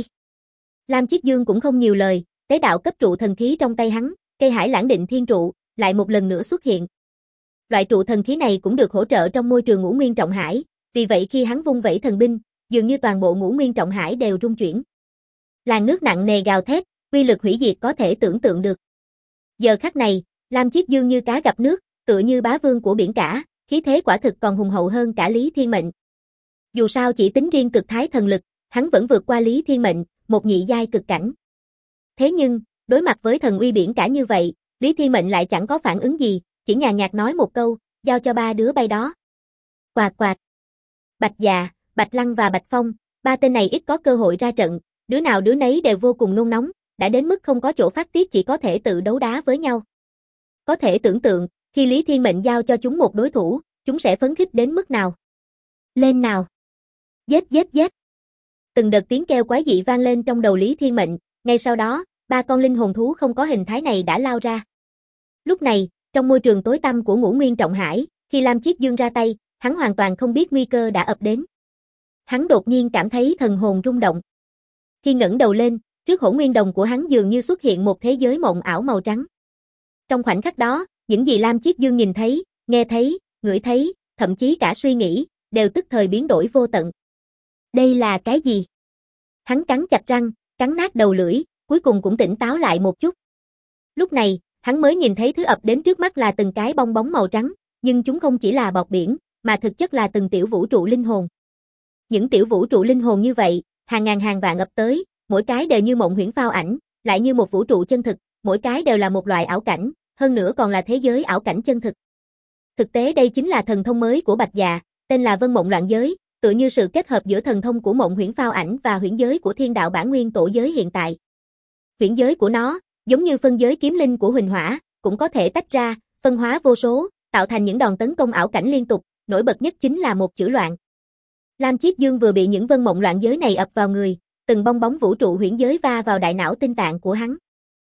[SPEAKER 1] Lam Chiết Dương cũng không nhiều lời, tế đạo cấp trụ thần khí trong tay hắn, cây Hải Lãng Định Thiên Trụ, lại một lần nữa xuất hiện. Loại trụ thần khí này cũng được hỗ trợ trong môi trường Ngũ Nguyên Trọng Hải, vì vậy khi hắn vung vẩy thần binh, dường như toàn bộ Ngũ Nguyên Trọng Hải đều rung chuyển. Làn nước nặng nề gào thét, uy lực hủy diệt có thể tưởng tượng được. Giờ khắc này, Lam Chiết Dương như cá gặp nước, tựa như bá vương của biển cả, khí thế quả thực còn hùng hậu hơn cả Lý Thiên Mệnh. Dù sao chỉ tính riêng cực thái thần lực, hắn vẫn vượt qua Lý Thiên Mệnh, một nhị giai cực cảnh. Thế nhưng, đối mặt với thần uy biển cả như vậy, Lý Thiên Mệnh lại chẳng có phản ứng gì, chỉ nhàn nhạt nói một câu, giao cho 3 đứa bay đó. Quạt quạt. Bạch Dạ, Bạch Lăng và Bạch Phong, 3 tên này ít có cơ hội ra trận, đứa nào đứa nấy đều vô cùng nôn nóng, đã đến mức không có chỗ phát tiết chỉ có thể tự đấu đá với nhau. Có thể tưởng tượng, khi Lý Thiên Mệnh giao cho chúng một đối thủ, chúng sẽ phấn khích đến mức nào. Lên nào. Giết giết giết. Từng đợt tiếng kêu quái dị vang lên trong đầu Lý Thiên Mệnh, ngay sau đó, 3 con linh hồn thú không có hình thái này đã lao ra. Lúc này, trong môi trường tối tăm của Ngũ Nguyên Trọng Hải, khi Lam Chiết Dương ra tay, hắn hoàn toàn không biết nguy cơ đã ập đến. Hắn đột nhiên cảm thấy thần hồn rung động. Khi ngẩng đầu lên, trước hỗn nguyên đồng của hắn dường như xuất hiện một thế giới mộng ảo màu trắng. Trong khoảnh khắc đó, những gì Lam Chiết Dương nhìn thấy, nghe thấy, ngửi thấy, thậm chí cả suy nghĩ, đều tức thời biến đổi vô tận. Đây là cái gì? Hắn cắn chặt răng, cắn nát đầu lưỡi, cuối cùng cũng tỉnh táo lại một chút. Lúc này, hắn mới nhìn thấy thứ ập đến trước mắt là từng cái bong bóng màu trắng, nhưng chúng không chỉ là bọt biển, mà thực chất là từng tiểu vũ trụ linh hồn. Những tiểu vũ trụ linh hồn như vậy, hàng ngàn hàng vạn ập tới, mỗi cái đều như mộng huyễn phao ảnh, lại như một vũ trụ chân thực, mỗi cái đều là một loại ảo cảnh, hơn nữa còn là thế giới ảo cảnh chân thực. Thực tế đây chính là thần thông mới của Bạch Dạ, tên là Vân Mộng Loạn Giới, tựa như sự kết hợp giữa thần thông của mộng huyễn phao ảnh và huyễn giới của Thiên Đạo Bản Nguyên Tổ giới hiện tại. Huyễn giới của nó, giống như phân giới kiếm linh của Huỳnh Hỏa, cũng có thể tách ra, phân hóa vô số, tạo thành những đòn tấn công ảo cảnh liên tục, nổi bật nhất chính là một chữ loạn. Lam Chiết Dương vừa bị những Vân Mộng Loạn Giới này ập vào người, từng bong bóng vũ trụ huyễn giới va vào đại não tinh tạng của hắn.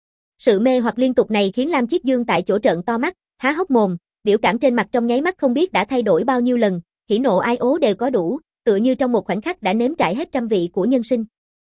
[SPEAKER 1] Sự mê hoặc liên tục này khiến Lam Chiết Dương tại chỗ trợn to mắt, há hốc mồm, biểu cảm trên mặt trong nháy mắt không biết đã thay đổi bao nhiêu lần, hỉ nộ ai ố đều có đủ, tựa như trong một khoảnh khắc đã nếm trải hết trăm vị của nhân sinh.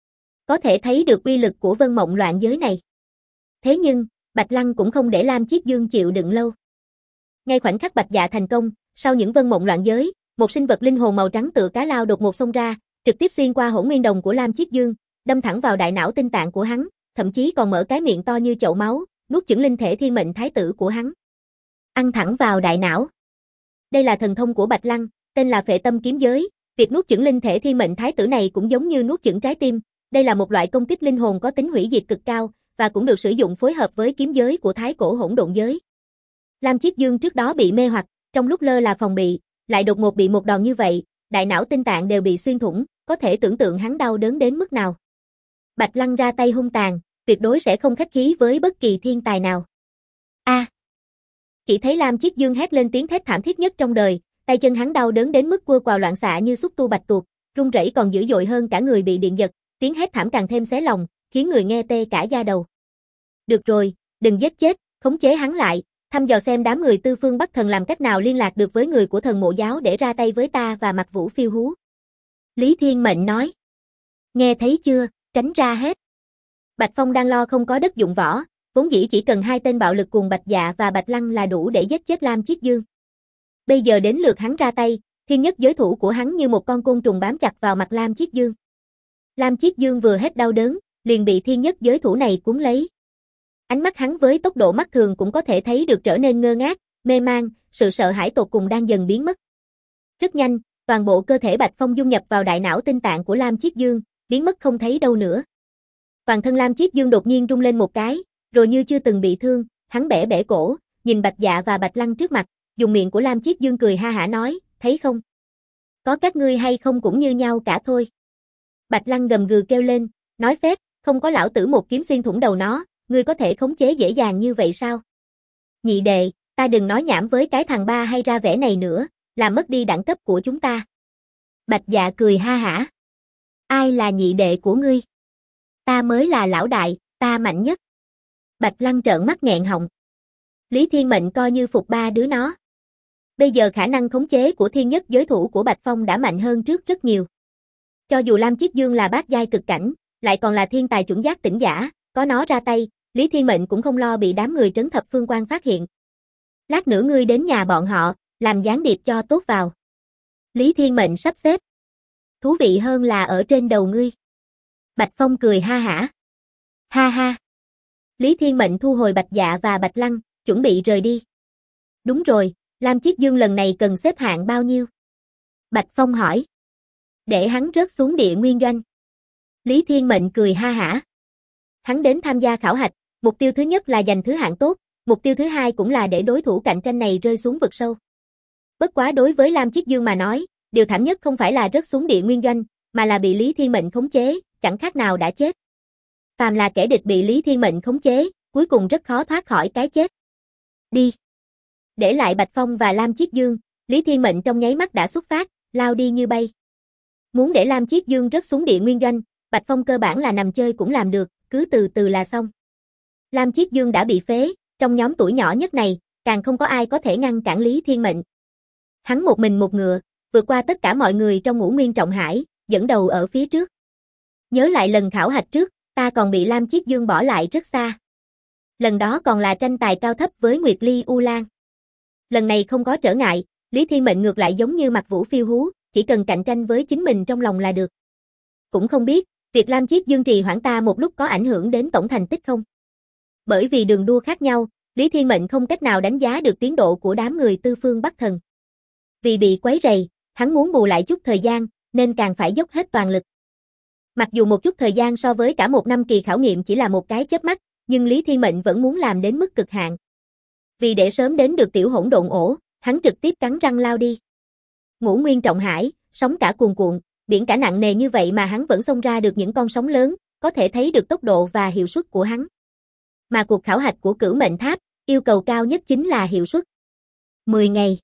[SPEAKER 1] Có thể thấy được uy lực của Vân Mộng Loạn Giới này. Thế nhưng, Bạch Lăng cũng không để Lam Chiết Dương chịu đựng lâu. Ngay khoảnh khắc Bạch Dạ thành công, sau những Vân Mộng Loạn Giới, một sinh vật linh hồn màu trắng tựa cá lao đột ngột xông ra, trực tiếp xuyên qua hỗn nguyên đồng của Lam Chiết Dương, đâm thẳng vào đại não tinh tạng của hắn, thậm chí còn mở cái miệng to như chậu máu, nuốt chửng linh thể thiên mệnh thái tử của hắn. Ăn thẳng vào đại não. Đây là thần thông của Bạch Lăng, tên là Phệ Tâm Kiếm Giới, việc nuốt chửng linh thể thiên mệnh thái tử này cũng giống như nuốt chửng trái tim, đây là một loại công kích linh hồn có tính hủy diệt cực cao, và cũng được sử dụng phối hợp với kiếm giới của thái cổ hỗn độn giới. Lam Chiết Dương trước đó bị mê hoặc, trong lúc lơ là phòng bị, lại đột ngột bị một đòn như vậy, đại não tinh tạng đều bị xuyên thủng, có thể tưởng tượng hắn đau đớn đến mức nào. Bạch Lăng ra tay hung tàn, tuyệt đối sẽ không khách khí với bất kỳ thiên tài nào. A! Chỉ thấy Lam Chiết Dương hét lên tiếng thét thảm thiết nhất trong đời, tay chân hắn đau đớn đến mức quơ quào loạn xạ như xúc tu bạch tuộc, run rẩy còn dữ dội hơn cả người bị điện giật, tiếng hét thảm càng thêm xé lòng, khiến người nghe tê cả da đầu. Được rồi, đừng giết chết, khống chế hắn lại, thăm dò xem đám người Tư Phương Bắc Thần làm cách nào liên lạc được với người của Thần Mộ giáo để ra tay với ta và Mặc Vũ phiêu hú. Lý Thiên Mệnh nói. Nghe thấy chưa, tránh ra hết. Bạch Phong đang lo không có đất dụng võ, vốn dĩ chỉ cần 2 tên bạo lực cùng Bạch Dạ và Bạch Lăng là đủ để giết chết Lam Chiết Dương. Bây giờ đến lượt hắn ra tay, thiên nhất giới thủ của hắn như một con côn trùng bám chặt vào mặt Lam Chiết Dương. Lam Chiết Dương vừa hết đau đớn, liền bị thiên nhất giới thủ này cuốn lấy. Ánh mắt hắn với tốc độ mắt thường cũng có thể thấy được trở nên ngơ ngác, mê man, sự sợ hãi tột cùng đang dần biến mất. Rất nhanh, toàn bộ cơ thể Bạch Phong dung nhập vào đại não tinh tạng của Lam Chiết Dương, biến mất không thấy đâu nữa. Toàn thân Lam Chiết Dương đột nhiên rung lên một cái, rồi như chưa từng bị thương, hắn bẻ bẻ cổ, nhìn Bạch Dạ và Bạch Lăng trước mặt, dùng miệng của Lam Chiết Dương cười ha hả nói, thấy không? Có các ngươi hay không cũng như nhau cả thôi. Bạch Lăng gầm gừ kêu lên, nói phét, không có lão tử một kiếm xuyên thủng đầu nó, ngươi có thể khống chế dễ dàng như vậy sao? Nhị đệ, ta đừng nói nhảm với cái thằng ba hay ra vẻ này nữa, làm mất đi đẳng cấp của chúng ta. Bạch Dạ cười ha hả. Ai là nhị đệ của ngươi? Ta mới là lão đại, ta mạnh nhất. Bạch Lăng trợn mắt nghẹn họng. Lý Thiên Mệnh coi như phục 3 đứa nó. Bây giờ khả năng khống chế của thiên nhất giới thủ của Bạch Phong đã mạnh hơn trước rất nhiều. Cho dù Lam Chiết Dương là bát giai cực cảnh, lại còn là thiên tài chuẩn giác tỉnh giả, có nó ra tay, Lý Thiên Mệnh cũng không lo bị đám người trấn thập phương quan phát hiện. Lát nữa ngươi đến nhà bọn họ, làm gián điệp cho tốt vào. Lý Thiên Mệnh sắp xếp. Thú vị hơn là ở trên đầu ngươi. Bạch Phong cười ha hả. Ha ha. Lý Thiên Mệnh thu hồi Bạch Dạ và Bạch Lăng, chuẩn bị rời đi. Đúng rồi, Lam Chiết Dương lần này cần xếp hạng bao nhiêu? Bạch Phong hỏi. Để hắn rớt xuống địa nguyên doanh. Lý Thiên Mệnh cười ha hả. Hắn đến tham gia khảo hạch, mục tiêu thứ nhất là giành thứ hạng tốt, mục tiêu thứ hai cũng là để đối thủ cạnh tranh này rơi xuống vực sâu. Bất quá đối với Lam Chiết Dương mà nói, điều thảm nhất không phải là rớt xuống địa nguyên doanh, mà là bị Lý Thiên Mệnh khống chế, chẳng khác nào đã chết. Phàm là kẻ địch bị Lý Thiên Mệnh khống chế, cuối cùng rất khó thoát khỏi cái chết. Đi. Để lại Bạch Phong và Lam Chiết Dương, Lý Thiên Mệnh trong nháy mắt đã xuất phát, lao đi như bay. Muốn để Lam Chiết Dương rớt xuống địa nguyên doanh, Bạch Phong cơ bản là nằm chơi cũng làm được, cứ từ từ là xong. Lam Chiết Dương đã bị phế, trong nhóm tuổi nhỏ nhất này, càng không có ai có thể ngăn cản Lý Thiên Mệnh. Hắn một mình một ngựa, vượt qua tất cả mọi người trong Ngũ Nguyên Trọng Hải, dẫn đầu ở phía trước. Nhớ lại lần khảo hạch trước, ta còn bị Lam Chiết Dương bỏ lại rất xa. Lần đó còn là tranh tài cao thấp với Nguyệt Ly U Lan. Lần này không có trở ngại, Lý Thiên Mệnh ngược lại giống như Mặc Vũ phiêu hú, chỉ cần cạnh tranh với chính mình trong lòng là được. Cũng không biết, việc Lam Chiết Dương trì hoãn ta một lúc có ảnh hưởng đến tổng thành tích không? Bởi vì đường đua khác nhau, Lý Thiên Mệnh không cách nào đánh giá được tiến độ của đám người Tư Phương Bắc Thần. Vì bị quấy rầy, hắn muốn bù lại chút thời gian, nên càng phải dốc hết toàn lực. Mặc dù một chút thời gian so với cả một năm kỳ khảo nghiệm chỉ là một cái chớp mắt, nhưng Lý Thiên Mệnh vẫn muốn làm đến mức cực hạn. Vì để sớm đến được tiểu hỗn độn ổ, hắn trực tiếp cắn răng lao đi. Ngũ Nguyên Trọng Hải, sóng cả cuồn cuộn, biển cả nặng nề như vậy mà hắn vẫn xông ra được những con sóng lớn, có thể thấy được tốc độ và hiệu suất của hắn. Mà cuộc khảo hạch của Cửu Mệnh Tháp, yêu cầu cao nhất chính là hiệu suất. 10 ngày.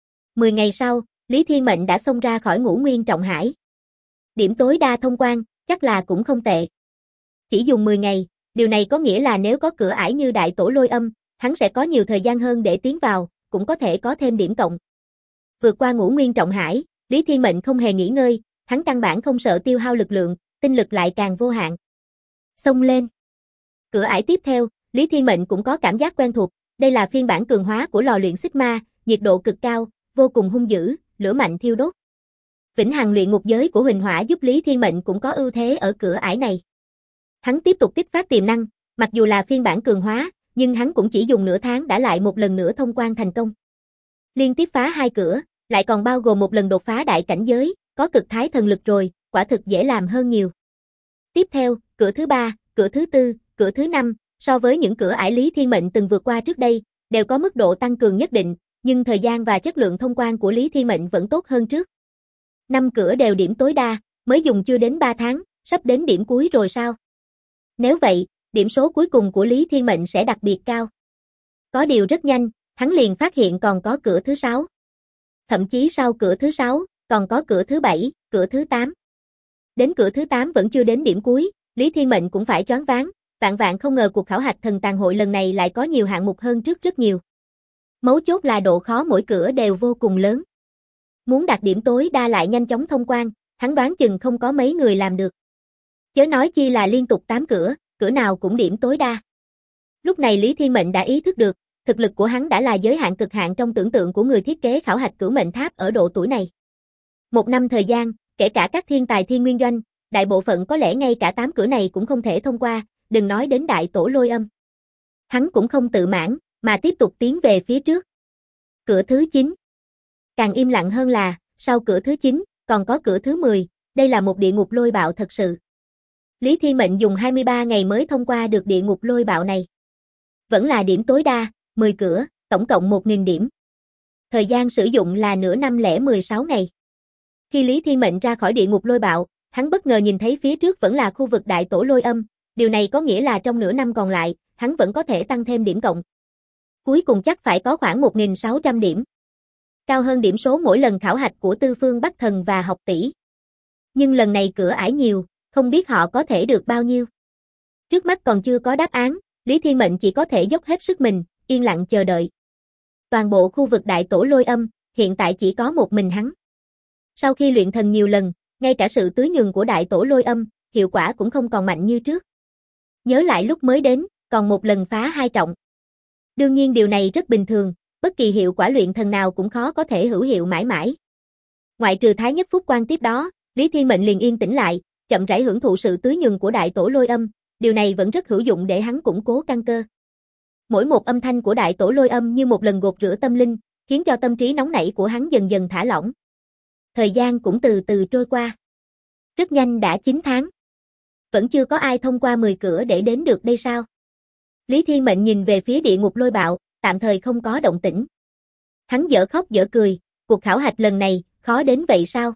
[SPEAKER 1] 10 ngày sau, Lý Thiên Mệnh đã xông ra khỏi Ngũ Nguyên Trọng Hải. Điểm tối đa thông quan, chắc là cũng không tệ. Chỉ dùng 10 ngày, điều này có nghĩa là nếu có cửa ải như Đại Tổ Lôi Âm, hắn sẽ có nhiều thời gian hơn để tiến vào, cũng có thể có thêm điểm cộng. Vượt qua Ngũ Nguyên Trọng Hải, Lý Thiên Mệnh không hề nghỉ ngơi, hắn căn bản không sợ tiêu hao lực lượng, tinh lực lại càng vô hạn. Xông lên. Cửa ải tiếp theo, Lý Thiên Mệnh cũng có cảm giác quen thuộc, đây là phiên bản cường hóa của lò luyện xích ma, nhiệt độ cực cao, vô cùng hung dữ, lửa mạnh thiêu đốt. Vĩnh hằng luyện ngục giới của Huỳnh Hỏa giúp Lý Thiên Mệnh cũng có ưu thế ở cửa ải này. Hắn tiếp tục kích phát tiềm năng, mặc dù là phiên bản cường hóa, nhưng hắn cũng chỉ dùng nửa tháng đã lại một lần nữa thông quan thành công. Liên tiếp phá 2 cửa, lại còn bao gồm một lần đột phá đại cảnh giới, có cực thái thần lực rồi, quả thực dễ làm hơn nhiều. Tiếp theo, cửa thứ 3, cửa thứ 4, cửa thứ 5, so với những cửa ải Lý Thiên Mệnh từng vượt qua trước đây, đều có mức độ tăng cường nhất định, nhưng thời gian và chất lượng thông quan của Lý Thiên Mệnh vẫn tốt hơn trước. 5 cửa đều điểm tối đa, mới dùng chưa đến 3 tháng, sắp đến điểm cuối rồi sao? Nếu vậy, điểm số cuối cùng của Lý Thiên Mệnh sẽ đặc biệt cao. Có điều rất nhanh, hắn liền phát hiện còn có cửa thứ 6. Thậm chí sau cửa thứ 6, còn có cửa thứ 7, cửa thứ 8. Đến cửa thứ 8 vẫn chưa đến điểm cuối, Lý Thiên Mệnh cũng phải choáng váng, vạn vạn không ngờ cuộc khảo hạch thần tàng hội lần này lại có nhiều hạng mục hơn trước rất nhiều. Mấu chốt là độ khó mỗi cửa đều vô cùng lớn. Muốn đạt điểm tối đa lại nhanh chóng thông quan, hắn đoán chừng không có mấy người làm được. Chớ nói chi là liên tục 8 cửa, cửa nào cũng điểm tối đa. Lúc này Lý Thiên Mệnh đã ý thức được, thực lực của hắn đã là giới hạn cực hạn trong tưởng tượng của người thiết kế khảo hạch cửu mệnh tháp ở độ tuổi này. 1 năm thời gian, kể cả các thiên tài thiên nguyên doanh, đại bộ phận có lẽ ngay cả 8 cửa này cũng không thể thông qua, đừng nói đến đại tổ lôi âm. Hắn cũng không tự mãn, mà tiếp tục tiến về phía trước. Cửa thứ 9. Càng im lặng hơn là, sau cửa thứ 9, còn có cửa thứ 10, đây là một địa ngục lôi bạo thật sự. Lý Thiên Mệnh dùng 23 ngày mới thông qua được địa ngục lôi bạo này. Vẫn là điểm tối đa, 10 cửa, tổng cộng 1.000 điểm. Thời gian sử dụng là nửa năm lẻ 16 ngày. Khi Lý Thiên Mệnh ra khỏi địa ngục lôi bạo, hắn bất ngờ nhìn thấy phía trước vẫn là khu vực đại tổ lôi âm, điều này có nghĩa là trong nửa năm còn lại, hắn vẫn có thể tăng thêm điểm cộng. Cuối cùng chắc phải có khoảng 1.600 điểm. Cao hơn điểm số mỗi lần khảo hạch của Tư Phương Bắc Thần và Học Tỷ. Nhưng lần này cửa ải nhiều, không biết họ có thể được bao nhiêu. Trước mắt còn chưa có đáp án, Lý Thiên Mệnh chỉ có thể dốc hết sức mình, yên lặng chờ đợi. Toàn bộ khu vực đại tổ lôi âm, hiện tại chỉ có một mình hắn. Sau khi luyện thần nhiều lần, ngay cả sự tưới nhường của đại tổ lôi âm, hiệu quả cũng không còn mạnh như trước. Nhớ lại lúc mới đến, còn một lần phá 2 trọng. Đương nhiên điều này rất bình thường, bất kỳ hiệu quả luyện thần nào cũng khó có thể hữu hiệu mãi mãi. Ngoại trừ Thái Nhất Phúc Quan tiếp đó, Lý Thiên Mệnh liền yên tĩnh lại, chậm rãi hưởng thụ sự tưới nhường của đại tổ lôi âm, điều này vẫn rất hữu dụng để hắn củng cố căn cơ. Mỗi một âm thanh của đại tổ lôi âm như một lần gột rửa tâm linh, khiến cho tâm trí nóng nảy của hắn dần dần thả lỏng. Thời gian cũng từ từ trôi qua. Rất nhanh đã 9 tháng. Vẫn chưa có ai thông qua 10 cửa để đến được đây sao? Lý Thiên Mệnh nhìn về phía địa ngục lôi bạo, tạm thời không có động tĩnh. Hắn dở khóc dở cười, cuộc khảo hạch lần này, khó đến vậy sao?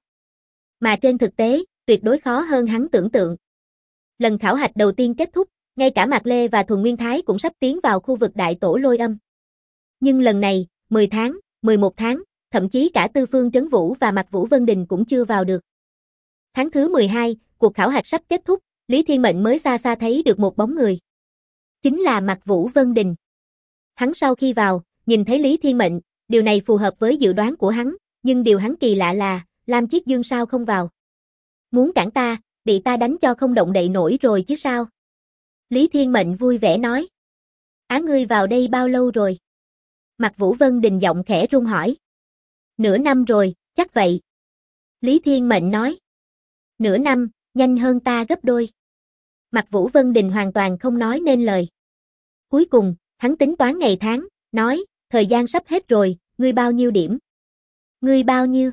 [SPEAKER 1] Mà trên thực tế, tuyệt đối khó hơn hắn tưởng tượng. Lần khảo hạch đầu tiên kết thúc, ngay cả Mạc Lê và Thuần Nguyên Thái cũng sắp tiến vào khu vực đại tổ lôi âm. Nhưng lần này, 10 tháng, 11 tháng, thậm chí cả Tư Phương Trấn Vũ và Mạc Vũ Vân Đình cũng chưa vào được. Tháng thứ 12, cuộc khảo hạch sắp kết thúc, Lý Thiên Mệnh mới xa xa thấy được một bóng người. Chính là Mạc Vũ Vân Đình. Hắn sau khi vào, nhìn thấy Lý Thiên Mệnh, điều này phù hợp với dự đoán của hắn, nhưng điều hắn kỳ lạ là, Lam Chiết Dương sao không vào? Muốn cản ta, bị ta đánh cho không động đậy nổi rồi chứ sao? Lý Thiên Mệnh vui vẻ nói. Á ngươi vào đây bao lâu rồi? Mạc Vũ Vân Đình giọng khẽ run hỏi. Nửa năm rồi, chắc vậy. Lý Thiên Mệnh nói. Nửa năm, nhanh hơn ta gấp đôi. Mạc Vũ Vân Đình hoàn toàn không nói nên lời. Cuối cùng, hắn tính toán ngày tháng, nói, thời gian sắp hết rồi, ngươi bao nhiêu điểm? Ngươi bao nhiêu?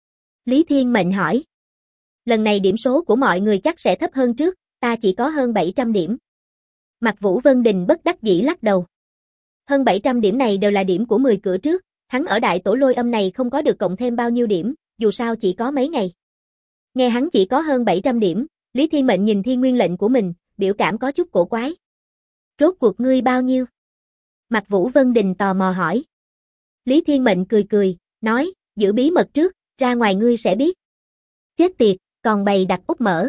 [SPEAKER 1] Lý Thiên Mệnh hỏi. Lần này điểm số của mọi người chắc sẽ thấp hơn trước, ta chỉ có hơn 700 điểm. Mạc Vũ Vân Đình bất đắc dĩ lắc đầu. Hơn 700 điểm này đều là điểm của 10 cửa trước, hắn ở đại tổ lôi âm này không có được cộng thêm bao nhiêu điểm, dù sao chỉ có mấy ngày. Nghe hắn chỉ có hơn 700 điểm, Lý Thiên Mệnh nhìn Thiên Nguyên lệnh của mình, biểu cảm có chút cổ quái. Rốt cuộc ngươi bao nhiêu? Mạc Vũ Vân Đình tò mò hỏi. Lý Thiên Mệnh cười cười, nói, giữ bí mật trước, ra ngoài ngươi sẽ biết. Chết tiệt, còn bày đặt úp mở.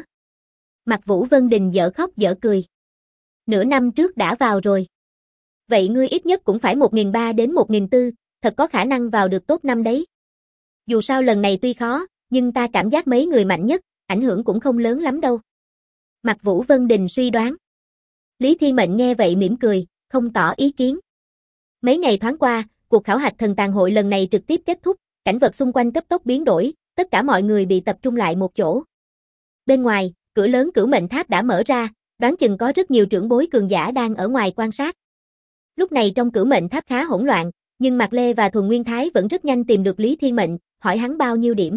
[SPEAKER 1] Mạc Vũ Vân Đình dở khóc dở cười. Nửa năm trước đã vào rồi. Vậy ngươi ít nhất cũng phải 1.300 đến 1.400, thật có khả năng vào được top 5 đấy. Dù sao lần này tuy khó, nhưng ta cảm giác mấy người mạnh nhất, ảnh hưởng cũng không lớn lắm đâu. Mạc Vũ Vân Đình suy đoán. Lý Thiên Mệnh nghe vậy mỉm cười, không tỏ ý kiến. Mấy ngày thoáng qua, cuộc khảo hạch thần tàng hội lần này trực tiếp kết thúc, cảnh vật xung quanh cấp tốc biến đổi, tất cả mọi người bị tập trung lại một chỗ. Bên ngoài, cửa lớn cửu mệnh tháp đã mở ra, đoán chừng có rất nhiều trưởng bối cường giả đang ở ngoài quan sát. Lúc này trong cửu mệnh tháp khá hỗn loạn, nhưng Mạc Lê và Thuần Nguyên Thái vẫn rất nhanh tìm được Lý Thiên Mệnh, hỏi hắn bao nhiêu điểm.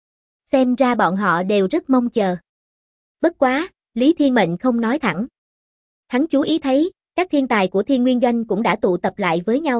[SPEAKER 1] Xem ra bọn họ đều rất mong chờ. Bất quá, Lý Thiên Mệnh không nói thẳng. Hắn chú ý thấy, các thiên tài của Thiên Nguyên Doanh cũng đã tụ tập lại với nhau.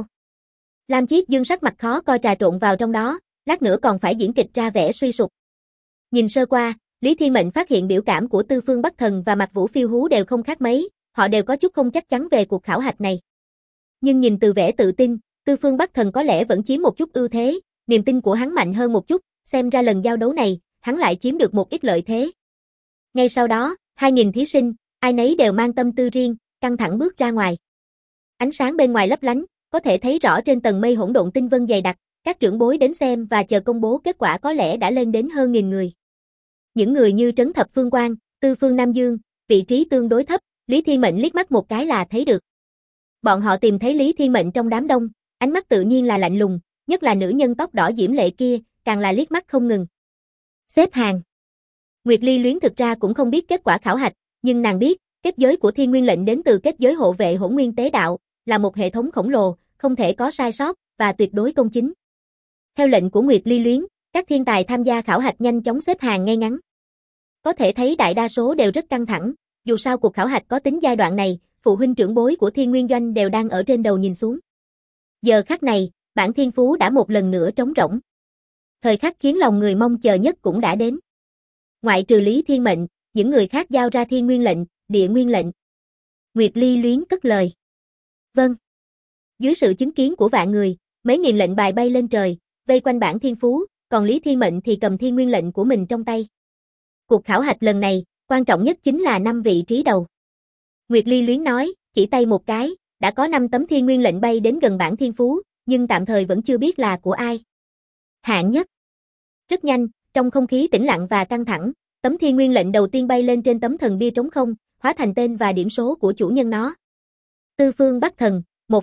[SPEAKER 1] Lam Chiết Dương sắc mặt khó coi trà trộn vào trong đó, lát nữa còn phải diễn kịch ra vẻ suy sụp. Nhìn sơ qua, Lý Thiên Mệnh phát hiện biểu cảm của Tư Phương Bắc Thần và Mạc Vũ Phiêu Hú đều không khác mấy, họ đều có chút không chắc chắn về cuộc khảo hạch này. Nhưng nhìn từ vẻ tự tin, Tư Phương Bắc Thần có lẽ vẫn chiếm một chút ưu thế, niềm tin của hắn mạnh hơn một chút, xem ra lần giao đấu này, hắn lại chiếm được một ít lợi thế. Ngay sau đó, 2.000 thí sinh, ai nấy đều mang tâm tư riêng, căng thẳng bước ra ngoài. Ánh sáng bên ngoài lấp lánh, có thể thấy rõ trên tầng mây hỗn độn tinh vân dày đặc, các trưởng bối đến xem và chờ công bố kết quả có lẽ đã lên đến hơn 1.000 người. Những người như Trấn Thập Phương Quang, Tư Phương Nam Dương, vị trí tương đối thấp, Lý Thiên Mệnh liếc mắt một cái là thấy được. Bọn họ tìm thấy Lý Thiên Mệnh trong đám đông, ánh mắt tự nhiên là lạnh lùng, nhất là nữ nhân tóc đỏ diễm lệ kia, càng là liếc mắt không ngừng. Xếp hàng. Nguyệt Ly Luyến thực ra cũng không biết kết quả khảo hạch, nhưng nàng biết, kết giới của Thiên Nguyên lệnh đến từ kết giới hộ vệ Hỗn Nguyên Tế Đạo, là một hệ thống khổng lồ, không thể có sai sót, và tuyệt đối công chính. Theo lệnh của Nguyệt Ly Luyến, các thiên tài tham gia khảo hạch nhanh chóng xếp hàng ngay ngắn. Có thể thấy đại đa số đều rất căng thẳng, dù sao cuộc khảo hạch có tính giai đoạn này, phụ huynh trưởng bối của Thiên Nguyên Doanh đều đang ở trên đầu nhìn xuống. Giờ khắc này, bảng thiên phú đã một lần nữa trống rỗng. Thời khắc khiến lòng người mong chờ nhất cũng đã đến. Ngoại trừ Lý Thiên Mệnh, những người khác giao ra Thiên Nguyên lệnh, Địa Nguyên lệnh. Nguyệt Ly Luyến cất lời. Vâng. Dưới sự chứng kiến của vạn người, mấy nghìn lệnh bài bay lên trời, vây quanh bảng thiên phú, còn Lý Thiên Mệnh thì cầm Thiên Nguyên lệnh của mình trong tay. Cuộc khảo hạch lần này, quan trọng nhất chính là 5 vị trí đầu. Nguyệt Ly Luyến nói, chỉ tay một cái, đã có 5 tấm Thiên Nguyên lệnh bay đến gần bảng thiên phú, nhưng tạm thời vẫn chưa biết là của ai. Hạng nhất. Rất nhanh, trong không khí tĩnh lặng và căng thẳng, tấm Thiên Nguyên lệnh đầu tiên bay lên trên tấm thần bia trống không, hóa thành tên và điểm số của chủ nhân nó. Tư Phương Bắc Thần,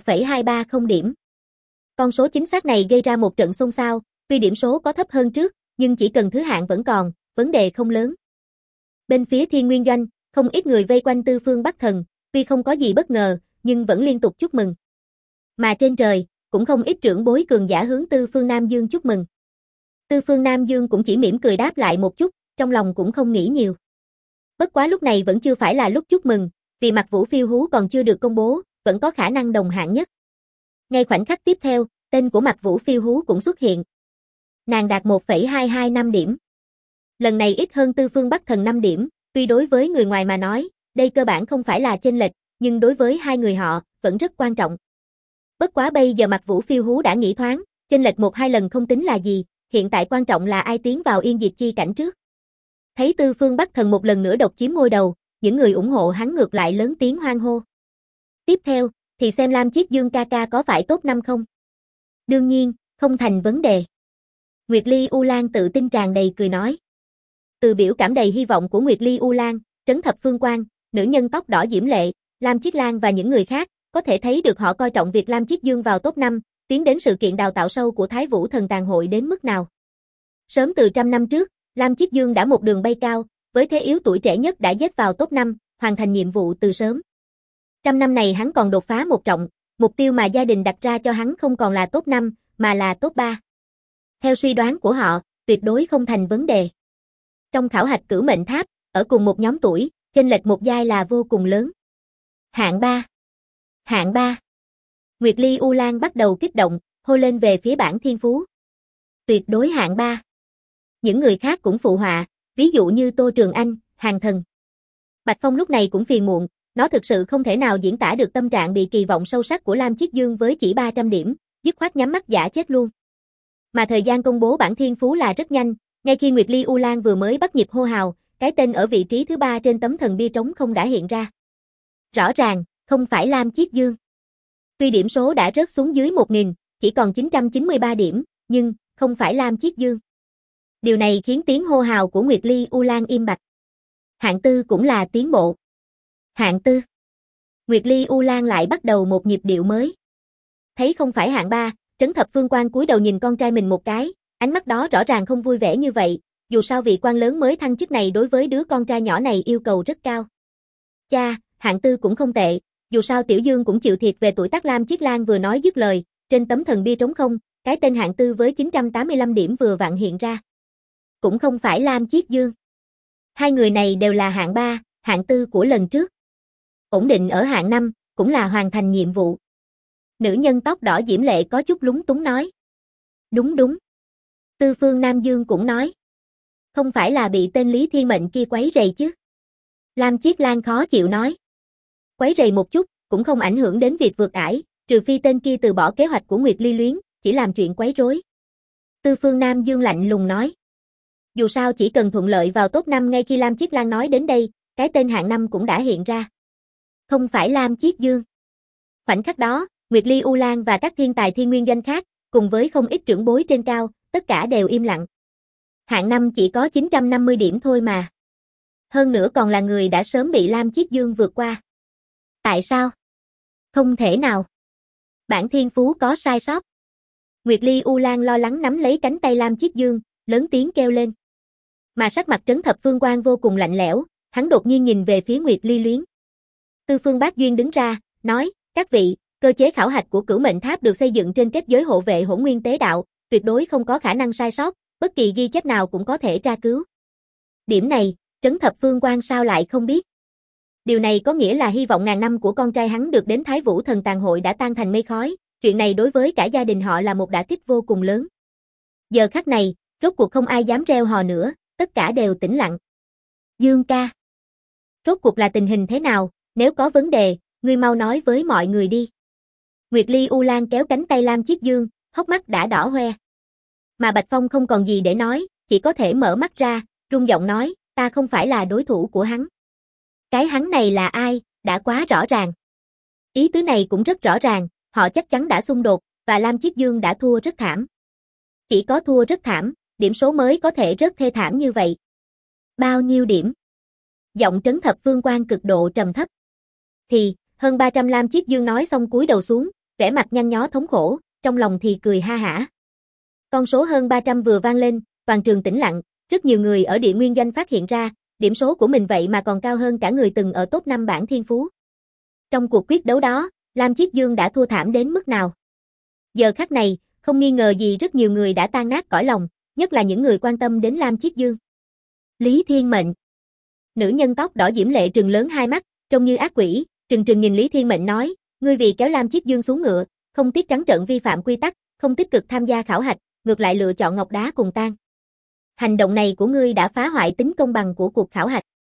[SPEAKER 1] 1,230 điểm. Con số chính xác này gây ra một trận xôn xao, tuy điểm số có thấp hơn trước, nhưng chỉ cần thứ hạng vẫn còn, vấn đề không lớn. Bên phía Thiên Nguyên Doanh, không ít người vây quanh Tư Phương Bắc Thần, tuy không có gì bất ngờ, nhưng vẫn liên tục chúc mừng. Mà trên trời, cũng không ít trưởng bối cường giả hướng Tư Phương Nam Dương chúc mừng. Tư Phương Nam Dương cũng chỉ mỉm cười đáp lại một chút, trong lòng cũng không nghĩ nhiều. Bất quá lúc này vẫn chưa phải là lúc chúc mừng, vì Mạc Vũ Phiêu Hú còn chưa được công bố, vẫn có khả năng đồng hạng nhất. Ngay khoảnh khắc tiếp theo, tên của Mạc Vũ Phiêu Hú cũng xuất hiện. Nàng đạt 1,225 điểm. Lần này ít hơn Tư Phương Bắc Thần 5 điểm, tuy đối với người ngoài mà nói, đây cơ bản không phải là chênh lệch, nhưng đối với hai người họ, vẫn rất quan trọng. Bất quá bây giờ Mạc Vũ Phiêu Hú đã nghĩ thoáng, chênh lệch 1-2 lần không tính là gì, hiện tại quan trọng là ai tiến vào yên diệt chi cảnh trước. Thấy Tư Phương Bắc Thần một lần nữa độc chiếm ngôi đầu, những người ủng hộ hắn ngược lại lớn tiếng hoan hô. Tiếp theo, thì xem Lam Chiết Dương ca ca có phải top 5 không? Đương nhiên, không thành vấn đề. Nguyệt Ly U Lan tự tin tràn đầy cười nói. Từ biểu cảm đầy hy vọng của Nguyệt Ly U Lan, Trấn Thập Phương Quang, nữ nhân tóc đỏ diễm lệ, Lam Chiết Lan và những người khác, có thể thấy được họ coi trọng việc Lam Chiết Dương vào top 5, tiến đến sự kiện đào tạo sâu của Thái Vũ Thần Tàng Hội đến mức nào. Sớm từ trăm năm trước, Lam Chiết Dương đã một đường bay cao, với thế yếu tuổi trẻ nhất đã dết vào top 5, hoàn thành nhiệm vụ từ sớm. Trăm năm này hắn còn đột phá một trọng, mục tiêu mà gia đình đặt ra cho hắn không còn là top 5, mà là top 3. Theo suy đoán của họ, tuyệt đối không thành vấn đề. Trong khảo hạch cửu mệnh tháp, ở cùng một nhóm tuổi, chênh lệch một giai là vô cùng lớn. Hạng 3. Hạng 3. Nguyệt Ly U Lan bắt đầu kích động, hô lên về phía bảng thiên phú. Tuyệt đối hạng 3. Những người khác cũng phụ họa, ví dụ như Tô Trường Anh, Hàng Thần. Bạch Phong lúc này cũng phiền muộn, nó thực sự không thể nào diễn tả được tâm trạng bị kỳ vọng sâu sắc của Lam Chiết Dương với chỉ 300 điểm, dứt khoát nhắm mắt giả chết luôn. Mà thời gian công bố bảng thiên phú là rất nhanh, ngay khi Nguyệt Ly U Lan vừa mới bắt nhịp hô hào, cái tên ở vị trí thứ 3 trên tấm thần bia trống không đã hiện ra. Rõ ràng, không phải Lam Chiết Dương. Tuy điểm số đã rớt xuống dưới 1.000, chỉ còn 993 điểm, nhưng không phải Lam Chiết Dương. Điều này khiến tiếng hô hào của Nguyệt Ly U Lan im bặt. Hạng tư cũng là tiến bộ. Hạng tư. Nguyệt Ly U Lan lại bắt đầu một nhịp điệu mới. Thấy không phải hạng 3, Trấn Thập Phương Quang cúi đầu nhìn con trai mình một cái, ánh mắt đó rõ ràng không vui vẻ như vậy, dù sao vị quan lớn mới thăng chức này đối với đứa con trai nhỏ này yêu cầu rất cao. Cha, hạng tư cũng không tệ, dù sao Tiểu Dương cũng chịu thiệt về tuổi tác. Lam Chiết Lan vừa nói dứt lời, trên tấm thần bia trống không, cái tên hạng tư với 985 điểm vừa vặn hiện ra. Cũng không phải Lam Chiết Dương. Hai người này đều là hạng 3, hạng tư của lần trước. ổn định ở hạng 5, cũng là hoàn thành nhiệm vụ. Nữ nhân tóc đỏ diễm lệ có chút lúng túng nói. Đúng đúng. Tư Phương Nam Dương cũng nói. Không phải là bị tên Lý Thiên Mệnh kia quấy rầy chứ? Lam Chiết Lan khó chịu nói. Quấy rầy một chút, cũng không ảnh hưởng đến việc vượt ải, trừ phi tên kia từ bỏ kế hoạch của Nguyệt Ly Luyến, chỉ làm chuyện quấy rối. Tư Phương Nam Dương lạnh lùng nói. Dù sao chỉ cần thuận lợi vào top 5 ngay khi Lam Chiết Lan nói đến đây, cái tên hạng 5 cũng đã hiện ra. Không phải Lam Chiết Dương. Khoảnh khắc đó, Nguyệt Ly U Lan và các thiên tài thiên nguyên doanh khác, cùng với không ít trưởng bối trên cao, tất cả đều im lặng. Hạng 5 chỉ có 950 điểm thôi mà. Hơn nữa còn là người đã sớm bị Lam Chiết Dương vượt qua. Tại sao? Không thể nào. Bản thiên phú có sai sót. Nguyệt Ly U Lan lo lắng nắm lấy cánh tay Lam Chiết Dương, lớn tiếng kêu lên. Mà sắc mặt Trấn Thập Phương Quang vô cùng lạnh lẽo, hắn đột nhiên nhìn về phía Nguyệt Ly Luyến. Tư Phương Bác Duyên đứng ra, nói, các vị, cơ chế khảo hạch của Cửu Mệnh Tháp được xây dựng trên kết giới hộ vệ Hỗn Nguyên Tế Đạo, tuyệt đối không có khả năng sai sót, bất kỳ ghi chép nào cũng có thể tra cứu. Điểm này, Trấn Thập Phương Quang sao lại không biết? Điều này có nghĩa là hy vọng ngàn năm của con trai hắn được đến Thái Vũ Thần Tàn Hội đã tan thành mây khói, chuyện này đối với cả gia đình họ là một đả kích vô cùng lớn. Giờ khắc này, rốt cuộc không ai dám reo hò nữa, tất cả đều tĩnh lặng. Dương ca. Rốt cuộc là tình hình thế nào, nếu có vấn đề, ngươi mau nói với mọi người đi. Nguyệt Ly U Lan kéo cánh tay Lam Chiết Dương, hốc mắt đã đỏ hoe. Mà Bạch Phong không còn gì để nói, chỉ có thể mở mắt ra, run giọng nói, ta không phải là đối thủ của hắn. Cái hắn này là ai, đã quá rõ ràng. Ý tứ này cũng rất rõ ràng, họ chắc chắn đã xung đột, và Lam Chiết Dương đã thua rất thảm. Chỉ có thua rất thảm, điểm số mới có thể rất thê thảm như vậy. Bao nhiêu điểm? Giọng Trấn Thập Phương Quang cực độ trầm thấp. Thì, hơn 300 Lam Chiết Dương nói xong cúi đầu xuống, vẻ mặt nhăn nhó thống khổ, trong lòng thì cười ha hả. Con số hơn 300 vừa vang lên, toàn trường tĩnh lặng, rất nhiều người ở Địa Nguyên Doanh phát hiện ra, điểm số của mình vậy mà còn cao hơn cả người từng ở top 5 bảng thiên phú. Trong cuộc quyết đấu đó, Lam Chiết Dương đã thua thảm đến mức nào? Giờ khắc này, không nghi ngờ gì rất nhiều người đã tan nát cõi lòng, nhất là những người quan tâm đến Lam Chiết Dương. Lý Thiên Mệnh. Nữ nhân tóc đỏ diễm lệ trừng lớn hai mắt, trông như ác quỷ, trừng trừng nhìn Lý Thiên Mệnh nói, ngươi vì kéo Lam Chiết Dương xuống ngựa, không tiếc trắng trợn vi phạm quy tắc, không tích cực tham gia khảo hạch, ngược lại lựa chọn ngọc đá cùng tan. Hành động này của ngươi đã phá hoại tính công bằng của cuộc khảo hạch.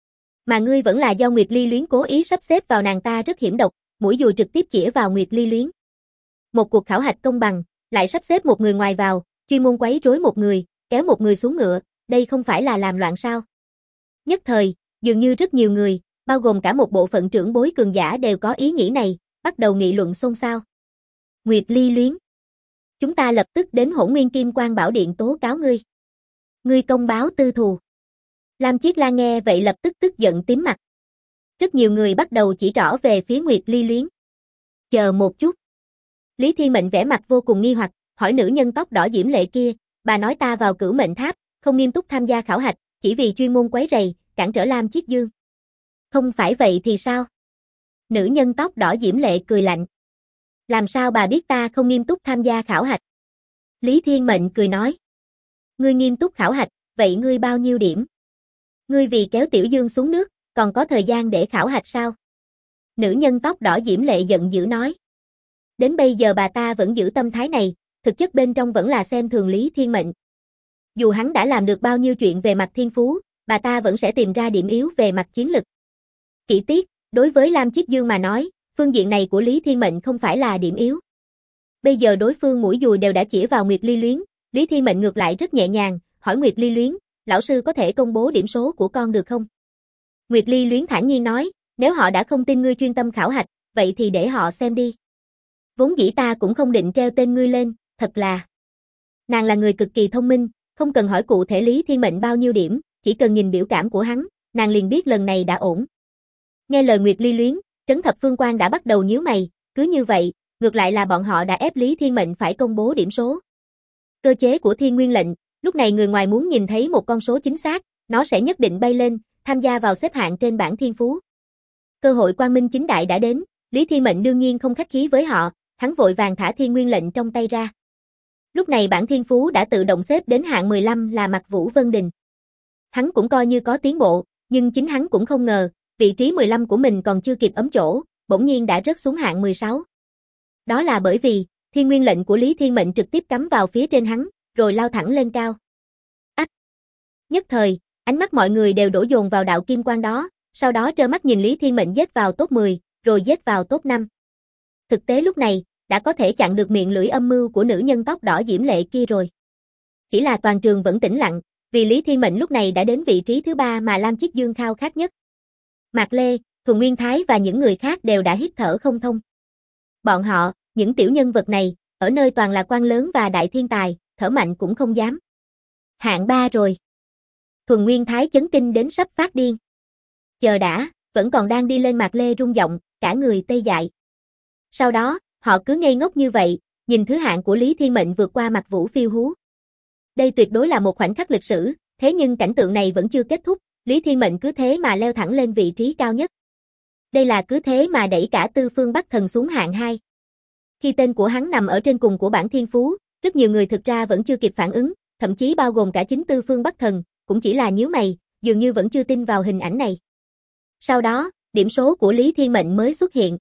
[SPEAKER 1] Mà ngươi vẫn là do Nguyệt Ly Luyến cố ý sắp xếp vào nàng ta rất hiểm độc, mũi dùi trực tiếp chĩa vào Nguyệt Ly Luyến. Một cuộc khảo hạch công bằng, lại sắp xếp một người ngoài vào, chuyên môn quấy rối một người, kéo một người xuống ngựa, đây không phải là làm loạn sao? Nhất thời, dường như rất nhiều người, bao gồm cả một bộ phận trưởng bối cường giả đều có ý nghĩ này, bắt đầu nghị luận xôn xao. Nguyệt Ly Luyến. Chúng ta lập tức đến Hỗn Nguyên Kim Quang Bảo Điện tố cáo ngươi. Ngươi công báo tư thù. Lam Chiết Lan nghe vậy lập tức tức giận tím mặt. Rất nhiều người bắt đầu chỉ trỏ về phía Nguyệt Ly Luyến. Chờ một chút. Lý Thiên Mệnh vẻ mặt vô cùng nghi hoặc, hỏi nữ nhân tóc đỏ diễm lệ kia, bà nói ta vào Cửu Mệnh Tháp, không nghiêm túc tham gia khảo hạch, chỉ vì chuyên môn quấy rầy, cản trở Lam Chiết Dương. Không phải vậy thì sao? Nữ nhân tóc đỏ diễm lệ cười lạnh. Làm sao bà biết ta không nghiêm túc tham gia khảo hạch? Lý Thiên Mệnh cười nói. Ngươi nghiêm túc khảo hạch, vậy ngươi bao nhiêu điểm? Ngươi vì kéo Tiểu Dương xuống nước, còn có thời gian để khảo hạch sao? Nữ nhân tóc đỏ diễm lệ giận dữ nói. Đến bây giờ bà ta vẫn giữ tâm thái này, thực chất bên trong vẫn là xem thường Lý Thiên Mệnh. Dù hắn đã làm được bao nhiêu chuyện về mặt thiên phú, bà ta vẫn sẽ tìm ra điểm yếu về mặt chiến lực. Chỉ tiếc, đối với Lam Chiết Dương mà nói, phương diện này của Lý Thiên Mệnh không phải là điểm yếu. Bây giờ đối phương mũi dùi đều đã chỉ vào Nguyệt Ly Luyến, Lý Thiên Mệnh ngược lại rất nhẹ nhàng, hỏi Nguyệt Ly Luyến, lão sư có thể công bố điểm số của con được không? Nguyệt Ly Luyến thản nhiên nói, nếu họ đã không tin ngươi chuyên tâm khảo hạch, vậy thì để họ xem đi. Vốn dĩ ta cũng không định treo tên ngươi lên, thật là. Nàng là người cực kỳ thông minh, không cần hỏi cụ thể Lý Thiên Mệnh bao nhiêu điểm, chỉ cần nhìn biểu cảm của hắn, nàng liền biết lần này đã ổn. Nghe lời Nguyệt Ly Luyến, Trấn Thập Phương Quang đã bắt đầu nhíu mày, cứ như vậy, ngược lại là bọn họ đã ép Lý Thiên Mệnh phải công bố điểm số. Cơ chế của Thiên Nguyên lệnh, lúc này người ngoài muốn nhìn thấy một con số chính xác, nó sẽ nhất định bay lên, tham gia vào xếp hạng trên bảng thiên phú. Cơ hội quang minh chính đại đã đến, Lý Thiên Mệnh đương nhiên không khách khí với họ, hắn vội vàng thả Thiên Nguyên lệnh trong tay ra. Lúc này bảng thiên phú đã tự động xếp đến hạng 15 là Mặc Vũ Vân Đình. Hắn cũng coi như có tiến bộ, nhưng chính hắn cũng không ngờ, vị trí 15 của mình còn chưa kịp ấm chỗ, bỗng nhiên đã rớt xuống hạng 16. Đó là bởi vì, Thiên Nguyên lệnh của Lý Thiên Mệnh trực tiếp cắm vào phía trên hắn, rồi lao thẳng lên cao. Ách! Nhất thời, ánh mắt mọi người đều đổ dồn vào đạo kim quang đó, sau đó trơ mắt nhìn Lý Thiên Mệnh giết vào top 10, rồi giết vào top 5. Thực tế lúc này, đã có thể chặn được miệng lưỡi âm mưu của nữ nhân tóc đỏ diễm lệ kia rồi. Chỉ là toàn trường vẫn tĩnh lặng, vì Lý Thiên Mệnh lúc này đã đến vị trí thứ 3 mà Lam Chiết Dương khao khát nhất. Mạc Lê, Thuần Nguyên Thái và những người khác đều đã hít thở không thông. Bọn họ, những tiểu nhân vật này, ở nơi toàn là quan lớn và đại thiên tài, thở mạnh cũng không dám. Hạng 3 rồi. Thuần Nguyên Thái chấn kinh đến sắp phát điên. Chờ đã, vẫn còn đang đi lên. Mạc Lê rung giọng, cả người tê dại. Sau đó, họ cứ ngây ngốc như vậy, nhìn thứ hạng của Lý Thiên Mệnh vượt qua Mạc Vũ phiêu hú. Đây tuyệt đối là một khoảnh khắc lịch sử, thế nhưng cảnh tượng này vẫn chưa kết thúc, Lý Thiên Mệnh cứ thế mà leo thẳng lên vị trí cao nhất. Đây là cứ thế mà đẩy cả Tư Phương Bắc Thần xuống hạng 2. Khi tên của hắn nằm ở trên cùng của bảng thiên phú, rất nhiều người thực ra vẫn chưa kịp phản ứng, thậm chí bao gồm cả chính Tư Phương Bắc Thần, cũng chỉ là nhíu mày, dường như vẫn chưa tin vào hình ảnh này. Sau đó, điểm số của Lý Thiên Mệnh mới xuất hiện.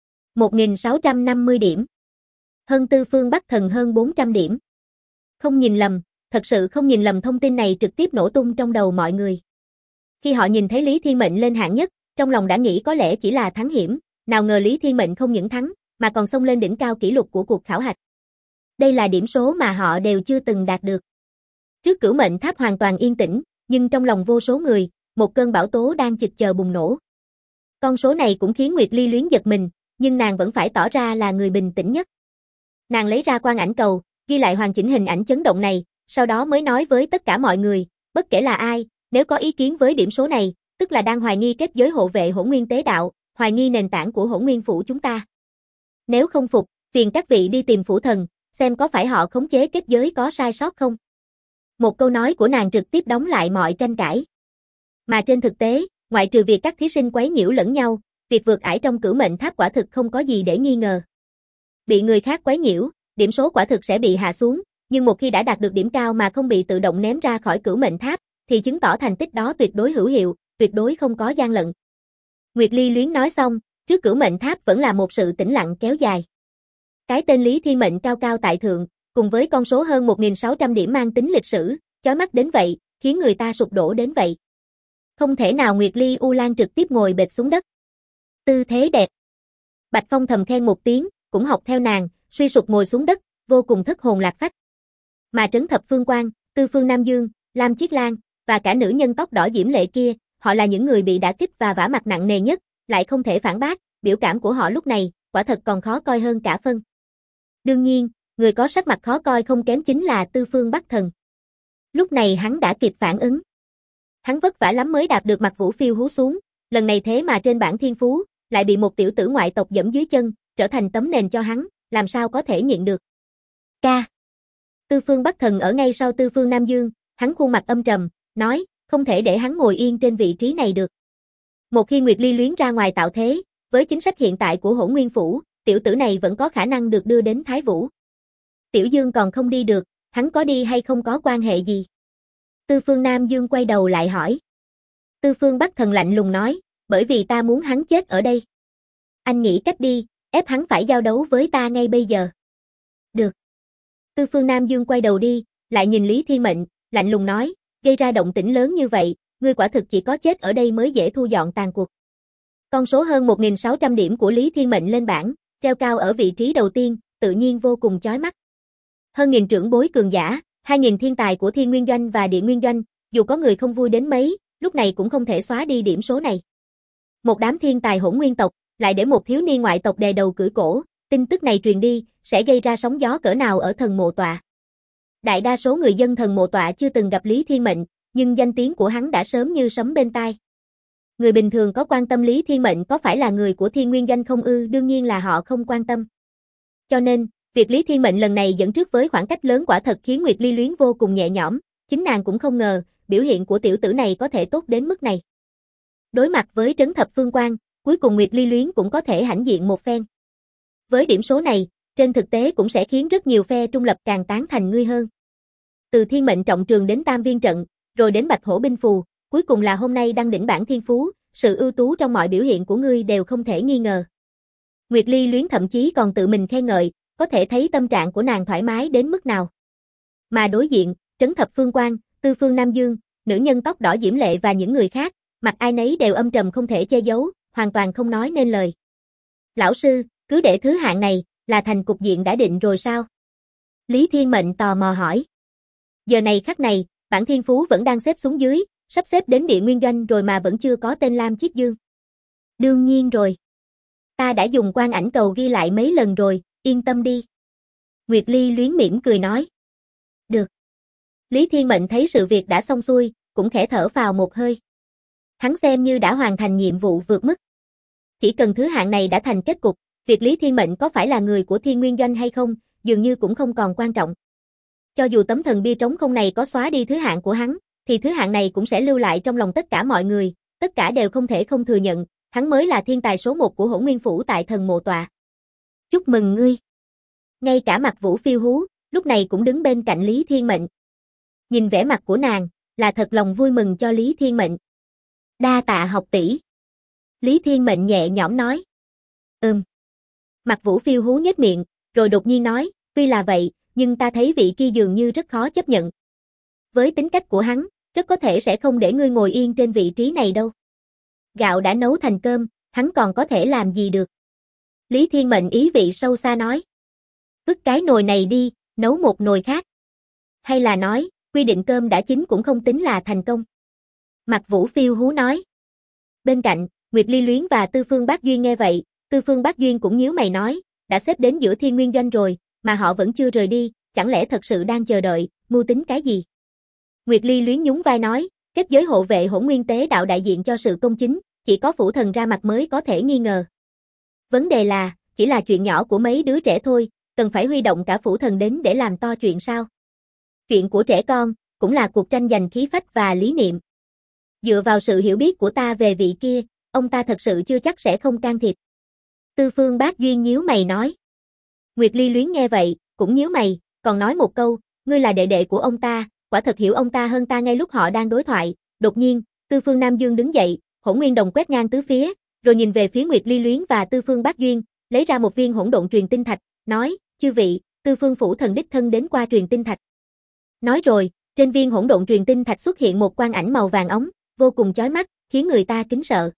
[SPEAKER 1] 1.650 điểm. Hơn Tư Phương Bắc Thần hơn 400 điểm. Không nhìn lầm, thật sự không nhìn lầm, thông tin này trực tiếp nổ tung trong đầu mọi người. Khi họ nhìn thấy Lý Thiên Mệnh lên hạng nhất, trong lòng đã nghĩ có lẽ chỉ là thắng hiểm, nào ngờ Lý Thiên Mệnh không những thắng, mà còn xông lên đỉnh cao kỷ lục của cuộc khảo hạch. Đây là điểm số mà họ đều chưa từng đạt được. Trước Cửu Mệnh Tháp hoàn toàn yên tĩnh, nhưng trong lòng vô số người, một cơn bão tố đang chực chờ bùng nổ. Con số này cũng khiến Nguyệt Ly Luyến giật mình, nhưng nàng vẫn phải tỏ ra là người bình tĩnh nhất. Nàng lấy ra quang ảnh cầu, ghi lại hoàn chỉnh hình ảnh chấn động này, sau đó mới nói với tất cả mọi người, bất kể là ai, nếu có ý kiến với điểm số này, tức là đang hoài nghi kết giới hộ vệ Hỗn Nguyên Tế Đạo, hoài nghi nền tảng của Hỗn Nguyên Phủ chúng ta. Nếu không phục, phiền các vị đi tìm Phủ Thần, xem có phải họ khống chế kết giới có sai sót không. Một câu nói của nàng trực tiếp đóng lại mọi tranh cãi. Mà trên thực tế, ngoại trừ việc các thí sinh quấy nhiễu lẫn nhau, việc vượt ải trong Cửu Mệnh Tháp quả thực không có gì để nghi ngờ. Bị người khác quấy nhiễu, điểm số quả thực sẽ bị hạ xuống, nhưng một khi đã đạt được điểm cao mà không bị tự động ném ra khỏi Cửu Mệnh Tháp, thì chứng tỏ thành tích đó tuyệt đối hữu hiệu, tuyệt đối không có gian lận. Nguyệt Ly Luyến nói xong, trước Cửu Mệnh Tháp vẫn là một sự tĩnh lặng kéo dài. Cái tên Lý Thiên Mệnh cao cao tại thượng, cùng với con số hơn 1.600 điểm mang tính lịch sử, chói mắt đến vậy, khiến người ta sụp đổ đến vậy. Không thể nào. Nguyệt Ly U Lan trực tiếp ngồi bệt xuống đất. Tư thế đẹp. Bạch Phong thầm khen một tiếng, cũng học theo nàng, suy sụp ngồi xuống đất, vô cùng thất hồn lạc phách. Mà Trấn Thập Phương Quang, Tư Phương Nam Dương, Lam Chiết Lan, và cả nữ nhân tóc đỏ diễm lệ kia, họ là những người bị đả kích và vả mặt nặng nề nhất, lại không thể phản bác, biểu cảm của họ lúc này, quả thật còn khó coi hơn cả phân. Đương nhiên, người có sắc mặt khó coi không kém chính là Tư Phương Bắc Thần. Lúc này hắn đã kịp phản ứng. Hắn vất vả lắm mới đạp được Mạc Vũ phiêu hú xuống, lần này thế mà trên bảng thiên phú, lại bị một tiểu tử ngoại tộc dẫm dưới chân, trở thành tấm nền cho hắn, làm sao có thể nhịn được. Ca. Tư Phương Bắc Thần ở ngay sau Tư Phương Nam Dương, hắn khuôn mặt âm trầm, nói, không thể để hắn ngồi yên trên vị trí này được. Một khi Nguyệt Ly Luyến ra ngoài tạo thế, với chính sách hiện tại của Hỗn Nguyên Phủ, tiểu tử này vẫn có khả năng được đưa đến Thái Vũ. Tiểu Dương còn không đi được, hắn có đi hay không có quan hệ gì? Tư Phương Nam Dương quay đầu lại hỏi. Tư Phương Bắc Thần lạnh lùng nói, bởi vì ta muốn hắn chết ở đây. Anh nghĩ cách đi, ép hắn phải giao đấu với ta ngay bây giờ. Được. Tư Phương Nam Dương quay đầu đi, lại nhìn Lý Thiên Mệnh, lạnh lùng nói, gây ra động tĩnh lớn như vậy, ngươi quả thực chỉ có chết ở đây mới dễ thu dọn tàn cuộc. Con số hơn 1.600 điểm của Lý Thiên Mệnh lên bảng, treo cao ở vị trí đầu tiên, tự nhiên vô cùng chói mắt. Hơn nghìn trưởng bối cường giả, 2.000 thiên tài của Thiên Nguyên Doanh và Địa Nguyên Doanh, dù có người không vui đến mấy, lúc này cũng không thể xóa đi điểm số này. Một đám thiên tài Hỗn Nguyên tộc, lại để một thiếu niên ngoại tộc đè đầu cưỡi cổ, tin tức này truyền đi, sẽ gây ra sóng gió cỡ nào ở Thần Mộ Tọa. Đại đa số người dân Thần Mộ Tọa chưa từng gặp Lý Thiên Mệnh, nhưng danh tiếng của hắn đã sớm như sấm bên tai. Người bình thường có quan tâm Lý Thiên Mệnh có phải là người của Thiên Nguyên Doanh không ư? Đương nhiên là họ không quan tâm. Cho nên, việc Lý Thiên Mệnh lần này dẫn trước với khoảng cách lớn quả thật khiến Nguyệt Ly Luyến vô cùng nhẹ nhõm, chính nàng cũng không ngờ, biểu hiện của tiểu tử này có thể tốt đến mức này. Đối mặt với Trấn Thập Phương Quang, cuối cùng Nguyệt Ly Luyến cũng có thể hãnh diện một phen. Với điểm số này, trên thực tế cũng sẽ khiến rất nhiều phe trung lập càng tán thành ngươi hơn. Từ Thiên Mệnh Trọng Trường đến Tam Viên Trận, rồi đến Bạch Hổ Binh Phù, cuối cùng là hôm nay đăng đỉnh bảng thiên phú, sự ưu tú trong mọi biểu hiện của ngươi đều không thể nghi ngờ. Nguyệt Ly Luyến thậm chí còn tự mình khen ngợi, có thể thấy tâm trạng của nàng thoải mái đến mức nào. Mà đối diện, Trấn Thập Phương Quang, Tư Phương Nam Dương, nữ nhân tóc đỏ diễm lệ và những người khác, mặt ai nấy đều âm trầm không thể che giấu, hoàn toàn không nói nên lời. Lão sư, cứ để thứ hạng này, là thành cục diện đã định rồi sao? Lý Thiên Mệnh tò mò hỏi. Giờ này khắc này, bản thiên phú vẫn đang xếp xuống dưới, sắp xếp đến địa nguyên doanh rồi mà vẫn chưa có tên Lam Chiết Dương. Đương nhiên rồi. Ta đã dùng quan ảnh cầu ghi lại mấy lần rồi, yên tâm đi. Nguyệt Ly Luyến mỉm cười nói. Được. Lý Thiên Mệnh thấy sự việc đã xong xuôi, cũng khẽ thở phào một hơi. Hắn xem như đã hoàn thành nhiệm vụ vượt mức. Chỉ cần thứ hạng này đã thành kết cục, việc Lý Thiên Mệnh có phải là người của Thiên Nguyên Doanh hay không, dường như cũng không còn quan trọng. Cho dù tấm thần bia trống không này có xóa đi thứ hạng của hắn, thì thứ hạng này cũng sẽ lưu lại trong lòng tất cả mọi người, tất cả đều không thể không thừa nhận, hắn mới là thiên tài số 1 của Hỗn Nguyên Phủ tại Thần Mộ Tọa. Chúc mừng ngươi. Ngay cả Mặc Vũ phiêu hú, lúc này cũng đứng bên cạnh Lý Thiên Mệnh. Nhìn vẻ mặt của nàng, là thật lòng vui mừng cho Lý Thiên Mệnh. Đa tạ học tỷ. Lý Thiên Mệnh nhẹ nhõm nói. Mặc Vũ phiêu hú nhếch miệng, rồi đột nhiên nói, tuy là vậy, nhưng ta thấy vị kia dường như rất khó chấp nhận. Với tính cách của hắn, rất có thể sẽ không để ngươi ngồi yên trên vị trí này đâu. Gạo đã nấu thành cơm, hắn còn có thể làm gì được. Lý Thiên Mệnh ý vị sâu xa nói. Vứt cái nồi này đi, nấu một nồi khác. Hay là nói, quy định cơm đã chín cũng không tính là thành công. Mặc Vũ phiêu hú nói. Bên cạnh, Nguyệt Ly Luyến và Tư Phương Bác Duyên nghe vậy, Tư Phương Bác Duyên cũng nhíu mày nói, đã xếp đến giữa Thiên Nguyên Doanh rồi, mà họ vẫn chưa rời đi, chẳng lẽ thật sự đang chờ đợi, mưu tính cái gì? Nguyệt Ly Luyến nhún vai nói, kết giới hộ vệ Hỗn Nguyên Tế Đạo đại diện cho sự công chính, chỉ có phủ thần ra mặt mới có thể nghi ngờ. Vấn đề là, chỉ là chuyện nhỏ của mấy đứa trẻ thôi, cần phải huy động cả phủ thần đến để làm to chuyện sao? Chuyện của trẻ con, cũng là cuộc tranh giành khí phách và lý niệm. Dựa vào sự hiểu biết của ta về vị kia, ông ta thật sự chưa chắc sẽ không can thiệp. Tư Phương Bác Duyên nhíu mày nói. Nguyệt Ly Luyến nghe vậy, cũng nhíu mày, còn nói một câu, ngươi là đệ đệ của ông ta, quả thật hiểu ông ta hơn ta. Ngay lúc họ đang đối thoại, đột nhiên, Tư Phương Nam Dương đứng dậy, hỗn nguyên đồng quét ngang tứ phía, rồi nhìn về phía Nguyệt Ly Luyến và Tư Phương Bác Duyên, lấy ra một viên hỗn độn truyền tinh thạch, nói, chư vị, Tư Phương phủ thần đích thân đến qua truyền tinh thạch. Nói rồi, trên viên hỗn độn truyền tinh thạch xuất hiện một quang ảnh màu vàng óng, vô cùng chói mắt, khiến người ta kính sợ.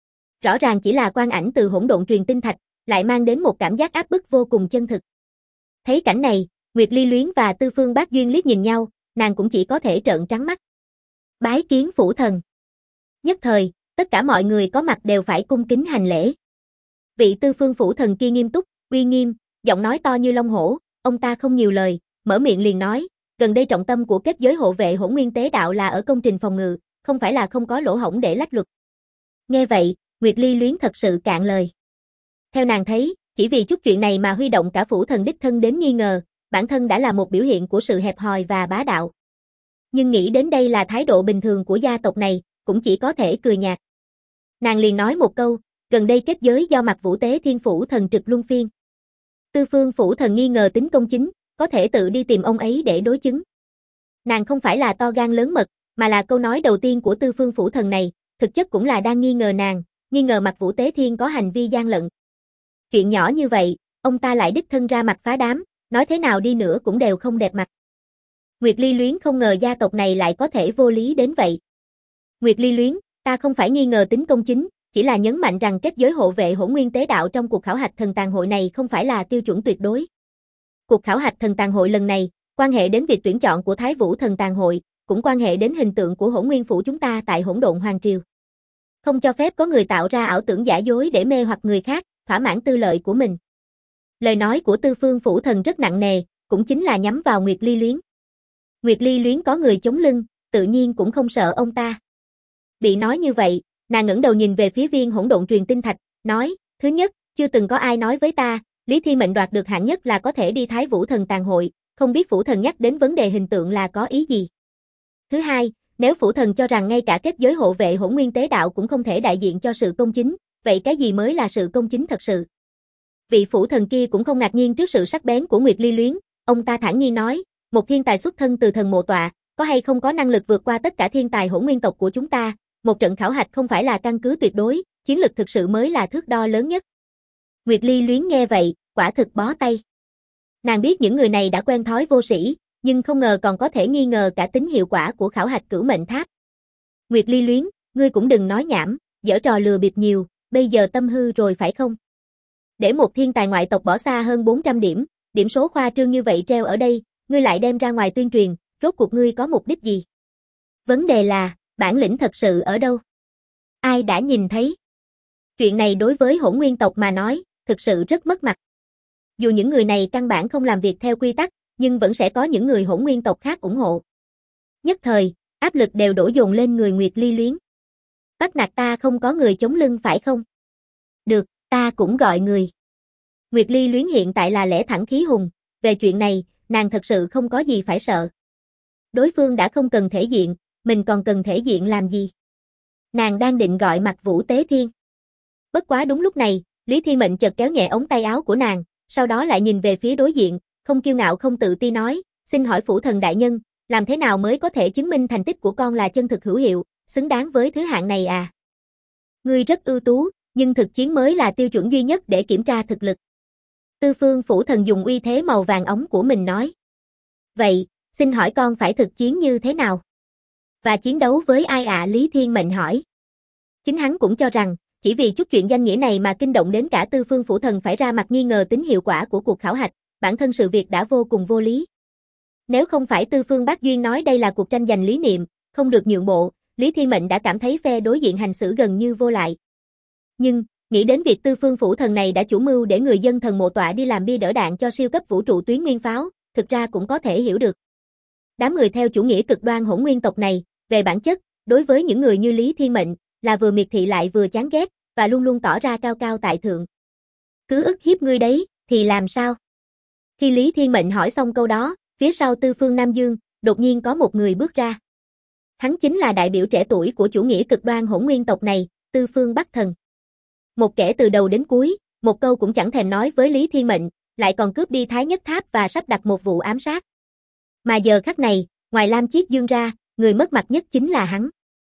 [SPEAKER 1] Rõ ràng chỉ là quang ảnh từ hỗn độn truyền tinh thạch, lại mang đến một cảm giác áp bức vô cùng chân thực. Thấy cảnh này, Nguyệt Ly Luyến và Tư Phương Bác Duyên liếc nhìn nhau, nàng cũng chỉ có thể trợn trắng mắt. Bái kiến phủ thần. Nhất thời, tất cả mọi người có mặt đều phải cung kính hành lễ. Vị Tư Phương phủ thần kia nghiêm túc, uy nghiêm, giọng nói to như long hổ, ông ta không nhiều lời, mở miệng liền nói, gần đây trọng tâm của kết giới hộ vệ Hỗn Nguyên Tế Đạo là ở công trình phòng ngự, không phải là không có lỗ hổng để lách luật. Nghe vậy, Nguyệt Ly Luyến thật sự cạn lời. Theo nàng thấy, chỉ vì chút chuyện này mà huy động cả phủ thần đích thân đến nghi ngờ, bản thân đã là một biểu hiện của sự hẹp hòi và bá đạo. Nhưng nghĩ đến đây là thái độ bình thường của gia tộc này, cũng chỉ có thể cười nhạt. Nàng liền nói một câu, gần đây kết giới do Mặc Vũ Tế Thiên phủ thần trực luân phiên. Tư Phương phủ thần nghi ngờ tính công chính, có thể tự đi tìm ông ấy để đối chứng. Nàng không phải là to gan lớn mật, mà là câu nói đầu tiên của Tư Phương phủ thần này, thực chất cũng là đang nghi ngờ nàng, nghi ngờ Mặc Vũ Tế Thiên có hành vi gian lận. Chuyện nhỏ như vậy, ông ta lại đích thân ra mặt phá đám, nói thế nào đi nữa cũng đều không đẹp mặt. Nguyệt Ly Luyến không ngờ gia tộc này lại có thể vô lý đến vậy. Nguyệt Ly Luyến, ta không phải nghi ngờ tính công chính, chỉ là nhấn mạnh rằng kết giới hộ vệ Hỗn Nguyên Tế Đạo trong cuộc khảo hạch thần tàn hội này không phải là tiêu chuẩn tuyệt đối. Cuộc khảo hạch thần tàn hội lần này, quan hệ đến việc tuyển chọn của Thái Vũ thần tàn hội, cũng quan hệ đến hình tượng của Hỗn Nguyên phủ chúng ta tại Hỗn Độn Hoàng Triều. Không cho phép có người tạo ra ảo tưởng giả dối để mê hoặc người khác, thỏa mãn tư lợi của mình. Lời nói của Tư Phương phủ thần rất nặng nề, cũng chính là nhắm vào Nguyệt Ly Luyến. Nguyệt Ly Luyến có người chống lưng, tự nhiên cũng không sợ ông ta. Bị nói như vậy, nàng ngẩng đầu nhìn về phía viên hỗn độn truyền tinh thạch, nói, thứ nhất, chưa từng có ai nói với ta, Lý Thiên Mệnh đoạt được hạng nhất là có thể đi Thái Vũ thần tàn hội, không biết phủ thần nhắc đến vấn đề hình tượng là có ý gì. Thứ hai, nếu phủ thần cho rằng ngay cả kết giới hộ vệ Hỗn Nguyên Tế Đạo cũng không thể đại diện cho sự công chính, vậy cái gì mới là sự công chính thật sự? Vị phủ thần kia cũng không ngạc nhiên trước sự sắc bén của Nguyệt Ly Luyến, ông ta thản nhiên nói, một thiên tài xuất thân từ Thần Mộ Tọa, có hay không có năng lực vượt qua tất cả thiên tài Hỗn Nguyên tộc của chúng ta, một trận khảo hạch không phải là căn cứ tuyệt đối, chiến lực thực sự mới là thước đo lớn nhất. Nguyệt Ly Luyến nghe vậy, quả thực bó tay. Nàng biết những người này đã quen thói vô sĩ, nhưng không ngờ còn có thể nghi ngờ cả tính hiệu quả của khảo hạch cửu mệnh tháp. Nguyệt Ly Luyến, ngươi cũng đừng nói nhảm, giở trò lừa bịp nhiều, bây giờ tâm hư rồi phải không? Để một thiên tài ngoại tộc bỏ xa hơn 400 điểm, điểm số khoa trương như vậy treo ở đây, ngươi lại đem ra ngoài tuyên truyền, rốt cuộc ngươi có mục đích gì? Vấn đề là, bản lĩnh thật sự ở đâu? Ai đã nhìn thấy? Chuyện này đối với Hỗn Nguyên tộc mà nói, thực sự rất mất mặt. Dù những người này căn bản không làm việc theo quy tắc, nhưng vẫn sẽ có những người Hỗn Nguyên tộc khác ủng hộ. Nhất thời, áp lực đều đổ dồn lên người Nguyệt Ly Luyến. Bắt nạt ta không có người chống lưng phải không? Được, ta cũng gọi người. Nguyệt Ly Luyến hiện tại là lẽ thẳng khí hùng, về chuyện này, nàng thật sự không có gì phải sợ. Đối phương đã không cần thể diện, mình còn cần thể diện làm gì? Nàng đang định gọi mặt Vũ Tế Thiên. Bất quá đúng lúc này, Lý Thiên Mệnh chợt kéo nhẹ ống tay áo của nàng, sau đó lại nhìn về phía đối diện, không kiêu ngạo không tự ti nói, xin hỏi Phủ Thần đại nhân, làm thế nào mới có thể chứng minh thành tích của con là chân thực hữu hiệu, xứng đáng với thứ hạng này à? Ngươi rất ưu tú, nhưng thực chiến mới là tiêu chuẩn duy nhất để kiểm tra thực lực. Tư Phương Phủ Thần dùng uy thế màu vàng ống của mình nói. Vậy, xin hỏi con phải thực chiến như thế nào? Và chiến đấu với ai ạ? Lý Thiên Mệnh hỏi. Chính hắn cũng cho rằng, chỉ vì chút chuyện danh nghĩa này mà kinh động đến cả Tư Phương Phủ Thần phải ra mặt nghi ngờ tính hiệu quả của cuộc khảo hạch, bản thân sự việc đã vô cùng vô lý. Nếu không phải Tư Phương Bác Duyên nói đây là cuộc tranh giành lý niệm, không được nhượng bộ, Lý Thiên Mệnh đã cảm thấy phe đối diện hành xử gần như vô lại. Nhưng, nghĩ đến việc Tư Phương Phủ Thần này đã chủ mưu để người dân thần mộ tọa đi làm bia đỡ đạn cho siêu cấp vũ trụ tuyến nguyên pháo, thực ra cũng có thể hiểu được. Đám người theo chủ nghĩa cực đoan Hỗn Nguyên tộc này, về bản chất, đối với những người như Lý Thiên Mệnh, là vừa miệt thị lại vừa chán ghét, và luôn luôn tỏ ra cao cao tại thượng. Cứ ức hiếp ngươi đấy, thì làm sao? Khi Lý Thiên Mệnh hỏi xong câu đó, phía sau Tư Phương Nam Dương, đột nhiên có một người bước ra. Hắn chính là đại biểu trẻ tuổi của chủ nghĩa cực đoan Hỗn Nguyên tộc này, Tư Phương Bắc Thần. Một kẻ từ đầu đến cuối, một câu cũng chẳng thèm nói với Lý Thiên Mệnh, lại còn cướp đi Thái Nhất Tháp và sắp đặt một vụ ám sát. Mà giờ khắc này, ngoài Lam Chiết Dương ra, người mất mặt nhất chính là hắn.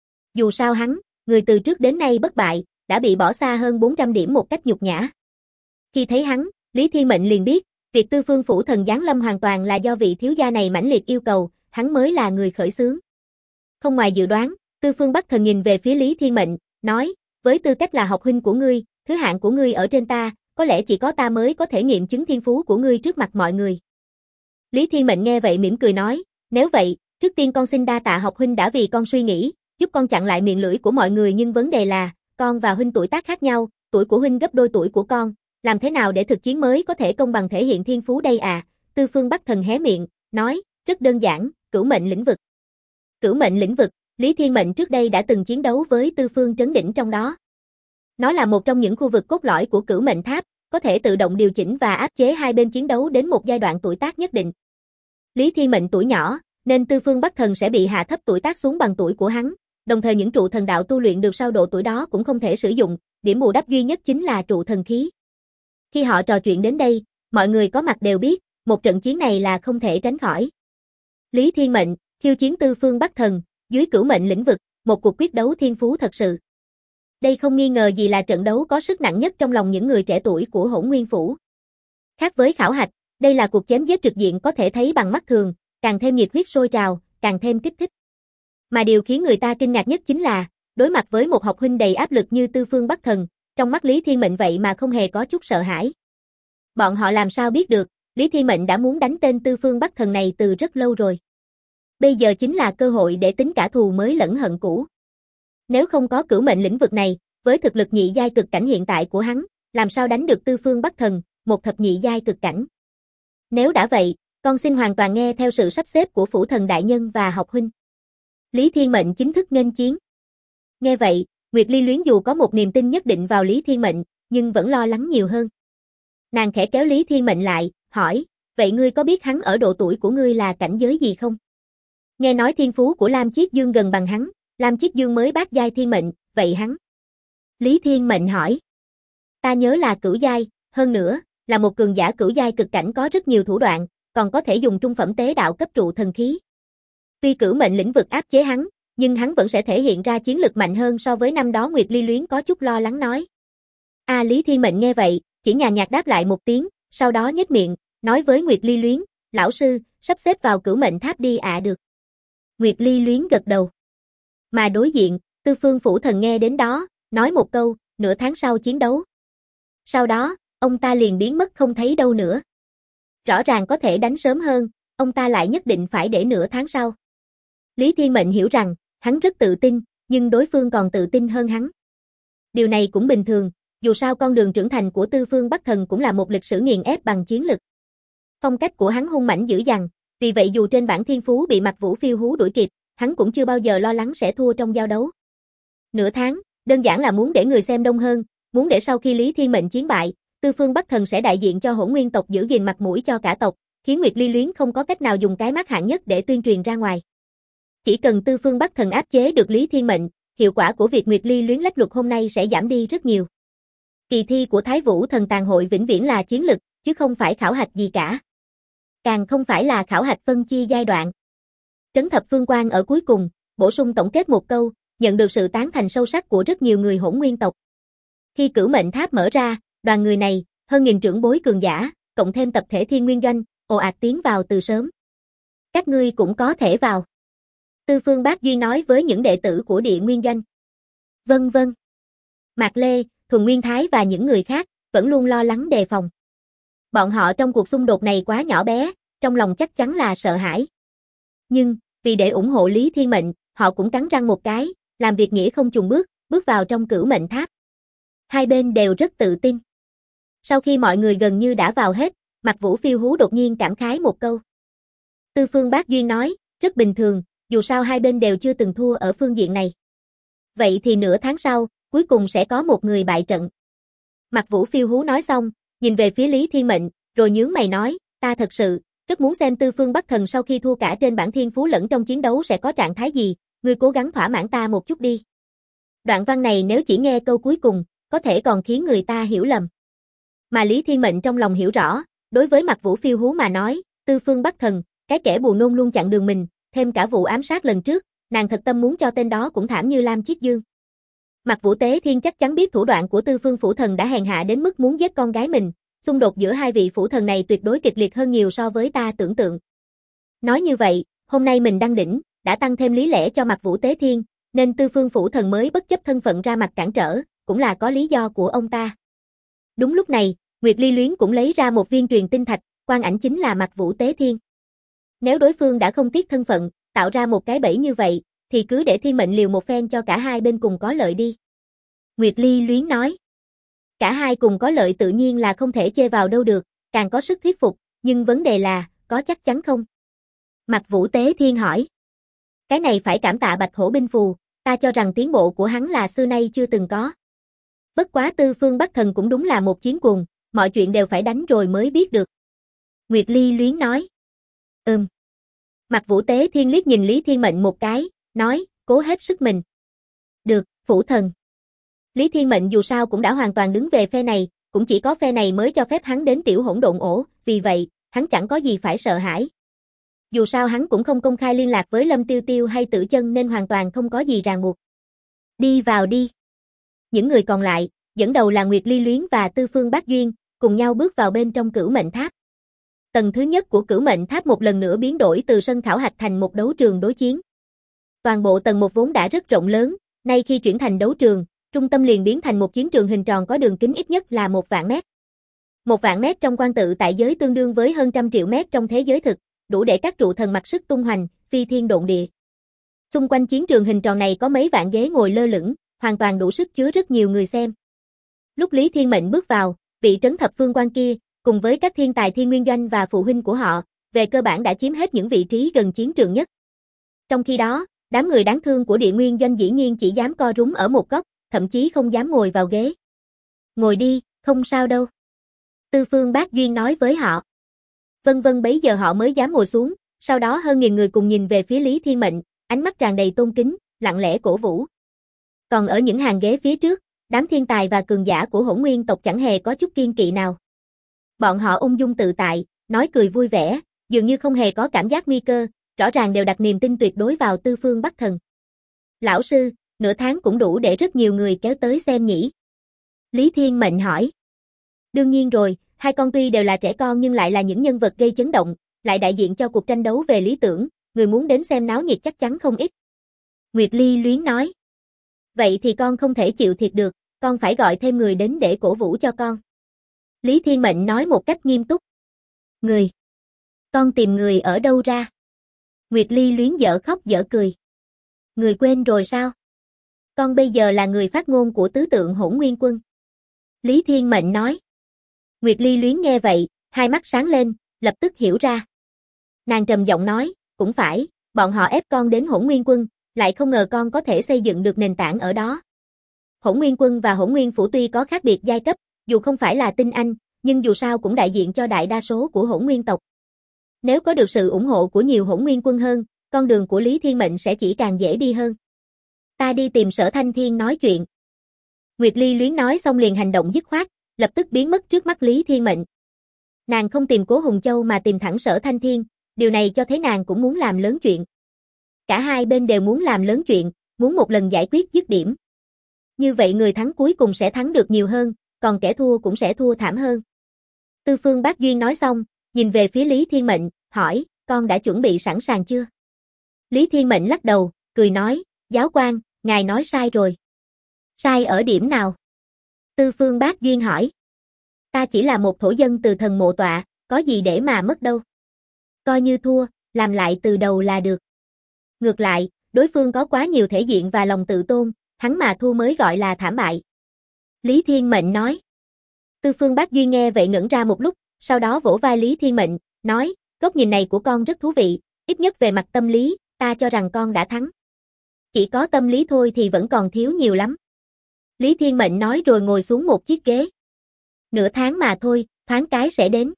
[SPEAKER 1] Dù sao hắn, người từ trước đến nay bất bại, đã bị bỏ xa hơn 400 điểm một cách nhục nhã. Khi thấy hắn, Lý Thiên Mệnh liền biết, việc Tư Phương Phủ Thần giáng lâm hoàn toàn là do vị thiếu gia này mãnh liệt yêu cầu, hắn mới là người khởi xướng. Không ngoài dự đoán, Tư Phương Bắc Thần nhìn về phía Lý Thiên Mệnh, nói, với tư cách là học huynh của ngươi, thứ hạng của ngươi ở trên ta, có lẽ chỉ có ta mới có thể nghiệm chứng thiên phú của ngươi trước mặt mọi người. Lý Thiên Mệnh nghe vậy mỉm cười nói, nếu vậy, trước tiên con xin đa tạ học huynh đã vì con suy nghĩ, giúp con chặn lại miệng lưỡi của mọi người, nhưng vấn đề là, con và huynh tuổi tác khác nhau, tuổi của huynh gấp đôi tuổi của con, làm thế nào để thực chiến mới có thể công bằng thể hiện thiên phú đây à? Tư Phương Bắc Thần hé miệng, nói, rất đơn giản, cửu mệnh lĩnh vực. Cửu mệnh lĩnh vực, Lý Thiên Mệnh trước đây đã từng chiến đấu với Tư Phương Trấn Đỉnh trong đó. Nó là một trong những khu vực cốt lõi của cửu mệnh tháp, có thể tự động điều chỉnh và áp chế hai bên chiến đấu đến một giai đoạn tuổi tác nhất định. Lý Thiên Mệnh tuổi nhỏ, nên Tư Phương Bắc Thần sẽ bị hạ thấp tuổi tác xuống bằng tuổi của hắn, đồng thời những trụ thần đạo tu luyện được sau độ tuổi đó cũng không thể sử dụng, điểm bù đắp duy nhất chính là trụ thần khí. Khi họ trò chuyện đến đây, mọi người có mặt đều biết, một trận chiến này là không thể tránh khỏi. Lý Thiên Mệnh, khiêu chiến Tư Phương Bắc Thần, dưới cửu mệnh lĩnh vực, một cuộc quyết đấu thiên phú thật sự. Đây không nghi ngờ gì là trận đấu có sức nặng nhất trong lòng những người trẻ tuổi của Hỗn Nguyên Phủ. Khác với khảo hạch, đây là cuộc chém giết trực diện có thể thấy bằng mắt thường, càng thêm nhiệt huyết sôi trào, càng thêm kích thích. Mà điều khiến người ta kinh ngạc nhất chính là, đối mặt với một học huynh đầy áp lực như Tư Phương Bắc Thần, trong mắt Lý Thiên Mệnh vậy mà không hề có chút sợ hãi. Bọn họ làm sao biết được, Lý Thiên Mệnh đã muốn đánh tên Tư Phương Bắc Thần này từ rất lâu rồi. Bây giờ chính là cơ hội để tính cả thù mới lẫn hận cũ. Nếu không có cửu mệnh lĩnh vực này, với thực lực nhị giai cực cảnh hiện tại của hắn, làm sao đánh được Tư Phương Bắc Thần, một thập nhị giai cực cảnh. Nếu đã vậy, con xin hoàn toàn nghe theo sự sắp xếp của Phủ Thần đại nhân và học huynh. Lý Thiên Mệnh chính thức nghênh chiến. Nghe vậy, Nguyệt Ly Luyến dù có một niềm tin nhất định vào Lý Thiên Mệnh, nhưng vẫn lo lắng nhiều hơn. Nàng khẽ kéo Lý Thiên Mệnh lại, hỏi, vậy ngươi có biết hắn ở độ tuổi của ngươi là cảnh giới gì không? Nghe nói thiên phú của Lam Chiết Dương gần bằng hắn, Lam Chiết Dương mới bát giai thiên mệnh, vậy hắn? Lý Thiên Mệnh hỏi. Ta nhớ là cửu giai, hơn nữa, là một cường giả cửu giai cực cảnh có rất nhiều thủ đoạn, còn có thể dùng trung phẩm tế đạo cấp trụ thần khí. Tuy cửu mệnh lĩnh vực áp chế hắn, nhưng hắn vẫn sẽ thể hiện ra chiến lực mạnh hơn so với năm đó. Nguyệt Ly Luyến có chút lo lắng nói. Lý Thiên Mệnh nghe vậy, chỉ nhàn nhạt đáp lại một tiếng, sau đó nhếch miệng, nói với Nguyệt Ly Luyến, lão sư, sắp xếp vào Cửu Mệnh Tháp đi được. Nguyệt Ly Luyến gật đầu. Mà đối diện, Tư Phương Phủ Thần nghe đến đó, nói một câu, nửa tháng sau chiến đấu. Sau đó, ông ta liền biến mất không thấy đâu nữa. Rõ ràng có thể đánh sớm hơn, ông ta lại nhất định phải để nửa tháng sau. Lý Thiên Mệnh hiểu rằng, hắn rất tự tin, nhưng đối phương còn tự tin hơn hắn. Điều này cũng bình thường, dù sao con đường trưởng thành của Tư Phương Bắc Thần cũng là một lịch sử nghiền ép bằng chiến lực. Phong cách của hắn hung mãnh dữ dằn, vì vậy dù trên bảng thiên phú bị Mạc Vũ phiêu hú đuổi kịp, hắn cũng chưa bao giờ lo lắng sẽ thua trong giao đấu. Nửa tháng, đơn giản là muốn để người xem đông hơn, muốn để sau khi Lý Thiên Mệnh chiến bại, Tư Phương Bắc Thần sẽ đại diện cho Hỗn Nguyên tộc giữ gìn mặt mũi cho cả tộc, khiến Nguyệt Ly Luyến không có cách nào dùng cái mác hạng nhất để tuyên truyền ra ngoài. Chỉ cần Tư Phương Bắc Thần áp chế được Lý Thiên Mệnh, hiệu quả của việc Nguyệt Ly Luyến lách luật hôm nay sẽ giảm đi rất nhiều. Kỳ thi của Thái Vũ Thần Tàn Hội vĩnh viễn là chiến lực, chứ không phải khảo hạch gì cả. Càng không phải là khảo hạch phân chia giai đoạn. Trấn Thập Phương Quang ở cuối cùng, bổ sung tổng kết một câu, nhận được sự tán thành sâu sắc của rất nhiều người Hỗn Nguyên tộc. Khi Cửu Mệnh Tháp mở ra, đoàn người này, hơn nghìn trưởng bối cường giả, cộng thêm tập thể Thiên Nguyên Doanh, ồ ạt tiến vào từ sớm. Các ngươi cũng có thể vào. Tư Phương Bác Duy nói với những đệ tử của Địa Nguyên Doanh. Vâng vâng. Mạc Lê, Thuần Nguyên Thái và những người khác, vẫn luôn lo lắng đề phòng. Bọn họ trong cuộc xung đột này quá nhỏ bé, trong lòng chắc chắn là sợ hãi. Nhưng, vì để ủng hộ Lý Thiên Mệnh, họ cũng cắn răng một cái, làm việc nghĩa không chùn bước, bước vào trong Cửu Mệnh Tháp. Hai bên đều rất tự tin. Sau khi mọi người gần như đã vào hết, Mạc Vũ phiêu hú đột nhiên cảm khái một câu. Tư Phương Bác Duyên nói, rất bình thường, dù sao hai bên đều chưa từng thua ở phương diện này. Vậy thì nửa tháng sau, cuối cùng sẽ có một người bại trận. Mạc Vũ phiêu hú nói xong, nhìn về phía Lý Thiên Mệnh, rồi nhướng mày nói, ta thật sự, rất muốn xem Tư Phương Bắc Thần sau khi thua cả trên bảng thiên phú lẫn trong chiến đấu sẽ có trạng thái gì, ngươi cố gắng thỏa mãn ta một chút đi. Đoạn văn này nếu chỉ nghe câu cuối cùng, có thể còn khiến người ta hiểu lầm. Mà Lý Thiên Mệnh trong lòng hiểu rõ, đối với Mạc Vũ phiêu hú mà nói, Tư Phương Bắc Thần, cái kẻ buồn nôn luôn chặn đường mình, thêm cả vụ ám sát lần trước, nàng thật tâm muốn cho tên đó cũng thảm như Lam Chiết Dương. Mạc Vũ Tế Thiên chắc chắn biết thủ đoạn của Tư Phương Phủ Thần đã hèn hạ đến mức muốn giết con gái mình, xung đột giữa hai vị phủ thần này tuyệt đối kịch liệt hơn nhiều so với ta tưởng tượng. Nói như vậy, hôm nay mình đăng đỉnh, đã tăng thêm lý lẽ cho Mạc Vũ Tế Thiên, nên Tư Phương Phủ Thần mới bất chấp thân phận ra mặt cản trở, cũng là có lý do của ông ta. Đúng lúc này, Nguyệt Ly Luyến cũng lấy ra một viên truyền tinh thạch, quan ảnh chính là Mạc Vũ Tế Thiên. Nếu đối phương đã không tiếc thân phận, tạo ra một cái bẫy như vậy, thì cứ để Thiên Mệnh liều một phen cho cả hai bên cùng có lợi đi. Nguyệt Ly Luyến nói. Cả hai cùng có lợi tự nhiên là không thể chê vào đâu được, càng có sức thuyết phục, nhưng vấn đề là, có chắc chắn không? Mạc Vũ Tế Thiên hỏi. Cái này phải cảm tạ Bạch Hổ binh phù, ta cho rằng tiến bộ của hắn là xưa nay chưa từng có. Bất quá Tư Phương Bắc Thần cũng đúng là một chiến cuồng, mọi chuyện đều phải đánh rồi mới biết được. Nguyệt Ly Luyến nói. Mạc Vũ Tế Thiên liếc nhìn Lý Thiên Mệnh một cái, nói, cố hết sức mình. Được, Phủ Thần. Lý Thiên Mệnh dù sao cũng đã hoàn toàn đứng về phe này, cũng chỉ có phe này mới cho phép hắn đến tiểu hỗn độn ổ, vì vậy, hắn chẳng có gì phải sợ hãi. Dù sao hắn cũng không công khai liên lạc với Lâm Tiêu Tiêu hay Tử Chân nên hoàn toàn không có gì ràng buộc. Đi vào đi. Những người còn lại, dẫn đầu là Nguyệt Ly Luyến và Tư Phương Bác Duyên, cùng nhau bước vào bên trong Cửu Mệnh Tháp. Tầng thứ nhất của Cửu Mệnh Tháp một lần nữa biến đổi từ sân khảo hạch thành một đấu trường đối chiến. Toàn bộ tầng 1 vốn đã rất rộng lớn, nay khi chuyển thành đấu trường, trung tâm liền biến thành một chiến trường hình tròn có đường kính ít nhất là 1.000 mét. 1.000 mét trong quan tự tại giới tương đương với hơn 100 triệu mét trong thế giới thực, đủ để các trụ thần mặc sức tung hoành, phi thiên độn địa. Xung quanh chiến trường hình tròn này có mấy vạn ghế ngồi lơ lửng, hoàn toàn đủ sức chứa rất nhiều người xem. Lúc Lý Thiên Mệnh bước vào, vị Trấn Thập Phương Quan kia, cùng với các thiên tài Thiên Nguyên Doanh và phụ huynh của họ, về cơ bản đã chiếm hết những vị trí gần chiến trường nhất. Trong khi đó, đám người đáng thương của Địa Nguyên Doanh dĩ nhiên chỉ dám co rúm ở một góc, thậm chí không dám ngồi vào ghế. Ngồi đi, không sao đâu. Tư Phương Bác Duyên nói với họ. Vân vân bấy giờ họ mới dám ngồi xuống, sau đó hơn nghìn người cùng nhìn về phía Lý Thiên Mệnh, ánh mắt tràn đầy tôn kính, lặng lẽ cổ vũ. Còn ở những hàng ghế phía trước, đám thiên tài và cường giả của Hỗn Nguyên tộc chẳng hề có chút kiêng kỵ nào. Bọn họ ung dung tự tại, nói cười vui vẻ, dường như không hề có cảm giác nguy cơ, rõ ràng đều đặt niềm tin tuyệt đối vào Tư Phương Bắc Thần. Lão sư, nửa tháng cũng đủ để rất nhiều người kéo tới xem nhỉ? Lý Thiên Mệnh hỏi. Đương nhiên rồi, hai con tuy đều là trẻ con nhưng lại là những nhân vật gây chấn động, lại đại diện cho cuộc tranh đấu về lý tưởng, người muốn đến xem náo nhiệt chắc chắn không ít. Nguyệt Ly luyến nói. Vậy thì con không thể chịu thiệt được, con phải gọi thêm người đến để cổ vũ cho con. Lý Thiên Mệnh nói một cách nghiêm túc. Người? Con tìm người ở đâu ra? Nguyệt Ly luyến dở khóc dở cười. Người quên rồi sao? Con bây giờ là người phát ngôn của tứ tượng Hỗn Nguyên Quân. Lý Thiên Mệnh nói. Nguyệt Ly luyến nghe vậy, hai mắt sáng lên, lập tức hiểu ra. Nàng trầm giọng nói, cũng phải, bọn họ ép con đến Hỗn Nguyên Quân, lại không ngờ con có thể xây dựng được nền tảng ở đó. Hỗn Nguyên Quân và Hỗn Nguyên Phủ tuy có khác biệt giai cấp, dù không phải là tinh anh, nhưng dù sao cũng đại diện cho đại đa số của Hỗn Nguyên tộc. Nếu có được sự ủng hộ của nhiều Hỗn Nguyên Quân hơn, con đường của Lý Thiên Mệnh sẽ chỉ càng dễ đi hơn. Ta đi tìm Sở Thanh Thiên nói chuyện. Nguyệt Ly luyến nói xong liền hành động dứt khoát, lập tức biến mất trước mắt Lý Thiên Mệnh. Nàng không tìm Cố Hùng Châu mà tìm thẳng Sở Thanh Thiên, điều này cho thấy nàng cũng muốn làm lớn chuyện. Cả hai bên đều muốn làm lớn chuyện, muốn một lần giải quyết dứt điểm. Như vậy người thắng cuối cùng sẽ thắng được nhiều hơn, còn kẻ thua cũng sẽ thua thảm hơn. Tư Phương Bác Duyên nói xong, nhìn về phía Lý Thiên Mệnh, hỏi, con đã chuẩn bị sẵn sàng chưa? Lý Thiên Mệnh lắc đầu, cười nói, giáo quan, ngài nói sai rồi. Sai ở điểm nào? Tư Phương Bác Duyên hỏi. Ta chỉ là một thổ dân từ thần mộ tọa, có gì để mà mất đâu. Coi như thua, làm lại từ đầu là được. Ngược lại, đối phương có quá nhiều thể diện và lòng tự tôn, hắn mà thua mới gọi là thảm bại. Lý Thiên Mệnh nói. Tư Phương Bác Duyên nghe vậy ngẩn ra một lúc, sau đó vỗ vai Lý Thiên Mệnh, nói, góc nhìn này của con rất thú vị, ít nhất về mặt tâm lý, ta cho rằng con đã thắng. Chỉ có tâm lý thôi thì vẫn còn thiếu nhiều lắm. Lý Thiên Mệnh nói rồi ngồi xuống một chiếc ghế. Nửa tháng mà thôi, thoáng cái sẽ đến.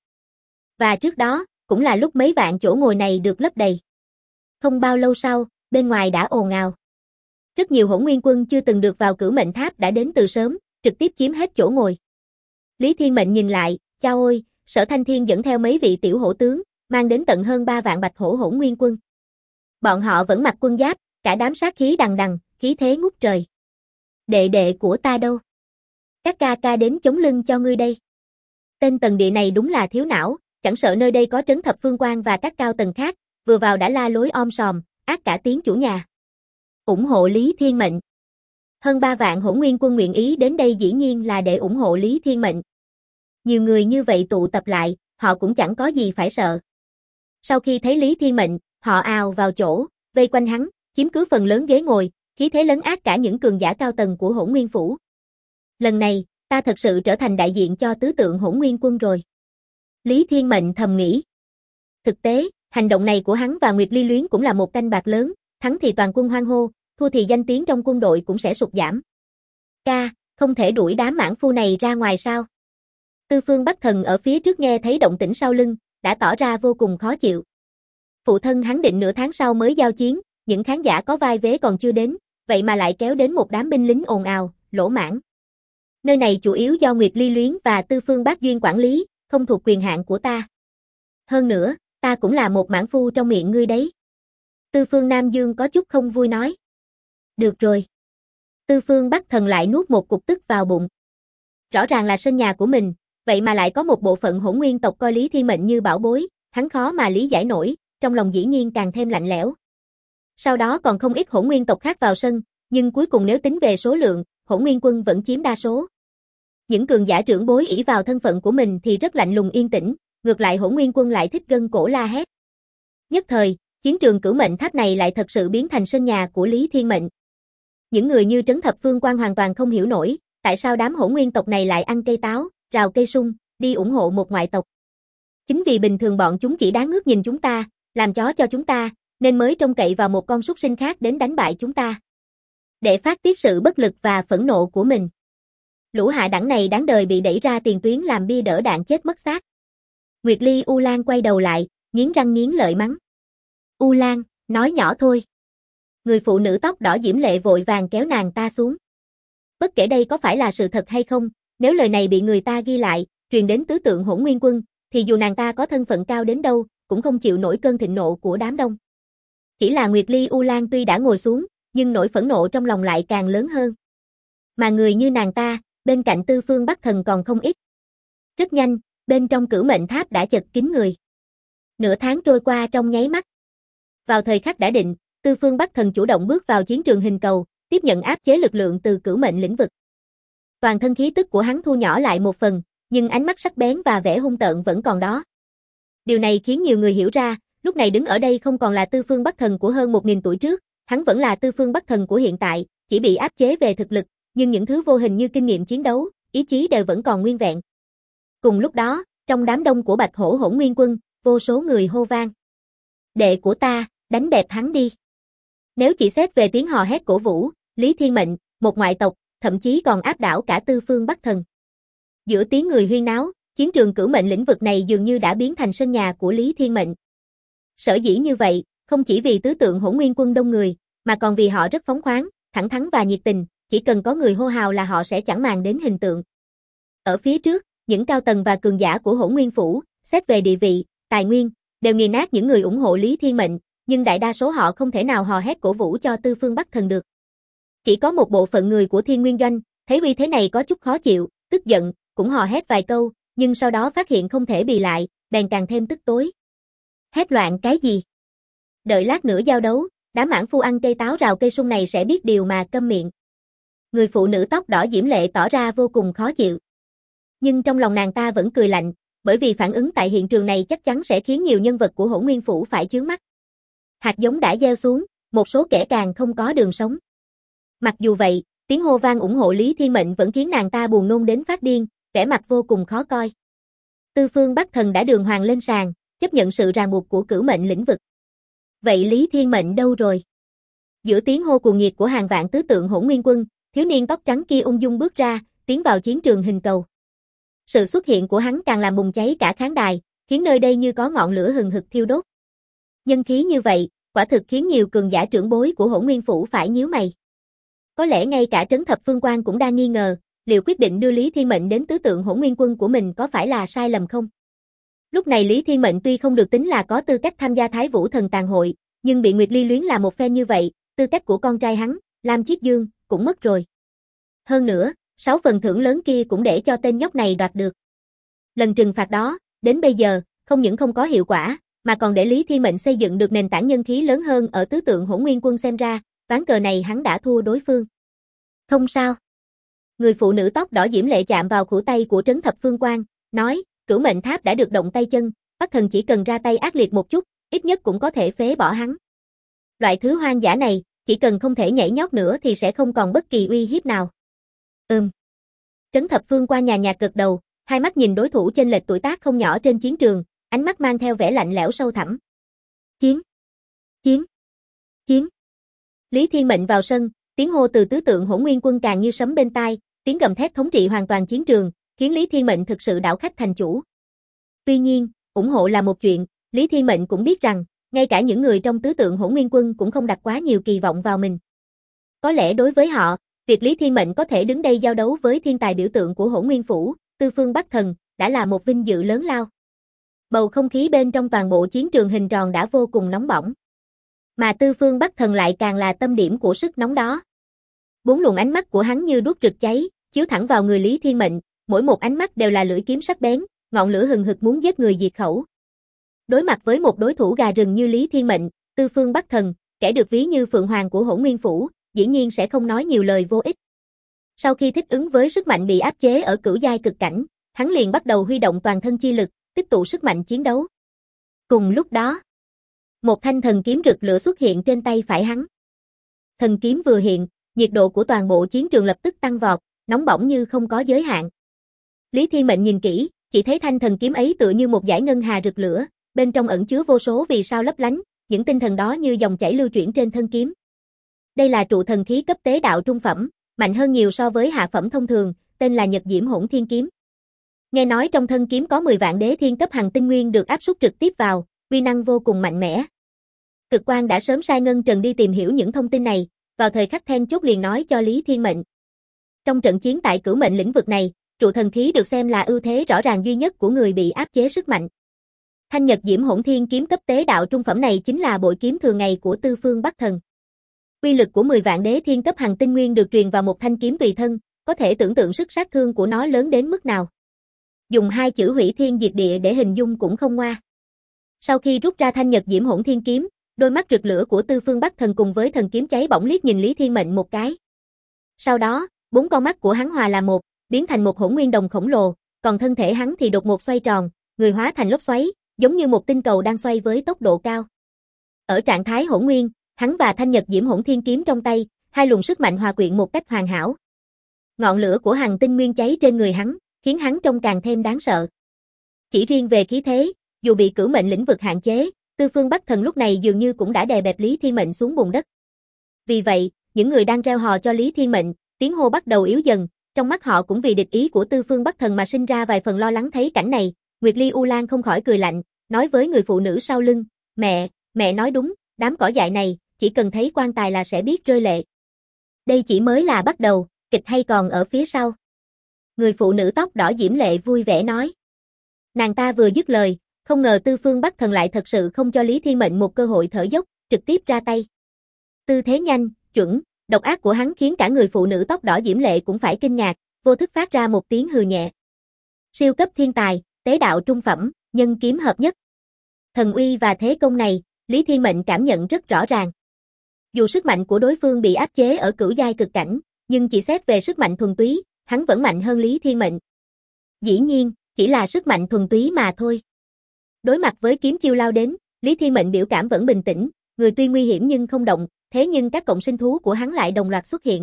[SPEAKER 1] Và trước đó, cũng là lúc mấy vạn chỗ ngồi này được lấp đầy. Không bao lâu sau, bên ngoài đã ồn ào. Rất nhiều Hỗn Nguyên Quân chưa từng được vào Cửu Mệnh Tháp đã đến từ sớm, trực tiếp chiếm hết chỗ ngồi. Lý Thiên Mệnh nhìn lại, chao ôi, Sở Thanh Thiên dẫn theo mấy vị tiểu hổ tướng, mang đến tận hơn 3 vạn bạch hổ Hỗn Nguyên Quân. Bọn họ vẫn mặc quân giáp, cả đám sát khí đằng đằng, khí thế ngút trời. Đệ đệ của ta đâu? Các ca ca đến chống lưng cho ngươi đây. Tên Tần Địa này đúng là thiếu não, chẳng sợ nơi đây có Trấn Thập Phương Quan và các cao tầng khác, vừa vào đã la lối om sòm, ác cả tiếng chủ nhà. Ủng hộ Lý Thiên Mệnh. Hơn 3 vạn Hỗn Nguyên Quân nguyện ý đến đây dĩ nhiên là để ủng hộ Lý Thiên Mệnh. Nhiều người như vậy tụ tập lại, họ cũng chẳng có gì phải sợ. Sau khi thấy Lý Thiên Mệnh, họ ào vào chỗ, vây quanh hắn, chiếm cứ phần lớn ghế ngồi, khí thế lấn át cả những cường giả cao tầng của Hỗn Nguyên Phủ. Lần này, ta thật sự trở thành đại diện cho tứ tượng Hỗn Nguyên Quân rồi. Lý Thiên Mệnh thầm nghĩ. Thực tế, hành động này của hắn và Nguyệt Ly luyến cũng là một canh bạc lớn, thắng thì toàn quân hoan hô, thua thì danh tiếng trong quân đội cũng sẽ sụt giảm. Ca, không thể đuổi đám mãn phu này ra ngoài sao? Tư Phương Bắc Thần ở phía trước nghe thấy động tĩnh sau lưng, đã tỏ ra vô cùng khó chịu. Phụ thân hắn định nửa tháng sau mới giao chiến, những khán giả có vai vế còn chưa đến, vậy mà lại kéo đến một đám binh lính ồn ào, lỗ mãng. Nơi này chủ yếu do Nguyệt Ly luyến và Tư Phương Bác Duyên quản lý, không thuộc quyền hạn của ta. Hơn nữa, ta cũng là một mãn phu trong miệng ngươi đấy. Tư Phương Nam Dương có chút không vui nói. Được rồi. Tư Phương Bắc Thần lại nuốt một cục tức vào bụng. Rõ ràng là sân nhà của mình, vậy mà lại có một bộ phận Hỗn Nguyên tộc coi Lý Thiên Mệnh như bảo bối, hắn khó mà lý giải nổi, trong lòng dĩ nhiên càng thêm lạnh lẽo. Sau đó còn không ít Hỗn Nguyên tộc khác vào sân, nhưng cuối cùng nếu tính về số lượng, Hỗn Nguyên Quân vẫn chiếm đa số. Những cường giả trưởng bối ỷ vào thân phận của mình thì rất lạnh lùng yên tĩnh, ngược lại Hỗn Nguyên Quân lại thích gân cổ la hét. Nhất thời, chiến trường Cửu Mệnh Tháp này lại thật sự biến thành sân nhà của Lý Thiên Mệnh. Những người như Trấn Thập Phương Quan hoàn toàn không hiểu nổi, tại sao đám Hỗn Nguyên tộc này lại ăn cây táo, rào cây sung, đi ủng hộ một ngoại tộc. Chính vì bình thường bọn chúng chỉ đáng ngước nhìn chúng ta, làm chó cho chúng ta, nên mới trông cậy vào một con súc sinh khác đến đánh bại chúng ta. Để phát tiết sự bất lực và phẫn nộ của mình. Lũ hạ đẳng này đáng đời bị đẩy ra tiền tuyến làm bia đỡ đạn chết mất xác. Nguyệt Ly U Lan quay đầu lại, nghiến răng nghiến lợi mắng. U Lan, nói nhỏ thôi. Người phụ nữ tóc đỏ diễm lệ vội vàng kéo nàng ta xuống. Bất kể đây có phải là sự thật hay không, nếu lời này bị người ta ghi lại, truyền đến tứ tượng Hỗn Nguyên Quân, thì dù nàng ta có thân phận cao đến đâu, cũng không chịu nổi cơn thịnh nộ của đám đông. Chỉ là Nguyệt Ly U Lan tuy đã ngồi xuống, nhưng nỗi phẫn nộ trong lòng lại càng lớn hơn. Mà người như nàng ta, bên cạnh Tư Phương Bắc Thần còn không ít. Rất nhanh, bên trong Cửu Mệnh Tháp đã chật kín người. Nửa tháng trôi qua trong nháy mắt. Vào thời khắc đã định, Tư Phương Bắc Thần chủ động bước vào chiến trường hình cầu, tiếp nhận áp chế lực lượng từ Cửu Mệnh lĩnh vực. Toàn thân khí tức của hắn thu nhỏ lại một phần, nhưng ánh mắt sắc bén và vẻ hung tợn vẫn còn đó. Điều này khiến nhiều người hiểu ra, lúc này đứng ở đây không còn là Tư Phương Bắc Thần của hơn 1000 tuổi trước, hắn vẫn là Tư Phương Bắc Thần của hiện tại, chỉ bị áp chế về thực lực, nhưng những thứ vô hình như kinh nghiệm chiến đấu, ý chí đều vẫn còn nguyên vẹn. Cùng lúc đó, trong đám đông của Bạch Hổ Hỗn Nguyên Quân, vô số người hô vang. Đệ của ta, đánh bẹp hắn đi. Nếu chỉ xét về tiếng hò hét cổ vũ, Lý Thiên Mệnh, một ngoại tộc, thậm chí còn áp đảo cả Tư Phương Bắc Thần. Giữa tiếng người huyên náo, chiến trường Cửu Mệnh lĩnh vực này dường như đã biến thành sân nhà của Lý Thiên Mệnh. Sở dĩ như vậy, không chỉ vì tứ tượng Hỗn Nguyên Quân đông người, mà còn vì họ rất phóng khoáng, thẳng thắn và nhiệt tình, chỉ cần có người hô hào là họ sẽ chẳng màng đến hình tượng. Ở phía trước, những cao tầng và cường giả của Hỗn Nguyên Phủ, xét về địa vị, tài nguyên, đều nghiền nát những người ủng hộ Lý Thiên Mệnh, nhưng đại đa số họ không thể nào hò hét cổ vũ cho Tư Phương Bắc Thần được. Chỉ có một bộ phận người của Thiên Nguyên Doanh, thấy uy thế này có chút khó chịu, tức giận, cũng hò hét vài câu, nhưng sau đó phát hiện không thể bì lại, bèn càng thêm tức tối. Hét loạn cái gì? Đợi lát nữa giao đấu, đám mãn phu ăn cây táo rào cây sung này sẽ biết điều mà câm miệng. Người phụ nữ tóc đỏ diễm lệ tỏ ra vô cùng khó chịu. Nhưng trong lòng nàng ta vẫn cười lạnh, bởi vì phản ứng tại hiện trường này chắc chắn sẽ khiến nhiều nhân vật của Hỗn Nguyên Phủ phải chướng mắt. Hạt giống đã gieo xuống, một số kẻ càng không có đường sống. Mặc dù vậy, tiếng hô vang ủng hộ Lý Thiên Mệnh vẫn khiến nàng ta buồn nôn đến phát điên, vẻ mặt vô cùng khó coi. Tư Phương Bắc Thần đã đường hoàng lên sàn, chấp nhận sự ràng buộc của Cửu Mệnh lĩnh vực. Vậy Lý Thiên Mệnh đâu rồi? Giữa tiếng hô cuồng nhiệt của hàng vạn tứ tượng Hỗn Nguyên Quân, thiếu niên tóc trắng kia ung dung bước ra, tiến vào chiến trường hình cầu. Sự xuất hiện của hắn càng làm bùng cháy cả khán đài, khiến nơi đây như có ngọn lửa hừng hực thiêu đốt. Nhân khí như vậy, quả thực khiến nhiều cường giả trưởng bối của Hỗn Nguyên Phủ phải nhíu mày. Có lẽ ngay cả Trấn Thập Phương Quan cũng đang nghi ngờ, liệu quyết định đưa Lý Thiên Mệnh đến tứ tượng Hỗn Nguyên Quân của mình có phải là sai lầm không? Lúc này Lý Thiên Mệnh tuy không được tính là có tư cách tham gia Thái Vũ Thần Tàn Hội, nhưng bị Nguyệt Ly luyến là một phen như vậy, tư cách của con trai hắn, Lam Chiết Dương, cũng mất rồi. Hơn nữa, 6 phần thưởng lớn kia cũng để cho tên nhóc này đoạt được. Lần trừng phạt đó, đến bây giờ, không những không có hiệu quả, mà còn để Lý Thiên Mệnh xây dựng được nền tảng nhân khí lớn hơn ở tứ tượng Hỗn Nguyên Quân xem ra, ván cờ này hắn đã thua đối phương. Không sao. Người phụ nữ tóc đỏ diễm lệ chạm vào khuỷu tay của Trấn Thập Phương Quan, nói, Cửu Mệnh Tháp đã được động tay chân, Bắc Thần chỉ cần ra tay ác liệt một chút, ít nhất cũng có thể phế bỏ hắn. Loại thứ hoang dã này, chỉ cần không thể nhảy nhót nữa thì sẽ không còn bất kỳ uy hiếp nào. Trấn Thập Phương Quan nhàn nhạt gật đầu, hai mắt nhìn đối thủ chênh lệch tuổi tác không nhỏ trên chiến trường, ánh mắt mang theo vẻ lạnh lẽo sâu thẳm. Chiến! Chiến! Chiến! Lý Thiên Mệnh vào sân, tiếng hô từ tứ tượng Hỗn Nguyên Quân càng như sấm bên tai, tiếng gầm thét thống trị hoàn toàn chiến trường, khiến Lý Thiên Mệnh thực sự đảo khách thành chủ. Tuy nhiên, ủng hộ là một chuyện, Lý Thiên Mệnh cũng biết rằng, ngay cả những người trong tứ tượng Hỗn Nguyên Quân cũng không đặt quá nhiều kỳ vọng vào mình. Có lẽ đối với họ, việc Lý Thiên Mệnh có thể đứng đây giao đấu với thiên tài biểu tượng của Hỗn Nguyên Phủ, Tư Phương Bắc Thần, đã là một vinh dự lớn lao. Bầu không khí bên trong toàn bộ chiến trường hình tròn đã vô cùng nóng bỏng. Mà Tư Phương Bắc Thần lại càng là tâm điểm của sức nóng đó. 4 luồng ánh mắt của hắn như đuốc rực cháy, chiếu thẳng vào người Lý Thiên Mệnh, mỗi một ánh mắt đều là lưỡi kiếm sắc bén, ngọn lửa hừng hực muốn giết người diệt khẩu. Đối mặt với một đối thủ gà rừng như Lý Thiên Mệnh, Tư Phương Bắc Thần, kẻ được ví như Phượng Hoàng của Hỗn Nguyên Phủ, dĩ nhiên sẽ không nói nhiều lời vô ích. Sau khi thích ứng với sức mạnh bị áp chế ở cửu giai cực cảnh, hắn liền bắt đầu huy động toàn thân chi lực, tích tụ sức mạnh chiến đấu. Cùng lúc đó, một thanh thần kiếm rực lửa xuất hiện trên tay phải hắn. Thần kiếm vừa hiện, nhiệt độ của toàn bộ chiến trường lập tức tăng vọt, nóng bỏng như không có giới hạn. Lý Thiên Mệnh nhìn kỹ, chỉ thấy thanh thần kiếm ấy tựa như một dải ngân hà rực lửa, bên trong ẩn chứa vô số vì sao lấp lánh, những tinh thần đó như dòng chảy lưu chuyển trên thân kiếm. Đây là trụ thần khí cấp tế đạo trung phẩm, mạnh hơn nhiều so với hạ phẩm thông thường, tên là Nhật Diễm Hỗn Thiên Kiếm. Nghe nói trong thân kiếm có 10 vạn đế thiên cấp hằng tinh nguyên được áp suất trực tiếp vào, uy năng vô cùng mạnh mẽ. Cực Quan đã sớm sai Ngân Trần đi tìm hiểu những thông tin này, vào thời khắc then chốt liền nói cho Lý Thiên Mệnh. Trong trận chiến tại Cửu Mệnh lĩnh vực này, trụ thần khí được xem là ưu thế rõ ràng duy nhất của người bị áp chế sức mạnh. Thanh Nhật Diễm Hỗn Thiên Kiếm cấp tế đạo trung phẩm này chính là bội kiếm thường ngày của Tư Phương Bắc Thần. Uy lực của 10 vạn đế thiên cấp hằng tinh nguyên được truyền vào một thanh kiếm tùy thân, có thể tưởng tượng sức sát thương của nó lớn đến mức nào. Dùng hai chữ hủy thiên diệt địa để hình dung cũng không ngoa. Sau khi rút ra thanh Nhật Diễm Hỗn Thiên kiếm, đôi mắt rực lửa của Tư Phương Bắc Thần cùng với thần kiếm cháy bỏng liếc nhìn Lý Thiên Mệnh một cái. Sau đó, 4 con mắt của hắn hòa là một, biến thành một hỗn nguyên đồng khổng lồ, còn thân thể hắn thì đột ngột xoay tròn, người hóa thành lốc xoáy, giống như một tinh cầu đang xoay với tốc độ cao. Ở trạng thái hỗn nguyên, hắn và thanh Nhật Diễm Hỗn Thiên kiếm trong tay, hai luồng sức mạnh hòa quyện một cách hoàn hảo. Ngọn lửa của hằng tinh nguyên cháy trên người hắn, khiến hắn trông càng thêm đáng sợ. Chỉ riêng về khí thế, dù bị cửu mệnh lĩnh vực hạn chế, Tư Phương Bắc Thần lúc này dường như cũng đã đè bẹp Lý Thiên Mệnh xuống bùn đất. Vì vậy, những người đang reo hò cho Lý Thiên Mệnh, tiếng hô bắt đầu yếu dần, trong mắt họ cũng vì địch ý của Tư Phương Bắc Thần mà sinh ra vài phần lo lắng. Thấy cảnh này, Nguyệt Ly U Lan không khỏi cười lạnh, nói với người phụ nữ sau lưng, mẹ nói đúng, đám cỏ dại này, chỉ cần thấy quan tài là sẽ biết rơi lệ. Đây chỉ mới là bắt đầu, kịch hay còn ở phía sau. Người phụ nữ tóc đỏ diễm lệ vui vẻ nói. Nàng ta vừa dứt lời, không ngờ Tư Phương Bắc Thần lại thật sự không cho Lý Thiên Mệnh một cơ hội thở dốc, trực tiếp ra tay. Tư thế nhanh, chuẩn, độc ác của hắn khiến cả người phụ nữ tóc đỏ diễm lệ cũng phải kinh ngạc, vô thức phát ra một tiếng hừ nhẹ. Siêu cấp thiên tài, tế đạo trung phẩm, nhân kiếm hợp nhất. Thần uy và thế công này, Lý Thiên Mệnh cảm nhận rất rõ ràng. Dù sức mạnh của đối phương bị áp chế ở cửu giai cực cảnh, nhưng chỉ xét về sức mạnh thuần túy, hắn vẫn mạnh hơn Lý Thiên Mệnh. Dĩ nhiên, chỉ là sức mạnh thuần túy mà thôi. Đối mặt với kiếm chiêu lao đến, Lý Thiên Mệnh biểu cảm vẫn bình tĩnh, người tuy nguy hiểm nhưng không động, thế nhưng các cộng sinh thú của hắn lại đồng loạt xuất hiện.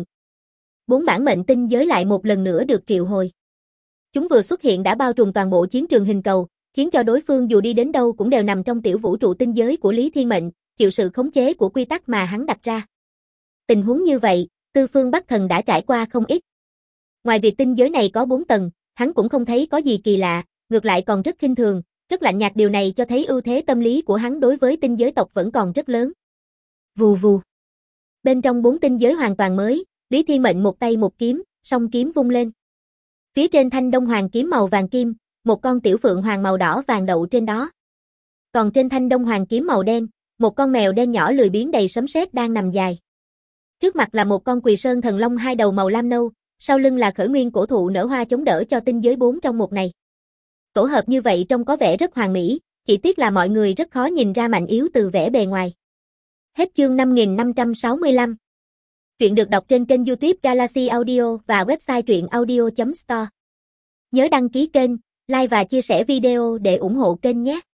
[SPEAKER 1] 4 bản mệnh tinh giới lại một lần nữa được triệu hồi. Chúng vừa xuất hiện đã bao trùm toàn bộ chiến trường hình cầu, khiến cho đối phương dù đi đến đâu cũng đều nằm trong tiểu vũ trụ tinh giới của Lý Thiên Mệnh, chịu sự khống chế của quy tắc mà hắn đặt ra. Tình huống như vậy, Tư Phương Bắc Thần đã trải qua không ít. Ngoài việc tinh giới này có 4 tầng, hắn cũng không thấy có gì kỳ lạ, ngược lại còn rất khinh thường, rất lạnh nhạt. Điều này cho thấy ưu thế tâm lý của hắn đối với tinh giới tộc vẫn còn rất lớn. Vù vù. Bên trong 4 tinh giới hoàn toàn mới, Lý Thiên Mệnh một tay một kiếm, song kiếm vung lên. Phía trên thanh Đông Hoàng kiếm màu vàng kim, một con tiểu phượng hoàng màu đỏ vàng đậu trên đó. Còn trên thanh Đông Hoàng kiếm màu đen, một con mèo đen nhỏ lười biếng đầy sấm sét đang nằm dài. Trước mặt là một con Quỳ Sơn thần long hai đầu màu lam nâu, sau lưng là Khởi Nguyên cổ thụ nở hoa chống đỡ cho tinh giới 4 trong một này. Tổ hợp như vậy trông có vẻ rất hoàn mỹ, chỉ tiếc là mọi người rất khó nhìn ra mạnh yếu từ vẻ bề ngoài. Hết chương 5565. Truyện được đọc trên kênh YouTube Galaxy Audio và website truyệnaudio.store. Nhớ đăng ký kênh, like và chia sẻ video để ủng hộ kênh nhé.